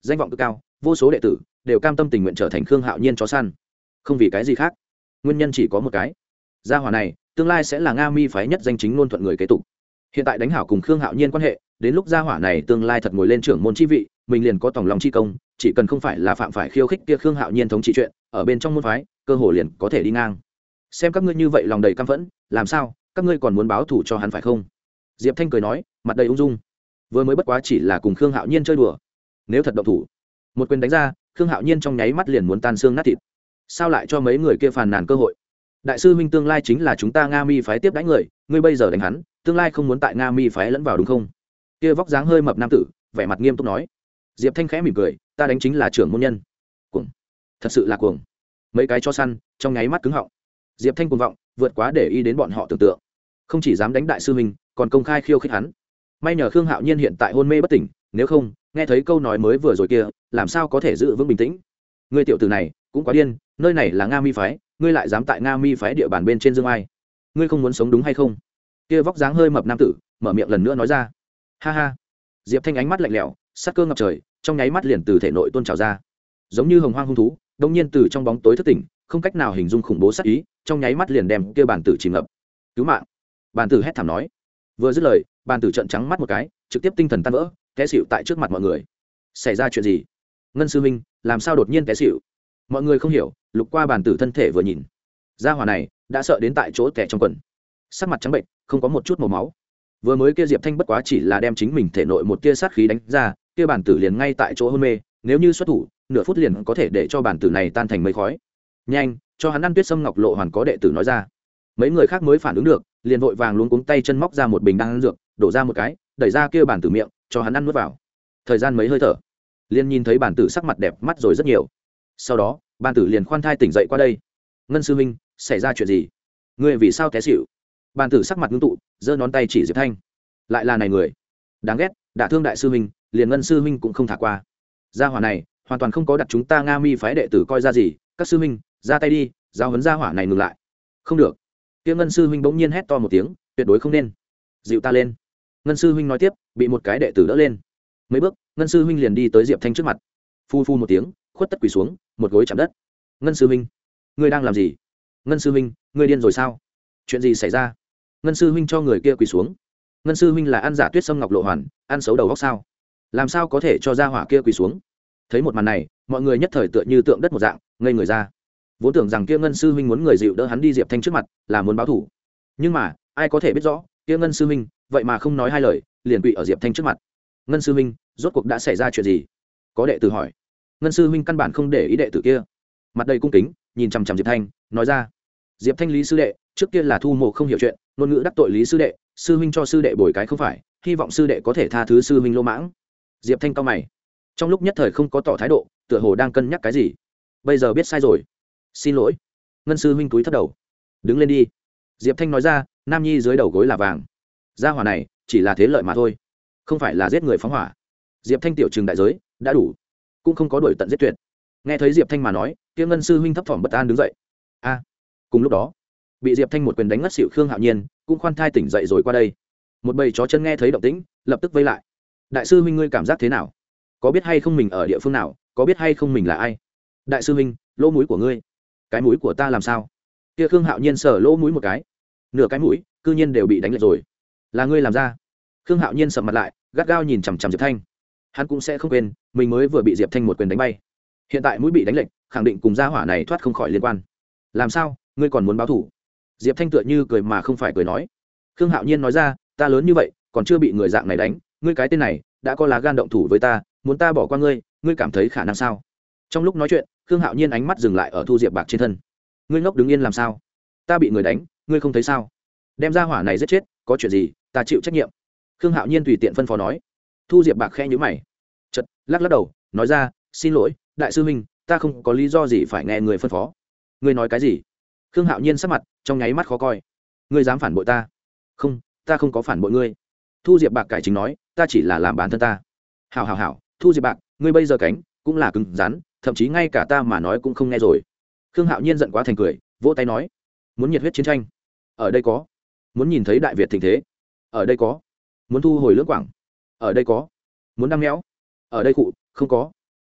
danh vọng cực cao, vô số đệ tử đều cam tâm tình nguyện trở thành Khương Hạo Nhiên chó săn. Không vì cái gì khác, nguyên nhân chỉ có một cái. Gia hỏa này tương lai sẽ là Nga Mi phái nhất danh chính ngôn thuận người kế tục. Hiện tại đánh hảo cùng Khương Hạo Nhiên quan hệ, đến lúc gia hỏa này tương lai thật ngồi lên trưởng môn chi vị, mình liền có tòng lòng chi công, chỉ cần không phải là phạm phải khiêu khích kia Khương Hạo Nhiên thống trị chuyện, ở bên trong môn phái, cơ hội liền có thể đi ngang. Xem các ngươi như vậy lòng đầy căm phẫn, làm sao, các ngươi còn muốn báo thù cho hắn phải không? Diệp Thanh cười nói, mặt đầy ung dung. Vừa mới bất quá chỉ là cùng Khương Hạo Nhiên chơi đùa, nếu thật động thủ, một quyền đánh ra, Khương Hạo Nhiên trong nháy mắt liền muốn tan xương nát thịt. Sao lại cho mấy người kia phàn nàn cơ hội? Đại sư huynh tương lai chính là chúng ta Nga Mi phái tiếp đánh người, ngươi bây giờ đánh hắn, tương lai không muốn tại Nga Mi phái lẫn vào đúng không? Kia vóc dáng hơi mập nam tử, vẻ mặt nghiêm túc nói. Diệp Thanh khẽ mỉm cười, ta đánh chính là trưởng môn nhân. Cuồng, thật sự là cuồng. Mấy cái cho săn, trong nháy mắt cứng họng. Diệp Thanh cuồng vọng, vượt quá để ý đến bọn họ tưởng tượng. Không chỉ dám đánh đại sư huynh, còn công khai khiêu khích hắn. May nhờ Khương Hạo Nhiên hiện tại hôn mê bất tỉnh, nếu không, nghe thấy câu nói mới vừa rồi kia, làm sao có thể giữ vững bình tĩnh? Ngươi tiểu tử này, cũng quá điên, nơi này là Nga Mi phái, ngươi lại dám tại Nga Mi phái địa bàn bên trên dương ai? Ngươi không muốn sống đúng hay không? Kia vóc dáng hơi mập nam tử, mở miệng lần nữa nói ra. Ha ha. Diệp Thanh ánh mắt lạnh lẽo, sát cơ ngập trời, trong nháy mắt liền từ thể nội tuôn trào ra, giống như hồng hoang hung thú, đột nhiên từ trong bóng tối thức tỉnh, không cách nào hình dung khủng bố sát ý, trong nháy mắt liền đem kia bản tử chìm ngập. Cứu mạng! Bản tử hét thảm nói. Vừa dứt lời, bản tử trợn trắng mắt một cái, trực tiếp tinh thần tan vỡ, té xỉu tại trước mặt mọi người. Xảy ra chuyện gì? Ngân sư huynh, làm sao đột nhiên té xỉu? Mọi người không hiểu, lục qua bản tử thân thể vừa nhìn, gia hỏa này đã sợ đến tại chỗ té trong quần, sắc mặt trắng bệnh, không có một chút màu máu. Vừa mới kia Diệp Thanh bất quá chỉ là đem chính mình thể nội một tia sát khí đánh ra, kia bản tử liền ngay tại chỗ hôn mê, nếu như xuất thủ, nửa phút liền có thể để cho bản tử này tan thành mây khói. Nhanh, cho hắn ăn Tuyết Sâm Ngọc Lộ Hoàn, có đệ tử nói ra. Mấy người khác mới phản ứng được, liền vội vàng luống cuống tay chân móc ra một bình đan dược, đổ ra một cái, đẩy ra kia bản tử miệng, cho hắn ăn nuốt vào. Thời gian mấy hơi thở, liền nhìn thấy bản tử sắc mặt đẹp mắt rồi rất nhiều. Sau đó, bản tử liền khoan thai tỉnh dậy qua đây. Ngân sư huynh, xảy ra chuyện gì? Ngươi vì sao té xỉu? Bản tử sắc mặt ngưng tụ, giơ ngón tay chỉ Diệp Thanh. Lại là này người, đáng ghét, đả thương đại sư huynh, liền Ngân sư huynh cũng không thả qua. Gia hỏa này, hoàn toàn không có đặt chúng ta Nga Mi phái đệ tử coi ra gì, các sư huynh, ra tay đi, giáo huấn gia hỏa này ngừng lại. Không được. Kia Ngân sư huynh bỗng nhiên hét to một tiếng, tuyệt đối không nên. Dịu ta lên. Ngân sư huynh nói tiếp, bị một cái đệ tử đỡ lên. Mấy bước, Ngân sư huynh liền đi tới Diệp Thanh trước mặt. Phu phu một tiếng, khuất tất quỳ xuống, một gối chạm đất. Ngân sư huynh, ngươi đang làm gì? Ngân sư huynh, ngươi điên rồi sao? Chuyện gì xảy ra? Ngân sư huynh cho người kia quỳ xuống. Ngân sư huynh là ăn giả Tuyết Sâm Ngọc Lộ Hoàn, ăn xấu đầu góc sao? Làm sao có thể cho gia hỏa kia quỳ xuống? Thấy một màn này, mọi người nhất thời tựa như tượng đất một dạng, ngây người ra. Vốn tưởng rằng kia Ngân sư huynh muốn người dịu đỡ hắn đi Diệp Thanh trước mặt, là muốn báo thù. Nhưng mà, ai có thể biết rõ, kia Ngân sư huynh, vậy mà không nói hai lời, liền quỳ ở Diệp Thanh trước mặt. Ngân sư huynh, rốt cuộc đã xảy ra chuyện gì? Có đệ tử hỏi. Ngân sư huynh căn bản không để ý đệ tử kia, mặt đầy cung kính, nhìn chằm chằm Diệp Thanh, nói ra. Diệp Thanh, Lý sư đệ, trước kia là thu mộ không hiểu chuyện, ngôn ngữ đắc tội Lý sư đệ, sư huynh cho sư đệ bồi cái không phải, hy vọng sư đệ có thể tha thứ sư huynh lô mãng. Diệp Thanh cau mày, trong lúc nhất thời không có tỏ thái độ, tựa hồ đang cân nhắc cái gì. Bây giờ biết sai rồi, xin lỗi. Ngân sư huynh cúi thấp đầu. Đứng lên đi. Diệp Thanh nói ra, nam nhi dưới đầu gối là vàng. Gia hỏa này chỉ là thế lợi mà thôi, không phải là giết người phóng hỏa. Diệp Thanh tiểu trừng đại giới, đã đủ, cũng không có đuổi tận giết tuyệt. Nghe thấy Diệp Thanh mà nói, kia Ngân sư huynh thấp thỏm bất an đứng dậy. A. Cùng lúc đó, bị Diệp Thanh một quyền đánh ngất xỉu Khương Hạo Nhiên cũng khoan thai tỉnh dậy rồi qua đây. Một bầy chó chân nghe thấy động tĩnh, lập tức vây lại. Đại sư huynh, ngươi cảm giác thế nào? Có biết hay không mình ở địa phương nào? Có biết hay không mình là ai? Đại sư huynh, lỗ mũi của ngươi. Cái mũi của ta làm sao? Kia Khương Hạo Nhiên sờ lỗ mũi một cái, nửa cái mũi cư nhiên đều bị đánh lệch rồi. Là ngươi làm ra? Khương Hạo Nhiên sầm mặt lại, gắt gao nhìn chằm chằm Diệp Thanh. Hắn cũng sẽ không quên, mình mới vừa bị Diệp Thanh một quyền đánh bay. Hiện tại mũi bị đánh lệch, khẳng định cùng gia hỏa này thoát không khỏi liên quan. Làm sao, ngươi còn muốn báo thù? Diệp Thanh tựa như cười mà không phải cười nói. Khương Hạo Nhiên nói ra, ta lớn như vậy, còn chưa bị người dạng này đánh, ngươi cái tên này đã có lá gan động thủ với ta, muốn ta bỏ qua ngươi, ngươi cảm thấy khả năng sao? Trong lúc nói chuyện, Khương Hạo Nhiên ánh mắt dừng lại ở Thu Diệp Bạc trên thân. Ngươi ngốc đứng yên làm sao? Ta bị người đánh, ngươi không thấy sao? Đem ra hỏa này giết chết, có chuyện gì, ta chịu trách nhiệm. Khương Hạo Nhiên tùy tiện phân phó nói. Thu Diệp Bạc khẽ nhíu mày, chợt lắc lắc đầu, nói ra, xin lỗi, đại sư huynh, ta không có lý do gì phải nghe người phân phó. Ngươi nói cái gì? Khương Hạo Nhiên sắc mặt trong nháy mắt khó coi. Ngươi dám phản bội ta? Không, ta không có phản bội ngươi. Thu Diệp Bạc cải chính nói, ta chỉ là làm bản thân ta. Hảo hảo hảo, Thu Diệp Bạc, ngươi bây giờ cánh cũng là cứng rắn, thậm chí ngay cả ta mà nói cũng không nghe rồi. Khương Hạo Nhiên giận quá thành cười, vỗ tay nói, muốn nhiệt huyết chiến tranh, ở đây có. Muốn nhìn thấy Đại Việt thịnh thế, ở đây có. Muốn thu hồi lưỡng quảng, ở đây có. Muốn đăng méo, ở đây cụ không có.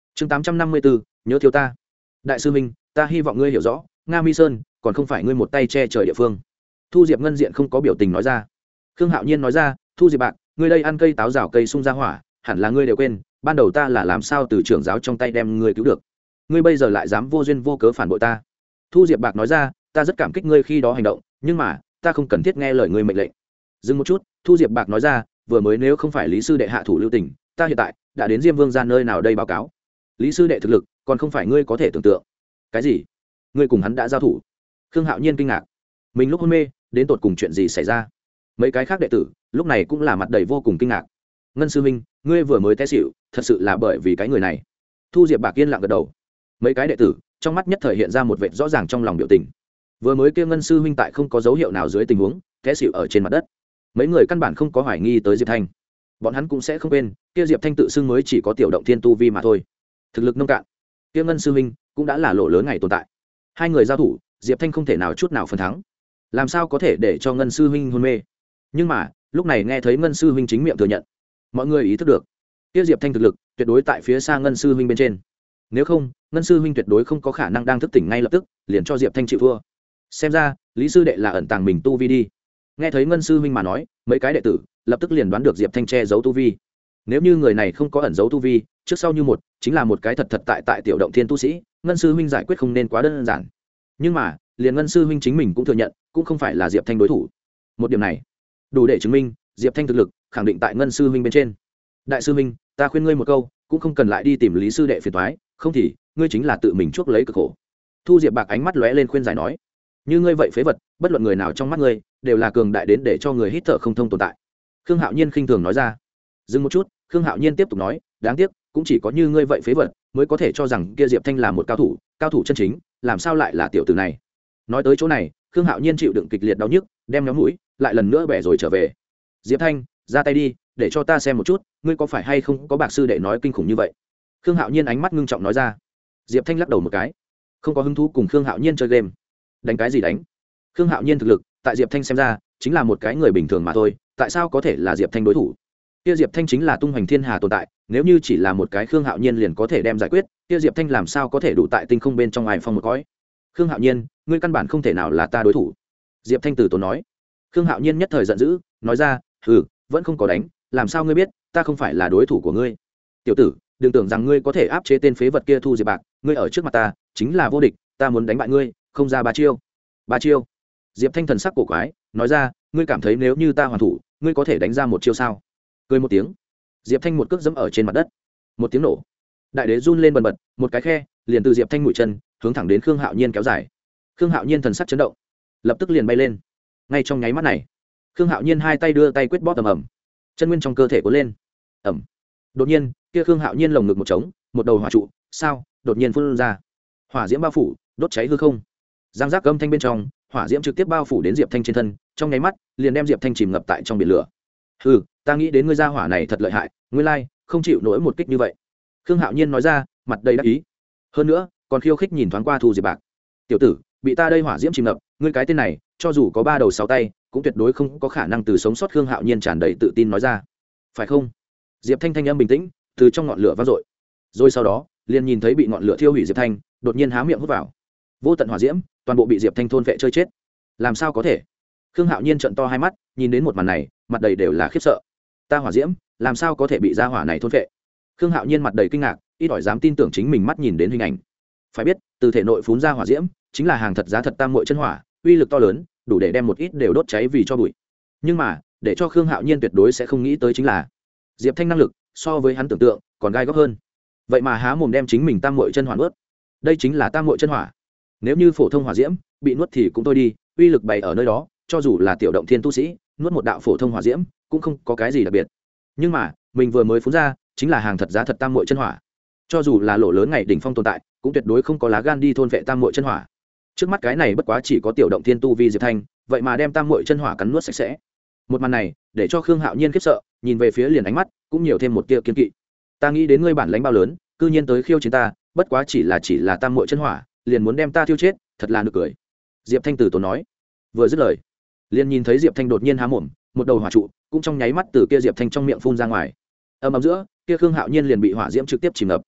chương tám trăm năm mươi bốn nhớ thiếu ta. Đại sư minh, ta hy vọng ngươi hiểu rõ, Nga Mi Sơn còn không phải ngươi một tay che trời địa phương. Thu Diệp ngân diện không có biểu tình nói ra. Khương Hạo Nhiên nói ra, Thu Diệp bạc, ngươi đây ăn cây táo rào cây sung ra hỏa, hẳn là ngươi đều quên, ban đầu ta là làm sao từ trưởng giáo trong tay đem ngươi cứu được. Ngươi bây giờ lại dám vô duyên vô cớ phản bội ta. Thu Diệp bạc nói ra, ta rất cảm kích ngươi khi đó hành động, nhưng mà ta không cần thiết nghe lời ngươi mệnh lệnh. Dừng một chút, Thu Diệp bạc nói ra, vừa mới nếu không phải lý sư đệ hạ thủ lưu tình, ta hiện tại đã đến Diêm Vương gia nơi nào đây báo cáo. Lý sư đệ thực lực còn không phải ngươi có thể tưởng tượng. Cái gì? Ngươi cùng hắn đã giao thủ? Khương Hạo Nhiên kinh ngạc. Mình lúc hôn mê, đến tột cùng chuyện gì xảy ra? Mấy cái khác đệ tử lúc này cũng là mặt đầy vô cùng kinh ngạc. Ngân sư huynh, ngươi vừa mới té xỉu, thật sự là bởi vì cái người này. Thu Diệp bạc yên lặng gật đầu. Mấy cái đệ tử trong mắt nhất thời hiện ra một vệt rõ ràng trong lòng biểu tình. Vừa mới kia Ngân sư huynh tại không có dấu hiệu nào dưới tình huống té xỉu ở trên mặt đất, mấy người căn bản không có hoài nghi tới Diệp Thanh. Bọn hắn cũng sẽ không quên kia Diệp Thanh tự xưng mới chỉ có tiểu động thiên tu vi mà thôi, thực lực nông cạn. Kia Ngân sư huynh cũng đã là lộ lớn ngày tồn tại, hai người giao thủ, Diệp Thanh không thể nào chút nào phần thắng, làm sao có thể để cho Ngân sư huynh hôn mê. Nhưng mà lúc này nghe thấy Ngân sư huynh chính miệng thừa nhận, mọi người ý thức được kia Diệp Thanh thực lực tuyệt đối tại phía xa Ngân sư huynh bên trên. Nếu không, Ngân sư huynh tuyệt đối không có khả năng đang thức tỉnh ngay lập tức liền cho Diệp Thanh chịu thua. Xem ra Lý sư đệ là ẩn tàng mình tu vi đi. Nghe thấy Ngân sư huynh mà nói, mấy cái đệ tử lập tức liền đoán được Diệp Thanh che giấu tu vi. Nếu như người này không có ẩn giấu tu vi, trước sau như một chính là một cái thật thật tại tại tiểu động thiên tu sĩ, Ngân sư huynh giải quyết không nên quá đơn giản. Nhưng mà liền Ngân sư huynh chính mình cũng thừa nhận, cũng không phải là Diệp Thanh đối thủ. Một điểm này đủ để chứng minh Diệp Thanh thực lực khẳng định tại Ngân sư huynh bên trên. Đại sư huynh, ta khuyên ngươi một câu, cũng không cần lại đi tìm Lý sư đệ phiền toái, không thì ngươi chính là tự mình chuốc lấy cực khổ. Thu Diệp bạc ánh mắt lóe lên khuyên giải nói, như ngươi vậy phế vật, bất luận người nào trong mắt ngươi đều là cường đại đến để cho người hít thở không thông tồn tại. Khương Hạo Nhiên khinh thường nói ra. Dừng một chút, Khương Hạo Nhiên tiếp tục nói, đáng tiếc cũng chỉ có như ngươi vậy phế vật mới có thể cho rằng kia Diệp Thanh là một cao thủ, cao thủ chân chính, làm sao lại là tiểu tử này. Nói tới chỗ này, Khương Hạo Nhiên chịu đựng kịch liệt đau nhức, đem nhóm mũi lại lần nữa bẻ rồi trở về. Diệp Thanh, ra tay đi, để cho ta xem một chút, ngươi có phải hay không có bạc sư đệ nói kinh khủng như vậy. Khương Hạo Nhiên ánh mắt ngưng trọng nói ra. Diệp Thanh lắc đầu một cái, không có hứng thú cùng Khương Hạo Nhiên chơi game. Đánh cái gì đánh? Khương Hạo Nhiên thực lực tại Diệp Thanh xem ra chính là một cái người bình thường mà thôi, tại sao có thể là Diệp Thanh đối thủ? Kia Diệp Thanh chính là tung hoành thiên hà tồn tại, nếu như chỉ là một cái Khương Hạo Nhiên liền có thể đem giải quyết, kia Diệp Thanh làm sao có thể đủ tại tinh không bên trong ai phong một cõi? Khương Hạo Nhiên, ngươi căn bản không thể nào là ta đối thủ. Diệp Thanh từ tốn nói. Khương Hạo Nhiên nhất thời giận dữ, nói ra, hừ, vẫn không có đánh, làm sao ngươi biết ta không phải là đối thủ của ngươi? Tiểu tử, đừng tưởng rằng ngươi có thể áp chế tên phế vật kia Thu Diệp bạc, ngươi ở trước mặt ta chính là vô địch, ta muốn đánh bại ngươi, không ra ba chiêu. Ba chiêu? Diệp Thanh thần sắc cổ quái, nói ra, ngươi cảm thấy nếu như ta hoàn thủ, ngươi có thể đánh ra một chiêu sao? Cười một tiếng, Diệp Thanh một cước dẫm ở trên mặt đất, một tiếng nổ, đại đế run lên bần bật, một cái khe liền từ Diệp Thanh mũi chân hướng thẳng đến Khương Hạo Nhiên kéo dài. Khương Hạo Nhiên thần sắc chấn động, lập tức liền bay lên. Ngay trong nháy mắt này, Khương Hạo Nhiên hai tay đưa tay quyết bóp ầm ầm, chân nguyên trong cơ thể cuốn lên. Ầm. Đột nhiên, kia Khương Hạo Nhiên lồng ngực một trống, một đầu hỏa trụ, sao, đột nhiên phun ra. Hỏa diễm bao phủ, đốt cháy hư không. Giang giác âm thanh bên trong, hỏa diễm trực tiếp bao phủ đến Diệp Thanh trên thân, trong nháy mắt liền đem Diệp Thanh chìm ngập tại trong biển lửa. Hừ, ta nghĩ đến ngươi gia hỏa này thật lợi hại, ngươi lai không chịu nổi một kích như vậy. Khương Hạo Nhiên nói ra, mặt đầy đắc ý. hơn nữa còn khiêu khích nhìn thoáng qua Thu Diệp bạc. Tiểu tử, bị ta đây hỏa diễm chìm ngập, ngươi cái tên này cho dù có ba đầu sáu tay cũng tuyệt đối không có khả năng từ sống sót. Khương Hạo Nhiên tràn đầy tự tin nói ra. Phải không? Diệp Thanh thanh âm bình tĩnh từ trong ngọn lửa vang dội, rồi sau đó liền nhìn thấy bị ngọn lửa thiêu hủy Diệp Thanh đột nhiên há miệng hút vào vô tận hỏa diễm, toàn bộ bị Diệp Thanh thôn vệ chơi chết. Làm sao có thể? Khương Hạo Nhiên trợn to hai mắt nhìn đến một màn này, mặt đầy đều là khiếp sợ. Ta hỏa diễm làm sao có thể bị gia hỏa này thôn vệ? Khương Hạo Nhiên mặt đầy kinh ngạc, ít ỏi dám tin tưởng chính mình mắt nhìn đến hình ảnh. Phải biết từ thể nội phún ra hỏa diễm chính là hàng thật giá thật tam muội chân hỏa, uy lực to lớn, đủ để đem một ít đều đốt cháy vì cho bụi. Nhưng mà để cho Khương Hạo Nhiên tuyệt đối sẽ không nghĩ tới chính là Diệp Thanh năng lực so với hắn tưởng tượng còn gai góc hơn, vậy mà há mồm đem chính mình tam muội chân hỏa nuốt. Đây chính là tam muội chân hỏa. Nếu như phổ thông hỏa diễm bị nuốt thì cũng thôi đi, uy lực bày ở nơi đó, cho dù là tiểu động thiên tu sĩ nuốt một đạo phổ thông hỏa diễm cũng không có cái gì đặc biệt. Nhưng mà mình vừa mới phun ra chính là hàng thật giá thật tam muội chân hỏa, cho dù là lỗ lớn ngày đỉnh phong tồn tại cũng tuyệt đối không có lá gan đi thôn vệ tam muội chân hỏa. Trước mắt cái này bất quá chỉ có tiểu động thiên tu vi Diệp Thanh, vậy mà đem tam muội chân hỏa cắn nuốt sạch sẽ. Một màn này để cho Khương Hạo Nhiên khiếp sợ, nhìn về phía liền ánh mắt cũng nhiều thêm một tia kiên kỵ. Ta nghĩ đến ngươi bản lãnh bao lớn, cư nhiên tới khiêu chiến ta, bất quá chỉ là chỉ là tam muội chân hỏa liền muốn đem ta thiêu chết, thật là nực cười. Diệp Thanh từ tốn nói. Vừa dứt lời liền nhìn thấy Diệp Thanh đột nhiên há mồm, một đầu hỏa trụ cũng trong nháy mắt từ kia Diệp Thanh trong miệng phun ra ngoài. Ầm ầm giữa kia Khương Hạo Nhiên liền bị hỏa diễm trực tiếp chìm ngập.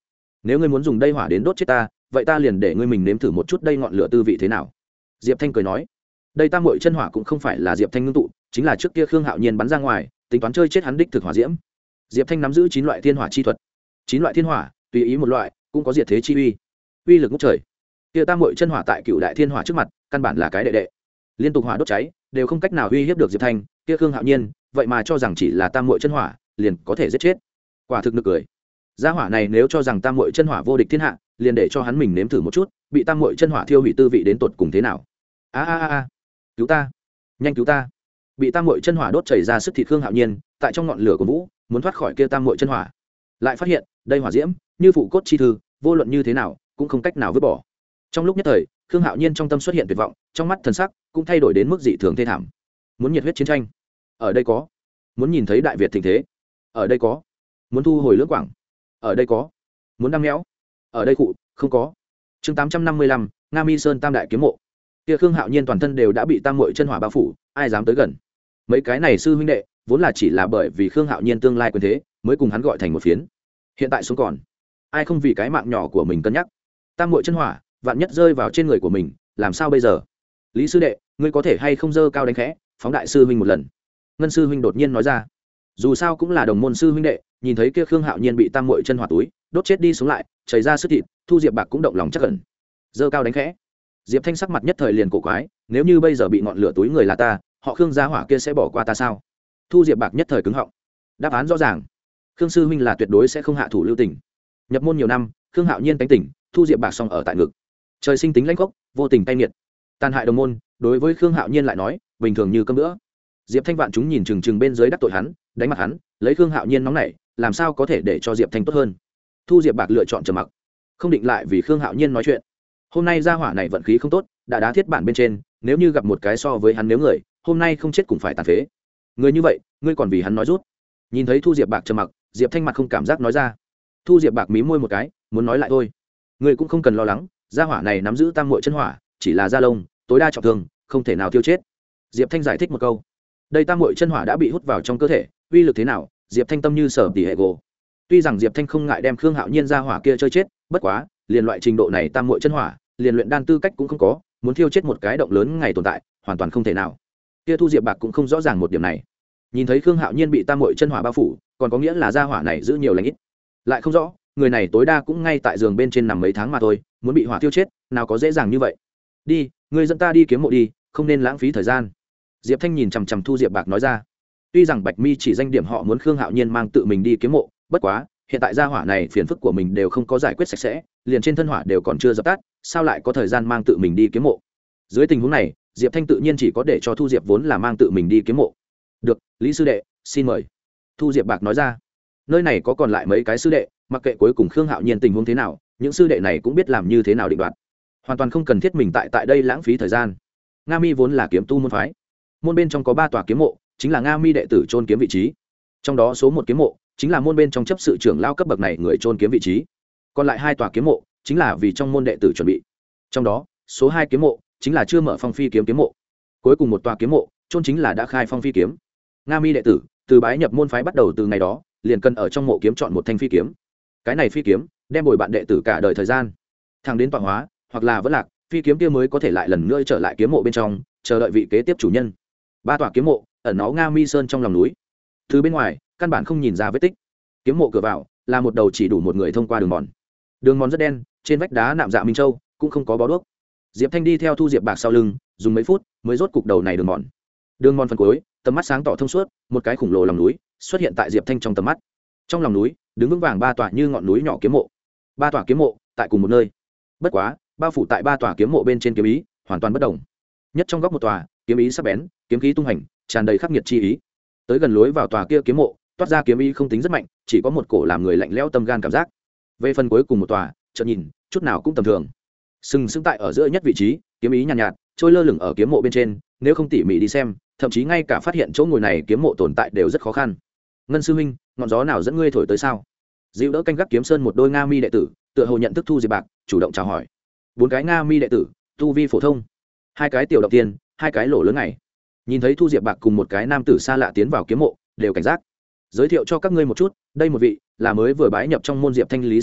nếu ngươi muốn dùng đây hỏa đến đốt chết ta vậy ta liền để ngươi mình nếm thử một chút đây ngọn lửa tư vị thế nào. Diệp Thanh cười nói. Đây tam muội chân hỏa cũng không phải là Diệp Thanh ngưng tụ, chính là trước kia Khương Hạo Nhiên bắn ra ngoài tính toán chơi chết hắn đích thực hỏa diễm. Diệp Thanh nắm giữ chín loại thiên hỏa chi thuật, chín loại thiên hỏa tùy ý một loại cũng có diệt thế chi uy, uy lực ngút trời. Kia tam muội chân hỏa tại cựu đại thiên hỏa trước mặt căn bản là cái đệ đệ, liên tục hỏa đốt cháy đều không cách nào uy hiếp được Diệp Thanh. Kia Khương Hạo Nhiên vậy mà cho rằng chỉ là tam muội chân hỏa liền có thể giết chết, quả thực nực cười. Gia hỏa này nếu cho rằng tam muội chân hỏa vô địch thiên hạ liền để cho hắn mình nếm thử một chút bị tam muội chân hỏa thiêu hủy tư vị đến tột cùng thế nào. A a a a, cứu ta, nhanh cứu ta. Bị tam muội chân hỏa đốt chảy ra sức thịt Khương Hạo Nhiên tại trong ngọn lửa của vũ muốn thoát khỏi kia tam muội chân hỏa, lại phát hiện đây hỏa diễm như phụ cốt chi thư, vô luận như thế nào cũng không cách nào vứt bỏ. Trong lúc nhất thời Khương Hạo Nhiên trong tâm xuất hiện tuyệt vọng, trong mắt thần sắc cũng thay đổi đến mức dị thường thê thảm. Muốn nhiệt huyết chiến tranh, ở đây có. Muốn nhìn thấy đại việt thịnh thế, ở đây có. Muốn thu hồi lưỡng quảng, ở đây có. Muốn đăng méo, ở đây cụ không có. Chương tám trăm năm mươi lăm, Nga Mi Sơn Tam đại kiếm mộ. Kia Khương Hạo Nhiên toàn thân đều đã bị tam muội chân hỏa bao phủ, ai dám tới gần. Mấy cái này sư huynh đệ vốn là chỉ là bởi vì Khương Hạo Nhiên tương lai quyền thế mới cùng hắn gọi thành một phiến, hiện tại xuống còn ai không vì cái mạng nhỏ của mình cân nhắc. Tam muội chân hỏa vạn nhất rơi vào trên người của mình làm sao bây giờ. Lý sư đệ, ngươi có thể hay không dơ cao đánh khẽ phóng đại sư huynh một lần. Ngân sư huynh đột nhiên nói ra. Dù sao cũng là đồng môn sư huynh đệ, nhìn thấy kia Khương Hạo Nhiên bị tam muội chân hỏa túi đốt chết đi xuống lại chảy ra sức thịt, Thu Diệp Bạc cũng động lòng chắc cẩn. Dơ cao đánh khẽ. Diệp Thanh sắc mặt nhất thời liền cổ quái, nếu như bây giờ bị ngọn lửa túi người là ta, họ Khương gia hỏa kia sẽ bỏ qua ta sao? Thu Diệp Bạc nhất thời cứng họng. Đáp án rõ ràng, Khương sư huynh là tuyệt đối sẽ không hạ thủ lưu tình. Nhập môn nhiều năm, Khương Hạo Nhiên tánh tỉnh, Thu Diệp Bạc song ở tại ngực. Trời sinh tính lãnh khốc, vô tình tay nghiệt, tàn hại đồng môn, đối với Khương Hạo Nhiên lại nói, bình thường như cơm bữa. Diệp Thanh vạn chúng nhìn chừng chừng bên dưới đắc tội hắn, đánh mặt hắn, lấy Khương Hạo Nhiên nóng nảy, làm sao có thể để cho Diệp Thanh tốt hơn. Thu Diệp Bạc lựa chọn trầm mặc, không định lại vì Khương Hạo Nhiên nói chuyện. Hôm nay gia hỏa này vận khí không tốt, đã đá thiết bản bên trên, nếu như gặp một cái so với hắn nếu người, hôm nay không chết cũng phải tàn phế. Người như vậy, ngươi còn vì hắn nói rút. Nhìn thấy Thu Diệp Bạc trầm mặc, Diệp Thanh mặt không cảm giác nói ra. Thu Diệp Bạc mí môi một cái, muốn nói lại thôi. Ngươi cũng không cần lo lắng, gia hỏa này nắm giữ tam muội chân hỏa, chỉ là da lông, tối đa trọng thương, không thể nào tiêu chết. Diệp Thanh giải thích một câu. Đây tam muội chân hỏa đã bị hút vào trong cơ thể, uy lực thế nào, Diệp Thanh tâm như sở tỷ hệ gỗ. Tuy rằng Diệp Thanh không ngại đem Khương Hạo Nhiên gia hỏa kia chơi chết, bất quá, liền loại trình độ này tam muội chân hỏa, liền luyện đan tư cách cũng không có, muốn thiêu chết một cái động lớn ngày tồn tại, hoàn toàn không thể nào. Kia Thu Diệp Bạc cũng không rõ ràng một điểm này. Nhìn thấy Khương Hạo Nhiên bị tam muội chân hỏa bao phủ, còn có nghĩa là gia hỏa này giữ nhiều lành ít. Lại không rõ, người này tối đa cũng ngay tại giường bên trên nằm mấy tháng mà thôi, muốn bị hỏa tiêu chết, nào có dễ dàng như vậy. Đi, ngươi dẫn ta đi kiếm mộ đi, không nên lãng phí thời gian. Diệp Thanh nhìn chằm chằm Thu Diệp Bạc nói ra. Tuy rằng Bạch Mi chỉ danh điểm họ muốn Khương Hạo Nhiên mang tự mình đi kiếm mộ, bất quá, hiện tại gia hỏa này phiền phức của mình đều không có giải quyết sạch sẽ, liền trên thân hỏa đều còn chưa dập tắt, sao lại có thời gian mang tự mình đi kiếm mộ. Dưới tình huống này, Diệp Thanh tự nhiên chỉ có để cho Thu Diệp vốn là mang tự mình đi kiếm mộ. Được, Lý sư đệ, xin mời. Thu Diệp Bạc nói ra. Nơi này có còn lại mấy cái sư đệ, mặc kệ cuối cùng Khương Hạo Nhiên tình huống thế nào, những sư đệ này cũng biết làm như thế nào định đoạt, hoàn toàn không cần thiết mình tại tại đây lãng phí thời gian. Nga Mi vốn là kiếm tu môn phái, môn bên trong có ba tòa kiếm mộ, chính là Nga Mi đệ tử chôn kiếm vị trí. Trong đó số một kiếm mộ chính là môn bên trong chấp sự trưởng lao cấp bậc này người chôn kiếm vị trí, còn lại hai tòa kiếm mộ chính là vì trong môn đệ tử chuẩn bị. Trong đó số hai kiếm mộ chính là chưa mở phong phi kiếm kiếm mộ, cuối cùng một tòa kiếm mộ chôn chính là đã khai phong phi kiếm. Nga Mi đệ tử từ bái nhập môn phái bắt đầu từ ngày đó liền cần ở trong mộ kiếm chọn một thanh phi kiếm, cái này phi kiếm đem bồi bạn đệ tử cả đời thời gian, thẳng đến tọa hóa hoặc là vẫn lạc, phi kiếm kia mới có thể lại lần nữa trở lại kiếm mộ bên trong chờ đợi vị kế tiếp chủ nhân. Ba tòa kiếm mộ ẩn náu Nga Mi Sơn trong lòng núi, từ bên ngoài căn bản không nhìn ra vết tích. Kiếm mộ cửa vào là một đầu chỉ đủ một người thông qua đường mòn, đường mòn rất đen, trên vách đá nạm dạ minh châu cũng không có bó đuốc. Diệp Thanh đi theo Thu Diệp Bạc sau lưng, dùng mấy phút mới rốt cục đầu này đường mòn. Đường mòn phần cuối, tầm mắt sáng tỏ thông suốt, một cái khủng lồ lòng núi xuất hiện tại Diệp Thanh trong tầm mắt. Trong lòng núi đứng vững vàng ba tòa như ngọn núi nhỏ kiếm mộ, ba tòa kiếm mộ tại cùng một nơi, bất quá bao phủ tại ba tòa kiếm mộ bên trên kiếm ý hoàn toàn bất đồng. Nhất trong góc một tòa, kiếm ý sắc bén, kiếm khí tung hành, tràn đầy khắc nghiệt chi ý. Tới gần lối vào tòa kia kiếm mộ, toát ra kiếm ý không tính rất mạnh, chỉ có một cổ làm người lạnh lẽo tâm gan cảm giác. Về phần cuối cùng một tòa, chợt nhìn, chút nào cũng tầm thường. Sừng sững tại ở giữa nhất vị trí, kiếm ý nhàn nhạt, nhạt, trôi lơ lửng ở kiếm mộ bên trên, nếu không tỉ mỉ đi xem, thậm chí ngay cả phát hiện chỗ ngồi này kiếm mộ tồn tại đều rất khó khăn. Ngân sư huynh, ngọn gió nào dẫn ngươi thổi tới sao? Dịu đỡ canh gác kiếm sơn một đôi Nga Mi đệ tử, tựa hồ nhận thức Thu Diệp Bạc, chủ động chào hỏi. Bốn cái Nga Mi đệ tử, tu vi phổ thông, hai cái tiểu động tiên, hai cái lỗ lớn này. Nhìn thấy Thu Diệp Bạc cùng một cái nam tử xa lạ tiến vào kiếm mộ, đều cảnh giác. Giới thiệu cho các ngươi một chút, đây một vị là mới vừa bái nhập trong môn Diệp Thanh Lý sư đệ,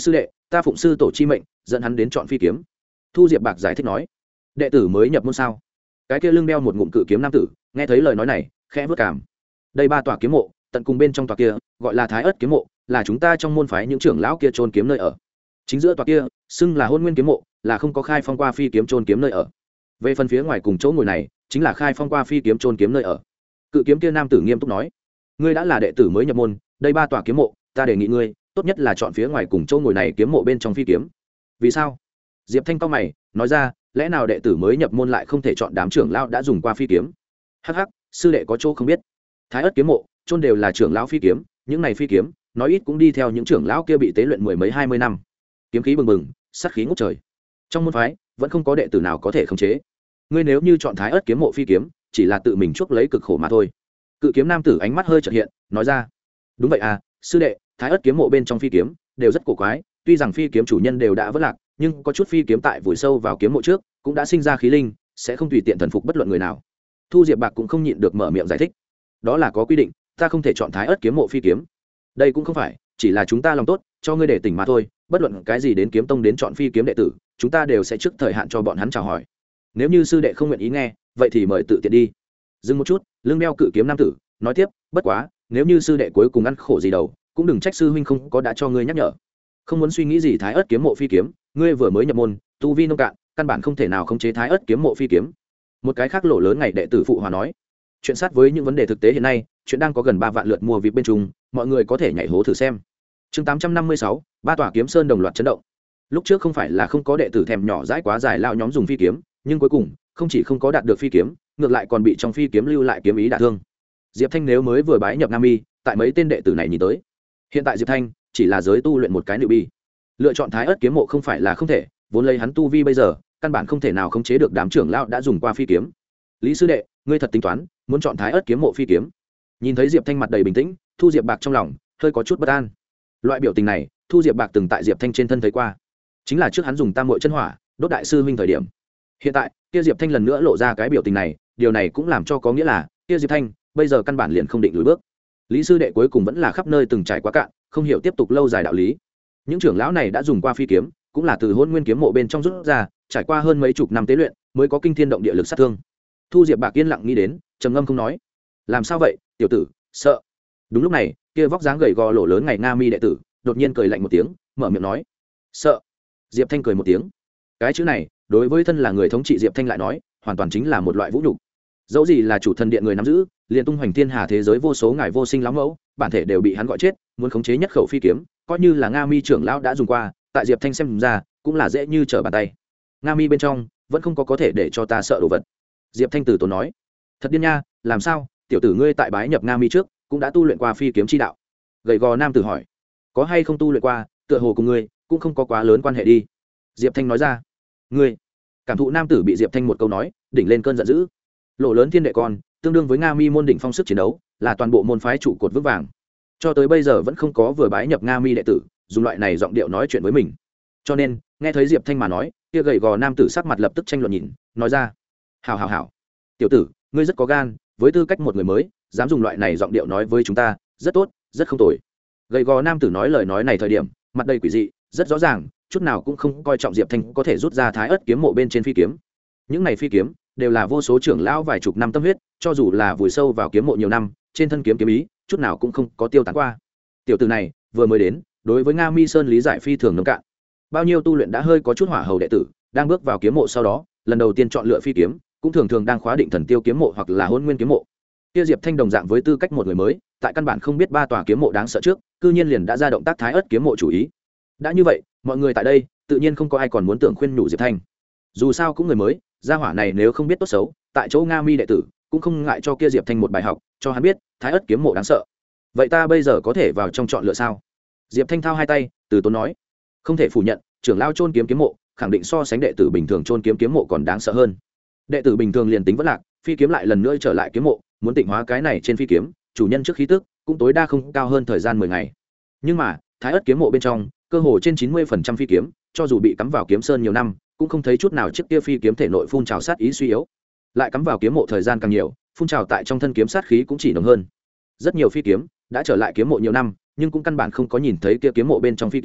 ta phụng sư tổ chi mệnh dẫn hắn đến chọn phi kiếm. Thu Diệp Bạc giải thích nói. Đệ tử mới nhập môn sao? Cái kia lưng đeo một ngụm cự kiếm nam tử nghe thấy lời nói này khẽ vớt cảm. Đây ba tòa kiếm mộ, tận cùng bên trong tòa kia gọi là Thái Ức kiếm mộ, là chúng ta trong môn phái những trưởng lão kia chôn kiếm nơi ở. Chính giữa tòa kia xưng là Hôn Nguyên kiếm mộ, là không có khai phong qua phi kiếm chôn kiếm nơi ở. Về phần phía ngoài cùng chỗ ngồi này chính là khai phong qua phi kiếm chôn kiếm nơi ở. Cự kiếm kia nam tử nghiêm túc nói. Ngươi đã là đệ tử mới nhập môn, đây ba tòa kiếm mộ, ta đề nghị ngươi tốt nhất là chọn phía ngoài cùng chỗ ngồi này kiếm mộ bên trong phi kiếm. Vì sao? Diệp Thanh cao mày nói ra, lẽ nào đệ tử mới nhập môn lại không thể chọn đám trưởng lão đã dùng qua phi kiếm? Hắc hắc, sư đệ có chỗ không biết. Thái Ức kiếm mộ chôn đều là trưởng lão phi kiếm, những này phi kiếm nói ít cũng đi theo những trưởng lão kia bị tế luyện mười mấy hai mươi năm, kiếm khí bừng bừng, sát khí ngút trời. Trong môn phái vẫn không có đệ tử nào có thể khống chế. Ngươi nếu như chọn Thái Ức kiếm mộ phi kiếm, chỉ là tự mình chuốc lấy cực khổ mà thôi. Cự kiếm nam tử ánh mắt hơi chợt hiện, nói ra. Đúng vậy à, sư đệ, Thái Ức kiếm mộ bên trong phi kiếm đều rất cổ quái, tuy rằng phi kiếm chủ nhân đều đã vỡ lạc, nhưng có chút phi kiếm tại vùi sâu vào kiếm mộ trước cũng đã sinh ra khí linh, sẽ không tùy tiện thần phục bất luận người nào. Thu Diệp Bạc cũng không nhịn được mở miệng giải thích. Đó là có quy định, ta không thể chọn Thái Ức kiếm mộ phi kiếm. Đây cũng không phải, chỉ là chúng ta lòng tốt, cho ngươi để tỉnh mà thôi, bất luận cái gì đến kiếm tông đến chọn phi kiếm đệ tử, chúng ta đều sẽ trước thời hạn cho bọn hắn chào hỏi. Nếu như sư đệ không nguyện ý nghe, vậy thì mời tự tiện đi. Dừng một chút, lưng đeo cự kiếm nam tử nói tiếp, bất quá, nếu như sư đệ cuối cùng ăn khổ gì đầu, cũng đừng trách sư huynh không có đã cho ngươi nhắc nhở. Không muốn suy nghĩ gì Thái Ức kiếm mộ phi kiếm, ngươi vừa mới nhập môn, tu vi nông cạn, căn bản không thể nào khống chế Thái Ức kiếm mộ phi kiếm. Một cái khác lộ lớn ngày đệ tử phụ hòa nói. Chuyện sát với những vấn đề thực tế hiện nay, chuyện đang có gần ba vạn lượt mua vip bên trung, mọi người có thể nhảy hố thử xem. Chương tám trăm năm mươi sáu, ba tòa kiếm sơn đồng loạt chấn động. Lúc trước không phải là không có đệ tử thèm nhỏ dãi quá dài lao nhóm dùng phi kiếm, nhưng cuối cùng không chỉ không có đạt được phi kiếm, ngược lại còn bị trong phi kiếm lưu lại kiếm ý đả thương. Diệp Thanh nếu mới vừa bái nhập Nam Mi, tại mấy tên đệ tử này nhìn tới, hiện tại Diệp Thanh chỉ là giới tu luyện một cái nữ bi, lựa chọn Thái Ức kiếm mộ không phải là không thể, vốn lấy hắn tu vi bây giờ, căn bản không thể nào khống chế được đám trưởng lão đã dùng qua phi kiếm. Lý sư đệ, ngươi thật tính toán muốn chọn Thái Ức kiếm mộ phi kiếm? Nhìn thấy Diệp Thanh mặt đầy bình tĩnh, Thu Diệp Bạc trong lòng hơi có chút bất an. Loại biểu tình này, Thu Diệp Bạc từng tại Diệp Thanh trên thân thấy qua, chính là trước hắn dùng tam muội chân hỏa đốt đại sư huynh thời điểm. Hiện tại, kia Diệp Thanh lần nữa lộ ra cái biểu tình này, điều này cũng làm cho có nghĩa là, kia Diệp Thanh bây giờ căn bản liền không định lùi bước. Lý sư đệ cuối cùng vẫn là khắp nơi từng trải quá cạn, không hiểu tiếp tục lâu dài đạo lý. Những trưởng lão này đã dùng qua phi kiếm, cũng là từ Hôn Nguyên kiếm mộ bên trong rút ra, trải qua hơn mấy chục năm tế luyện, mới có kinh thiên động địa lực sát thương. Thu Diệp Bạc yên lặng nghĩ đến, trầm ngâm không nói. Làm sao vậy, tiểu tử, sợ? Đúng lúc này, kia vóc dáng gầy gò lỗ lớn ngày Nga Mi đệ tử, đột nhiên cười lạnh một tiếng, mở miệng nói: "Sợ?" Diệp Thanh cười một tiếng. Cái chữ này, đối với thân là người thống trị Diệp Thanh lại nói, hoàn toàn chính là một loại vũ nhục. Dẫu gì là chủ thần điện người nắm giữ, liền tung hoành thiên hà thế giới vô số ngài vô sinh lắm mẫu, bản thể đều bị hắn gọi chết, muốn khống chế nhất khẩu phi kiếm, coi như là Nga Mi trưởng lão đã dùng qua, tại Diệp Thanh xem ra, cũng là dễ như trở bàn tay. Nga Mi bên trong, vẫn không có có thể để cho ta sợ đồ vật. Diệp Thanh từ tốn nói: "Thật điên nha, làm sao, tiểu tử ngươi tại bái nhập Nga Mi trước, cũng đã tu luyện qua phi kiếm chi đạo?" Gầy gò nam tử hỏi. "Có hay không tu luyện qua, tựa hồ cùng ngươi cũng không có quá lớn quan hệ đi." Diệp Thanh nói ra. "Ngươi?" Cảm thụ nam tử bị Diệp Thanh một câu nói, đỉnh lên cơn giận dữ. Lộ lớn thiên đệ con, tương đương với Nga Mi môn đỉnh phong sức chiến đấu, là toàn bộ môn phái trụ cột vững vàng. Cho tới bây giờ vẫn không có vừa bái nhập Nga Mi đệ tử, dùng loại này giọng điệu nói chuyện với mình. Cho nên, nghe thấy Diệp Thanh mà nói, kia gầy gò nam tử sắc mặt lập tức tranh luận nhìn, nói ra: "Hảo hảo hảo, tiểu tử, ngươi rất có gan, với tư cách một người mới, dám dùng loại này giọng điệu nói với chúng ta, rất tốt, rất không tồi." Gầy gò nam tử nói lời nói này thời điểm, mặt đầy quỷ dị, rất rõ ràng, chút nào cũng không coi trọng Diệp Thanh có thể rút ra Thái Ức kiếm mộ bên trên phi kiếm. Những này phi kiếm đều là vô số trưởng lão vài chục năm tâm huyết, cho dù là vùi sâu vào kiếm mộ nhiều năm, trên thân kiếm kiếm ý, chút nào cũng không có tiêu tán qua. Tiểu tử này vừa mới đến, đối với Nga Mi Sơn lý giải phi thường nông cạn. Bao nhiêu tu luyện đã hơi có chút hỏa hầu đệ tử, đang bước vào kiếm mộ sau đó, lần đầu tiên chọn lựa phi kiếm, cũng thường thường đang khóa định thần tiêu kiếm mộ hoặc là Hôn Nguyên kiếm mộ. Kia Diệp Thanh đồng dạng với tư cách một người mới, tại căn bản không biết ba tòa kiếm mộ đáng sợ trước, cư nhiên liền đã ra động tác Thái Ức kiếm mộ chủ ý. Đã như vậy, mọi người tại đây, tự nhiên không có ai còn muốn tưởng khuyên nhủ Diệp Thanh. Dù sao cũng người mới, gia hỏa này nếu không biết tốt xấu, tại chỗ Nga Mi đệ tử, cũng không ngại cho kia Diệp Thanh một bài học, cho hắn biết, Thái Ức kiếm mộ đáng sợ. Vậy ta bây giờ có thể vào trong chọn lựa sao? Diệp Thanh thao hai tay, từ tốn nói: "Không thể phủ nhận, trưởng lao chôn kiếm kiếm mộ, khẳng định so sánh đệ tử bình thường chôn kiếm kiếm mộ còn đáng sợ hơn. Đệ tử bình thường liền tính vẫn lạc, phi kiếm lại lần nữa trở lại kiếm mộ, muốn tịnh hóa cái này trên phi kiếm, chủ nhân trước khí tức cũng tối đa không cao hơn thời gian mười ngày. Nhưng mà, Thái Ức kiếm mộ bên trong, cơ hồ trên chín mươi phần trăm phi kiếm, cho dù bị cắm vào kiếm sơn nhiều năm, cũng không thấy chút nào chiếc kia phi kiếm thể nội phun trào sát ý suy yếu. Lại cắm vào kiếm mộ thời gian càng nhiều, phun trào tại trong thân kiếm sát khí cũng chỉ nồng hơn. Rất nhiều phi kiếm đã trở lại kiếm mộ nhiều năm, nhưng cũng căn bản không có nhìn thấy kia kiếm mộ bên trong phi kiếm,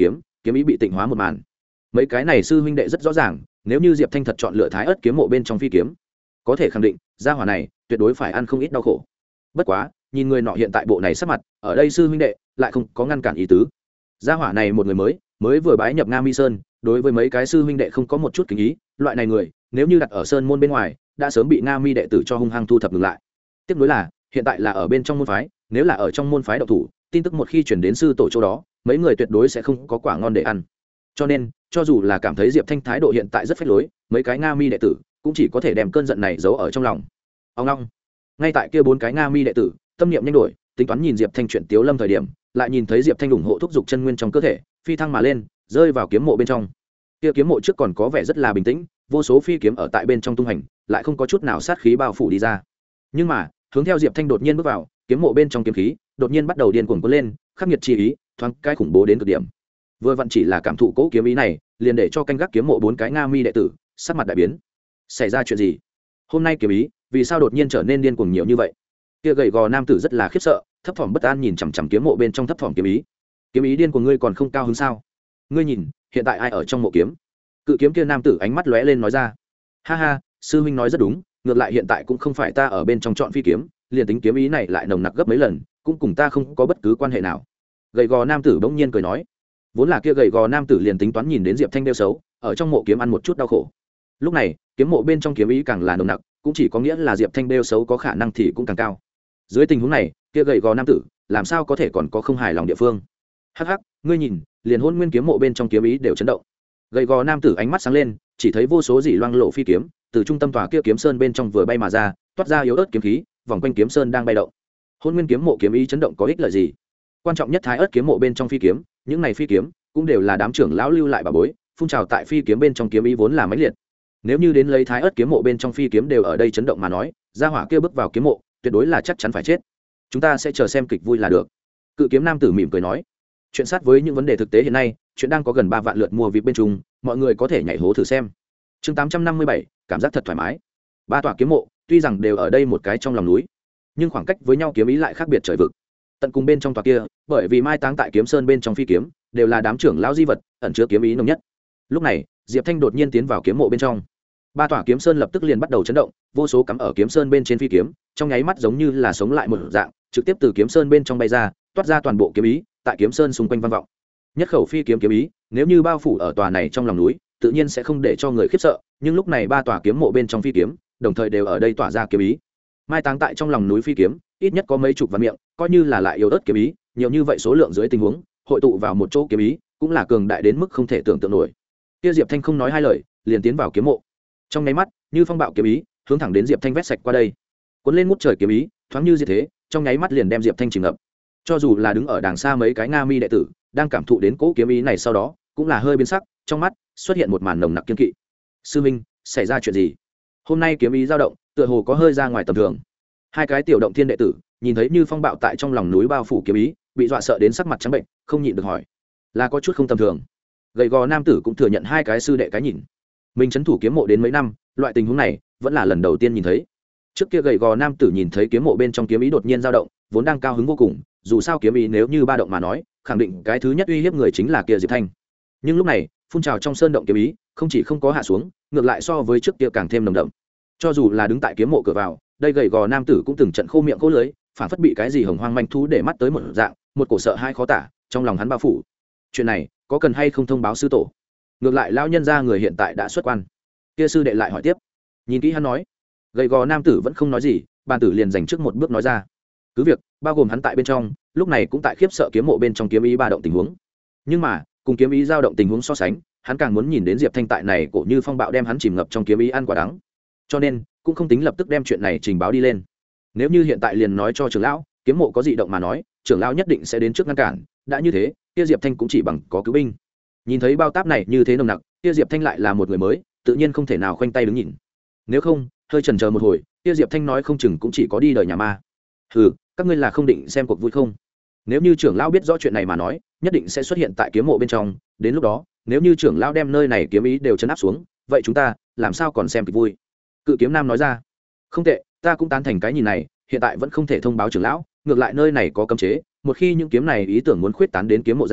kiếm ý bị tịnh hóa một màn. Mấy cái này sư huynh đệ rất rõ ràng, nếu như Diệp Thanh thật chọn lựa thái ớt kiếm mộ bên trong phi kiếm, có thể khẳng định gia hỏa này tuyệt đối phải ăn không ít đau khổ. Bất quá nhìn người nọ hiện tại bộ này sắc mặt, ở đây sư huynh đệ lại không có ngăn cản ý tứ. Gia hỏa này một người mới mới vừa bái nhập Nga Mi Sơn, đối với mấy cái sư huynh đệ không có một chút kính ý, loại này người nếu như đặt ở sơn môn bên ngoài đã sớm bị Nga Mi đệ tử cho hung hăng thu thập ngừng lại. Tiếp nối là hiện tại là ở bên trong môn phái, nếu là ở trong môn phái độc thủ, tin tức một khi chuyển đến sư tổ chỗ đó, mấy người tuyệt đối sẽ không có quả ngon để ăn. Cho nên cho dù là cảm thấy Diệp Thanh thái độ hiện tại rất phách lối, mấy cái Nga Mi đệ tử cũng chỉ có thể đem cơn giận này giấu ở trong lòng. Ông long, ngay tại kia bốn cái Nga Mi đệ tử tâm niệm nhanh đổi, tính toán nhìn Diệp Thanh chuyện tiếu lâm thời điểm, lại nhìn thấy Diệp Thanh ủng hộ thúc dục chân nguyên trong cơ thể, phi thăng mà lên, rơi vào kiếm mộ bên trong. Kia kiếm mộ trước còn có vẻ rất là bình tĩnh, vô số phi kiếm ở tại bên trong tung hành, lại không có chút nào sát khí bao phủ đi ra. Nhưng mà hướng theo Diệp Thanh đột nhiên bước vào kiếm mộ bên trong, kiếm khí đột nhiên bắt đầu điên cuồng cuốn lên, khắc nghiệt chi ý thoáng cái khủng bố đến cực điểm. Vừa vặn chỉ là cảm thụ cố kiếm ý này, liền để cho canh gác kiếm mộ bốn cái Nga Mi đệ tử sắc mặt đại biến. Xảy ra chuyện gì? Hôm nay kiếm ý vì sao đột nhiên trở nên điên cuồng nhiều như vậy? Kia gầy gò nam tử rất là khiếp sợ, thấp thỏm bất an nhìn chằm chằm kiếm mộ bên trong thấp thỏm kiếm ý. Kiếm ý điên của ngươi còn không cao hứng sao? Ngươi nhìn hiện tại ai ở trong mộ kiếm? Cự kiếm kia nam tử ánh mắt lóe lên nói ra. Ha ha, sư huynh nói rất đúng, ngược lại hiện tại cũng không phải ta ở bên trong chọn phi kiếm, liền tính kiếm ý này lại nồng nặc gấp mấy lần, cũng cùng ta không có bất cứ quan hệ nào. Gầy gò nam tử bỗng nhiên cười nói. Vốn là kia gầy gò nam tử liền tính toán nhìn đến Diệp Thanh đeo xấu, ở trong mộ kiếm ăn một chút đau khổ. Lúc này kiếm mộ bên trong kiếm ý càng là nồng nặc, cũng chỉ có nghĩa là Diệp Thanh đeo xấu có khả năng thì cũng càng cao. Dưới tình huống này kia gầy gò nam tử làm sao có thể còn có không hài lòng địa phương? Hắc hắc, ngươi nhìn liền hôn nguyên kiếm mộ bên trong kiếm ý đều chấn động. Gầy gò nam tử ánh mắt sáng lên, chỉ thấy vô số dỉ loang lộ phi kiếm từ trung tâm tòa kia kiếm sơn bên trong vừa bay mà ra, toát ra yếu ớt kiếm khí vòng quanh kiếm sơn đang bay động. Hôn nguyên kiếm mộ kiếm ý chấn động có ích lợi gì? Quan trọng nhất thái ớt kiếm mộ bên trong phi kiếm, những này phi kiếm cũng đều là đám trưởng lão lưu lại bà bối, phun trào tại phi kiếm bên trong kiếm ý vốn là mãnh liệt. Nếu như đến lấy thái ớt kiếm mộ bên trong phi kiếm đều ở đây chấn động mà nói, gia hỏa kia bước vào kiếm mộ tuyệt đối là chắc chắn phải chết. Chúng ta sẽ chờ xem kịch vui là được. Cự kiếm nam tử mỉm cười nói. Chuyện sát với những vấn đề thực tế hiện nay, chuyện đang có gần ba vạn lượt mua vip bên trung, mọi người có thể nhảy hố thử xem. Chương tám trăm năm mươi bảy, cảm giác thật thoải mái. Ba tòa kiếm mộ tuy rằng đều ở đây một cái trong lòng núi, nhưng khoảng cách với nhau kiếm ý lại khác biệt trời vực. Tận cùng bên trong tòa kia, bởi vì mai táng tại kiếm sơn bên trong phi kiếm đều là đám trưởng lão di vật, ẩn chứa kiếm ý nồng nhất. Lúc này Diệp Thanh đột nhiên tiến vào kiếm mộ bên trong, ba tòa kiếm sơn lập tức liền bắt đầu chấn động, vô số cắm ở kiếm sơn bên trên phi kiếm trong nháy mắt giống như là sống lại một dạng, trực tiếp từ kiếm sơn bên trong bay ra, toát ra toàn bộ kiếm ý tại kiếm sơn xung quanh vang vọng. Nhất khẩu phi kiếm kiếm ý nếu như bao phủ ở tòa này trong lòng núi, tự nhiên sẽ không để cho người khiếp sợ, nhưng lúc này ba tòa kiếm mộ bên trong phi kiếm đồng thời đều ở đây tỏa ra kiếm ý. Mai táng tại trong lòng núi phi kiếm ít nhất có mấy chục vạn miệng, coi như là lại yếu ớt kiếm ý, nhiều như vậy số lượng dưới tình huống hội tụ vào một chỗ kiếm ý cũng là cường đại đến mức không thể tưởng tượng nổi. Kia Diệp Thanh không nói hai lời liền tiến vào kiếm mộ, trong nháy mắt như phong bạo kiếm ý hướng thẳng đến Diệp Thanh vét sạch qua đây, cuốn lên ngút trời kiếm ý thoáng như diệt thế, trong nháy mắt liền đem Diệp Thanh chìm ngập. Cho dù là đứng ở đàng xa mấy cái Nga Mi đệ tử đang cảm thụ đến cỗ kiếm ý này sau đó cũng là hơi biến sắc, trong mắt xuất hiện một màn nồng nặc kiên kỵ. Sư minh, xảy ra chuyện gì? Hôm nay kiếm ý dao động tựa hồ có hơi ra ngoài tầm thường. Hai cái tiểu động thiên đệ tử nhìn thấy như phong bạo tại trong lòng núi bao phủ kiếm ý, bị dọa sợ đến sắc mặt trắng bệnh, không nhịn được hỏi. Là có chút không tầm thường. Gầy gò nam tử cũng thừa nhận hai cái sư đệ cái nhìn. Mình trấn thủ kiếm mộ đến mấy năm, loại tình huống này vẫn là lần đầu tiên nhìn thấy. Trước kia gầy gò nam tử nhìn thấy kiếm mộ bên trong kiếm ý đột nhiên dao động, vốn đang cao hứng vô cùng, dù sao kiếm ý nếu như ba động mà nói, khẳng định cái thứ nhất uy hiếp người chính là kia Diệp Thanh. Nhưng lúc này, phun trào trong sơn động kiếm ý, không chỉ không có hạ xuống, ngược lại so với trước kia càng thêm nồng đậm. Cho dù là đứng tại kiếm mộ cửa vào, đây gầy gò nam tử cũng từng trận khô miệng khô lưới, phản phất bị cái gì hồng hoang manh thú để mắt tới một dạng, một cổ sợ hai khó tả trong lòng hắn bao phủ. Chuyện này có cần hay không thông báo sư tổ? Ngược lại lão nhân gia người hiện tại đã xuất quan. Kia sư đệ lại hỏi tiếp. Nhìn kỹ hắn nói, gầy gò nam tử vẫn không nói gì, bàn tử liền dành trước một bước nói ra. Cứ việc bao gồm hắn tại bên trong, lúc này cũng tại khiếp sợ kiếm mộ bên trong kiếm ý ba động tình huống. Nhưng mà cùng kiếm ý dao động tình huống so sánh, hắn càng muốn nhìn đến Diệp Thanh tại này cổ như phong bạo đem hắn chìm ngập trong kiếm ý ăn quả đắng. Cho nên cũng không tính lập tức đem chuyện này trình báo đi lên. Nếu như hiện tại liền nói cho trưởng lão kiếm mộ có dị động mà nói, trưởng lão nhất định sẽ đến trước ngăn cản. Đã như thế, kia Diệp Thanh cũng chỉ bằng có cứu binh. Nhìn thấy bao táp này như thế nồng nặc, kia Diệp Thanh lại là một người mới, tự nhiên không thể nào khoanh tay đứng nhìn. Nếu không, hơi chần chờ một hồi, kia Diệp Thanh nói không chừng cũng chỉ có đi đời nhà ma. Hừ, các ngươi là không định xem cuộc vui không? Nếu như trưởng lão biết rõ chuyện này mà nói, nhất định sẽ xuất hiện tại kiếm mộ bên trong, đến lúc đó, nếu như trưởng lão đem nơi này kiếm ý đều trấn áp xuống, vậy chúng ta làm sao còn xem kịch vui? Cự kiếm nam nói ra. Không tệ, ta cũng tán thành cái nhìn này, hiện tại vẫn không thể thông báo trưởng lão, ngược lại nơi này có cấm chế, một khi những kiếm này ý tưởng muốn khuyết tán đến kiếm mộ ra,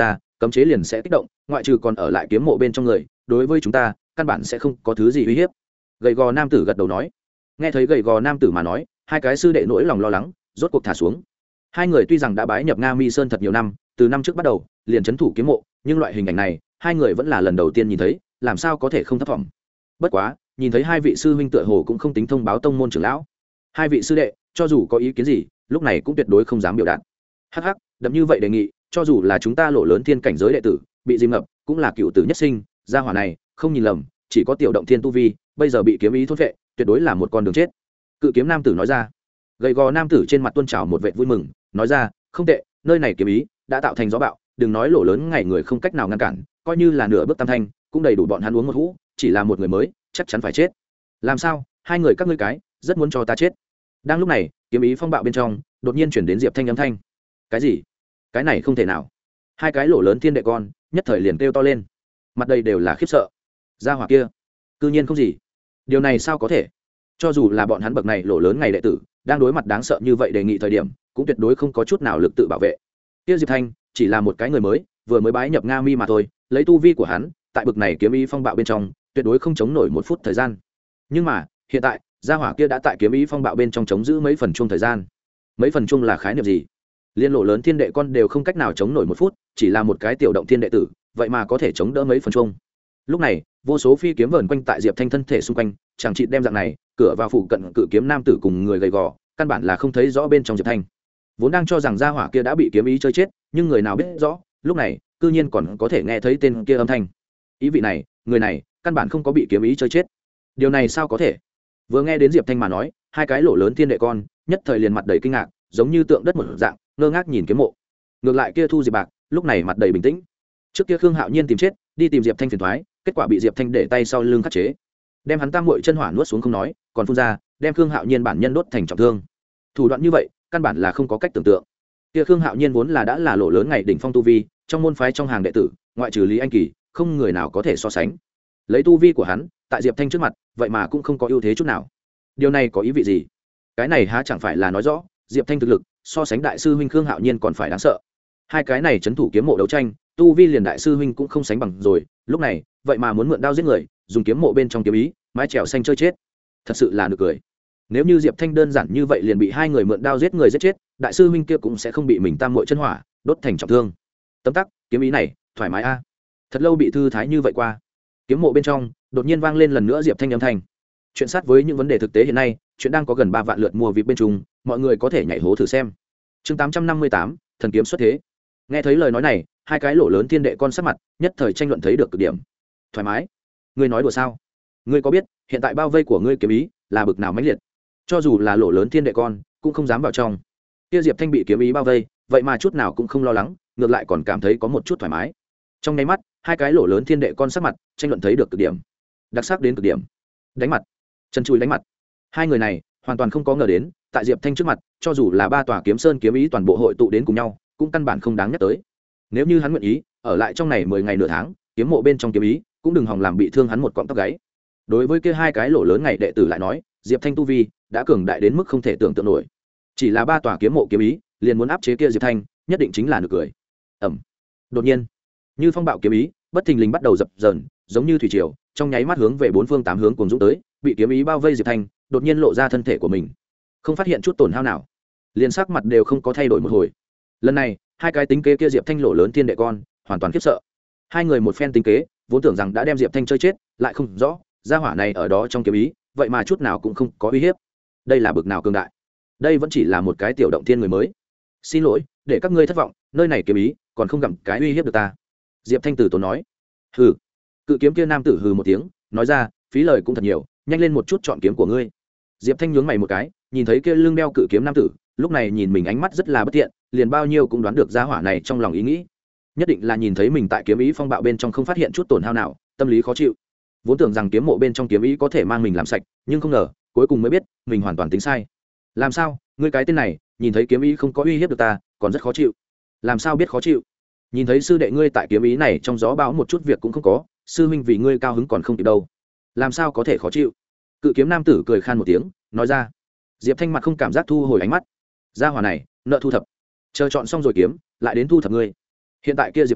cấm chế liền sẽ kích động, ngoại trừ còn ở lại kiếm mộ bên trong người, đối với chúng ta căn bản sẽ không có thứ gì uy hiếp. Gầy gò nam tử gật đầu nói. Nghe thấy gầy gò nam tử mà nói, hai cái sư đệ nỗi lòng lo lắng rốt cuộc thả xuống. Hai người tuy rằng đã bái nhập Nga Mi Sơn thật nhiều năm, từ năm trước bắt đầu liền trấn thủ kiếm mộ, nhưng loại hình ảnh này hai người vẫn là lần đầu tiên nhìn thấy, làm sao có thể không thất vọng. Bất quá nhìn thấy hai vị sư huynh tựa hồ cũng không tính thông báo tông môn trưởng lão, hai vị sư đệ cho dù có ý kiến gì lúc này cũng tuyệt đối không dám biểu đạt. Hắc hắc, đậm như vậy đề nghị, cho dù là chúng ta lộ lớn thiên cảnh giới đệ tử bị dìm ngập cũng là cựu tử nhất sinh, gia hỏa này không nhìn lầm, chỉ có tiểu động thiên tu vi, bây giờ bị kiếm ý thôn vệ, tuyệt đối là một con đường chết. Cự kiếm nam tử nói ra. Gầy gò nam tử trên mặt tuôn trào một vệt vui mừng, nói ra, không tệ, nơi này kiếm ý đã tạo thành gió bạo, đừng nói lộ lớn ngày người không cách nào ngăn cản, coi như là nửa bước tam thanh cũng đầy đủ bọn hắn uống một hũ, chỉ là một người mới chắc chắn phải chết. Làm sao hai người các ngươi cái rất muốn cho ta chết. Đang lúc này kiếm ý phong bạo bên trong đột nhiên chuyển đến Diệp Thanh âm thanh. Cái gì? Cái này không thể nào. Hai cái lỗ lớn thiên đệ con nhất thời liền kêu to lên, mặt đầy đều là khiếp sợ. Gia hỏa kia cư nhiên không gì, điều này sao có thể? Cho dù là bọn hắn bậc này lỗ lớn ngày đệ tử đang đối mặt đáng sợ như vậy đề nghị thời điểm cũng tuyệt đối không có chút nào lực tự bảo vệ. Kia Diệp Thanh chỉ là một cái người mới, vừa mới bái nhập Nga Mi mà thôi, lấy tu vi của hắn tại bậc này kiếm ý phong bạo bên trong tuyệt đối không chống nổi một phút thời gian. Nhưng mà hiện tại gia hỏa kia đã tại kiếm ý phong bạo bên trong chống giữ mấy phần chung thời gian. Mấy phần chung là khái niệm gì? Liên lộ lớn thiên đệ con đều không cách nào chống nổi một phút, chỉ là một cái tiểu động thiên đệ tử vậy mà có thể chống đỡ mấy phần chung. Lúc này vô số phi kiếm vờn quanh tại Diệp Thanh thân thể xung quanh, chẳng chị đem dạng này cửa vào phụ cận cự kiếm nam tử cùng người gầy gò căn bản là không thấy rõ bên trong Diệp Thanh. Vốn đang cho rằng gia hỏa kia đã bị kiếm ý chơi chết, nhưng người nào biết rõ lúc này cư nhiên còn có thể nghe thấy tên kia âm thanh. Ý vị này người này căn bản không có bị kiếm ý chơi chết. Điều này sao có thể? Vừa nghe đến Diệp Thanh mà nói, hai cái lỗ lớn thiên đệ con nhất thời liền mặt đầy kinh ngạc, giống như tượng đất một dạng ngơ ngác nhìn kiếm mộ. Ngược lại kia Thu Diệp Bạc lúc này mặt đầy bình tĩnh. Trước kia Khương Hạo Nhiên tìm chết đi tìm Diệp Thanh phiền toái, kết quả bị Diệp Thanh để tay sau lưng khắc chế, đem hắn tam muội chân hỏa nuốt xuống không nói, còn phun ra đem Khương Hạo Nhiên bản nhân đốt thành trọng thương. Thủ đoạn như vậy căn bản là không có cách tưởng tượng. Kia Khương Hạo Nhiên vốn là đã là lỗ lớn ngày đỉnh phong tu vi, trong môn phái trong hàng đệ tử ngoại trừ Lý Anh Kỳ không người nào có thể so sánh. Lấy tu vi của hắn tại Diệp Thanh trước mặt vậy mà cũng không có ưu thế chút nào. Điều này có ý vị gì? Cái này há chẳng phải là nói rõ Diệp Thanh thực lực so sánh đại sư huynh Khương Hạo Nhiên còn phải đáng sợ. Hai cái này trấn thủ kiếm mộ đấu tranh, tu vi liền đại sư huynh cũng không sánh bằng rồi, lúc này vậy mà muốn mượn đao giết người, dùng kiếm mộ bên trong kiếm ý mái trèo xanh chơi chết, thật sự là nực cười. Nếu như Diệp Thanh đơn giản như vậy liền bị hai người mượn đao giết người giết chết, đại sư huynh kia cũng sẽ không bị mình tam muội chân hỏa đốt thành trọng thương. Tấm tắc, kiếm ý này thoải mái a. Thật lâu bị thư thái như vậy qua. Kiếm mộ bên trong đột nhiên vang lên lần nữa Diệp Thanh âm thanh. Chuyện sát với những vấn đề thực tế hiện nay, chuyện đang có gần ba vạn lượt mua vip bên trung, mọi người có thể nhảy hố thử xem. Chương tám trăm năm mươi tám, thần kiếm xuất thế. Nghe thấy lời nói này, hai cái lỗ lớn thiên đệ con sắc mặt nhất thời tranh luận thấy được cực điểm. Thoải mái? Ngươi nói đùa sao? Ngươi có biết hiện tại bao vây của ngươi kiếm ý là bực nào mãnh liệt? Cho dù là lỗ lớn thiên đệ con cũng không dám vào trong. Kia Diệp Thanh bị kiếm ý bao vây, vậy mà chút nào cũng không lo lắng, ngược lại còn cảm thấy có một chút thoải mái. Trong nháy mắt, hai cái lỗ lớn thiên đệ con sắc mặt tranh luận thấy được cực điểm. Đặc sắc đến cực điểm. Đánh mặt, chân chui đánh mặt. Hai người này hoàn toàn không có ngờ đến, tại Diệp Thanh trước mặt, cho dù là ba tòa kiếm sơn kiếm ý toàn bộ hội tụ đến cùng nhau, cũng căn bản không đáng nhắc tới. Nếu như hắn nguyện ý ở lại trong này mười ngày nửa tháng, kiếm mộ bên trong kiếm ý cũng đừng hòng làm bị thương hắn một cọng tóc gáy. Đối với kia hai cái lỗ lớn ngày đệ tử lại nói, Diệp Thanh tu vi đã cường đại đến mức không thể tưởng tượng nổi. Chỉ là ba tòa kiếm mộ kiếm ý liền muốn áp chế kia Diệp Thanh, nhất định chính là nực cười. Ầm. Đột nhiên, như phong bạo kiếm ý bất thình lình bắt đầu dập dờn, giống như thủy triều, trong nháy mắt hướng về bốn phương tám hướng cuồng dũng tới, bị kiếm ý bao vây Diệp Thanh đột nhiên lộ ra thân thể của mình, không phát hiện chút tổn hao nào, liền sắc mặt đều không có thay đổi một hồi. Lần này hai cái tính kế kia Diệp Thanh lộ lớn thiên đệ con hoàn toàn khiếp sợ. Hai người một phen tính kế, vốn tưởng rằng đã đem Diệp Thanh chơi chết, lại không rõ gia hỏa này ở đó trong kiếm ý vậy mà chút nào cũng không có uy hiếp. Đây là bực nào cường đại? Đây vẫn chỉ là một cái tiểu động thiên người mới. Xin lỗi để các ngươi thất vọng, nơi này kiếm ý còn không gặm cái uy hiếp được ta. Diệp Thanh tử tốn nói. Hừ. Cự kiếm kia nam tử hừ một tiếng, nói ra, phí lời cũng thật nhiều, nhanh lên một chút chọn kiếm của ngươi. Diệp Thanh nhướng mày một cái, nhìn thấy kia lưng đeo cự kiếm nam tử, lúc này nhìn mình ánh mắt rất là bất tiện, liền bao nhiêu cũng đoán được gia hỏa này trong lòng ý nghĩ. Nhất định là nhìn thấy mình tại kiếm ý phong bạo bên trong không phát hiện chút tổn hao nào, tâm lý khó chịu. Vốn tưởng rằng kiếm mộ bên trong kiếm ý có thể mang mình làm sạch, nhưng không ngờ, cuối cùng mới biết, mình hoàn toàn tính sai. Làm sao, ngươi cái tên này, nhìn thấy kiếm ý không có uy hiếp được ta, còn rất khó chịu. Làm sao biết khó chịu? Nhìn thấy sư đệ ngươi tại kiếm ý này trong gió bão một chút việc cũng không có, sư huynh vì ngươi cao hứng còn không kịp đâu. Làm sao có thể khó chịu? Cự kiếm nam tử cười khan một tiếng, nói ra. Diệp Thanh mặt không cảm giác thu hồi ánh mắt. Gia hỏa này, nợ thu thập. Chờ chọn xong rồi kiếm, lại đến thu thập ngươi. Hiện tại kia Diệp Thanh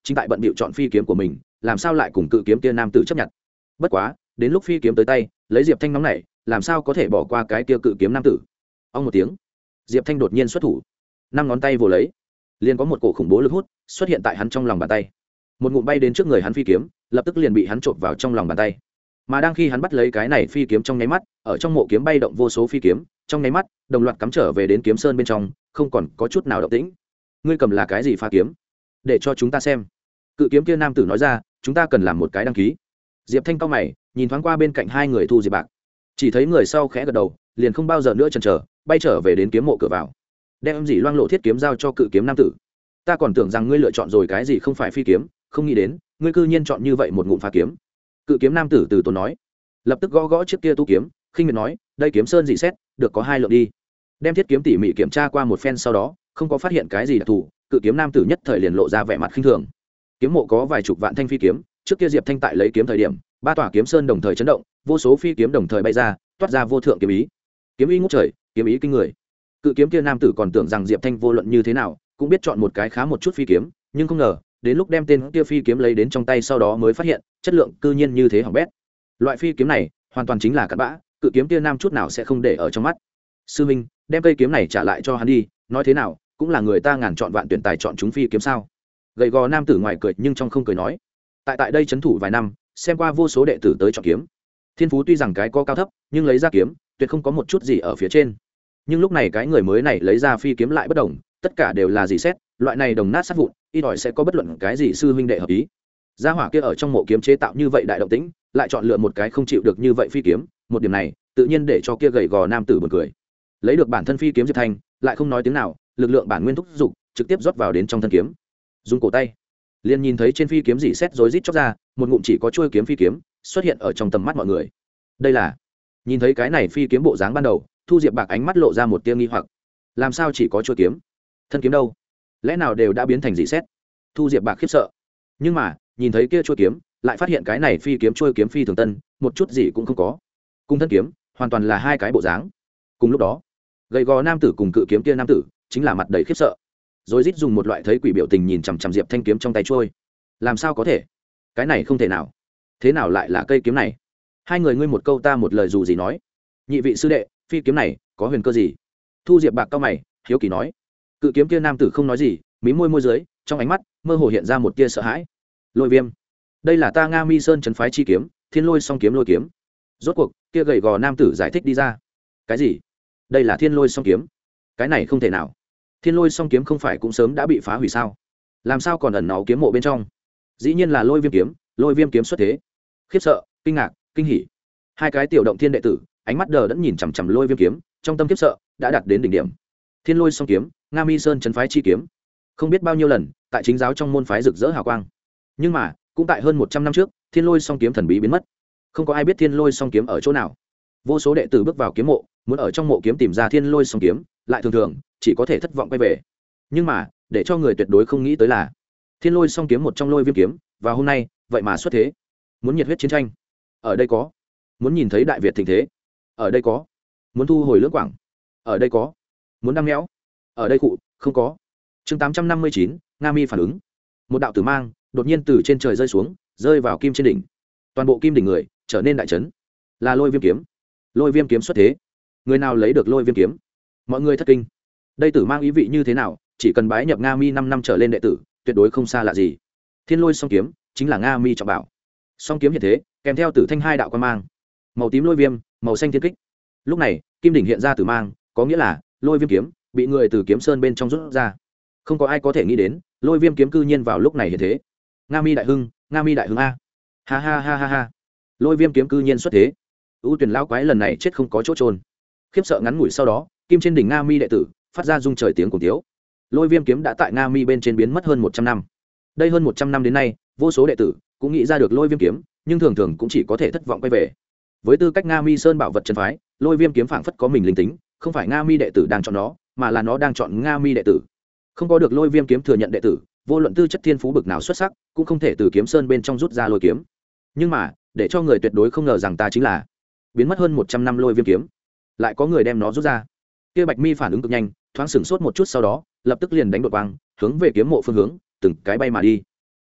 chính tại bận bịu chọn phi kiếm của mình, làm sao lại cùng cự kiếm kia nam tử chấp nhận. Bất quá đến lúc phi kiếm tới tay, lấy Diệp Thanh nóng nảy, làm sao có thể bỏ qua cái kia cự kiếm nam tử. Ông một tiếng, Diệp Thanh đột nhiên xuất thủ, năm ngón tay vồ lấy, liền có một cổ khủng bố lực hút xuất hiện tại hắn trong lòng bàn tay. Một ngụm bay đến trước người hắn phi kiếm, lập tức liền bị hắn trộn vào trong lòng bàn tay. Mà đang khi hắn bắt lấy cái này phi kiếm trong nháy mắt, ở trong mộ kiếm bay động vô số phi kiếm, trong nháy mắt, đồng loạt cắm trở về đến kiếm sơn bên trong, không còn có chút nào động tĩnh. Ngươi cầm là cái gì pha kiếm? Để cho chúng ta xem. Cự kiếm kia nam tử nói ra, chúng ta cần làm một cái đăng ký. Diệp Thanh cao mày, nhìn thoáng qua bên cạnh hai người Thu Diệp Bạc, chỉ thấy người sau khẽ gật đầu, liền không bao giờ nữa chần chờ, bay trở về đến kiếm mộ cửa vào, đem dỉ loang lộ thiết kiếm giao cho cự kiếm nam tử. Ta còn tưởng rằng ngươi lựa chọn rồi cái gì không phải phi kiếm, không nghĩ đến ngươi cư nhiên chọn như vậy một ngụm pha kiếm. Cự kiếm nam tử từ tốn nói, lập tức gõ gõ chiếc kia tu kiếm, khinh miệt nói, đây kiếm sơn dị xét được có hai lượng đi. Đem thiết kiếm tỉ mỉ kiểm tra qua một phen sau đó, không có phát hiện cái gì đặc thù, cự kiếm nam tử nhất thời liền lộ ra vẻ mặt khinh thường. Kiếm mộ có vài chục vạn thanh phi kiếm, trước kia Diệp Thanh tại lấy kiếm thời điểm, ba tòa kiếm sơn đồng thời chấn động, vô số phi kiếm đồng thời bay ra, toát ra vô thượng kiếm ý. Kiếm ý ngút trời, kiếm ý kinh người. Cự kiếm kia nam tử còn tưởng rằng Diệp Thanh vô luận như thế nào, cũng biết chọn một cái khá một chút phi kiếm, nhưng không ngờ, đến lúc đem tên kia phi kiếm lấy đến trong tay sau đó mới phát hiện, chất lượng cư nhiên như thế hỏng bét. Loại phi kiếm này, hoàn toàn chính là cặn bã, cự kiếm kia nam chút nào sẽ không để ở trong mắt. Sư minh, đem cây kiếm này trả lại cho hắn đi, nói thế nào, cũng là người ta ngàn chọn vạn tuyển tài chọn chúng phi kiếm sao? Gầy gò nam tử ngoài cười nhưng trong không cười nói, tại tại đây trấn thủ vài năm, xem qua vô số đệ tử tới chọn kiếm, thiên phú tuy rằng cái có cao thấp, nhưng lấy ra kiếm, tuyệt không có một chút gì ở phía trên. Nhưng lúc này cái người mới này lấy ra phi kiếm lại bất đồng, tất cả đều là gì xét, loại này đồng nát sát vụn, ít ỏi sẽ có bất luận cái gì sư huynh đệ hợp ý. Gia hỏa kia ở trong mộ kiếm chế tạo như vậy đại động tĩnh, lại chọn lựa một cái không chịu được như vậy phi kiếm, một điểm này, tự nhiên để cho kia gầy gò nam tử buồn cười. Lấy được bản thân phi kiếm Diệp Thanh, lại không nói tiếng nào, lực lượng bản nguyên thúc dục, trực tiếp rót vào đến trong thân kiếm. Dùng cổ tay, liền nhìn thấy trên phi kiếm dỉ xét rối rít chóc ra, một ngụm chỉ có chuôi kiếm phi kiếm, xuất hiện ở trong tầm mắt mọi người. Đây là, nhìn thấy cái này phi kiếm bộ dáng ban đầu, Thu Diệp Bạc ánh mắt lộ ra một tia nghi hoặc. Làm sao chỉ có chuôi kiếm? Thân kiếm đâu? Lẽ nào đều đã biến thành dỉ xét? Thu Diệp Bạc khiếp sợ. Nhưng mà, nhìn thấy kia chuôi kiếm, lại phát hiện cái này phi kiếm chuôi kiếm phi thường tân, một chút gì cũng không có. Cùng thân kiếm, hoàn toàn là hai cái bộ dáng. Cùng lúc đó, gầy gò nam tử cùng cự kiếm kia nam tử, chính là mặt đầy khiếp sợ. Rồi rít dùng một loại thấy quỷ biểu tình nhìn chằm chằm Diệp Thanh kiếm trong tay trôi. Làm sao có thể? Cái này không thể nào. Thế nào lại là cây kiếm này? Hai người ngươi một câu ta một lời dù gì nói. Nhị vị sư đệ, phi kiếm này có huyền cơ gì? Thu Diệp Bạc cao mày, hiếu kỳ nói. Cự kiếm kia nam tử không nói gì, mí môi môi dưới, trong ánh mắt mơ hồ hiện ra một tia sợ hãi. Lôi viêm, đây là ta Nga Mi Sơn trấn phái chi kiếm, Thiên Lôi Song kiếm lôi kiếm. Rốt cuộc, kia gầy gò nam tử giải thích đi ra. Cái gì? Đây là Thiên Lôi Song kiếm? Cái này không thể nào. Thiên Lôi Song kiếm không phải cũng sớm đã bị phá hủy sao? Làm sao còn ẩn náu kiếm mộ bên trong? Dĩ nhiên là Lôi Viêm kiếm, Lôi Viêm kiếm xuất thế. Khiếp sợ, kinh ngạc, kinh hỉ. Hai cái tiểu động thiên đệ tử, ánh mắt đờ đẫn nhìn chằm chằm Lôi Viêm kiếm, trong tâm khiếp sợ đã đạt đến đỉnh điểm. Thiên Lôi Song kiếm, Nga Mi Sơn trấn phái chi kiếm. Không biết bao nhiêu lần, tại chính giáo trong môn phái rực rỡ hào quang. Nhưng mà, cũng tại hơn một trăm năm trước, Thiên Lôi Song kiếm thần bí biến mất. Không có ai biết Thiên Lôi Song kiếm ở chỗ nào. Vô số đệ tử bước vào kiếm mộ, muốn ở trong mộ kiếm tìm ra Thiên Lôi Song kiếm, lại thường thường chỉ có thể thất vọng quay về. Nhưng mà, để cho người tuyệt đối không nghĩ tới là, Thiên Lôi Song kiếm một trong Lôi Viêm kiếm, và hôm nay, vậy mà xuất thế. Muốn nhiệt huyết chiến tranh, ở đây có. Muốn nhìn thấy Đại Việt thịnh thế, ở đây có. Muốn thu hồi lưỡng quảng, ở đây có. Muốn đăm méo, ở đây cụ không có. Chương tám trăm năm mươi chín, Nga Mi phản ứng. Một đạo tử mang đột nhiên từ trên trời rơi xuống, rơi vào kim trên đỉnh. Toàn bộ kim đỉnh người trở nên đại chấn. Là Lôi Viêm kiếm. Lôi Viêm kiếm xuất thế. Người nào lấy được Lôi Viêm kiếm? Mọi người thất kinh. Đây tử mang ý vị như thế nào? Chỉ cần bái nhập Nga Mi năm năm trở lên đệ tử, tuyệt đối không xa lạ gì. Thiên Lôi Song kiếm chính là Nga Mi trọng bảo. Song kiếm hiện thế, kèm theo tử thanh hai đạo quan mang. Màu tím Lôi Viêm, màu xanh Thiên Kích. Lúc này, kim đỉnh hiện ra tử mang, có nghĩa là Lôi Viêm kiếm bị người từ kiếm sơn bên trong rút ra. Không có ai có thể nghĩ đến, Lôi Viêm kiếm cư nhiên vào lúc này hiện thế. Nga Mi đại hưng, Nga Mi đại hưng a. Ha ha ha ha ha. Lôi Viêm kiếm cư nhiên xuất thế. U Tuyển lão quái lần này chết không có chỗ trôn. Khiếp sợ ngắn ngủi sau đó, kim trên đỉnh Nga Mi đệ tử phát ra rung trời tiếng cùng tiếu. Lôi Viêm kiếm đã tại Nga Mi bên trên biến mất hơn một trăm năm. Đây hơn một trăm năm đến nay, vô số đệ tử cũng nghĩ ra được Lôi Viêm kiếm, nhưng thường thường cũng chỉ có thể thất vọng quay về. Với tư cách Nga Mi Sơn bảo vật chân phái, Lôi Viêm kiếm phảng phất có mình linh tính, không phải Nga Mi đệ tử đang chọn nó, mà là nó đang chọn Nga Mi đệ tử. Không có được Lôi Viêm kiếm thừa nhận đệ tử, vô luận tư chất thiên phú bực nào xuất sắc, cũng không thể từ kiếm sơn bên trong rút ra lôi kiếm. Nhưng mà, để cho người tuyệt đối không ngờ rằng ta chính là biến mất hơn một trăm năm Lôi Viêm kiếm, lại có người đem nó rút ra. Kia Bạch Mi phản ứng cực nhanh, thoáng sửng sốt một chút sau đó, lập tức liền đánh đột quang, hướng về kiếm mộ phương hướng, từng cái bay mà đi.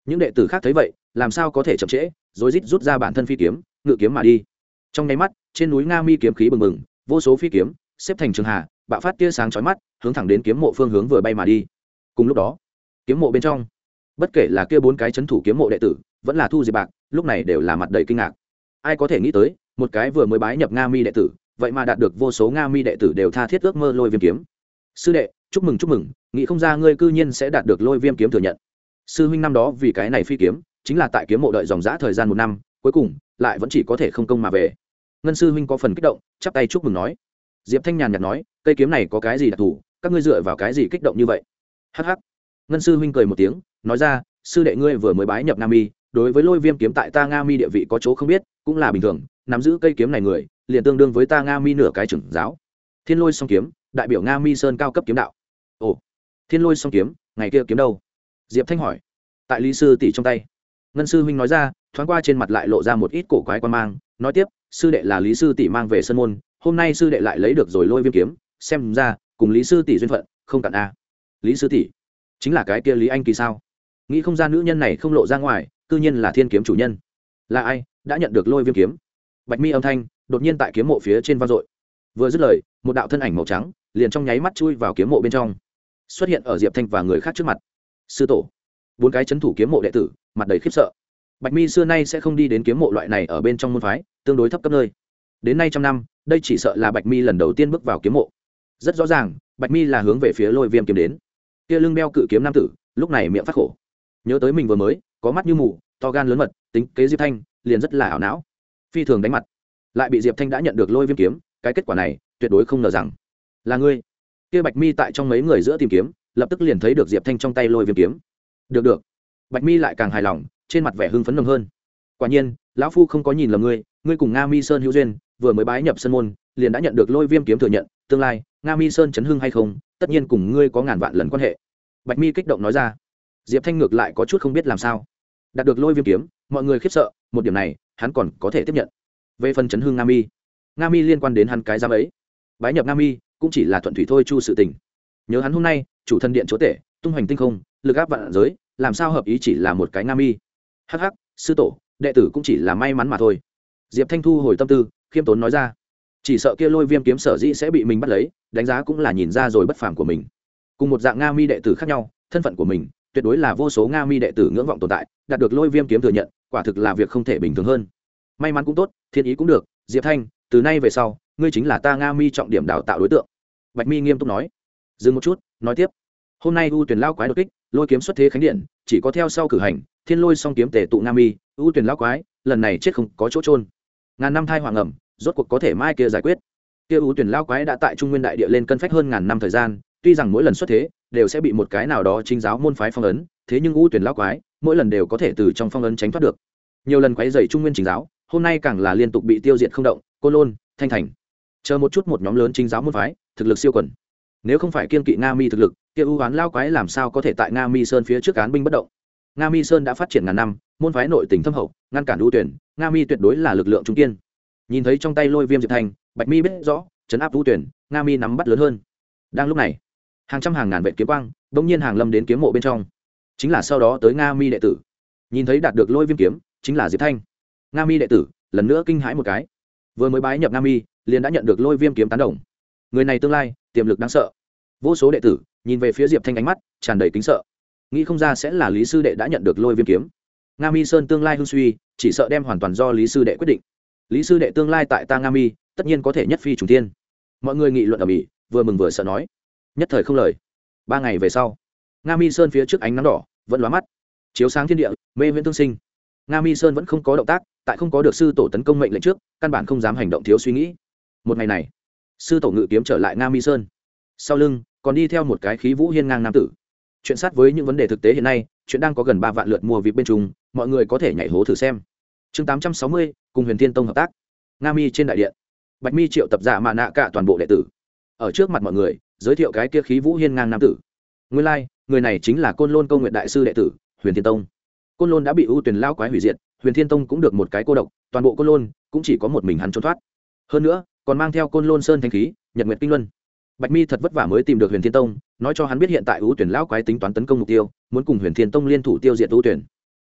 những đệ tử khác thấy vậy làm sao có thể chậm trễ, rối rít rút ra bản thân phi kiếm ngự kiếm mà đi. Trong nháy mắt trên núi Nga Mi kiếm khí bừng bừng, vô số phi kiếm xếp thành trường hà, bạo phát tia sáng chói mắt hướng thẳng đến kiếm mộ phương hướng vừa bay mà đi. Cùng lúc đó kiếm mộ bên trong, bất kể là kia bốn cái c thủ kiếm mộ đệ tử vẫn là Thu Diệp Bạc, lúc này đều là mặt đầy kinh ngạc. Ai có thể nghĩ tới một cái vừa mới bái nhập Nga Mi đệ tử vậy mà đạt được vô số Nga Mi đệ tử đều tha thiết ước mơ lôi viêm kiếm. Sư đệ chúc mừng chúc mừng, nghĩ không ra ngươi cư nhiên sẽ đạt được lôi viêm kiếm thừa nhận. Sư huynh năm đó vì cái này phi kiếm chính là tại kiếm mộ đợi dòng dã thời gian một năm, cuối cùng lại vẫn chỉ có thể không công mà về. Ngân sư huynh có phần kích động chắp tay chúc mừng nói. Diệp Thanh nhàn nhạt nói, cây kiếm này có cái gì đặc thù, các ngươi dựa vào cái gì kích động như vậy? Hắc hắc. Ngân sư huynh cười một tiếng nói ra, sư đệ ngươi vừa mới bái nhập Nga Mi, đối với lôi viêm kiếm tại ta Nga Mi địa vị có chỗ không biết cũng là bình thường, nắm giữ cây kiếm này người liền tương đương với ta Nga Mi nửa cái trưởng giáo. Thiên Lôi Song Kiếm đại biểu Nga Mi Sơn cao cấp kiếm đạo. Ồ, Thiên Lôi Song Kiếm ngày kia kiếm đâu? Diệp Thanh hỏi. Tại Lý sư tỷ trong tay. Ngân sư huynh nói ra, thoáng qua trên mặt lại lộ ra một ít cổ quái quan mang, nói tiếp, sư đệ là Lý sư tỷ mang về sân môn, hôm nay sư đệ lại lấy được rồi lôi viêm kiếm, xem ra cùng Lý sư tỷ duyên phận không cạn a. Lý sư tỷ chính là cái kia Lý Anh Kỳ sao? Nghĩ không ra nữ nhân này không lộ ra ngoài, cư nhiên là thiên kiếm chủ nhân. Là ai đã nhận được lôi viêm kiếm? Bạch mi âm thanh đột nhiên tại kiếm mộ phía trên vang dội. Vừa dứt lời, một đạo thân ảnh màu trắng liền trong nháy mắt chui vào kiếm mộ bên trong, xuất hiện ở Diệp Thanh và người khác trước mặt. Sư tổ. Bốn cái chấn thủ kiếm mộ đệ tử mặt đầy khiếp sợ. Bạch mi xưa nay sẽ không đi đến kiếm mộ loại này ở bên trong môn phái tương đối thấp cấp nơi, đến nay trăm năm đây chỉ sợ là Bạch mi lần đầu tiên bước vào kiếm mộ. Rất rõ ràng Bạch mi là hướng về phía lôi viêm kiếm đến. Kia lưng đeo cự kiếm nam tử lúc này miệng phát khổ, nhớ tới mình vừa mới có mắt như mù, to gan lớn mật, tính kế Diệp Thanh liền rất là ảo não, phi thường đánh mặt, lại bị Diệp Thanh đã nhận được lôi viêm kiếm, cái kết quả này tuyệt đối không ngờ rằng là ngươi. Kia Bạch mi tại trong mấy người giữa tìm kiếm, lập tức liền thấy được Diệp Thanh trong tay lôi viêm kiếm. Được được. Bạch mi lại càng hài lòng, trên mặt vẻ hưng phấn nồng hơn. Quả nhiên lão phu không có nhìn lầm ngươi, ngươi cùng Nga Mi Sơn hữu duyên, vừa mới bái nhập sân môn liền đã nhận được lôi viêm kiếm thừa nhận, tương lai Nga Mi Sơn chấn hưng hay không tất nhiên cùng ngươi có ngàn vạn lần quan hệ. Bạch mi kích động nói ra. Diệp Thanh ngược lại có chút không biết làm sao. Đạt được lôi viêm kiếm mọi người khiếp sợ, một điểm này hắn còn có thể tiếp nhận. Về phần chấn hưng Nga Mi, Nga Mi liên quan đến hắn cái giám ấy, bái nhập Nga Mi cũng chỉ là thuận thủy thôi chu sự tình. Nhớ hắn hôm nay chủ thân điện chúa tể tung hoành tinh không, lực áp vạn giới, làm sao hợp ý chỉ là một cái Nga Mi. Hắc hắc, sư tổ đệ tử cũng chỉ là may mắn mà thôi. Diệp Thanh thu hồi tâm tư khiêm tốn nói ra. Chỉ sợ kia lôi viêm kiếm sở dĩ sẽ bị mình bắt lấy, đánh giá cũng là nhìn ra rồi bất phàm của mình. Cùng một dạng Nga Mi đệ tử khác nhau, thân phận của mình tuyệt đối là vô số Nga Mi đệ tử ngưỡng vọng tồn tại, đạt được lôi viêm kiếm thừa nhận quả thực là việc không thể bình thường hơn. May mắn cũng tốt, thiên ý cũng được, Diệp Thanh từ nay về sau ngươi chính là ta Nga Mi trọng điểm đào tạo đối tượng. Bạch mi nghiêm túc nói. Dừng một chút nói tiếp, hôm nay U Tuyển lao quái đột kích, lôi kiếm xuất thế khánh điện, chỉ có theo sau cử hành Thiên Lôi Song Kiếm tề tụ Nga Mi, U Tuyển lao quái lần này chết không có chỗ trôn, ngàn năm thai hoàng ẩm rốt cuộc có thể mai kia giải quyết. Kia U Tuyển lao quái đã tại Trung Nguyên đại địa lên cân phách hơn ngàn năm thời gian, tuy rằng mỗi lần xuất thế đều sẽ bị một cái nào đó chính giáo môn phái phong ấn, thế nhưng U Tuyển lao quái mỗi lần đều có thể từ trong phong ấn tránh thoát được. Nhiều lần quấy rầy Trung Nguyên chính giáo, hôm nay càng là liên tục bị tiêu diệt không động, Côn Lôn, Thanh Thành, chờ một chút một nhóm lớn chính giáo môn phái, thực lực siêu quần. Nếu không phải kiên kỵ Nga Mi thực lực, kia U Hoán lao quái làm sao có thể tại Nga Mi Sơn phía trước án binh bất động. Nga Mi Sơn đã phát triển ngàn năm, môn phái nội tình thâm hậu, ngăn cản U Tuyển, Nga Mi tuyệt đối là lực lượng trung kiên. Nhìn thấy trong tay lôi viêm Diệp Thanh, Bạch mi biết rõ trấn áp U Tuyển, Nga Mi nắm bắt lớn hơn. Đang lúc này, hàng trăm hàng ngàn vệ kiếm quang bỗng nhiên hàng lâm đến kiếm mộ bên trong, chính là sau đó tới Nga Mi đệ tử. Nhìn thấy đạt được lôi viêm kiếm chính là Diệp Thanh, Nga Mi đệ tử lần nữa kinh hãi một cái, vừa mới bái nhập Nga Mi liền đã nhận được lôi viêm kiếm tán đồng, người này tương lai tiềm lực đáng sợ. Vô số đệ tử nhìn về phía Diệp Thanh, ánh mắt tràn đầy kính sợ, nghĩ không ra sẽ là Lý sư đệ đã nhận được lôi viêm kiếm. Nga Mi Sơn tương lai hưng suy chỉ sợ đem hoàn toàn do Lý sư đệ quyết định. Lý sư đệ tương lai tại ta Nga Mi tất nhiên có thể nhất phi trùng thiên. Mọi người nghị luận ở mỹ, vừa mừng vừa sợ nói, nhất thời không lời. Ba ngày về sau, Nga Mi Sơn phía trước ánh nắng đỏ vẫn lóa mắt, chiếu sáng thiên địa, mê viễn tương sinh. Nga Mi Sơn vẫn không có động tác, tại không có được sư tổ tấn công mệnh lệnh trước, căn bản không dám hành động thiếu suy nghĩ. Một ngày này, sư tổ ngự kiếm trở lại Nga Mi Sơn, sau lưng còn đi theo một cái khí vũ hiên ngang nam tử. Chuyện sát với những vấn đề thực tế hiện nay, chuyện đang có gần ba vạn lượt mua vip bên trung, mọi người có thể nhảy hố thử xem. Chương tám trăm sáu mươi, cùng Huyền Thiên Tông hợp tác. Nga Mi trên đại điện, Bạch mi triệu tập giả mạ nạ cả toàn bộ đệ tử, ở trước mặt mọi người giới thiệu cái kia khí vũ hiên ngang nam tử. Nguyên lai, like, người này chính là Côn Lôn Câu Nguyệt đại sư đệ tử, Huyền Thiên Tông. Côn Lôn đã bị U Tuyển lao quái hủy diệt, Huyền Thiên Tông cũng được một cái cô độc, toàn bộ Côn Lôn cũng chỉ có một mình hắn trốn thoát. Hơn nữa, còn mang theo Côn Lôn Sơn thanh khí, Nhật Nguyệt Kinh Luân. Bạch mi thật vất vả mới tìm được Huyền Thiên Tông, nói cho hắn biết hiện tại U Tuyển lão quái tính toán tấn công mục tiêu, muốn cùng Huyền Thiên Tông liên thủ tiêu diệt U Tuyển.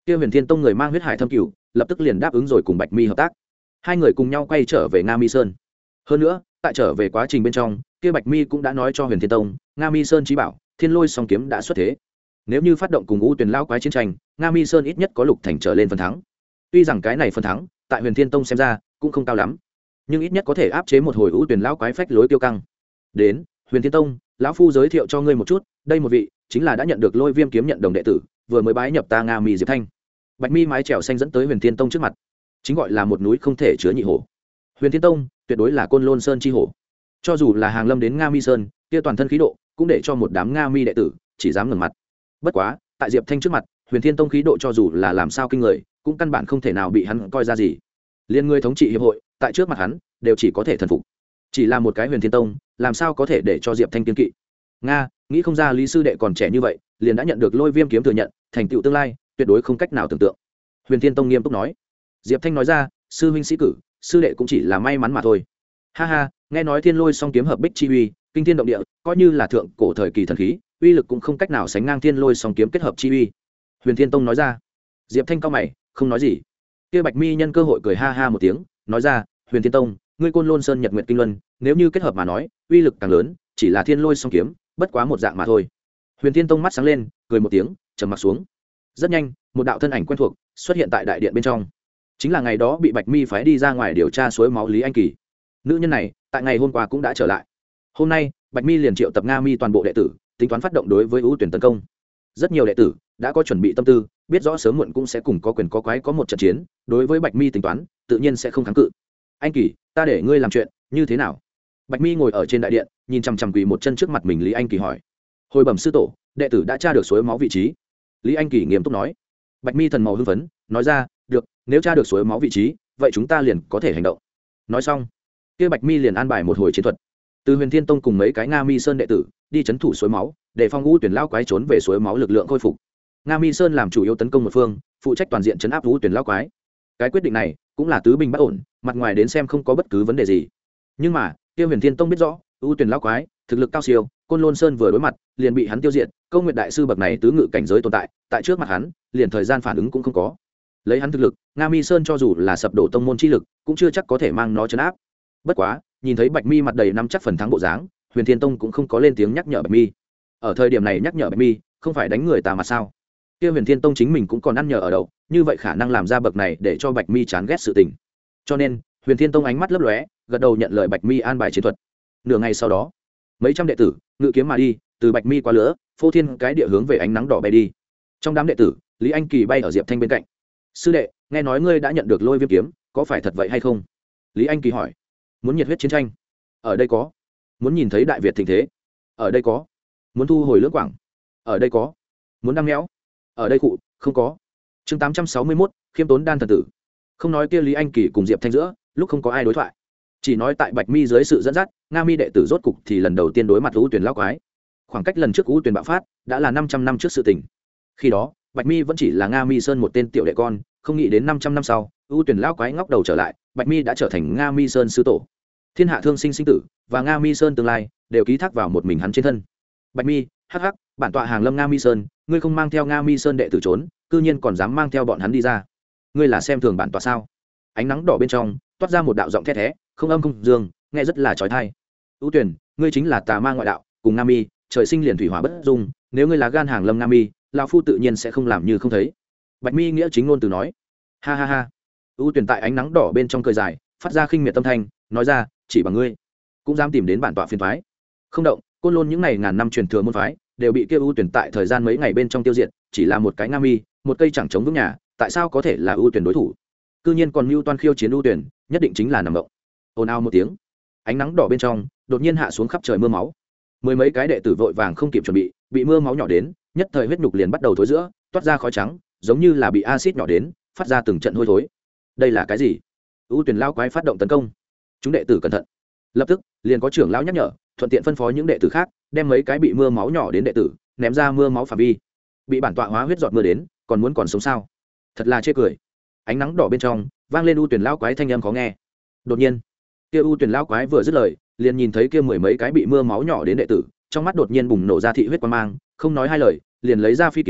kia huyền thiên tông người mang huyết hải thâm cửu lập tức liền đáp ứng rồi cùng bạch mi hợp tác. Hai người cùng nhau quay trở về nga mi sơn. Hơn nữa tại trở về quá trình bên trong, kia bạch mi cũng đã nói cho huyền thiên tông nga mi sơn trí bảo thiên lôi song kiếm đã xuất thế. Nếu như phát động cùng u tuyền lao quái chiến tranh, nga mi sơn ít nhất có lục thành trở lên phần thắng. Tuy rằng cái này phần thắng tại huyền thiên tông xem ra cũng không cao lắm, nhưng ít nhất có thể áp chế một hồi u tuyền lao quái phách lối tiêu căng. Đến huyền thiên tông, lão phu giới thiệu cho ngươi một chút, đây một vị chính là đã nhận được lôi viêm kiếm nhận đồng đệ tử, vừa mới bái nhập ta nga mi diệp thanh. Bạch mi mái trèo xanh dẫn tới huyền thiên tông trước mặt, chính gọi là một núi không thể chứa nhị hổ. Huyền thiên tông tuyệt đối là côn lôn sơn chi hổ, cho dù là hàng lâm đến nga mi sơn, kia toàn thân khí độ cũng để cho một đám nga mi đệ tử chỉ dám ngẩng mặt. Bất quá tại diệp thanh trước mặt, huyền thiên tông khí độ cho dù là làm sao kinh người, cũng căn bản không thể nào bị hắn coi ra gì. Liên người thống trị hiệp hội tại trước mặt hắn đều chỉ có thể thần phục. Chỉ là một cái huyền thiên tông, làm sao có thể để cho diệp thanh kiên kỵ. Nga nghĩ không ra lý sư đệ còn trẻ như vậy liền đã nhận được lôi viêm kiếm thừa nhận, thành tựu tương lai tuyệt đối không cách nào tưởng tượng. Huyền thiên tông nghiêm túc nói. Diệp thanh nói ra, sư huynh sĩ cử, sư đệ cũng chỉ là may mắn mà thôi. Ha ha, nghe nói thiên lôi song kiếm hợp bích chi uy, kinh thiên động địa, coi như là thượng cổ thời kỳ thần khí, uy lực cũng không cách nào sánh ngang thiên lôi song kiếm kết hợp chi uy. Huyền thiên tông nói ra. Diệp thanh cao mày không nói gì. Kia bạch mi nhân cơ hội cười ha ha một tiếng, nói ra, huyền thiên tông, ngươi côn lôn sơn nhật nguyện kinh luân, nếu như kết hợp mà nói, uy lực càng lớn, chỉ là thiên lôi song kiếm bất quá một dạng mà thôi. Huyền thiên tông mắt sáng lên, cười một tiếng, trầm mặc xuống. Rất nhanh một đạo thân ảnh quen thuộc xuất hiện tại đại điện bên trong, chính là ngày đó bị bạch mi phái đi ra ngoài điều tra suối máu lý anh kỳ. Nữ nhân này tại ngày hôm qua cũng đã trở lại. Hôm nay bạch mi liền triệu tập nga mi toàn bộ đệ tử, tính toán phát động đối với ưu tuyển tấn công. Rất nhiều đệ tử đã có chuẩn bị tâm tư, biết rõ sớm muộn cũng sẽ cùng có quyền có quái có một trận chiến, đối với bạch mi tính toán tự nhiên sẽ không kháng cự. Anh kỳ, ta để ngươi làm chuyện như thế nào? Bạch mi ngồi ở trên đại điện, nhìn chằm chằm quỳ một chân trước mặt mình lý anh kỳ hỏi. Hồi bẩm sư tổ, đệ tử đã tra được suối máu vị trí. Lý anh kỳ nghiêm túc nói. Bạch mi thần màu hưng phấn nói ra, được, nếu tra được suối máu vị trí, vậy chúng ta liền có thể hành động. Nói xong kia bạch mi liền an bài một hồi chiến thuật, từ huyền thiên tông cùng mấy cái nga mi sơn đệ tử đi chấn thủ suối máu, để phong ngũ tuyển lao quái trốn về suối máu lực lượng khôi phục. Nga mi sơn làm chủ yếu tấn công một phương, phụ trách toàn diện chấn áp ngũ tuyển lao quái. Cái quyết định này cũng là tứ bình bất ổn, mặt ngoài đến xem không có bất cứ vấn đề gì, nhưng mà kia huyền thiên tông biết rõ ưu tuyển lao quái thực lực cao siêu, côn lôn sơn vừa đối mặt liền bị hắn tiêu diệt, câu nguyện đại sư bậc này tứ ngự cảnh giới tồn tại tại trước mặt hắn liền thời gian phản ứng cũng không có. Lấy hắn thực lực, nga mi sơn cho dù là sập đổ tông môn chi lực cũng chưa chắc có thể mang nó chấn áp. Bất quá nhìn thấy bạch mi mặt đầy nắm chắc phần thắng bộ dáng, huyền thiên tông cũng không có lên tiếng nhắc nhở bạch mi. Ở thời điểm này nhắc nhở bạch mi không phải đánh người ta mà sao? Kia huyền thiên tông chính mình cũng còn ăn nhờ ở đậu, như vậy khả năng làm ra bậc này để cho bạch mi chán ghét sự tình. Cho nên huyền thiên tông ánh mắt lấp lóe, gật đầu nhận lời bạch mi an bài chiến thuật. Nửa ngày sau đó, mấy trăm đệ tử ngự kiếm mà đi, từ bạch mi qua lửa, phô thiên cái địa hướng về ánh nắng đỏ bay đi. Trong đám đệ tử, lý anh kỳ bay ở diệp thanh bên cạnh. Sư đệ, nghe nói ngươi đã nhận được lôi viêm kiếm, có phải thật vậy hay không? Lý anh kỳ hỏi. Muốn nhiệt huyết chiến tranh? Ở đây có. Muốn nhìn thấy đại việt thịnh thế? Ở đây có. Muốn thu hồi lưỡng quảng? Ở đây có. Muốn đăng méo? Ở đây cụ không có. Chương tám trăm sáu mươi mốt, khiêm tốn đan thần tử. Không nói kia lý anh kỳ cùng diệp thanh giữa lúc không có ai đối thoại, chỉ nói tại bạch mi dưới sự dẫn dắt, nga mi đệ tử rốt cục thì lần đầu tiên đối mặt ưu tuyển lao quái. Khoảng cách lần trước ưu tuyển bạo phát đã là năm trăm năm trước sự tình. Khi đó bạch mi vẫn chỉ là nga mi sơn một tên tiểu đệ con, không nghĩ đến năm trăm năm sau ưu tuyển lao quái ngóc đầu trở lại, bạch mi đã trở thành nga mi sơn sư tổ. Thiên hạ thương sinh sinh tử và nga mi sơn tương lai đều ký thác vào một mình hắn trên thân. Bạch mi, hắc hắc, bản tọa hàng lâm nga mi sơn, ngươi không mang theo nga mi sơn đệ tử trốn, cư nhiên còn dám mang theo bọn hắn đi ra, ngươi là xem thường bản tọa sao? Ánh nắng đỏ bên trong toát ra một đạo giọng the thé, không âm không dương, nghe rất là trói thai. ưu tuyển, ngươi chính là tà ma ngoại đạo, cùng nga mi trời sinh liền thủy hỏa bất dung, nếu ngươi là gan hàng lâm nga mi, lão phu tự nhiên sẽ không làm như không thấy. Bạch mi nghĩa chính ngôn từ nói. Ha ha ha. ưu tuyển tại ánh nắng đỏ bên trong cười dài, phát ra khinh miệt tâm thanh, nói ra, chỉ bằng ngươi cũng dám tìm đến bản tọa phiền toái. Không động, côn lôn những ngày ngàn năm truyền thừa môn phái đều bị kia ưu tuyển tại thời gian mấy ngày bên trong tiêu diệt, chỉ là một cái nga mi, một cây chẳng chống vững nhà, tại sao có thể là ưu tuyển đối thủ? Cư nhiên còn mưu toan khiêu chiến ưu tuyển, nhất định chính là nằm động. Ồn ào một tiếng, ánh nắng đỏ bên trong đột nhiên hạ xuống khắp trời mưa máu. Mười mấy cái đệ tử vội vàng không kịp chuẩn bị, bị mưa máu nhỏ đến, nhất thời huyết nhục liền bắt đầu thối rữa, toát ra khói trắng, giống như là bị axit nhỏ đến, phát ra từng trận hôi thối. Đây là cái gì? ưu tuyển lao quái phát động tấn công. Chúng đệ tử cẩn thận. Lập tức liền có trưởng lão nhắc nhở, thuận tiện phân phó những đệ tử khác đem mấy cái bị mưa máu nhỏ đến đệ tử ném ra mưa máu phạm vi. Bị bản tọa hóa huyết giọt mưa đến, còn muốn còn sống sao? Thật là chê cười. Ánh nắng đỏ bên trong vang lên ưu tuyển lao quái thanh âm khó nghe. Đột nhiên kia ưu tuyển lao quái vừa dứt lời, liền nhìn thấy kia mười mấy cái bị mưa máu nhỏ đến đệ tử, trong mắt đột nhiên bùng nổ ra thị huyết quang mang, không nói hai lời liền lấy ra phi kiếm, tại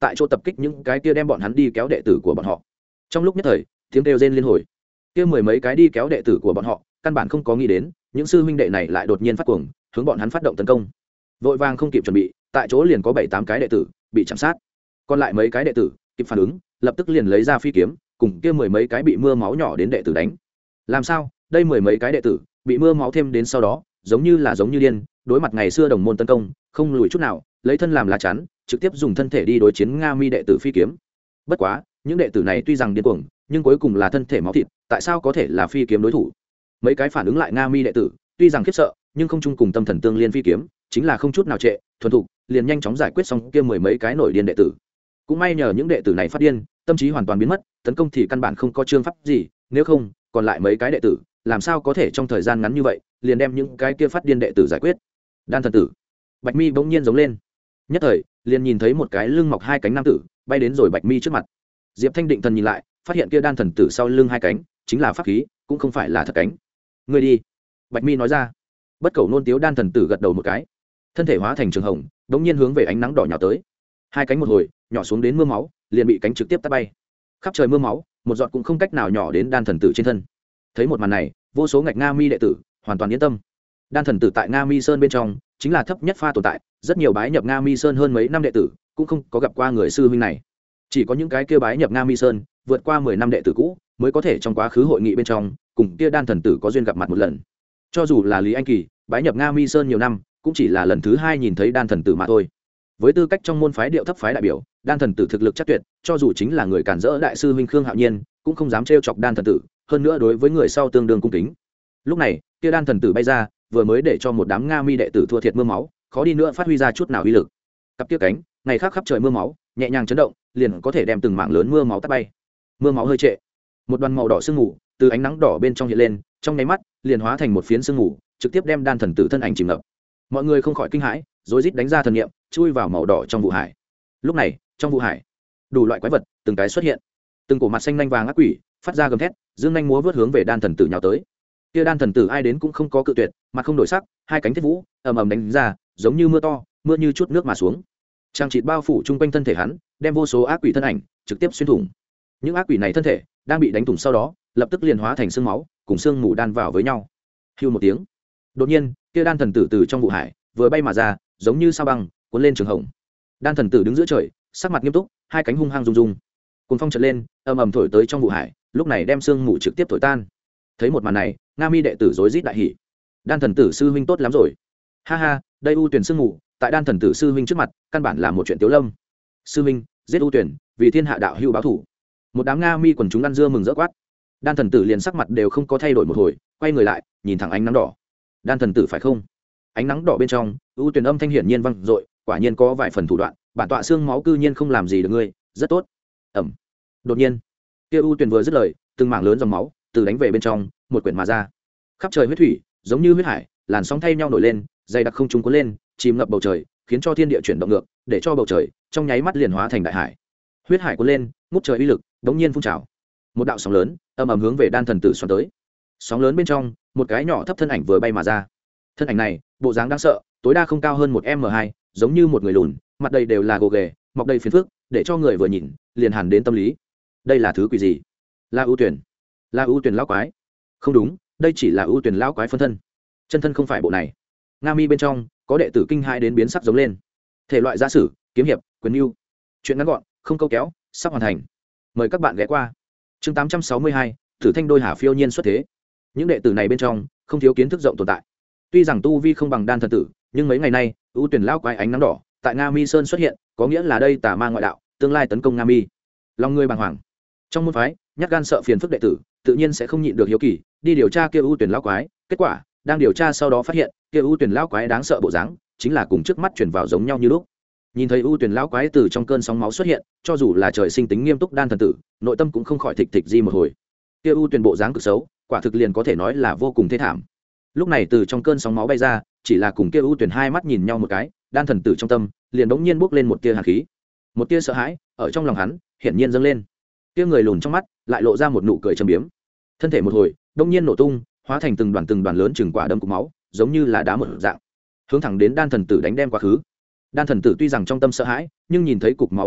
tại chỗ tập kích những cái kia đem bọn hắn đi kéo đệ tử của bọn họ. Trong lúc nhất thời tiếng kêu rên liên hồi, kia mười mấy cái đi kéo đệ tử của bọn họ căn bản không có nghĩ đến những sư huynh đệ này lại đột nhiên phát cuồng hướng bọn hắn phát động tấn công. Vội vàng không kịp chuẩn bị, tại chỗ liền có bảy tám cái đệ tử bị chạm sát, còn lại mấy cái đệ tử kịp phản ứng lập tức liền lấy ra phi kiếm cùng kia mười mấy cái bị mưa máu nhỏ đến đệ tử đánh. Làm sao đây mười mấy cái đệ tử bị mưa máu thêm đến sau đó giống như là giống như điên, đối mặt ngày xưa đồng môn tấn công không lùi chút nào, lấy thân làm lá chắn trực tiếp dùng thân thể đi đối chiến Nga Mi đệ tử phi kiếm. Bất quá những đệ tử này tuy rằng điên cuồng nhưng cuối cùng là thân thể máu thịt, tại sao có thể là phi kiếm đối thủ? Mấy cái phản ứng lại Nga Mi đệ tử tuy rằng khiếp sợ nhưng không chung cùng tâm thần tương liên phi kiếm chính là không chút nào trệ, thuần thục liền nhanh chóng giải quyết xong kia mười mấy cái nổi điên đệ tử. Cũng may nhờ những đệ tử này phát điên, tâm trí hoàn toàn biến mất, tấn công thì căn bản không có chương pháp gì, nếu không còn lại mấy cái đệ tử làm sao có thể trong thời gian ngắn như vậy liền đem những cái kia phát điên đệ tử giải quyết. Đan thần tử. Bạch Mi bỗng nhiên giống lên, nhất thời liền nhìn thấy một cái lưng mọc hai cánh nam tử bay đến rồi Bạch Mi trước mặt. Diệp Thanh định thần nhìn lại, phát hiện kia đan thần tử sau lưng hai cánh chính là pháp khí, cũng không phải là thật cánh. Người đi. Bạch Mi nói ra. Bất cầu nôn tiếu đan thần tử gật đầu một cái, thân thể hóa thành trường hồng đống nhiên hướng về ánh nắng đỏ nhào tới. Hai cánh một hồi nhỏ xuống đến mưa máu liền bị cánh trực tiếp tát bay, khắp trời mưa máu một giọt cũng không cách nào nhỏ đến đan thần tử trên thân. Thấy một màn này, vô số ngạch Nga Mi đệ tử hoàn toàn yên tâm. Đan thần tử tại Nga Mi Sơn bên trong chính là thấp nhất pha tồn tại, rất nhiều bái nhập Nga Mi Sơn hơn mấy năm đệ tử cũng không có gặp qua người sư huynh này. Chỉ có những cái kia bái nhập Nga Mi Sơn vượt qua mười năm đệ tử cũ mới có thể trong quá khứ hội nghị bên trong cùng kia đan thần tử có duyên gặp mặt một lần. Cho dù là Lý Anh Kỳ bái nhập Nga Mi Sơn nhiều năm cũng chỉ là lần thứ hai nhìn thấy đan thần tử mà thôi. Với tư cách trong môn phái điệu thấp phái đại biểu, đan thần tử thực lực chắc tuyệt, cho dù chính là người cản rỡ đại sư huynh Khương Hạo Nhiên cũng không dám trêu chọc đan thần tử, hơn nữa đối với người sau tương đương cung kính. Lúc này kia đan thần tử bay ra, vừa mới để cho một đám Nga Mi đệ tử thua thiệt mưa máu, khó đi nữa phát huy ra chút nào uy lực. Cặp kia cánh ngày khác khắp trời mưa máu nhẹ nhàng chấn động, liền có thể đem từng mảng lớn mưa máu tát bay. Mưa máu hơi trệ, một đoàn màu đỏ sương mù từ ánh nắng đỏ bên trong hiện lên, trong nháy mắt liền hóa thành một phiến sương mù, trực tiếp đem đan thần tử thân ảnh chìm ngập. Mọi người không khỏi kinh hãi, rối rít đánh ra thần niệm, chui vào màu đỏ trong vụ hải. Lúc này trong vụ hải đủ loại quái vật từng cái xuất hiện, từng cổ mặt xanh nhanh vàng ác quỷ phát ra gầm thét, dương nhanh múa vớt hướng về đan thần tử nhào tới. Kia đan thần tử ai đến cũng không có cự tuyệt, mặt không đổi sắc, hai cánh thiết vũ ầm ầm đánh ra, giống như mưa to, mưa như chút nước mà xuống. Trang trịt bao phủ chung quanh thân thể hắn, đem vô số ác quỷ thân ảnh trực tiếp xuyên thủng. Những ác quỷ này thân thể đang bị đánh thủng sau đó, lập tức liền hóa thành xương máu, cùng xương mù đan vào với nhau. Hưu một tiếng, đột nhiên, kia đan thần tử từ trong vụ hải vừa bay mà ra, giống như sao băng cuốn lên trường hồng. Đan thần tử đứng giữa trời, sắc mặt nghiêm túc, hai cánh hung hăng rung rung. Cuồng phong chợt lên, ầm ầm thổi tới trong vụ hải, lúc này đem xương mù trực tiếp thổi tan. Thấy một màn này, Nga Mi đệ tử rối rít đại hỉ. Đan thần tử sư huynh tốt lắm rồi. Ha ha, đây ưu tuyển xương mù, tại đan thần tử sư huynh trước mặt, căn bản là một chuyện tiếu lâm. Sư huynh, giết ưu tuyển, vì thiên hạ đạo hữu báo thủ. Một đám Nga Mi quần chúng ăn dưa mừng rỡ quát. Đan thần tử liền sắc mặt đều không có thay đổi một hồi, quay người lại, nhìn thẳng ánh nắng đỏ. Đan thần tử phải không? Ánh nắng đỏ bên trong, ưu tuyển âm thanh hiển nhiên vang dội, quả nhiên có vài phần thủ đoạn, bản tọa xương máu cư nhiên không làm gì được ngươi, rất tốt. Ẩm. Đột nhiên, kia ưu tuyển vừa dứt lời, từng mảng lớn dòng máu từ đánh về bên trong, một quyển mà ra. Khắp trời huyết thủy, giống như huyết hải, làn sóng thay nhau nổi lên, dày đặc không trung cuốn lên, chìm ngập bầu trời, khiến cho thiên địa chuyển động ngược, để cho bầu trời trong nháy mắt liền hóa thành đại hải. Huyết hải cuốn lên, ngút trời uy lực, đống nhiên phun trào. Một đạo sóng lớn ầm ầm hướng về đan thần tử xoắn tới. Sóng lớn bên trong, một cái nhỏ thấp thân ảnh vừa bay mà ra. Thân ảnh này, bộ dáng đáng sợ, tối đa không cao hơn một m hai, giống như một người lùn, mặt đầy đều là gồ ghề, mọc đầy phiền phức, để cho người vừa nhìn liền hàn đến tâm lý. Đây là thứ quỷ gì? Là ưu tuyển, là ưu tuyển lão quái. Không đúng, đây chỉ là ưu tuyển lão quái phân thân, chân thân không phải bộ này. Nga Mi bên trong có đệ tử kinh hãi đến biến sắc giống lên. Thể loại giả sử, kiếm hiệp, quyền lưu, chuyện ngắn gọn, không câu kéo, sắp hoàn thành. Mời các bạn ghé qua. Chương tám trăm sáu mươi hai, Thử Thanh đôi hà phiêu nhiên xuất thế. Những đệ tử này bên trong không thiếu kiến thức rộng tồn tại. Tuy rằng tu vi không bằng đan thần tử, nhưng mấy ngày nay ưu tuyển lão quái ánh nắng đỏ tại Nga Mi Sơn xuất hiện, có nghĩa là đây tà ma ngoại đạo tương lai tấn công Nga Mi. Lòng người bàng hoàng. Trong môn phái, nhát gan sợ phiền phức đệ tử, tự nhiên sẽ không nhịn được hiếu kỳ, đi điều tra kia ưu tuyển lão quái. Kết quả, đang điều tra sau đó phát hiện, kia ưu tuyển lão quái đáng sợ bộ dáng, chính là cùng trước mắt truyền vào giống nhau như lúc. Nhìn thấy ưu tuyển lão quái từ trong cơn sóng máu xuất hiện, cho dù là trời sinh tính nghiêm túc đan thần tử, nội tâm cũng không khỏi thịch thịch di một hồi. Kia ưu tuyển bộ dáng cực xấu, quả thực liền có thể nói là vô cùng thê thảm. Lúc này từ trong cơn sóng máu bay ra, chỉ là cùng kia ưu tuyển hai mắt nhìn nhau một cái, đan thần tử trong tâm liền bỗng nhiên bốc lên một tia hàn khí, một tia sợ hãi ở trong lòng hắn hiển nhiên dâng lên. Kia người lùn trong mắt lại lộ ra một nụ cười trầm biếm, thân thể một hồi bỗng nhiên nổ tung, hóa thành từng đoàn từng đoàn lớn chừng quả đấm cục máu, giống như là đá một dạng, hướng thẳng đến đan thần tử đánh đem quá khứ. Đan thần tử tuy rằng trong tâm sợ hãi, nhưng nhìn thấy cục máu đánh tới,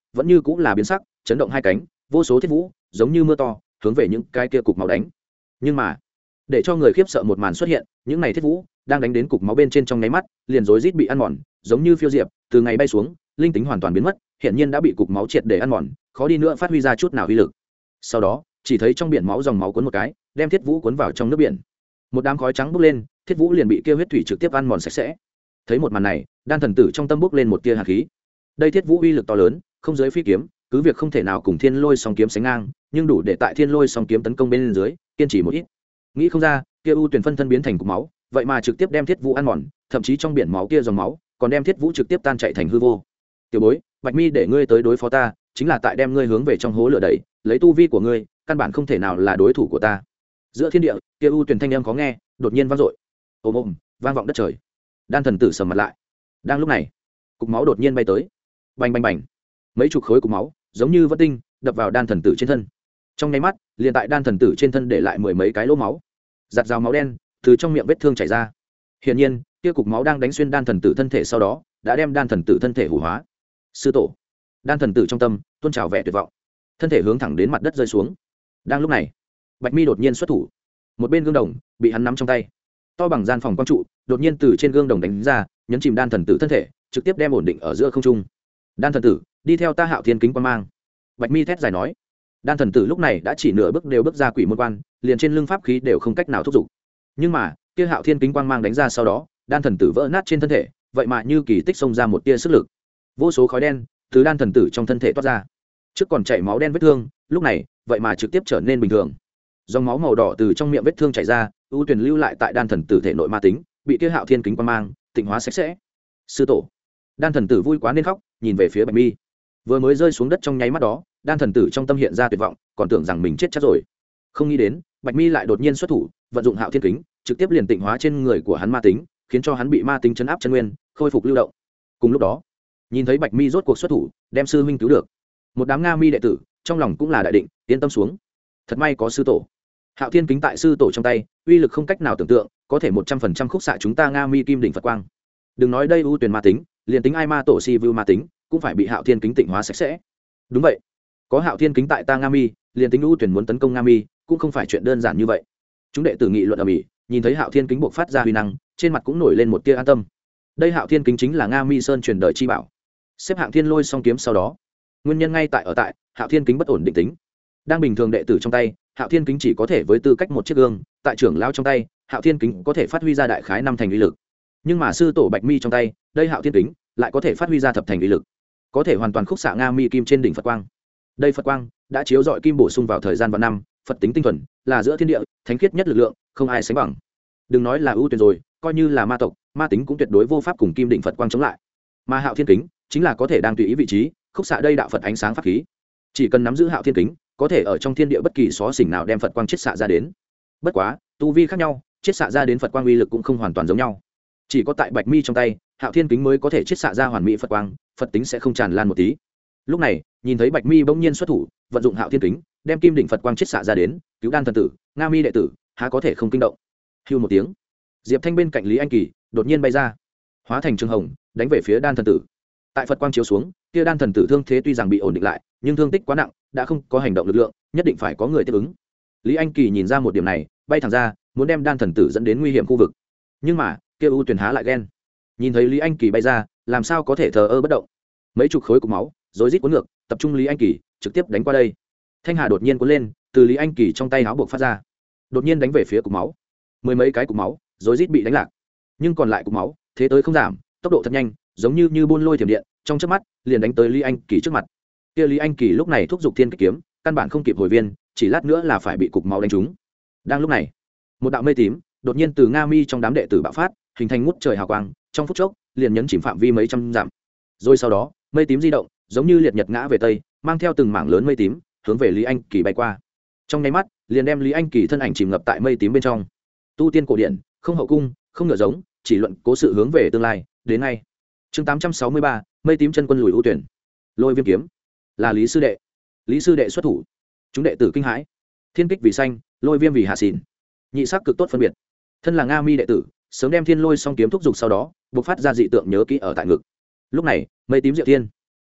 vẫn như cũng là biến sắc, chấn động hai cánh, vô số thiết vũ giống như mưa to hướng về những cái kia cục máu đánh. Nhưng mà để cho người khiếp sợ một màn xuất hiện, những này thiết vũ đang đánh đến cục máu bên trên trong nháy mắt liền rối rít bị ăn mòn, giống như phiêu diệp từ ngày bay xuống, linh tính hoàn toàn biến mất, hiện nhiên đã bị cục máu triệt để ăn mòn, khó đi nữa phát huy ra chút nào uy lực. Sau đó chỉ thấy trong biển máu dòng máu cuốn một cái, đem thiết vũ cuốn vào trong nước biển. Một đám khói trắng bốc lên, thiết vũ liền bị kia huyết thủy trực tiếp ăn mòn sạch sẽ. Thấy một màn này, đan thần tử trong tâm bốc lên một tia hàn khí. Đây thiết vũ uy lực to lớn, không giới phi kiếm, cứ việc không thể nào cùng thiên lôi song kiếm sánh ngang, nhưng đủ để tại thiên lôi song kiếm tấn công bên dưới kiên trì một ít. Nghĩ không ra kia u tuyển phân thân biến thành cục máu, vậy mà trực tiếp đem thiết vũ ăn mòn, thậm chí trong biển máu kia dòng máu còn đem thiết vũ trực tiếp tan chạy thành hư vô. Tiểu bối, Bạch Mi để ngươi tới đối phó ta, chính là tại đem ngươi hướng về trong hố lửa đẩy, lấy tu vi của ngươi căn bản không thể nào là đối thủ của ta. Giữa thiên địa kia u tuyển thanh âm khó nghe đột nhiên vang dội, ồm ồm vang vọng đất trời. Đan thần tử sầm mặt lại. Đang lúc này cục máu đột nhiên bay tới, bành bành bành, mấy chục khối cục máu giống như vỡ tinh đập vào đan thần tử trên thân. Trong nháy mắt liền tại đan thần tử trên thân để lại mười mấy cái lỗ máu, giặt rào máu đen từ trong miệng vết thương chảy ra. Hiển nhiên kia cục máu đang đánh xuyên đan thần tử thân thể, sau đó đã đem đan thần tử thân thể hủ hóa. Sư tổ. Đan thần tử trong tâm tuôn trào vẻ tuyệt vọng, thân thể hướng thẳng đến mặt đất rơi xuống. Đang lúc này Bạch Mi đột nhiên xuất thủ, một bên gương đồng bị hắn nắm trong tay, to bằng gian phòng quang trụ đột nhiên từ trên gương đồng đánh ra, nhấn chìm đan thần tử thân thể, trực tiếp đem ổn định ở giữa không trung. Đan thần tử, đi theo ta Hạo Thiên kính quan mang. Bạch Mi thét dài nói. Đan thần tử lúc này đã chỉ nửa bước đều bước ra quỷ môn quan, liền trên lưng pháp khí đều không cách nào thúc giục. Nhưng mà kia Hạo Thiên kính quang mang đánh ra sau đó, đan thần tử vỡ nát trên thân thể, vậy mà như kỳ tích xông ra một tia sức lực. Vô số khói đen từ đan thần tử trong thân thể toát ra, trước còn chảy máu đen vết thương, lúc này vậy mà trực tiếp trở nên bình thường. Dòng máu màu đỏ từ trong miệng vết thương chảy ra, ưu tuyển lưu lại tại đan thần tử thể nội ma tính bị kia Hạo Thiên kính quang mang tịnh hóa sạch sẽ. Sư tổ. Đan thần tử vui quá nên khóc, nhìn về phía Bạch Mi. Vừa mới rơi xuống đất trong nháy mắt đó, đan thần tử trong tâm hiện ra tuyệt vọng, còn tưởng rằng mình chết chắc rồi. Không nghĩ đến Bạch Mi lại đột nhiên xuất thủ, vận dụng Hạo Thiên kính trực tiếp liền tịnh hóa trên người của hắn ma tính, khiến cho hắn bị ma tính chấn áp chân nguyên, khôi phục lưu động. Cùng lúc đó nhìn thấy Bạch Mi rốt cuộc xuất thủ, đem sư huynh cứu được, một đám Nga Mi đệ tử trong lòng cũng là đại định, yên tâm xuống. Thật may có sư tổ. Hạo Thiên kính tại sư tổ trong tay, uy lực không cách nào tưởng tượng, có thể một trăm phần trăm khúc xạ chúng ta Nga Mi kim đỉnh Phật quang. Đừng nói đây ưu tuyển ma tính, liền tính ai ma tổ si vu ma tính cũng phải bị Hạo Thiên kính tịnh hóa sạch sẽ. Đúng vậy, có Hạo Thiên kính tại ta Nga Mi, liền tính ưu tuyển muốn tấn công Nga Mi cũng không phải chuyện đơn giản như vậy. Chúng đệ tử nghị luận ở mỹ, nhìn thấy Hạo Thiên kính bộc phát ra huy năng, trên mặt cũng nổi lên một tia an tâm. Đây Hạo Thiên kính chính là Nga Mi sơn truyền đời chi bảo, xếp hạng thiên lôi song kiếm sau đó, nguyên nhân ngay tại ở tại Hạo Thiên kính bất ổn định tính. Đang bình thường đệ tử trong tay, Hạo Thiên kính chỉ có thể với tư cách một chiếc gương, tại trưởng lão trong tay, Hạo Thiên kính có thể phát huy ra đại khái năm thành uy lực. Nhưng mà sư tổ Bạch Mi trong tay, đây Hạo Thiên kính lại có thể phát huy ra thập thành uy lực, có thể hoàn toàn khúc xạ Nga Mi kim trên đỉnh Phật quang. Đây Phật quang đã chiếu rọi kim bổ sung vào thời gian vạn năm, Phật tính tinh thuần, là giữa thiên địa thánh khiết nhất lực lượng, không ai sánh bằng. Đừng nói là ưu tuyển rồi, coi như là ma tộc, ma tính cũng tuyệt đối vô pháp cùng kim đỉnh Phật quang chống lại. Mà Hạo Thiên kính chính là có thể đang tùy ý vị trí khúc xạ đây đạo Phật ánh sáng pháp khí. Chỉ cần nắm giữ Hạo Thiên kính, có thể ở trong thiên địa bất kỳ xó xỉnh nào đem Phật quang chiết xạ ra đến. Bất quá tu vi khác nhau, chiết xạ ra đến Phật quang uy lực cũng không hoàn toàn giống nhau. Chỉ có tại Bạch Mi trong tay, Hạo Thiên kính mới có thể chiết xạ ra hoàn mỹ Phật quang, Phật tính sẽ không tràn lan một tí. Lúc này nhìn thấy Bạch Mi bỗng nhiên xuất thủ, vận dụng Hạo Thiên kính đem kim đỉnh Phật quang chiết xạ ra đến, cứu đan thần tử, Nga Mi đệ tử há có thể không kinh động. Hưu một tiếng, Diệp Thanh bên cạnh Lý Anh Kỳ đột nhiên bay ra, hóa thành trường hồng đánh về phía đan thần tử. Tại Phật quang chiếu xuống, kia đan thần tử thương thế tuy rằng bị ổn định lại, nhưng thương tích quá nặng, đã không có hành động lực lượng, nhất định phải có người tiếp ứng. Lý Anh Kỳ nhìn ra một điểm này, bay thẳng ra, muốn đem đan thần tử dẫn đến nguy hiểm khu vực. Nhưng mà kia ưu tuyển há lại ghen, nhìn thấy Lý Anh Kỳ bay ra, làm sao có thể thờ ơ bất động. Mấy chục khối cục máu rối rít cuốn ngược, tập trung Lý Anh Kỳ, trực tiếp đánh qua đây. Thanh hà đột nhiên cuốn lên, từ Lý Anh Kỳ trong tay áo buộc phát ra, đột nhiên đánh về phía cục máu. Mười mấy cái cục máu rối rít bị đánh lạc, nhưng còn lại cục máu thế tới không giảm, tốc độ thật nhanh, giống như như buôn lôi thiểm điện, trong chớp mắt liền đánh tới Lý Anh Kỳ trước mặt. Kia Lý Anh Kỳ lúc này thúc giục thiên kích kiếm, căn bản không kịp hồi viên, chỉ lát nữa là phải bị cục máu đánh trúng. Đang lúc này, một đạo mây tím đột nhiên từ Nga Mi trong đám đệ tử bạo phát, hình thành ngút trời hào quang, trong phút chốc liền nhấn chìm phạm vi mấy trăm dặm. Rồi sau đó, mây tím di động, giống như liệt nhật ngã về tây, mang theo từng mảng lớn mây tím, hướng về Lý Anh Kỳ bay qua. Trong nháy mắt, liền đem Lý Anh Kỳ thân ảnh chìm ngập tại mây tím bên trong. Tu tiên cổ điển, không hậu cung, không ngựa giống, chỉ luận cố sự hướng về tương lai, đến ngay. Chương tám trăm sáu mươi ba, mây tím chân quân lùi ưu tuyển. Lôi viêm kiếm, là Lý sư đệ. Lý sư đệ xuất thủ. Chúng đệ tử kinh hãi. Thiên kích vì xanh, lôi viêm vì hạ xỉn. Nhị sắc cực tốt phân biệt. Thân là Nga Mi đệ tử, sớm đem thiên lôi song kiếm thúc giục, sau đó buộc phát ra dị tượng nhớ kỹ ở tại ngực. Lúc này mây tím diệu thiên,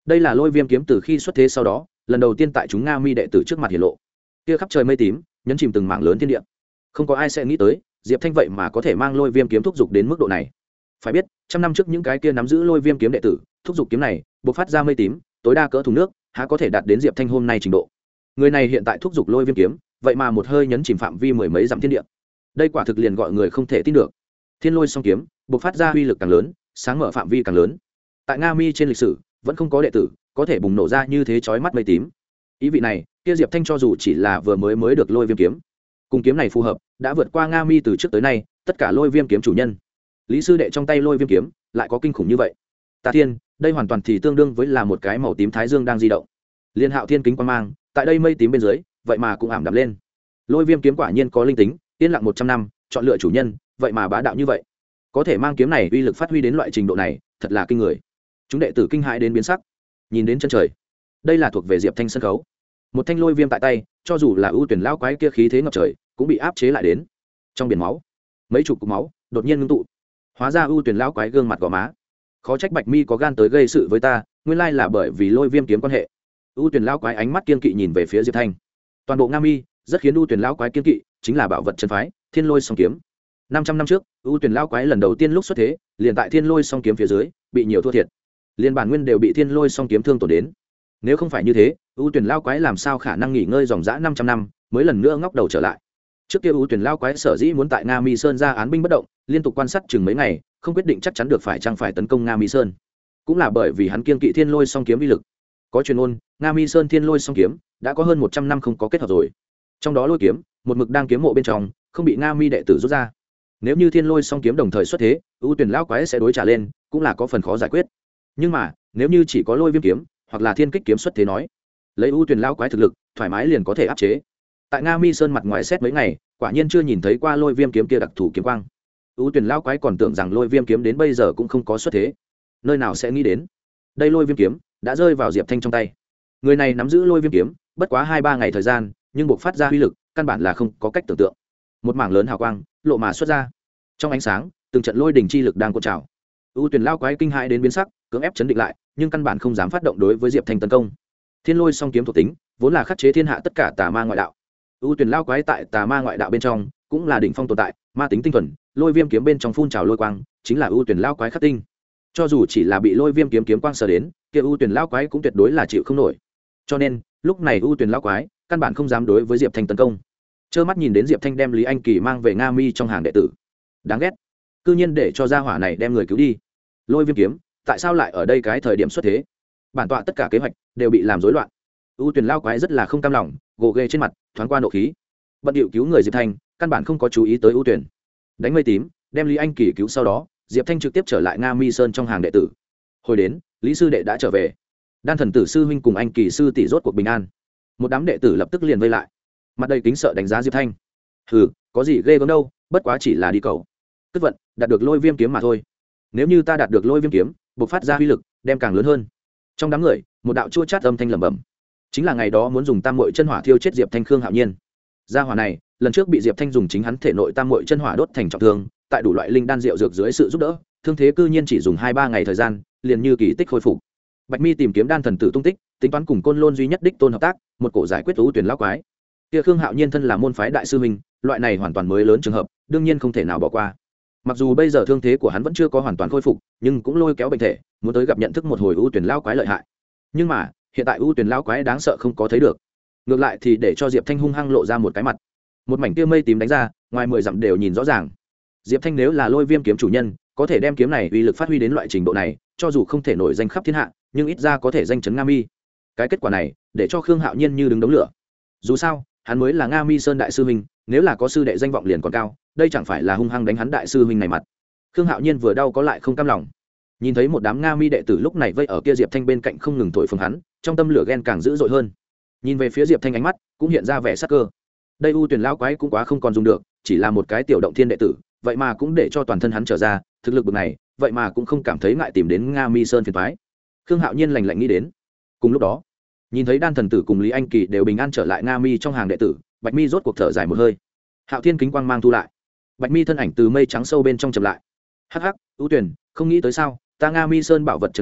đây là lôi viêm kiếm từ khi xuất thế sau đó lần đầu tiên tại chúng nga mi đệ tử trước mặt hiển lộ. Kia khắp trời mây tím nhấn chìm từng mảng lớn thiên địa, không có ai sẽ nghĩ tới diệp thanh vậy mà có thể mang lôi viêm kiếm thúc giục đến mức độ này. Phải biết trăm năm trước những cái kia nắm giữ lôi viêm kiếm đệ tử thúc giục kiếm này buộc phát ra mây tím tối đa cỡ thùng nước, há có thể đạt đến diệp thanh hôm nay trình độ. Người này hiện tại thúc giục lôi viêm kiếm vậy mà một hơi nhấn chìm phạm vi mười mấy dặm thiên địa, đây quả thực liền gọi người không thể tin được. Thiên lôi song kiếm buộc phát ra uy lực càng lớn, sáng mở phạm vi càng lớn. Tại nga mi trên lịch sử vẫn không có đệ tử có thể bùng nổ ra như thế chói mắt mây tím. Ý vị này kia diệp thanh cho dù chỉ là vừa mới mới được lôi viêm kiếm, cùng kiếm này phù hợp đã vượt qua nga mi từ trước tới nay tất cả lôi viêm kiếm chủ nhân. Lý sư đệ trong tay lôi viêm kiếm lại có kinh khủng như vậy. Tà thiên, đây hoàn toàn thì tương đương với là một cái màu tím thái dương đang di động. Liên hạo thiên kính quang mang tại đây mây tím bên dưới vậy mà cũng ảm đạm lên. Lôi viêm kiếm quả nhiên có linh tính, yên lặng một trăm năm chọn lựa chủ nhân vậy mà bá đạo như vậy, có thể mang kiếm này uy lực phát huy đến loại trình độ này thật là kinh người. Chúng đệ tử kinh hãi đến biến sắc, nhìn đến chân trời. Đây là thuộc về diệp thanh sân khấu, một thanh lôi viêm tại tay, cho dù là ưu tuyển lão quái kia khí thế ngập trời cũng bị áp chế lại đến. Trong biển máu mấy chục cục máu đột nhiên ngưng tụ, hóa ra ưu tuyển lão quái gương mặt gò má. Khó trách bạch mi có gan tới gây sự với ta, nguyên lai là bởi vì lôi viêm kiếm quan hệ. ưu tuyển lão quái ánh mắt kiên kỵ nhìn về phía diệp thanh. Toàn bộ nga mi rất khiến ưu tuyển lão quái kiên kỵ chính là bảo vật chân phái thiên lôi song kiếm. Năm trăm năm trước ưu tuyển lão quái lần đầu tiên lúc xuất thế liền tại thiên lôi song kiếm phía dưới bị nhiều thua thiệt, liên bản nguyên đều bị thiên lôi song kiếm thương tổn đến. Nếu không phải như thế ưu tuyển lão quái làm sao khả năng nghỉ ngơi dòng dã năm trăm năm mới lần nữa ngóc đầu trở lại. Trước kia ưu tuyển lão quái sở dĩ muốn tại nga mi sơn ra án binh bất động, liên tục quan sát chừng mấy ngày không quyết định chắc chắn được phải chăng phải tấn công nga mi sơn, cũng là bởi vì hắn kiên kỵ thiên lôi song kiếm uy lực. Có truyền ngôn nga mi sơn thiên lôi song kiếm đã có hơn một trăm năm không có kết hợp rồi, trong đó lôi kiếm một mực đang kiếm mộ bên trong không bị nga mi đệ tử rút ra. Nếu như thiên lôi song kiếm đồng thời xuất thế ưu tuyển lão quái sẽ đối trả lên, cũng là có phần khó giải quyết. Nhưng mà nếu như chỉ có lôi viêm kiếm hoặc là thiên kích kiếm xuất thế nói, lấy ưu tuyển lão quái thực lực thoải mái liền có thể áp chế. Tại nga mi sơn mặt ngoài xét mấy ngày quả nhiên chưa nhìn thấy qua lôi viêm kiếm kia đặc thù kiếm quang. ưu tuyển lão quái còn tưởng rằng lôi viêm kiếm đến bây giờ cũng không có xuất thế, nơi nào sẽ nghĩ đến đây lôi viêm kiếm đã rơi vào diệp thanh trong tay. Người này nắm giữ lôi viêm kiếm bất quá hai ba ngày thời gian, nhưng buộc phát ra uy lực căn bản là không có cách tưởng tượng. Một mảng lớn hào quang lộ mà xuất ra, trong ánh sáng từng trận lôi đỉnh chi lực đang cuộn trào. ưu tuyển lao quái kinh hãi đến biến sắc, cưỡng ép chấn định lại nhưng căn bản không dám phát động đối với diệp thanh tấn công. Thiên lôi song kiếm thuộc tính vốn là khắc chế thiên hạ tất cả tà ma ngoại đạo, ưu tuyển lao quái tại tà ma ngoại đạo bên trong cũng là đỉnh phong tồn tại, ma tính tinh thuần. Lôi viêm kiếm bên trong phun trào lôi quang chính là ưu tuyển lao quái khắc tinh, cho dù chỉ là bị lôi viêm kiếm kiếm quang sờ đến, kia ưu tuyển lao quái cũng tuyệt đối là chịu không nổi. Cho nên lúc này ưu tuyển lao quái căn bản không dám đối với diệp thanh tấn công, trơ mắt nhìn đến diệp thanh đem lý anh kỳ mang về nga mi trong hàng đệ tử. Đáng ghét, cư nhiên để cho gia hỏa này đem người cứu đi. Lôi viêm kiếm tại sao lại ở đây cái thời điểm xuất thế? Bản tọa tất cả kế hoạch đều bị làm rối loạn. ưu tuyển lao quái rất là không cam lòng, gồ ghê trên mặt thoáng qua nộ khí, bận điệu cứu người diệp thanh, căn bản không có chú ý tới ưu tuyển. Đánh mây tím đem lý anh kỳ cứu sau đó, diệp thanh trực tiếp trở lại nga mi sơn trong hàng đệ tử. Hồi đến lý sư đệ đã trở về, đan thần tử sư huynh cùng anh kỳ sư tỷ rốt cuộc bình an. Một đám đệ tử lập tức liền vây lại, mặt đầy kính sợ đánh giá diệp thanh. Hừ, có gì ghê gớm đâu, bất quá chỉ là đi cầu cất vận đạt được lôi viêm kiếm mà thôi. Nếu như ta đạt được lôi viêm kiếm buộc phát ra uy lực đem càng lớn hơn. Trong đám người một đạo chua chát âm thanh lẩm bẩm, chính là ngày đó muốn dùng tam muội chân hỏa thiêu chết diệp thanh khương hạo nhiên. Gia hỏa này lần trước bị diệp thanh dùng chính hắn thể nội tam muội chân hỏa đốt thành trọng thương, tại đủ loại linh đan rượu dược dưới sự giúp đỡ, thương thế cư nhiên chỉ dùng hai ba ngày thời gian liền như kỳ tích khôi phục. Bạch mi tìm kiếm đan thần tử tung tích, tính toán cùng côn lôn duy nhất đích tôn hợp tác, một cổ giải quyết ưu tuyển lão quái. Kia khương hạo nhiên thân là môn phái đại sư huynh, loại này hoàn toàn mới lớn trường hợp đương nhiên không thể nào bỏ qua. Mặc dù bây giờ thương thế của hắn vẫn chưa có hoàn toàn khôi phục, nhưng cũng lôi kéo bệnh thể muốn tới gặp nhận thức một hồi ưu tuyển lão quái lợi hại. Nhưng mà hiện tại ưu tuyển lão quái đáng sợ không có thấy được, ngược lại thì để cho diệp thanh hung hăng lộ ra một cái mặt. Một mảnh kia mây tím đánh ra, ngoài mười dặm đều nhìn rõ ràng. Diệp thanh nếu là lôi viêm kiếm chủ nhân, có thể đem kiếm này uy lực phát huy đến loại trình độ này, cho dù không thể nổi danh khắp thiên hạ, nhưng ít ra có thể danh chấn nga mi. Cái kết quả này để cho khương hạo nhiên như đứng đống lửa. Dù sao hắn mới là nga mi sơn đại sư huynh, nếu là có sư đệ danh vọng liền còn cao, đây chẳng phải là hung hăng đánh hắn đại sư huynh này mặt. Khương hạo nhiên vừa đau có lại không cam lòng, nhìn thấy một đám nga mi đệ tử lúc này vây ở kia diệp thanh bên cạnh không ngừng thổi phồng hắn, trong tâm lửa ghen càng dữ dội hơn. Nhìn về phía diệp thanh ánh mắt cũng hiện ra vẻ sắc cơ. Đây ưu tuyển lão quái cũng quá không còn dùng được, chỉ là một cái tiểu động thiên đệ tử, vậy mà cũng để cho toàn thân hắn trở ra, thực lực bực này vậy mà cũng không cảm thấy ngại tìm đến nga mi sơn phiền toái. Khương hạo nhiên lành lạnh nghĩ đến. Cùng lúc đó nhìn thấy đan thần tử cùng lý anh kỳ đều bình an trở lại nga mi trong hàng đệ tử, bạch mi rốt cuộc thở dài một hơi. Hạo thiên kính quang mang thu lại, bạch mi thân ảnh từ mây trắng sâu bên trong chậm lại. Hắc hắc, ưu tuyển, không nghĩ tới sao, ta nga mi sơn bảo vật chân phái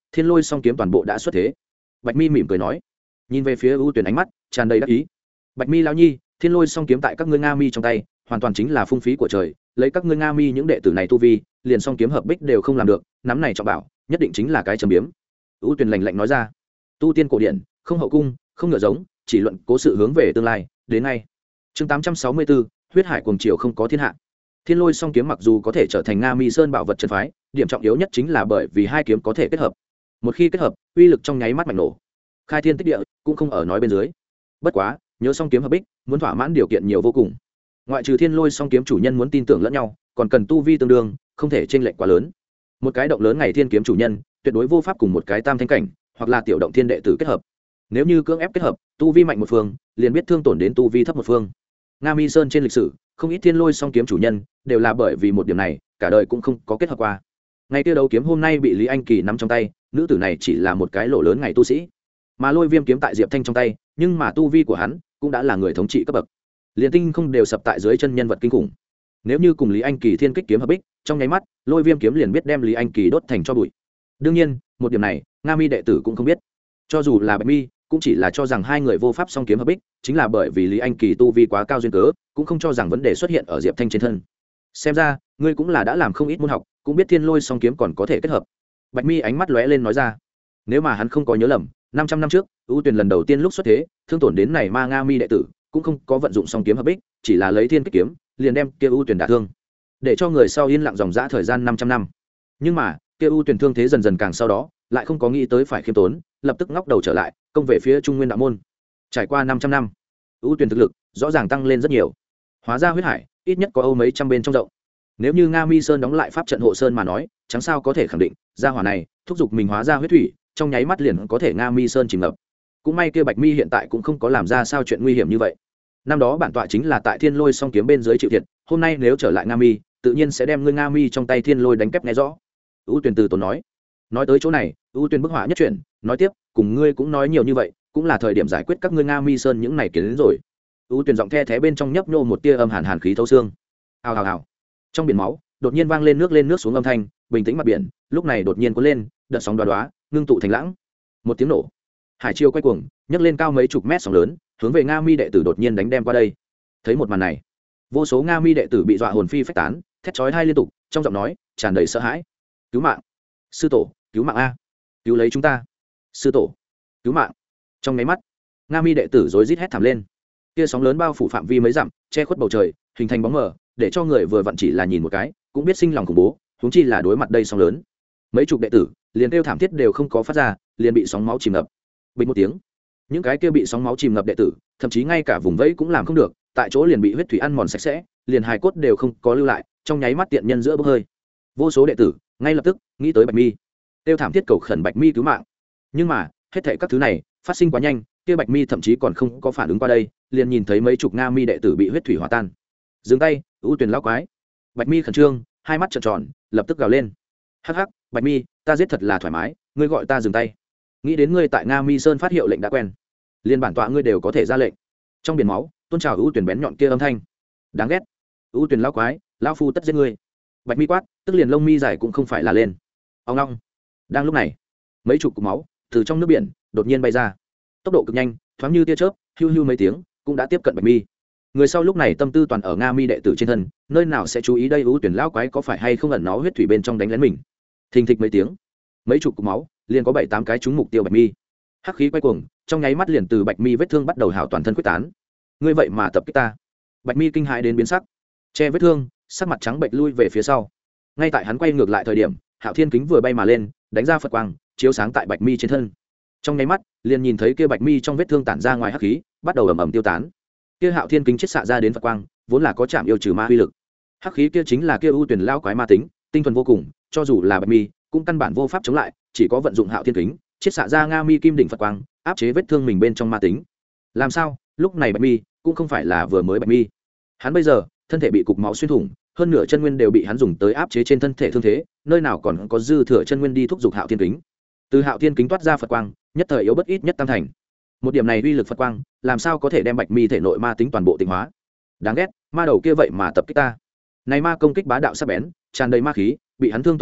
thiên lôi song kiếm toàn bộ đã xuất thế. Bạch mi mỉm cười nói, nhìn về phía ưu tuyển ánh mắt tràn đầy đắc ý. Bạch mi lao nhi, thiên lôi song kiếm tại các ngươi nga mi trong tay hoàn toàn chính là phung phí của trời, lấy các ngươi nga mi những đệ tử này tu vi liền song kiếm hợp bích đều không làm được, nắm này trọng bảo nhất định chính là cái trầm biếm. ưu tuyển lạnh lạnh nói ra, tu tiên cổ điển không hậu cung không ngựa giống, chỉ luận cố sự hướng về tương lai đến ngay. Chương tám trăm sáu mươi bốn, huyết hải cuồng triều không có thiên hạ. Thiên lôi song kiếm mặc dù có thể trở thành nga mi sơn bảo vật chân phái, điểm trọng yếu nhất chính là bởi vì hai kiếm có thể kết hợp, một khi kết hợp uy lực trong nháy mắt mạnh nổ, khai thiên tích địa cũng không ở nói bên dưới. Bất quá nhớ song kiếm hợp bích muốn thỏa mãn điều kiện nhiều vô cùng, ngoại trừ thiên lôi song kiếm chủ nhân muốn tin tưởng lẫn nhau, còn cần tu vi tương đương, không thể chênh lệch quá lớn. Một cái động lớn ngày thiên kiếm chủ nhân tuyệt đối vô pháp cùng một cái tam thanh cảnh hoặc là tiểu động thiên đệ tử kết hợp. Nếu như cưỡng ép kết hợp, tu vi mạnh một phương liền biết thương tổn đến tu vi thấp một phương. Nga mi sơn trên lịch sử không ít thiên lôi song kiếm chủ nhân đều là bởi vì một điểm này cả đời cũng không có kết hợp qua. Ngày kia đấu kiếm hôm nay bị Lý Anh Kỳ nắm trong tay, nữ tử này chỉ là một cái lỗ lớn ngày tu sĩ, mà lôi viêm kiếm tại Diệp Thanh trong tay, nhưng mà tu vi của hắn cũng đã là người thống trị cấp bậc, liền tinh không đều sập tại dưới chân nhân vật kinh khủng. Nếu như cùng Lý Anh Kỳ thiên kích kiếm hợp bích, trong nháy mắt lôi viêm kiếm liền biết đem Lý Anh Kỳ đốt thành cho bụi. Đương nhiên một điểm này Nga mi đệ tử cũng không biết, cho dù là Bạch mi cũng chỉ là cho rằng hai người vô pháp song kiếm hợp bích chính là bởi vì Lý Anh Kỳ tu vi quá cao duyên cớ, cũng không cho rằng vấn đề xuất hiện ở Diệp Thanh trên thân. Xem ra ngươi cũng là đã làm không ít môn học, cũng biết thiên lôi song kiếm còn có thể kết hợp. Bạch mi ánh mắt lóe lên nói ra, nếu mà hắn không có nhớ lầm, năm trăm năm trước ưu tuyển lần đầu tiên lúc xuất thế thương tổn đến này ma Nga mi đệ tử cũng không có vận dụng song kiếm hợp bích, chỉ là lấy thiên kích kiếm liền đem kia ưu tuyển đả thương, để cho người sau yên lặng dòng dã thời gian năm trăm năm. Nhưng mà kia ưu tuyển thương thế dần dần càng sau đó lại không có nghĩ tới phải khiêm tốn, lập tức ngóc đầu trở lại công về phía Trung Nguyên đạo môn. Trải qua năm trăm năm, ưu tuyển thực lực rõ ràng tăng lên rất nhiều, hóa ra huyết hải ít nhất có âu mấy trăm bên trong rộng. Nếu như Nga mi sơn đóng lại pháp trận hộ sơn mà nói, chẳng sao có thể khẳng định gia hỏa này thúc giục mình hóa ra huyết thủy, trong nháy mắt liền có thể Nga mi sơn chìm ngập. Cũng may kia Bạch mi hiện tại cũng không có làm ra sao chuyện nguy hiểm như vậy. Năm đó bản tọa chính là tại thiên lôi song kiếm bên dưới chịu thiệt, hôm nay nếu trở lại Nga mi tự nhiên sẽ đem ngươi Nga mi trong tay thiên lôi đánh kép nghe rõ. ưu tuyển từ tốn nói. Nói tới chỗ này ưu tuyển bức họa nhất chuyển, nói tiếp, cùng ngươi cũng nói nhiều như vậy cũng là thời điểm giải quyết các ngươi Nga mi sơn những này kiến đến rồi. ưu tuyển giọng the thé bên trong nhấp nhô một tia âm hàn hàn khí thấu xương. Hào hào hào. Trong biển máu đột nhiên vang lên nước lên nước xuống âm thanh, bình tĩnh mặt biển lúc này đột nhiên cuốn lên đợt sóng đoá đoá ngưng tụ thành lãng. Một tiếng nổ, hải chiêu quay cuồng nhấc lên cao mấy chục mét sóng lớn, hướng về Nga mi đệ tử đột nhiên đánh đem qua đây. Thấy một màn này, vô số Nga mi đệ tử bị dọa hồn phi phách tán, thét chói tai liên tục, trong giọng nói tràn đầy sợ hãi. Cứu mạng, sư tổ, cứu mạng a, cứu lấy chúng ta, sư tổ, cứu mạng. Trong nháy mắt Nga mi đệ tử rối rít hét thảm lên. Kia sóng lớn bao phủ phạm vi mấy dặm, che khuất bầu trời, hình thành bóng mờ, để cho người vừa vặn chỉ là nhìn một cái cũng biết sinh lòng khủng bố, huống chi là đối mặt đây sóng lớn. Mấy chục đệ tử liền kêu thảm thiết đều không có phát ra, liền bị sóng máu chìm ngập. Bình một tiếng, những cái kia bị sóng máu chìm ngập đệ tử thậm chí ngay cả vùng vẫy cũng làm không được, tại chỗ liền bị huyết thủy ăn mòn sạch sẽ, liền hài cốt đều không có lưu lại, trong nháy mắt tiện nhân giữa bốc hơi. Vô số đệ tử ngay lập tức nghĩ tới Bạch mi, kêu thảm thiết cầu khẩn Bạch mi cứu mạng. Nhưng mà hết thảy các thứ này phát sinh quá nhanh, kia Bạch mi thậm chí còn không có phản ứng qua đây, liền nhìn thấy mấy chục Nga mi đệ tử bị huyết thủy hòa tan. Dừng tay, ưu tuyển lão quái. Bạch mi khẩn trương, hai mắt trợn tròn, lập tức gào lên. Hắc hắc, Bạch mi, ta giết thật là thoải mái, ngươi gọi ta dừng tay. Nghĩ đến ngươi tại Nga mi sơn phát hiệu lệnh đã quen, liên bản tọa ngươi đều có thể ra lệnh. Trong biển máu tôn trào ưu tuyển bén nhọn kia âm thanh. Đáng ghét, ưu tuyển lão quái, lão phu tất giết ngươi. Bạch mi quát, tức liền lông mi dài cũng không phải là lên. Ông long. Đang lúc này, mấy chục cục máu từ trong nước biển đột nhiên bay ra, tốc độ cực nhanh, thoáng như tia chớp, hưu hưu mấy tiếng cũng đã tiếp cận Bạch mi. Người sau lúc này tâm tư toàn ở Nga mi đệ tử trên thân, nơi nào sẽ chú ý đây ưu tuyển lão quái có phải hay không ẩn nó huyết thủy bên trong đánh lén mình. Thình thịch mấy tiếng, mấy chục cục máu liền có bảy tám cái trúng mục tiêu Bạch mi. Hắc khí quay cuồng, trong nháy mắt liền từ Bạch mi vết thương bắt đầu hào toàn thân quyết tán. Ngươi vậy mà tập kích ta? Bạch mi kinh hãi đến biến sắc, che vết thương, sắc mặt trắng bệch lui về phía sau. Ngay tại hắn quay ngược lại thời điểm, Hạo Thiên kính vừa bay mà lên, đánh ra Phật quang, chiếu sáng tại Bạch mi trên thân. Trong nháy mắt, liền nhìn thấy kia Bạch mi trong vết thương tản ra ngoài hắc khí, bắt đầu ầm ầm tiêu tán. Kia Hạo Thiên kính chiết xạ ra đến Phật quang, vốn là có chạm yêu trừ ma uy lực. Hắc khí kia chính là kia ưu tuyển lao quái ma tính, tinh thuần vô cùng, cho dù là Bạch mi cũng căn bản vô pháp chống lại, chỉ có vận dụng Hạo Thiên kính, chiết xạ ra Nga mi kim đỉnh Phật quang, áp chế vết thương mình bên trong ma tính. Làm sao? Lúc này Bạch mi cũng không phải là vừa mới Bạch mi, hắn bây giờ thân thể bị cục máu xuyên thủng, hơn nửa chân nguyên đều bị hắn dùng tới áp chế trên thân thể thương thế, nơi nào còn có dư thừa chân nguyên đi thúc giục Hạo Thiên kính. Từ Hạo Thiên kính toát ra Phật quang, nhất thời yếu bất ít nhất tam thành. Một điểm này uy lực Phật quang, làm sao có thể đem Bạch mi thể nội ma tính toàn bộ tịnh hóa? Đáng ghét, ma đầu kia vậy mà tập kích ta. Này ma công kích bá đạo sắc bén, tràn đầy ma khí, bị hắn thương tổn đến,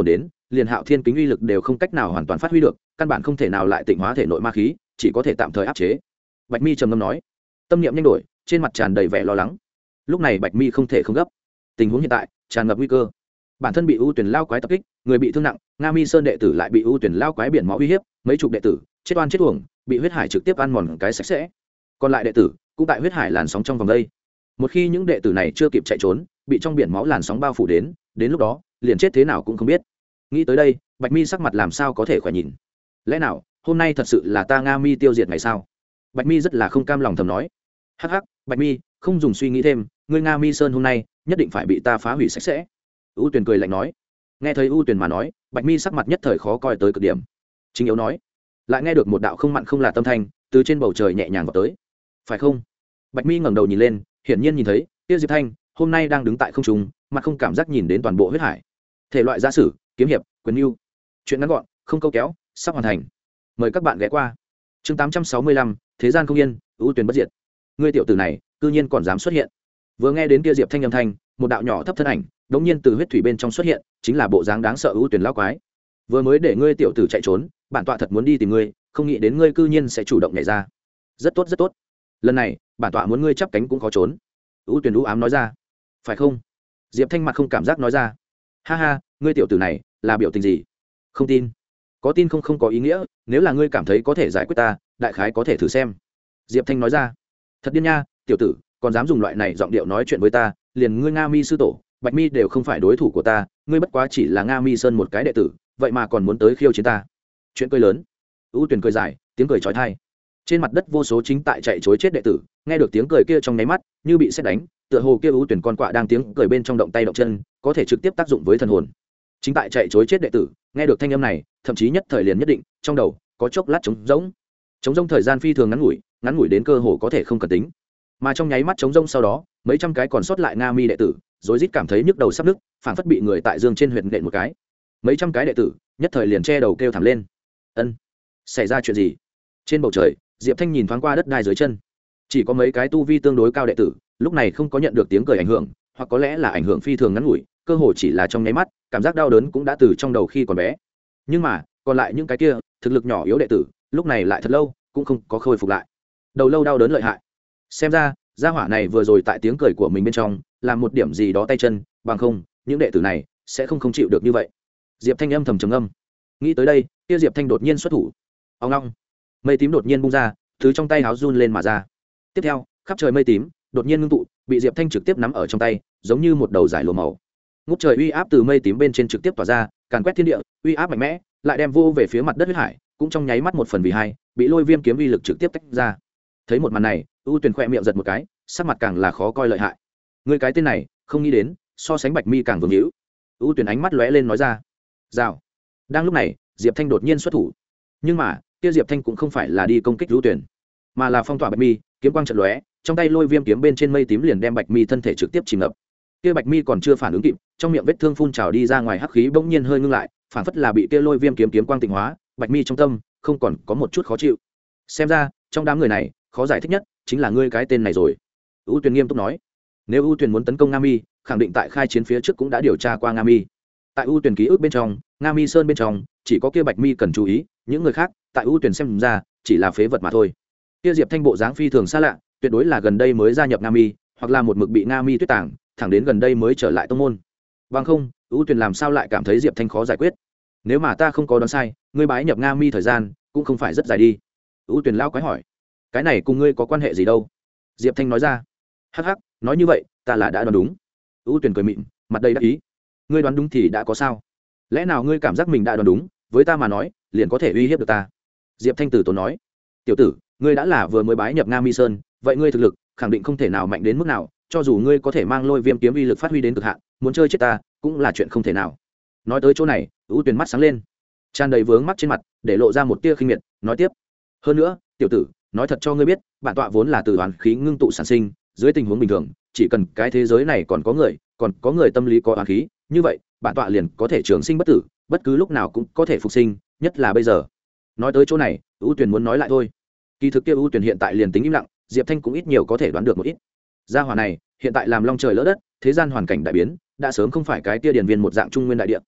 liền hạo thiên kính uy lực đều không cách nào hoàn toàn phát huy được, căn bản không thể nào lại tịnh hóa thể nội ma khí, chỉ có thể tạm thời áp chế. Bạch mi trầm ngâm nói. Tâm niệm nhanh đổi, trên mặt tràn đầy vẻ lo lắng. Lúc này Bạch mi không thể không gấp, tình huống hiện tại tràn ngập nguy cơ. Bản thân bị ưu tuyển lao quái tập kích, người bị thương nặng, nga mi sơn đệ tử lại bị ưu tuyển lao quái biển máu uy hiếp, mấy chục đệ tử chết oan chết uổng, bị huyết hải trực tiếp ăn mòn cái sạch sẽ. Còn lại đệ tử cũng tại huyết hải làn sóng trong vòng đây. Một khi những đệ tử này chưa kịp chạy trốn, bị trong biển máu làn sóng bao phủ đến, đến lúc đó liền chết thế nào cũng không biết. Nghĩ tới đây, Bạch mi sắc mặt làm sao có thể khỏe nhìn. Lẽ nào hôm nay thật sự là ta nga mi tiêu diệt ngày sao? Bạch mi rất là không cam lòng thầm nói. Hắc hắc, Bạch mi không dùng suy nghĩ thêm, ngươi nga mi sơn hôm nay nhất định phải bị ta phá hủy sạch sẽ. U Tuyền cười lạnh nói. Nghe thấy U Tuyền mà nói, Bạch mi sắc mặt nhất thời khó coi tới cực điểm. Chính yếu nói, lại nghe được một đạo không mặn không là tâm thanh từ trên bầu trời nhẹ nhàng vào tới. Phải không? Bạch mi ngẩng đầu nhìn lên, hiển nhiên nhìn thấy Tiêu Diệp Thanh hôm nay đang đứng tại không trung, mặt không cảm giác nhìn đến toàn bộ huyết hải. Thể loại giả sử, kiếm hiệp, quyền lưu. Chuyện ngắn gọn, không câu kéo, sắp hoàn thành. Mời các bạn ghé qua. Chương tám trăm sáu mươi lăm, thế gian không yên, U Tuyền bất diệt. Ngươi tiểu tử này, cư nhiên còn dám xuất hiện. Vừa nghe đến kia Diệp Thanh âm thanh, một đạo nhỏ thấp thân ảnh đột nhiên từ huyết thủy bên trong xuất hiện, chính là bộ dáng đáng sợ U Tuyền lão quái. Vừa mới để ngươi tiểu tử chạy trốn, bản tọa thật muốn đi tìm ngươi, không nghĩ đến ngươi cư nhiên sẽ chủ động nhảy ra. Rất tốt rất tốt. Lần này, bản tọa muốn ngươi chắp cánh cũng khó trốn. U Tuyền u ám nói ra. Phải không? Diệp Thanh mặt không cảm giác nói ra. Ha ha, ngươi tiểu tử này là biểu tình gì? Không tin. Có tin không không có ý nghĩa, nếu là ngươi cảm thấy có thể giải quyết ta, đại khái có thể thử xem. Diệp Thanh nói ra. Thật điên nha, tiểu tử, còn dám dùng loại này giọng điệu nói chuyện với ta, liền ngươi Nga Mi sư tổ, Bạch Mi đều không phải đối thủ của ta, ngươi bất quá chỉ là Nga Mi sơn một cái đệ tử, vậy mà còn muốn tới khiêu chiến ta. Chuyện cười lớn. U Tuyền cười dài, tiếng cười chói tai. Trên mặt đất vô số chính tại chạy trối chết đệ tử, nghe được tiếng cười kia trong nháy mắt, như bị sét đánh, tựa hồ kia U Tuyền con quạ đang tiếng cười bên trong động tay động chân, có thể trực tiếp tác dụng với thần hồn. Chính tại chạy trối chết đệ tử, nghe được thanh âm này, thậm chí nhất thời liền nhất định, trong đầu có chốc lát trống rỗng. Trống rỗng thời gian phi thường ngắn ngủi, ngắn ngủi đến cơ hồ có thể không cần tính. Mà trong nháy mắt trống rỗng sau đó, mấy trăm cái còn sót lại Nga Mi đệ tử, rối rít cảm thấy nhức đầu sắp nứt, phảng phất bị người tại dương trên huyệt nện một cái. Mấy trăm cái đệ tử, nhất thời liền che đầu kêu thảm lên. Ân, xảy ra chuyện gì? Trên bầu trời, Diệp Thanh nhìn thoáng qua đất đai dưới chân, chỉ có mấy cái tu vi tương đối cao đệ tử, lúc này không có nhận được tiếng cười ảnh hưởng, hoặc có lẽ là ảnh hưởng phi thường ngắn ngủi, cơ hồ chỉ là trong nháy mắt, cảm giác đau đớn cũng đã từ trong đầu khi còn bé. Nhưng mà, còn lại những cái kia, thực lực nhỏ yếu đệ tử, lúc này lại thật lâu cũng không có khôi phục lại. Đầu lâu đau đớn lợi hại. Xem ra, gia hỏa này vừa rồi tại tiếng cười của mình bên trong, làm một điểm gì đó tay chân, bằng không, những đệ tử này sẽ không không chịu được như vậy. Diệp Thanh âm thầm trầm ngâm. Nghĩ tới đây, kia Diệp Thanh đột nhiên xuất thủ. Ong ong. Mây tím đột nhiên bung ra, thứ trong tay háo run lên mà ra. Tiếp theo, khắp trời mây tím đột nhiên ngưng tụ, bị Diệp Thanh trực tiếp nắm ở trong tay, giống như một đầu giải lụa màu. Ngút trời uy áp từ mây tím bên trên trực tiếp tỏa ra, càn quét thiên địa, uy áp mạnh mẽ, lại đem vô về phía mặt đất huyết hải, cũng trong nháy mắt một phần vì hai, bị lôi viêm kiếm uy lực trực tiếp tách ra. Thấy một màn này, U Tuyền khẽ miệng giật một cái, sắc mặt càng là khó coi lợi hại. Người cái tên này, không nghĩ đến, so sánh Bạch Mi càng vương hữu. U Tuyền ánh mắt lóe lên nói ra. Rào. Đang lúc này, Diệp Thanh đột nhiên xuất thủ. Nhưng mà, kia Diệp Thanh cũng không phải là đi công kích U Tuyền, mà là phong tỏa Bạch Mi, kiếm quang chợt lóe, trong tay lôi viêm kiếm bên trên mây tím liền đem Bạch Mi thân thể trực tiếp chìm ngập. Kia Bạch Mi còn chưa phản ứng kịp, trong miệng vết thương phun trào đi ra ngoài hắc khí bỗng nhiên hơi ngưng lại, phản phất là bị kia lôi viêm kiếm kiếm quang tịnh hóa, Bạch Mi trong tâm không còn có một chút khó chịu. Xem ra, trong đám người này, khó giải thích nhất chính là ngươi cái tên này rồi. U Tuyền nghiêm túc nói. Nếu U Tuyền muốn tấn công Nga Mi, khẳng định tại khai chiến phía trước cũng đã điều tra qua Nga Mi. Tại U Tuyền ký ức bên trong, Nga Mi sơn bên trong, chỉ có kia Bạch Mi cần chú ý, những người khác, tại U Tuyền xem ra, chỉ là phế vật mà thôi. Kia Diệp Thanh bộ dáng phi thường xa lạ, tuyệt đối là gần đây mới gia nhập Nga Mi, hoặc là một mực bị Nga Mi tuyết tàng, thẳng đến gần đây mới trở lại tông môn. Bằng không, U Tuyền làm sao lại cảm thấy Diệp Thanh khó giải quyết? Nếu mà ta không có đoán sai, ngươi bái nhập Nga Mi thời gian cũng không phải rất dài đi. U Tuyền lão quái hỏi. Cái này cùng ngươi có quan hệ gì đâu? Diệp Thanh nói ra. Hắc hắc, nói như vậy, ta là đã đoán đúng. U Tuyền cười mịn, mặt đầy đắc ý. Ngươi đoán đúng thì đã có sao? Lẽ nào ngươi cảm giác mình đã đoán đúng, với ta mà nói, liền có thể uy hiếp được ta? Diệp Thanh tử tốn nói. Tiểu tử, ngươi đã là vừa mới bái nhập Nga Mi sơn, vậy ngươi thực lực khẳng định không thể nào mạnh đến mức nào, cho dù ngươi có thể mang lôi viêm kiếm uy lực phát huy đến cực hạn, muốn chơi chết ta cũng là chuyện không thể nào. Nói tới chỗ này, U Tuyền mắt sáng lên, tràn đầy vướng mắt trên mặt, để lộ ra một tia khinh miệt, nói tiếp. Hơn nữa, tiểu tử, nói thật cho ngươi biết, bản tọa vốn là từ oán khí ngưng tụ sản sinh, dưới tình huống bình thường, chỉ cần cái thế giới này còn có người, còn có người tâm lý có oán khí, như vậy, bản tọa liền có thể trường sinh bất tử, bất cứ lúc nào cũng có thể phục sinh, nhất là bây giờ. Nói tới chỗ này, U Tuyền muốn nói lại thôi. Kỳ thực kia U Tuyền hiện tại liền tính im lặng, Diệp Thanh cũng ít nhiều có thể đoán được một ít. Gia hỏa này, hiện tại làm long trời lỡ đất, thế gian hoàn cảnh đại biến, đã sớm không phải cái kia điển viên một dạng trung nguyên đại địa.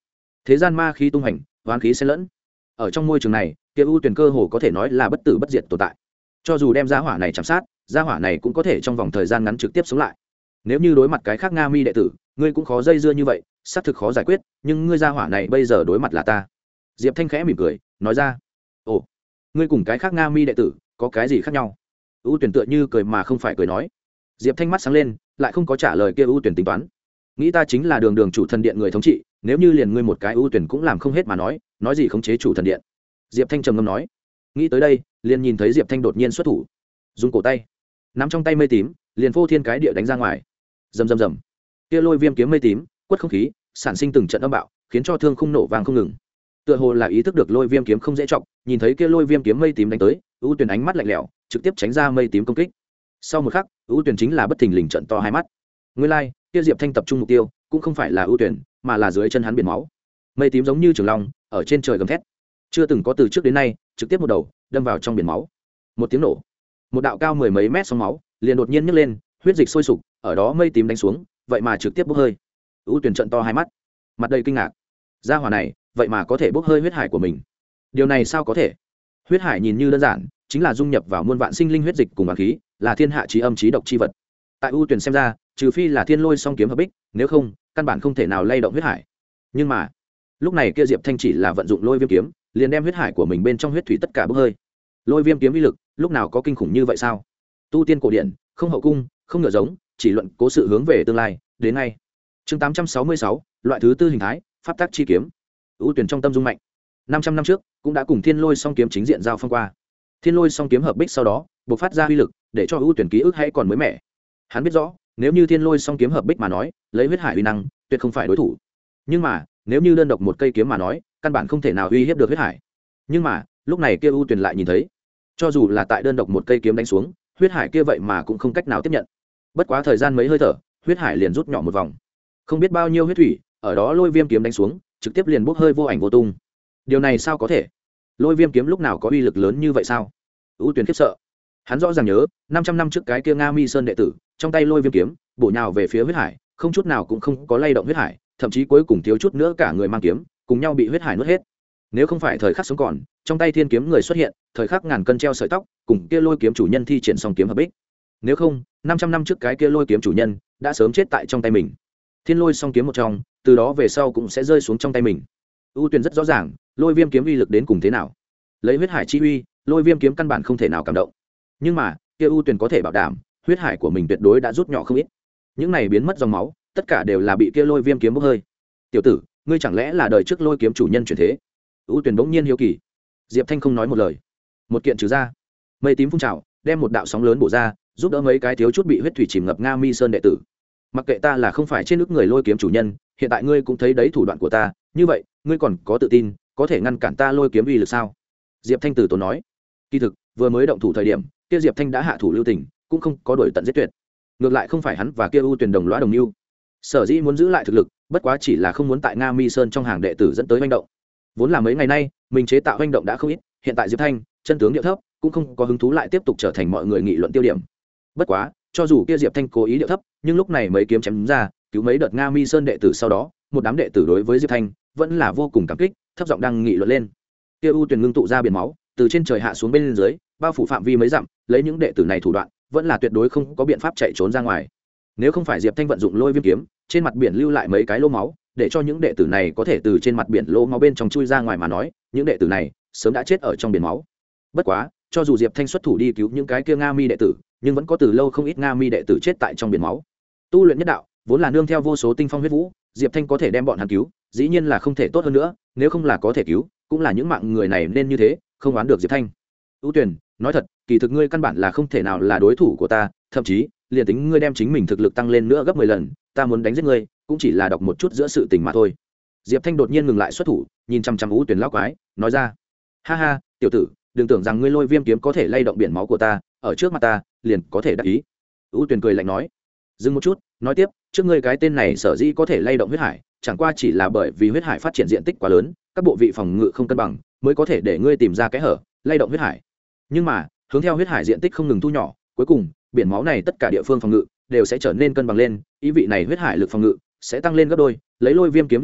thế gian ma khí tung hành, hoán khí xen lẫn. Ở trong môi trường này, kia ưu tuyển cơ hồ có thể nói là bất tử bất diệt tồn tại. Cho dù đem gia hỏa này chạm sát, gia hỏa này cũng có thể trong vòng thời gian ngắn trực tiếp sống lại. Nếu như đối mặt cái khác nga mi đệ tử, ngươi cũng khó dây dưa như vậy, xác thực khó giải quyết, nhưng ngươi gia hỏa này bây giờ đối mặt là ta. Diệp Thanh khẽ mỉm cười, nói ra. Ồ, ngươi cùng cái khác nga mi đệ tử có cái gì khác nhau? ưu tuyển tựa như cười mà không phải cười nói. Diệp Thanh mắt sáng lên, lại không có trả lời kia ưu tuyển tính toán. Nghĩ ta chính là đường đường chủ thần điện người thống trị, nếu như liền ngươi một cái ưu tuyển cũng làm không hết mà nói, nói gì khống chế chủ thần điện? Diệp Thanh trầm ngâm nói. Nghĩ tới đây, liền nhìn thấy Diệp Thanh đột nhiên xuất thủ, dùng cổ tay nắm trong tay mây tím, liền phô thiên cái địa đánh ra ngoài. Rầm rầm rầm, kia lôi viêm kiếm mây tím quất không khí, sản sinh từng trận âm bạo, khiến cho thương khung nổ vang không ngừng. Tựa hồ là ý thức được lôi viêm kiếm không dễ trọng, nhìn thấy kia lôi viêm kiếm mây tím đánh tới, ưu tuyển ánh mắt lạnh lẽo, trực tiếp tránh ra mây tím công kích. Sau một khắc, ưu tuyển chính là bất thình lình trận to hai mắt. Nguyên lai, like, kia Diệp Thanh tập trung mục tiêu, cũng không phải là ưu tuyển, mà là dưới chân hắn biển máu. Mây tím giống như trường long, ở trên trời gầm thét, chưa từng có từ trước đến nay, trực tiếp một đầu đâm vào trong biển máu. Một tiếng nổ, một đạo cao mười mấy mét sóng máu liền đột nhiên nhấc lên, huyết dịch sôi sục, ở đó mây tím đánh xuống, vậy mà trực tiếp bốc hơi. ưu tuyển trận to hai mắt, mặt đầy kinh ngạc. Gia hỏa này, vậy mà có thể bốc hơi huyết hải của mình. Điều này sao có thể? Huyết hải nhìn như đơn giản, chính là dung nhập vào muôn vạn sinh linh huyết dịch cùng bá khí, là thiên hạ chí âm chí độc chi vật. Tại ưu tuyển xem ra, trừ phi là thiên lôi song kiếm hợp bích, nếu không, căn bản không thể nào lay động huyết hải. Nhưng mà, lúc này kia Diệp Thanh chỉ là vận dụng lôi viêm kiếm, liền đem huyết hải của mình bên trong huyết thủy tất cả bốc hơi. Lôi viêm kiếm uy lực, lúc nào có kinh khủng như vậy sao? Tu tiên cổ điển, không hậu cung, không ngựa giống, chỉ luận cố sự hướng về tương lai, đến ngay. Chương tám trăm sáu mươi sáu, loại thứ tư hình thái, pháp tắc chi kiếm. ưu tuyển trong tâm dung mạnh. năm trăm năm trước, cũng đã cùng thiên lôi song kiếm chính diện giao phong qua. Thiên lôi song kiếm hợp bích sau đó, bộc phát ra uy lực, để cho ưu tuyển ký ức hay còn mới mẻ. Hắn biết rõ, nếu như thiên lôi song kiếm hợp bích mà nói, lấy huyết hải uy năng, tuyệt không phải đối thủ. Nhưng mà, nếu như đơn độc một cây kiếm mà nói, căn bản không thể nào uy hiếp được huyết hải. Nhưng mà, lúc này kia ưu tuyển lại nhìn thấy, cho dù là tại đơn độc một cây kiếm đánh xuống, huyết hải kia vậy mà cũng không cách nào tiếp nhận. Bất quá thời gian mấy hơi thở, huyết hải liền rút nhỏ một vòng. Không biết bao nhiêu huyết thủy, ở đó lôi viêm kiếm đánh xuống, trực tiếp liền bốc hơi vô ảnh vô tung. Điều này sao có thể? Lôi viêm kiếm lúc nào có uy lực lớn như vậy sao? ưu tuyển khiếp sợ. Hắn rõ ràng nhớ, năm trăm năm trước cái kia Nga Mi Sơn đệ tử, trong tay lôi viêm kiếm, bổ nhào về phía huyết hải, không chút nào cũng không có lay động huyết hải, thậm chí cuối cùng thiếu chút nữa cả người mang kiếm, cùng nhau bị huyết hải nuốt hết. Nếu không phải thời khắc sống còn, trong tay thiên kiếm người xuất hiện, thời khắc ngàn cân treo sợi tóc, cùng kia lôi kiếm chủ nhân thi triển song kiếm hợp bích. Nếu không, năm trăm năm trước cái kia lôi kiếm chủ nhân đã sớm chết tại trong tay mình. Thiên lôi song kiếm một trong, từ đó về sau cũng sẽ rơi xuống trong tay mình. ưu tuyển rất rõ ràng, lôi viêm kiếm uy lực đến cùng thế nào. Lấy huyết hải chi uy, lôi viêm kiếm căn bản không thể nào cảm động. Nhưng mà, kia ưu tuyển có thể bảo đảm, huyết hải của mình tuyệt đối đã rút nhỏ không ít. Những này biến mất dòng máu, tất cả đều là bị kia lôi viêm kiếm bốc hơi. Tiểu tử, ngươi chẳng lẽ là đời trước lôi kiếm chủ nhân chuyển thế? ưu tuyển bỗng nhiên hiếu kỳ. Diệp Thanh không nói một lời. Một kiện trừ ra, mây tím phun trào, đem một đạo sóng lớn bổ ra, giúp đỡ mấy cái thiếu chút bị huyết thủy chìm ngập Nga Mi Sơn đệ tử. Mặc kệ ta là không phải trên nước người lôi kiếm chủ nhân, hiện tại ngươi cũng thấy đấy thủ đoạn của ta, như vậy, ngươi còn có tự tin có thể ngăn cản ta lôi kiếm uy lực sao? Diệp Thanh từ tốn nói. Kỳ thực, vừa mới động thủ thời điểm, kia Diệp Thanh đã hạ thủ lưu tình, cũng không có đổi tận giết tuyệt. Ngược lại không phải hắn và kia ưu tuyển đồng lõa đồng mưu. Sở dĩ muốn giữ lại thực lực, bất quá chỉ là không muốn tại Nga Mi Sơn trong hàng đệ tử dẫn tới manh động. Vốn là mấy ngày nay, mình chế tạo manh động đã không ít, hiện tại Diệp Thanh, chân tướng điệu thấp, cũng không có hứng thú lại tiếp tục trở thành mọi người nghị luận tiêu điểm. Bất quá, cho dù kia Diệp Thanh cố ý điệu thấp, nhưng lúc này mấy kiếm chém ra, cứu mấy đợt Nga Mi Sơn đệ tử sau đó, một đám đệ tử đối với Diệp Thanh vẫn là vô cùng cảm kích, thấp giọng đang nghị luận lên. Kia ưu tuyển ngưng tụ ra biển máu, từ trên trời hạ xuống bên dưới, bao phủ phạm vi mấy dặm, lấy những đệ tử này thủ đoạn, vẫn là tuyệt đối không có biện pháp chạy trốn ra ngoài. Nếu không phải Diệp Thanh vận dụng lôi viêm kiếm, trên mặt biển lưu lại mấy cái lỗ máu, để cho những đệ tử này có thể từ trên mặt biển lỗ máu bên trong chui ra ngoài mà nói, những đệ tử này sớm đã chết ở trong biển máu. Bất quá, cho dù Diệp Thanh xuất thủ đi cứu những cái kia Nga Mi đệ tử, nhưng vẫn có từ lâu không ít Nga Mi đệ tử chết tại trong biển máu. Tu luyện nhất đạo, vốn là nương theo vô số tinh phong huyết vũ, Diệp Thanh có thể đem bọn hắn cứu, dĩ nhiên là không thể tốt hơn nữa, nếu không là có thể cứu, cũng là những mạng người này nên như thế, không oán được Diệp Thanh. ưu tuyển, nói thật, kỳ thực ngươi căn bản là không thể nào là đối thủ của ta, thậm chí, liền tính ngươi đem chính mình thực lực tăng lên nữa gấp mười lần, ta muốn đánh giết ngươi, cũng chỉ là đọc một chút giữa sự tình mà thôi. Diệp Thanh đột nhiên ngừng lại xuất thủ, nhìn chăm chăm ưu tuyển lão quái, nói ra: "Ha ha, tiểu tử, đừng tưởng rằng ngươi lôi viêm kiếm có thể lay động biển máu của ta, ở trước mặt ta, liền có thể đắc ý." ưu tuyển cười lạnh nói. Dừng một chút, nói tiếp: "Trước ngươi cái tên này sở dĩ có thể lay động huyết hải, chẳng qua chỉ là bởi vì huyết hải phát triển diện tích quá lớn, các bộ vị phòng ngự không cân bằng, mới có thể để ngươi tìm ra cái hở, lay động huyết hải. Nhưng mà, hướng theo huyết hải diện tích không ngừng thu nhỏ, cuối cùng, biển máu này tất cả địa phương phòng ngự đều sẽ trở nên cân bằng lên, ý vị này huyết hải lực phòng ngự sẽ tăng lên gấp đôi, lấy lôi viêm kiếm uy lực,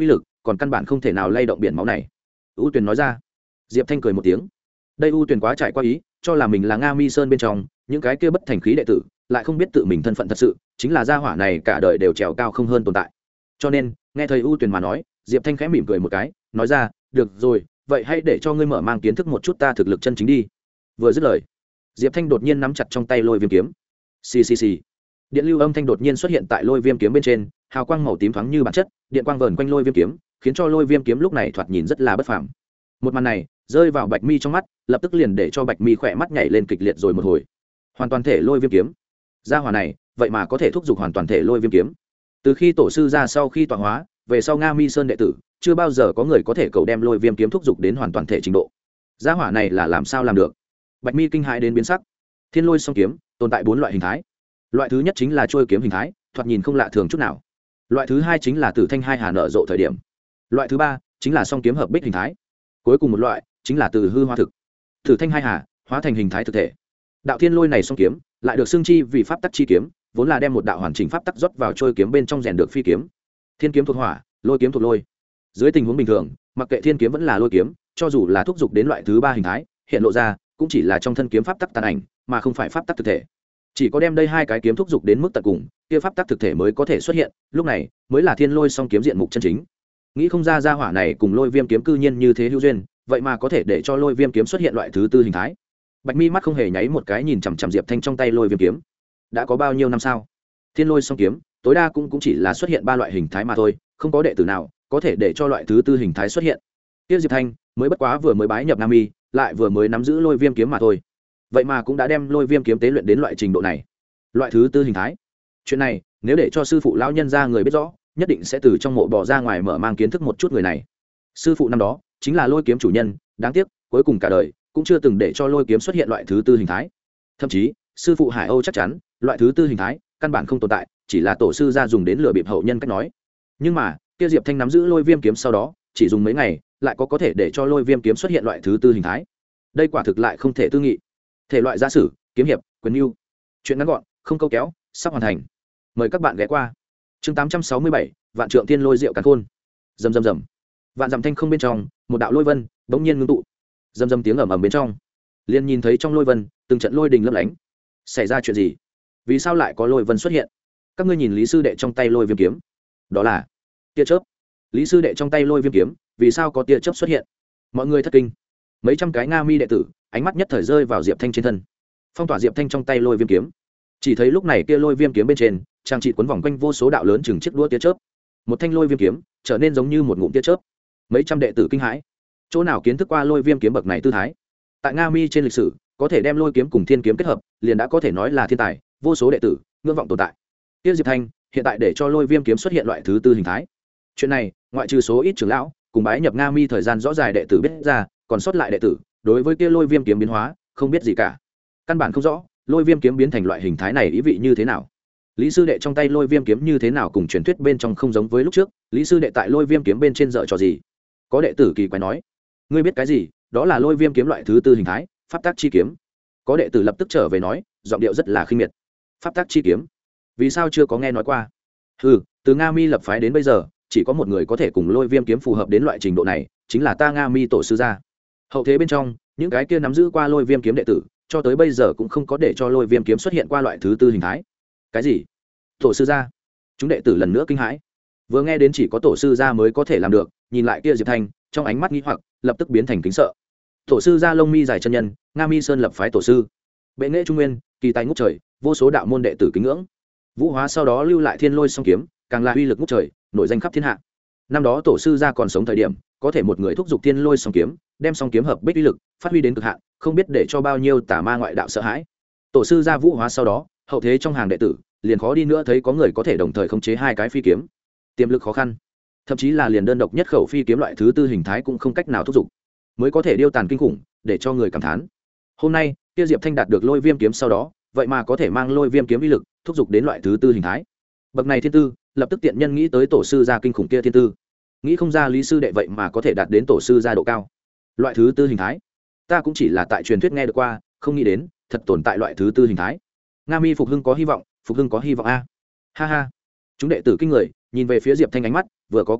còn căn bản không thể nào lay động biển máu này. U Tuyền nói ra. Diệp Thanh cười một tiếng. Đây U Tuyền quá trải qua ý, cho là mình là Nga Mi Sơn bên trong những cái kia bất thành khí đệ tử, lại không biết tự mình thân phận thật sự chính là gia hỏa này cả đời đều trèo cao không hơn tồn tại. Cho nên nghe thầy U Tuyền mà nói, Diệp Thanh khẽ mỉm cười một cái, nói ra, được rồi, vậy hãy để cho ngươi mở mang kiến thức một chút ta thực lực chân chính đi. Vừa dứt lời, Diệp Thanh đột nhiên nắm chặt trong tay lôi viêm kiếm. Xì xì xì. Điện lưu âm thanh đột nhiên xuất hiện tại lôi viêm kiếm bên trên, hào quang màu tím thoáng như bản chất, điện quang vờn quanh lôi viêm kiếm, khiến cho lôi viêm kiếm lúc này thoạt nhìn rất là bất phàm. Một màn này rơi vào Bạch Mi trong mắt, lập tức liền để cho Bạch Mi khỏe mắt nhảy lên kịch liệt rồi một hồi. Hoàn toàn thể lôi viêm kiếm, gia hỏa này vậy mà có thể thúc giục hoàn toàn thể lôi viêm kiếm. Từ khi tổ sư ra sau khi tọa hóa về sau, Nga Mi Sơn đệ tử chưa bao giờ có người có thể cầu đem lôi viêm kiếm thúc giục đến hoàn toàn thể trình độ. Gia hỏa này là làm sao làm được? Bạch Mi kinh hãi đến biến sắc. Thiên lôi song kiếm tồn tại bốn loại hình thái. Loại thứ nhất chính là trôi kiếm hình thái, thoạt nhìn không lạ thường chút nào. Loại thứ hai chính là tử thanh hai hà nở rộ thời điểm. Loại thứ ba chính là song kiếm hợp bích hình thái. Cuối cùng một loại chính là từ hư hóa thực. Tử thanh hai hà hóa thành hình thái thực thể. Đạo thiên lôi này song kiếm lại được xưng chi vì pháp tắc chi kiếm, vốn là đem một đạo hoàn chỉnh pháp tắc rót vào trôi kiếm bên trong rèn được phi kiếm. Thiên kiếm thuộc hỏa, lôi kiếm thuộc lôi. Dưới tình huống bình thường, mặc kệ thiên kiếm vẫn là lôi kiếm, cho dù là thúc giục đến loại thứ ba hình thái, hiện lộ ra cũng chỉ là trong thân kiếm pháp tắc tàn ảnh, mà không phải pháp tắc thực thể. Chỉ có đem đây hai cái kiếm thúc giục đến mức tận cùng, kia pháp tắc thực thể mới có thể xuất hiện, lúc này mới là thiên lôi song kiếm diện mục chân chính. Nghĩ không ra gia hỏa này cùng lôi viêm kiếm cư nhiên như thế hữu duyên, vậy mà có thể để cho lôi viêm kiếm xuất hiện loại thứ tư hình thái. Bạch Mi mắt không hề nháy một cái nhìn chằm chằm Diệp Thanh trong tay lôi viêm kiếm. Đã có bao nhiêu năm sao? Thiên lôi song kiếm tối đa cũng cũng chỉ là xuất hiện ba loại hình thái mà thôi, không có đệ tử nào có thể để cho loại thứ tư hình thái xuất hiện. Tiêu Diệp Thanh mới bất quá vừa mới bái nhập Nam Mi, lại vừa mới nắm giữ lôi viêm kiếm mà thôi, vậy mà cũng đã đem lôi viêm kiếm tế luyện đến loại trình độ này. Loại thứ tư hình thái, chuyện này nếu để cho sư phụ lão nhân gia người biết rõ, nhất định sẽ từ trong mộ bỏ ra ngoài mở mang kiến thức một chút người này. Sư phụ năm đó chính là lôi kiếm chủ nhân, đáng tiếc cuối cùng cả đời cũng chưa từng để cho lôi kiếm xuất hiện loại thứ tư hình thái. Thậm chí sư phụ Hải Âu chắc chắn loại thứ tư hình thái căn bản không tồn tại, chỉ là tổ sư gia dùng đến lừa bịp hậu nhân cách nói. Nhưng mà kia Diệp Thanh nắm giữ lôi viêm kiếm sau đó, chỉ dùng mấy ngày lại có có thể để cho lôi viêm kiếm xuất hiện loại thứ tư hình thái. Đây quả thực lại không thể tư nghị. Thể loại giả sử, kiếm hiệp, quyền lưu, chuyện ngắn gọn, không câu kéo, sắp hoàn thành. Mời các bạn ghé qua. Chương tám trăm sáu mươi bảy, Vạn Trượng Tiên Lôi Diệu Càn Khôn. Rầm rầm rầm. Vạn dặm thanh không bên trong, một đạo lôi vân bỗng nhiên ngưng tụ. Rầm rầm tiếng ầm ầm bên trong, liền nhìn thấy trong lôi vân từng trận lôi đình lấp lánh. Xảy ra chuyện gì? Vì sao lại có lôi vân xuất hiện? Các ngươi nhìn Lý sư đệ trong tay lôi viêm kiếm, đó là tia chớp. Lý sư đệ trong tay lôi viêm kiếm, vì sao có tia chớp xuất hiện? Mọi người thất kinh. Mấy trăm cái Nga Mi đệ tử ánh mắt nhất thời rơi vào Diệp Thanh trên thân, phong tỏa Diệp Thanh trong tay lôi viêm kiếm. Chỉ thấy lúc này kia lôi viêm kiếm bên trên trang trị quấn vòng quanh vô số đạo lớn chừng chiếc đũa tia chớp. Một thanh lôi viêm kiếm trở nên giống như một ngụm tia chớp. Mấy trăm đệ tử kinh hãi, chỗ nào kiến thức qua lôi viêm kiếm bậc này tư thái. Tại Nga Mi trên lịch sử, có thể đem lôi kiếm cùng thiên kiếm kết hợp, liền đã có thể nói là thiên tài, vô số đệ tử ngưỡng vọng tồn tại. Tiêu Diệp Thanh hiện tại để cho lôi viêm kiếm xuất hiện loại thứ tư hình thái, chuyện này ngoại trừ số ít trưởng lão cùng bái nhập Nga Mi thời gian rõ dài đệ tử biết ra, còn sót lại đệ tử đối với kia lôi viêm kiếm biến hóa không biết gì cả, căn bản không rõ lôi viêm kiếm biến thành loại hình thái này ý vị như thế nào. Lý sư đệ trong tay lôi viêm kiếm như thế nào cùng truyền thuyết bên trong không giống với lúc trước, Lý sư đệ tại lôi viêm kiếm bên trên dở trò gì? Có đệ tử kỳ quái nói, ngươi biết cái gì? Đó là lôi viêm kiếm loại thứ tư hình thái, pháp tác chi kiếm. Có đệ tử lập tức trở về nói, giọng điệu rất là khinh miệt. Pháp tác chi kiếm, vì sao chưa có nghe nói qua? Ừ, từ Nga Mi lập phái đến bây giờ, chỉ có một người có thể cùng lôi viêm kiếm phù hợp đến loại trình độ này, chính là ta Nga Mi tổ sư gia. Hậu thế bên trong, những cái kia nắm giữ qua lôi viêm kiếm đệ tử, cho tới bây giờ cũng không có để cho lôi viêm kiếm xuất hiện qua loại thứ tư hình thái. Cái gì? Tổ sư gia? Chúng đệ tử lần nữa kinh hãi. Vừa nghe đến chỉ có tổ sư gia mới có thể làm được, nhìn lại kia Diệp Thanh, trong ánh mắt nghi hoặc lập tức biến thành kính sợ. Tổ sư gia lông mi dài chân nhân, Nga Mi Sơn lập phái tổ sư, bệ nghệ trung nguyên, kỳ tài ngút trời, vô số đạo môn đệ tử kính ngưỡng. Vũ hóa sau đó lưu lại thiên lôi song kiếm, càng là uy lực ngút trời, nổi danh khắp thiên hạ. Năm đó tổ sư gia còn sống thời điểm, có thể một người thúc giục thiên lôi song kiếm, đem song kiếm hợp bích uy lực phát huy đến cực hạn, không biết để cho bao nhiêu tà ma ngoại đạo sợ hãi. Tổ sư gia vũ hóa sau đó, hậu thế trong hàng đệ tử liền khó đi nữa thấy có người có thể đồng thời khống chế hai cái phi kiếm, tiềm lực khó khăn, thậm chí là liền đơn độc nhất khẩu phi kiếm loại thứ tư hình thái cũng không cách nào thúc giục, mới có thể điêu tàn kinh khủng, để cho người cảm thán. Hôm nay kia Diệp Thanh đạt được lôi viêm kiếm sau đó, vậy mà có thể mang lôi viêm kiếm uy lực thúc giục đến loại thứ tư hình thái. Bậc này thiên tư, lập tức tiện nhân nghĩ tới tổ sư gia kinh khủng kia thiên tư, nghĩ không ra Lý sư đệ vậy mà có thể đạt đến tổ sư gia độ cao. Loại thứ tư hình thái, ta cũng chỉ là tại truyền thuyết nghe được qua, không nghĩ đến thật tồn tại loại thứ tư hình thái. Nga Mi phục hưng có hy vọng, phục hưng có hy vọng a. Ha ha. Chúng đệ tử kinh người nhìn về phía Diệp Thanh, ánh mắt vừa có kính sợ,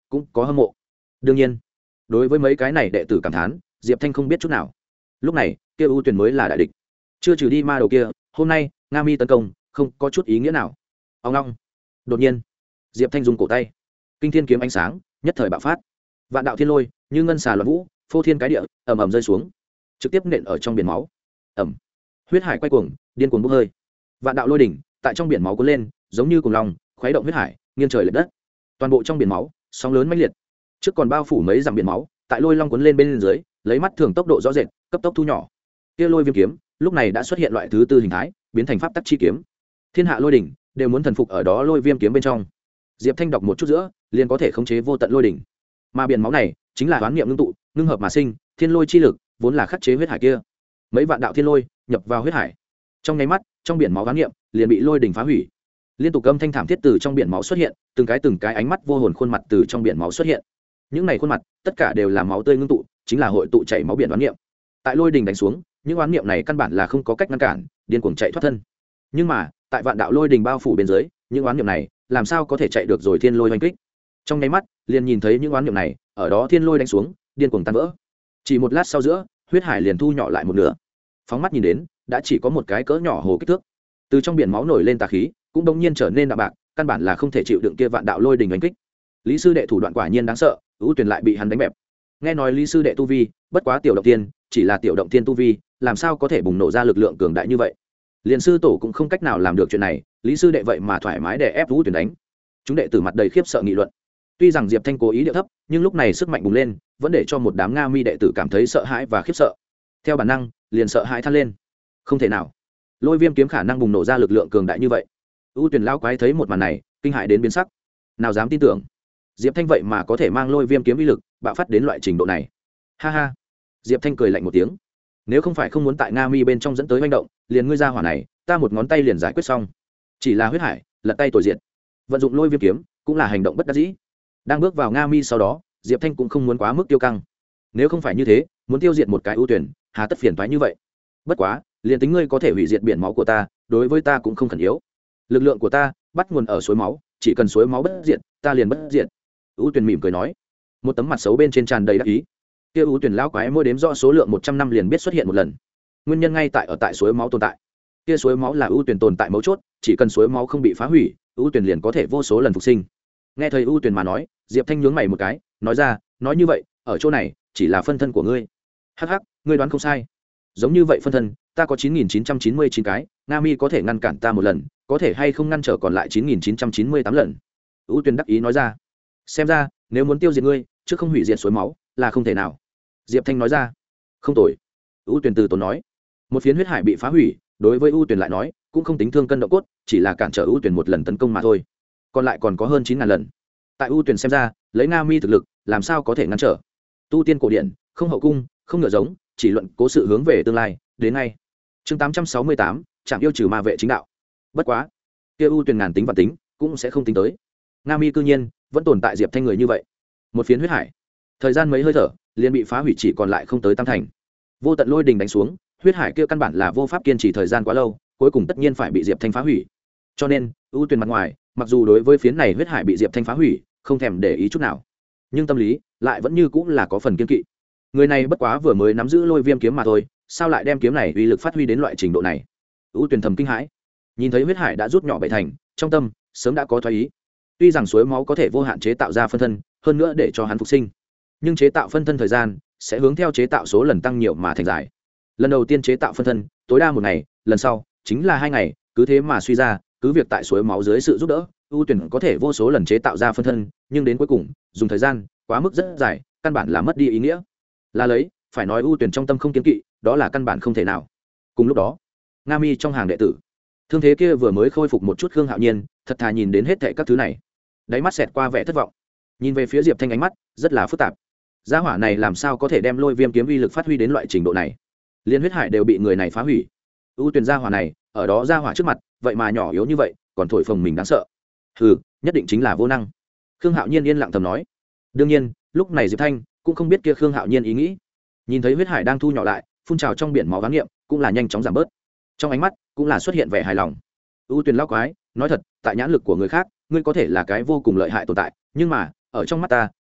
cũng có hâm mộ. Đương nhiên, đối với mấy cái này đệ tử cảm thán, Diệp Thanh không biết chút nào. Lúc này, kia ưu tuyển mới là đại địch. Chưa trừ đi ma đầu kia, hôm nay, Nga Mi tấn công, không có chút ý nghĩa nào. Ông long. Đột nhiên, Diệp Thanh dùng cổ tay, kinh thiên kiếm ánh sáng, nhất thời bạo phát. Vạn đạo thiên lôi, như ngân xà loạn vũ, phô thiên cái địa, ầm ầm rơi xuống, trực tiếp nện ở trong biển máu. Ầm. Huyết hải quay cuồng, điên cuồng bốc hơi. Vạn đạo lôi đỉnh, tại trong biển máu cuốn lên, giống như cùng long, khuấy động huyết hải, nghiêng trời lệch đất. Toàn bộ trong biển máu, sóng lớn mãnh liệt. Trước còn bao phủ mấy dặm biển máu, tại lôi long cuốn lên bên dưới, lấy mắt thường tốc độ rõ rệt, cấp tốc thu nhỏ. Kia lôi viêm kiếm, lúc này đã xuất hiện loại thứ tư hình thái, biến thành pháp tắc chi kiếm. Thiên hạ lôi đỉnh đều muốn thần phục ở đó lôi viêm kiếm bên trong. Diệp Thanh đọc một chút giữa, liền có thể khống chế vô tận lôi đỉnh. Mà biển máu này, chính là oán niệm ngưng tụ, ngưng hợp mà sinh, thiên lôi chi lực, vốn là khắc chế huyết hải kia. Mấy vạn đạo thiên lôi nhập vào huyết hải. Trong nháy mắt, trong biển máu oán niệm liền bị lôi đỉnh phá hủy. Liên tục âm thanh thảm thiết từ trong biển máu xuất hiện, từng cái từng cái ánh mắt vô hồn khuôn mặt từ trong biển máu xuất hiện. Những này khuôn mặt, tất cả đều là máu tươi ngưng tụ, chính là hội tụ chảy máu biển oán niệm. Tại lôi đỉnh đánh xuống, những oán niệm này căn bản là không có cách ngăn cản, điên cuồng chạy thoát thân. Nhưng mà, tại vạn đạo lôi đỉnh bao phủ bên dưới, những oán niệm này làm sao có thể chạy được rồi thiên lôi oanh kích. Trong nháy mắt, liền nhìn thấy những oán niệm này ở đó thiên lôi đánh xuống, điên cuồng tan vỡ. Chỉ một lát sau giữa, huyết hải liền thu nhỏ lại một nửa. Phóng mắt nhìn đến, đã chỉ có một cái cỡ nhỏ hồ kích thước. Từ trong biển máu nổi lên tà khí, cũng đống nhiên trở nên đạm bạc, căn bản là không thể chịu đựng kia vạn đạo lôi đỉnh đánh kích. Lý sư đệ thủ đoạn quả nhiên đáng sợ, ưu tuyển lại bị hắn đánh bẹp. Nghe nói Lý sư đệ tu vi bất quá tiểu động tiên, chỉ là tiểu động tiên tu vi, làm sao có thể bùng nổ ra lực lượng cường đại như vậy? Liên sư tổ cũng không cách nào làm được chuyện này, Lý sư đệ vậy mà thoải mái để ép ưu tuyển đánh. Chúng đệ tử mặt đầy khiếp sợ nghị luận. Tuy rằng Diệp Thanh cố ý điệu thấp, nhưng lúc này sức mạnh bùng lên, vẫn để cho một đám Nga Mi đệ tử cảm thấy sợ hãi và khiếp sợ. Theo bản năng, liền sợ hãi than lên. Không thể nào, lôi viêm kiếm khả năng bùng nổ ra lực lượng cường đại như vậy. ưu tuyển lao quái thấy một màn này, kinh hãi đến biến sắc. Nào dám tin tưởng, Diệp Thanh vậy mà có thể mang lôi viêm kiếm uy lực bạo phát đến loại trình độ này. Ha ha. Diệp Thanh cười lạnh một tiếng. Nếu không phải không muốn tại Nga Mi bên trong dẫn tới manh động, liền ngươi ra hỏa này, ta một ngón tay liền giải quyết xong. Chỉ là huyết hải, lật tay tội diện. Vận dụng lôi viêm kiếm, cũng là hành động bất đắc dĩ. Đang bước vào Nga Mi sau đó, Diệp Thanh cũng không muốn quá mức tiêu căng. Nếu không phải như thế, muốn tiêu diệt một cái ưu tuyển, hà tất phiền toái như vậy. Bất quá, liền tính ngươi có thể hủy diệt biển máu của ta, đối với ta cũng không khẩn yếu. Lực lượng của ta bắt nguồn ở suối máu, chỉ cần suối máu bất diệt, ta liền bất diệt. ưu tuyển mỉm cười nói, một tấm mặt xấu bên trên tràn đầy đắc ý. Kia ưu tuyển lão quái môi đếm rõ số lượng một trăm năm liền biết xuất hiện một lần. Nguyên nhân ngay tại ở tại suối máu tồn tại. Kia suối máu là ưu tuyển tồn tại mấu chốt, chỉ cần suối máu không bị phá hủy, ưu tuyển liền có thể vô số lần phục sinh. Nghe thầy ưu tuyển mà nói, Diệp Thanh nhướng mày một cái, nói ra, nói như vậy, ở chỗ này chỉ là phân thân của ngươi. Hắc hắc, ngươi đoán không sai. Giống như vậy phân thân, ta có chín nghìn chín trăm chín mươi chín cái, Nga Mi có thể ngăn cản ta một lần, có thể hay không ngăn trở còn lại chín nghìn chín trăm chín mươi tám lần. ưu tuyển đắc ý nói ra. Xem ra, nếu muốn tiêu diệt ngươi, chứ không hủy diệt suối máu, là không thể nào. Diệp Thanh nói ra. Không tồi. ưu tuyển từ tốn nói. Một phiến huyết hải bị phá hủy, đối với ưu tuyển lại nói, cũng không tính thương cân động cốt, chỉ là cản trở ưu tuyển một lần tấn công mà thôi. Còn lại còn có hơn chín ngàn lần. Tại ưu tuyển xem ra, lấy Nga Mi thực lực, làm sao có thể ngăn trở? Tu tiên cổ điển, không hậu cung, không ngựa giống, chỉ luận cố sự hướng về tương lai, đến ngay. Chương tám trăm sáu mươi tám, Trạm yêu trừ ma vệ chính đạo. Bất quá, kia ưu tuyển ngàn tính và tính, cũng sẽ không tính tới. Nga Mi cư nhiên vẫn tồn tại Diệp Thanh người như vậy. Một phiến huyết hải, thời gian mấy hơi thở, liền bị phá hủy, chỉ còn lại không tới tam thành. Vô tận lôi đình đánh xuống, huyết hải kia căn bản là vô pháp kiên trì thời gian quá lâu, cuối cùng tất nhiên phải bị Diệp Thanh phá hủy. Cho nên, ưu tuyển mặt ngoài, mặc dù đối với phiến này huyết hải bị Diệp Thanh phá hủy, không thèm để ý chút nào, nhưng tâm lý lại vẫn như cũng là có phần kiên kỵ. Người này bất quá vừa mới nắm giữ lôi viêm kiếm mà thôi, sao lại đem kiếm này uy lực phát huy đến loại trình độ này? ưu tuyển thầm kinh hãi, nhìn thấy huyết hải đã rút nhỏ bảy thành, trong tâm sớm đã có thoái ý. Tuy rằng suối máu có thể vô hạn chế tạo ra phân thân, hơn nữa để cho hắn phục sinh, nhưng chế tạo phân thân thời gian sẽ hướng theo chế tạo số lần tăng nhiều mà thành dài. Lần đầu tiên chế tạo phân thân tối đa một ngày, lần sau chính là hai ngày, cứ thế mà suy ra, cứ việc tại suối máu dưới sự giúp đỡ, ưu tuyển có thể vô số lần chế tạo ra phân thân, nhưng đến cuối cùng dùng thời gian quá mức rất dài, căn bản là mất đi ý nghĩa. Là lấy, phải nói ưu tuyển trong tâm không kiến kỵ, đó là căn bản không thể nào. Cùng lúc đó, Nga Mi trong hàng đệ tử, thương thế kia vừa mới khôi phục một chút, Khương Hạo Nhiên thật thà nhìn đến hết thảy các thứ này, đáy mắt xẹt qua vẻ thất vọng, nhìn về phía Diệp Thanh ánh mắt rất là phức tạp. Gia hỏa này làm sao có thể đem lôi viêm kiếm uy lực phát huy đến loại trình độ này? Liên huyết hải đều bị người này phá hủy. ưu tuyển gia hỏa này ở đó gia hỏa trước mặt, vậy mà nhỏ yếu như vậy, còn thổi phồng mình đáng sợ. Hừ, nhất định chính là vô năng. Khương Hạo Nhiên yên lặng thầm nói. Đương nhiên, lúc này Diệp Thanh cũng không biết kia Khương Hạo Nhiên ý nghĩ. Nhìn thấy huyết hải đang thu nhỏ lại, phun trào trong biển máu ván nghiệm, cũng là nhanh chóng giảm bớt. Trong ánh mắt cũng là xuất hiện vẻ hài lòng. ưu tuyển lão quái, nói thật, tại nhãn lực của người khác, ngươi có thể là cái vô cùng lợi hại tồn tại, nhưng mà ở trong mắt ta,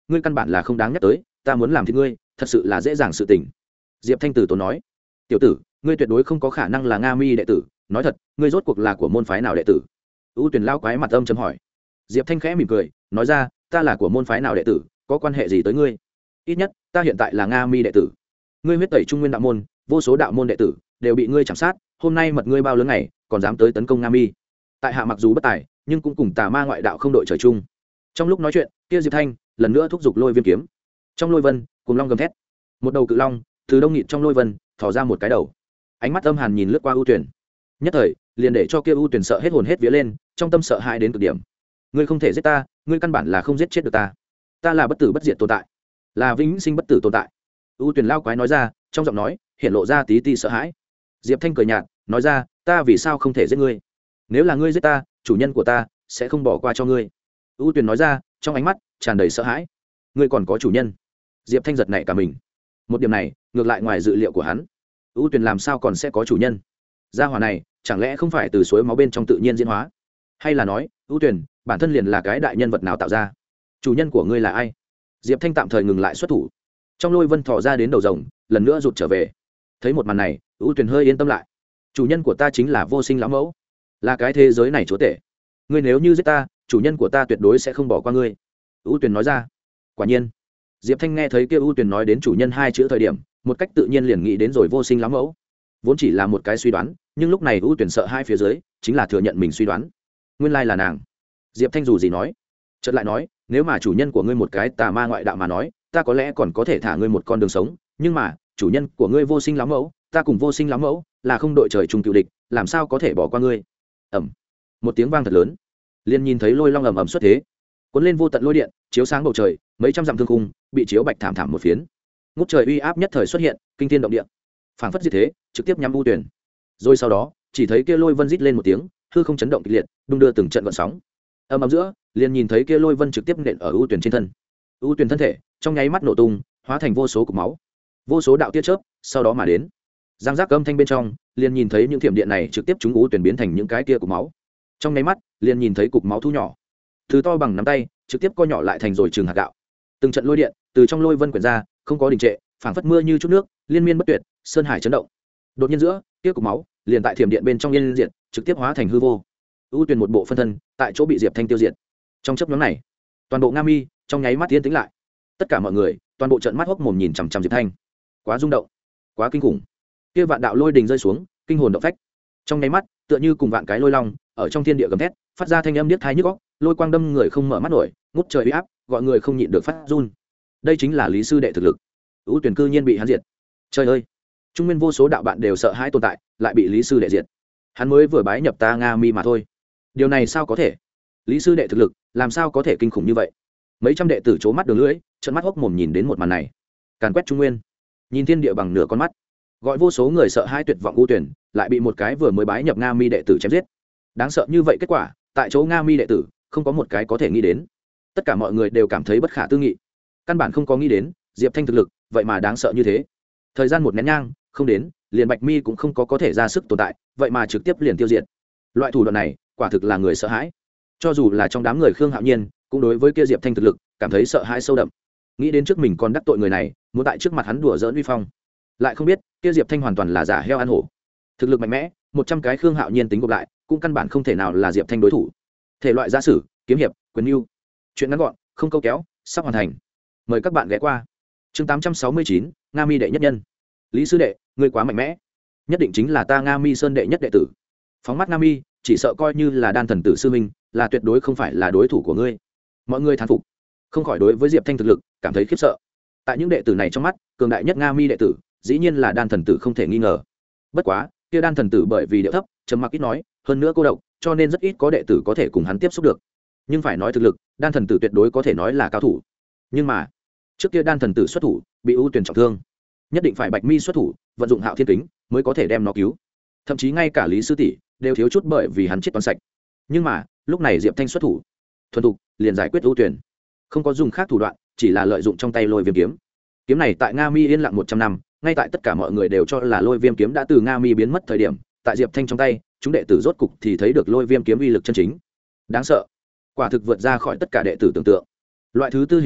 ngươi căn bản là không đáng nhắc tới, ta muốn làm thì ngươi thật sự là dễ dàng sự tình. Diệp Thanh Tử tốn nói, tiểu tử, ngươi tuyệt đối không có khả năng là Nga Mi đệ tử, nói thật, ngươi rốt cuộc là của môn phái nào đệ tử? ưu tuyển lao quái mặt âm chấm hỏi. Diệp Thanh khẽ mỉm cười nói ra, ta là của môn phái nào đệ tử, có quan hệ gì tới ngươi? Ít nhất ta hiện tại là Nga Mi đệ tử, ngươi huyết tẩy trung nguyên đạo môn, vô số đạo môn đệ tử đều bị ngươi chạm sát, hôm nay mật ngươi bao lớn ngày còn dám tới tấn công Nga Mi. Tại hạ mặc dù bất tài, nhưng cũng cùng tà ma ngoại đạo không đội trời chung. Trong lúc nói chuyện, kia Diệp Thanh lần nữa thúc giục lôi viêm kiếm. Trong lôi vân cùng long gầm thét, một đầu cự long từ đông nghịt trong lôi vân thò ra một cái đầu, ánh mắt âm hàn nhìn lướt qua ưu tuyển, nhất thời liền để cho kia ưu tuyển sợ hết hồn hết vía lên, trong tâm sợ hãi đến cực điểm. Ngươi không thể giết ta, ngươi căn bản là không giết chết được ta, ta là bất tử bất diệt tồn tại, là vĩnh sinh bất tử tồn tại. ưu tuyển lao quái nói ra, trong giọng nói hiện lộ ra tí tí sợ hãi. Diệp Thanh cười nhạt nói ra, ta vì sao không thể giết ngươi? Nếu là ngươi giết ta, chủ nhân của ta sẽ không bỏ qua cho ngươi. ưu tuyển nói ra, trong ánh mắt tràn đầy sợ hãi. Ngươi còn có chủ nhân? Diệp Thanh giật nảy cả mình, một điểm này ngược lại ngoài dự liệu của hắn. ưu tuyển làm sao còn sẽ có chủ nhân? Gia hỏa này chẳng lẽ không phải từ suối máu bên trong tự nhiên diễn hóa, hay là nói ưu tuyển bản thân liền là cái đại nhân vật nào tạo ra? Chủ nhân của ngươi là ai? Diệp Thanh tạm thời ngừng lại xuất thủ, trong lôi vân thò ra đến đầu rồng, lần nữa rụt trở về. Thấy một màn này, ưu tuyển hơi yên tâm lại. Chủ nhân của ta chính là vô sinh lão mẫu, là cái thế giới này chúa tể. Ngươi nếu như giết ta, chủ nhân của ta tuyệt đối sẽ không bỏ qua ngươi. ưu tuyển nói ra. Quả nhiên, Diệp Thanh nghe thấy kia ưu tuyển nói đến chủ nhân hai chữ thời điểm, một cách tự nhiên liền nghĩ đến rồi vô sinh lão mẫu. Vốn chỉ là một cái suy đoán, nhưng lúc này ưu tuyển sợ hai phía dưới chính là thừa nhận mình suy đoán, nguyên lai là nàng. Diệp Thanh dù gì nói, chợt lại nói, nếu mà chủ nhân của ngươi một cái tà ma ngoại đạo mà nói, ta có lẽ còn có thể thả ngươi một con đường sống, nhưng mà chủ nhân của ngươi vô sinh lão mẫu, ta cùng vô sinh lão mẫu là không đội trời chung cựu địch, làm sao có thể bỏ qua ngươi? Ầm, một tiếng vang thật lớn, liền nhìn thấy lôi long ầm ầm xuất thế, cuốn lên vô tận lôi điện, chiếu sáng bầu trời, mấy trăm dặm thương khung bị chiếu bạch thảm thảm một phiến. Ngút trời uy áp nhất thời xuất hiện, kinh thiên động địa, phảng phất diệt thế, trực tiếp nhắm ưu tuyển. Rồi sau đó, chỉ thấy kia lôi vân rít lên một tiếng, hư không chấn động kịch liệt, đung đưa từng trận gợn sóng. Ầm ầm giữa, liền nhìn thấy kia lôi vân trực tiếp nện ở ưu tuyển trên thân. Ưu tuyển thân thể trong nháy mắt nổ tung, hóa thành vô số cục máu, vô số đạo tia chớp sau đó mà đến. Giang giác âm thanh bên trong, liền nhìn thấy những thiểm điện này trực tiếp trúng ưu tuyển biến thành những cái kia cục máu. Trong nháy mắt, liền nhìn thấy cục máu thu nhỏ, từ to bằng nắm tay trực tiếp co nhỏ lại thành rồi trường hạt gạo. Từng trận lôi điện từ trong lôi vân quyển ra, không có đình trệ, phảng phất mưa như chút nước, liên miên bất tuyệt, sơn hải chấn động. Đột nhiên giữa, kia cục máu liền tại thiểm điện bên trong liên diện, trực tiếp hóa thành hư vô. ưu tuyển một bộ phân thân tại chỗ bị Diệp Thanh tiêu diệt. Trong chớp nhoáng này, toàn bộ Nga Mi trong nháy mắt yên tĩnh lại. Tất cả mọi người toàn bộ trợn mắt hốc mồm nhìn chằm chằm Diệp Thanh. Quá rung động, quá kinh khủng. Kia vạn đạo lôi đình rơi xuống, kinh hồn động phách. Trong nháy mắt, tựa như cùng vạn cái lôi long ở trong thiên địa gầm thét, phát ra thanh âm điếc tai nhức óc, lôi quang đâm người không mở mắt nổi, ngút trời uy áp, gọi người không nhịn được phát run. Đây chính là Lý sư đệ thực lực. ưu tuyển cư nhiên bị hắn diệt. Trời ơi, trung nguyên vô số đạo bạn đều sợ hãi tồn tại, lại bị Lý sư đệ diệt. Hắn mới vừa bái nhập ta Nga Mi mà thôi. Điều này sao có thể? Lý sư đệ thực lực làm sao có thể kinh khủng như vậy? Mấy trăm đệ tử c mắt đường lưỡi, trợn mắt hốc mồm nhìn đến một màn này. Càn quét trung nguyên, nhìn thiên địa bằng nửa con mắt, gọi vô số người sợ hãi tuyệt vọng. ưu tuyển lại bị một cái vừa mới bái nhập Nga Mi đệ tử chém giết. Đáng sợ như vậy kết quả, tại chỗ Nga Mi đệ tử không có một cái có thể nghĩ đến. Tất cả mọi người đều cảm thấy bất khả tư nghị, căn bản không có nghĩ đến Diệp Thanh thực lực vậy mà đáng sợ như thế. Thời gian một nén nhang không đến, liền Bạch Mi cũng không có có thể ra sức tồn tại, vậy mà trực tiếp liền tiêu diệt. Loại thủ đoạn này quả thực là người sợ hãi. Cho dù là trong đám người Khương Hạo Nhiên cũng đối với kia Diệp Thanh thực lực cảm thấy sợ hãi sâu đậm. Nghĩ đến trước mình còn đắc tội người này, muốn tại trước mặt hắn đùa giỡn uy phong, lại không biết kia Diệp Thanh hoàn toàn là giả heo ăn hổ. Thực lực mạnh mẽ, một trăm cái Khương Hạo Nhiên tính gộp lại cũng căn bản không thể nào là Diệp Thanh đối thủ. Thể loại giả sử, kiếm hiệp, quyền lưu, chuyện ngắn gọn, không câu kéo, sắp hoàn thành. Mời các bạn ghé qua. Chương tám trăm sáu mươi chín, Nga Mi đệ nhất nhân. Lý sư đệ, ngươi quá mạnh mẽ, nhất định chính là ta Nga Mi sơn đệ nhất đệ tử. Phóng mắt Nga Mi, chỉ sợ coi như là đan thần tử sư minh, là tuyệt đối không phải là đối thủ của ngươi. Mọi người thán phục, không khỏi đối với Diệp Thanh thực lực cảm thấy khiếp sợ. Tại những đệ tử này trong mắt, cường đại nhất Nga Mi đệ tử dĩ nhiên là đan thần tử không thể nghi ngờ. Bất quá kia đan thần tử bởi vì điệu thấp, trầm mặc ít nói, hơn nữa cô độc, cho nên rất ít có đệ tử có thể cùng hắn tiếp xúc được. Nhưng phải nói thực lực, đan thần tử tuyệt đối có thể nói là cao thủ. Nhưng mà trước kia đan thần tử xuất thủ bị ưu tuyển trọng thương, nhất định phải Bạch Mi xuất thủ vận dụng Hạo Thiên Kính mới có thể đem nó cứu. Thậm chí ngay cả Lý sư tỷ đều thiếu chút bởi vì hắn chết toán sạch. Nhưng mà lúc này Diệp Thanh xuất thủ, thuần thục liền giải quyết ưu tuyển, không có dùng khác thủ đoạn, chỉ là lợi dụng trong tay lôi viêm kiếm. Kiếm này tại Nga Mi yên lặng một trăm năm, ngay tại tất cả mọi người đều cho là lôi viêm kiếm đã từ Nga Mi biến mất thời điểm, tại Diệp Thanh trong tay, chúng đệ tử rốt cục thì thấy được lôi viêm kiếm uy lực chân chính. Đáng sợ, quả thực vượt ra khỏi tất cả đệ tử tưởng tượng. Loại thứ tư hình thái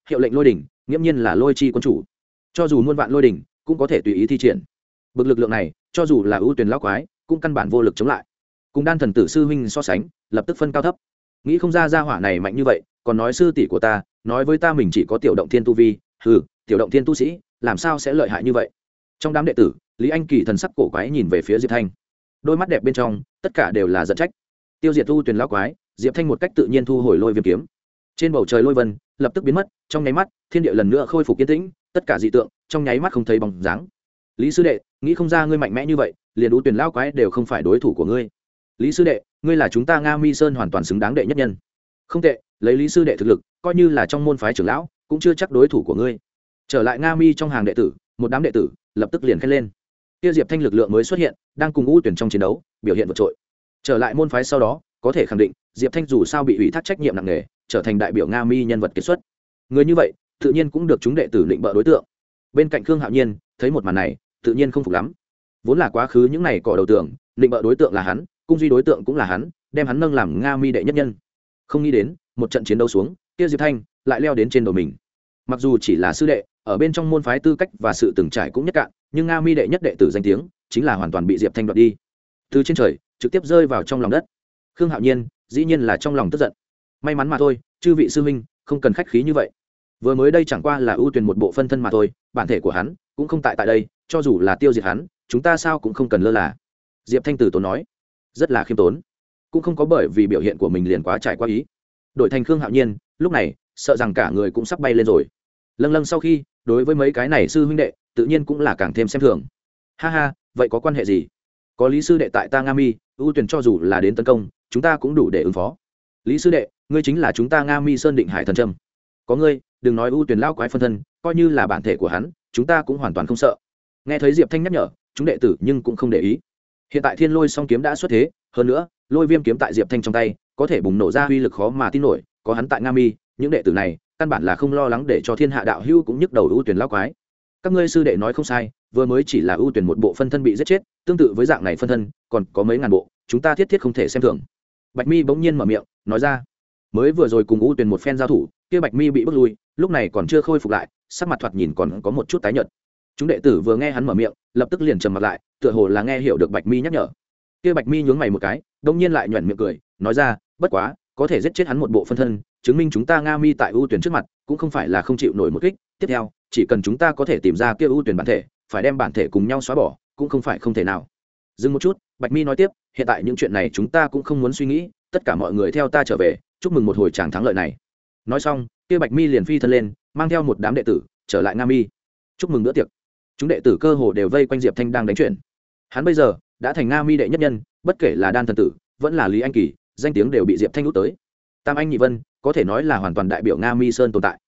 hiệu lệnh lôi đỉnh nghiễm nhiên là lôi chi quân chủ, cho dù muôn vạn lôi đỉnh cũng có thể tùy ý thi triển. Bực lực lượng này cho dù là ưu tuyển lão quái cũng căn bản vô lực chống lại. Cùng đan thần tử sư huynh so sánh, lập tức phân cao thấp. Nghĩ không ra gia hỏa này mạnh như vậy, còn nói sư tỷ của ta nói với ta mình chỉ có tiểu động thiên tu vi. Hừ, tiểu động thiên tu sĩ làm sao sẽ lợi hại như vậy? Trong đám đệ tử, Lý Anh Kỳ thần sắc cổ quái nhìn về phía Diệp Thanh, đôi mắt đẹp bên trong tất cả đều là giận trách. Tiêu diệt ưu tuyển lão quái, Diệp Thanh một cách tự nhiên thu hồi lôi viêm kiếm. Trên bầu trời lôi vân lập tức biến mất, trong nháy mắt thiên địa lần nữa khôi phục yên tĩnh, tất cả dị tượng trong nháy mắt không thấy bóng dáng. Lý sư đệ, nghĩ không ra ngươi mạnh mẽ như vậy, liền ưu tuyển lão quái đều không phải đối thủ của ngươi. Lý sư đệ, ngươi là chúng ta Nga Mi Sơn hoàn toàn xứng đáng đệ nhất nhân. Không tệ, lấy Lý sư đệ thực lực, coi như là trong môn phái trưởng lão cũng chưa chắc đối thủ của ngươi. Trở lại Nga Mi trong hàng đệ tử, một đám đệ tử lập tức liền khen lên. Kia Diệp Thanh lực lượng mới xuất hiện, đang cùng ưu tuyển trong chiến đấu biểu hiện vượt trội. Trở lại môn phái sau đó, có thể khẳng định Diệp Thanh dù sao bị ủy thác trách nhiệm nặng nề, trở thành đại biểu Nga Mi nhân vật kiệt xuất. Người như vậy tự nhiên cũng được chúng đệ tử định bợ đối tượng. Bên cạnh Khương Hạo Nhiên thấy một màn này tự nhiên không phục lắm. Vốn là quá khứ những này cỏ đầu tượng, định bợ đối tượng là hắn, cung duy đối tượng cũng là hắn, đem hắn nâng làm Nga Mi đệ nhất nhân. Không nghĩ đến một trận chiến đấu xuống, kia Diệp Thanh lại leo đến trên đầu mình. Mặc dù chỉ là sư đệ, ở bên trong môn phái tư cách và sự từng trải cũng nhất cạn, nhưng Nga Mi đệ nhất đệ tử danh tiếng chính là hoàn toàn bị Diệp Thanh đoạt đi, từ trên trời trực tiếp rơi vào trong lòng đất. Khương Hạo Nhiên dĩ nhiên là trong lòng tức giận. May mắn mà thôi, chư vị sư huynh không cần khách khí như vậy. Vừa mới đây chẳng qua là ưu tuyển một bộ phân thân mà thôi, bản thể của hắn cũng không tại tại đây, cho dù là tiêu diệt hắn, chúng ta sao cũng không cần lơ là. Diệp Thanh từ tốn nói, rất là khiêm tốn, cũng không có bởi vì biểu hiện của mình liền quá trải qua ý. Đổi thành Khương Hạo Nhiên, lúc này sợ rằng cả người cũng sắp bay lên rồi. Lâng lâng sau khi, đối với mấy cái này sư huynh đệ, tự nhiên cũng là càng thêm xem thường. Ha ha, vậy có quan hệ gì? Có Lý sư đệ tại ta Nga Mi, ưu tuyển cho dù là đến tấn công, chúng ta cũng đủ để ứng phó. Lý sư đệ, ngươi chính là chúng ta Nga Mi Sơn Định Hải thần trâm. Có ngươi, đừng nói ưu tuyển lao quái phân thân, coi như là bản thể của hắn, chúng ta cũng hoàn toàn không sợ. Nghe thấy Diệp Thanh nhắc nhở, chúng đệ tử nhưng cũng không để ý. Hiện tại Thiên Lôi Song kiếm đã xuất thế, hơn nữa, Lôi Viêm kiếm tại Diệp Thanh trong tay, có thể bùng nổ ra uy lực khó mà tin nổi, có hắn tại Nga Mi, những đệ tử này căn bản là không lo lắng để cho thiên hạ đạo hữu cũng nhức đầu ưu tuyển lao quái. Các ngươi sư đệ nói không sai, vừa mới chỉ là ưu tuyển một bộ phân thân bị giết chết, tương tự với dạng này phân thân còn có mấy ngàn bộ, chúng ta thiết thiết không thể xem thường. Bạch Mi bỗng nhiên mở miệng nói ra, mới vừa rồi cùng ưu tuyển một phen giao thủ, kia Bạch Mi bị bước lui, lúc này còn chưa khôi phục lại, sắc mặt thoạt nhìn còn có một chút tái nhợt. Chúng đệ tử vừa nghe hắn mở miệng, lập tức liền trầm mặt lại, tựa hồ là nghe hiểu được Bạch Mi nhắc nhở. Kia Bạch Mi nhướng mày một cái, đống nhiên lại nhuyễn miệng cười, nói ra, bất quá, có thể giết chết hắn một bộ phân thân, chứng minh chúng ta Nga Mi tại ưu tuyển trước mặt cũng không phải là không chịu nổi một kích. Tiếp theo, chỉ cần chúng ta có thể tìm ra kia ưu tuyển bản thể, phải đem bản thể cùng nhau xóa bỏ, cũng không phải không thể nào. Dừng một chút, Bạch Mi nói tiếp, hiện tại những chuyện này chúng ta cũng không muốn suy nghĩ, tất cả mọi người theo ta trở về, chúc mừng một hồi tràng thắng lợi này. Nói xong, kia Bạch Mi liền phi thân lên, mang theo một đám đệ tử trở lại Nga Mi, chúc mừng bữa tiệc. Chúng đệ tử cơ hồ đều vây quanh Diệp Thanh đang đánh chuyện. Hắn bây giờ đã thành Nga Mi đệ nhất nhân, bất kể là Đan thần tử, vẫn là Lý Anh Kỳ, danh tiếng đều bị Diệp Thanh út tới. Tam Anh Nhị Vân có thể nói là hoàn toàn đại biểu Nga Mi Sơn tồn tại.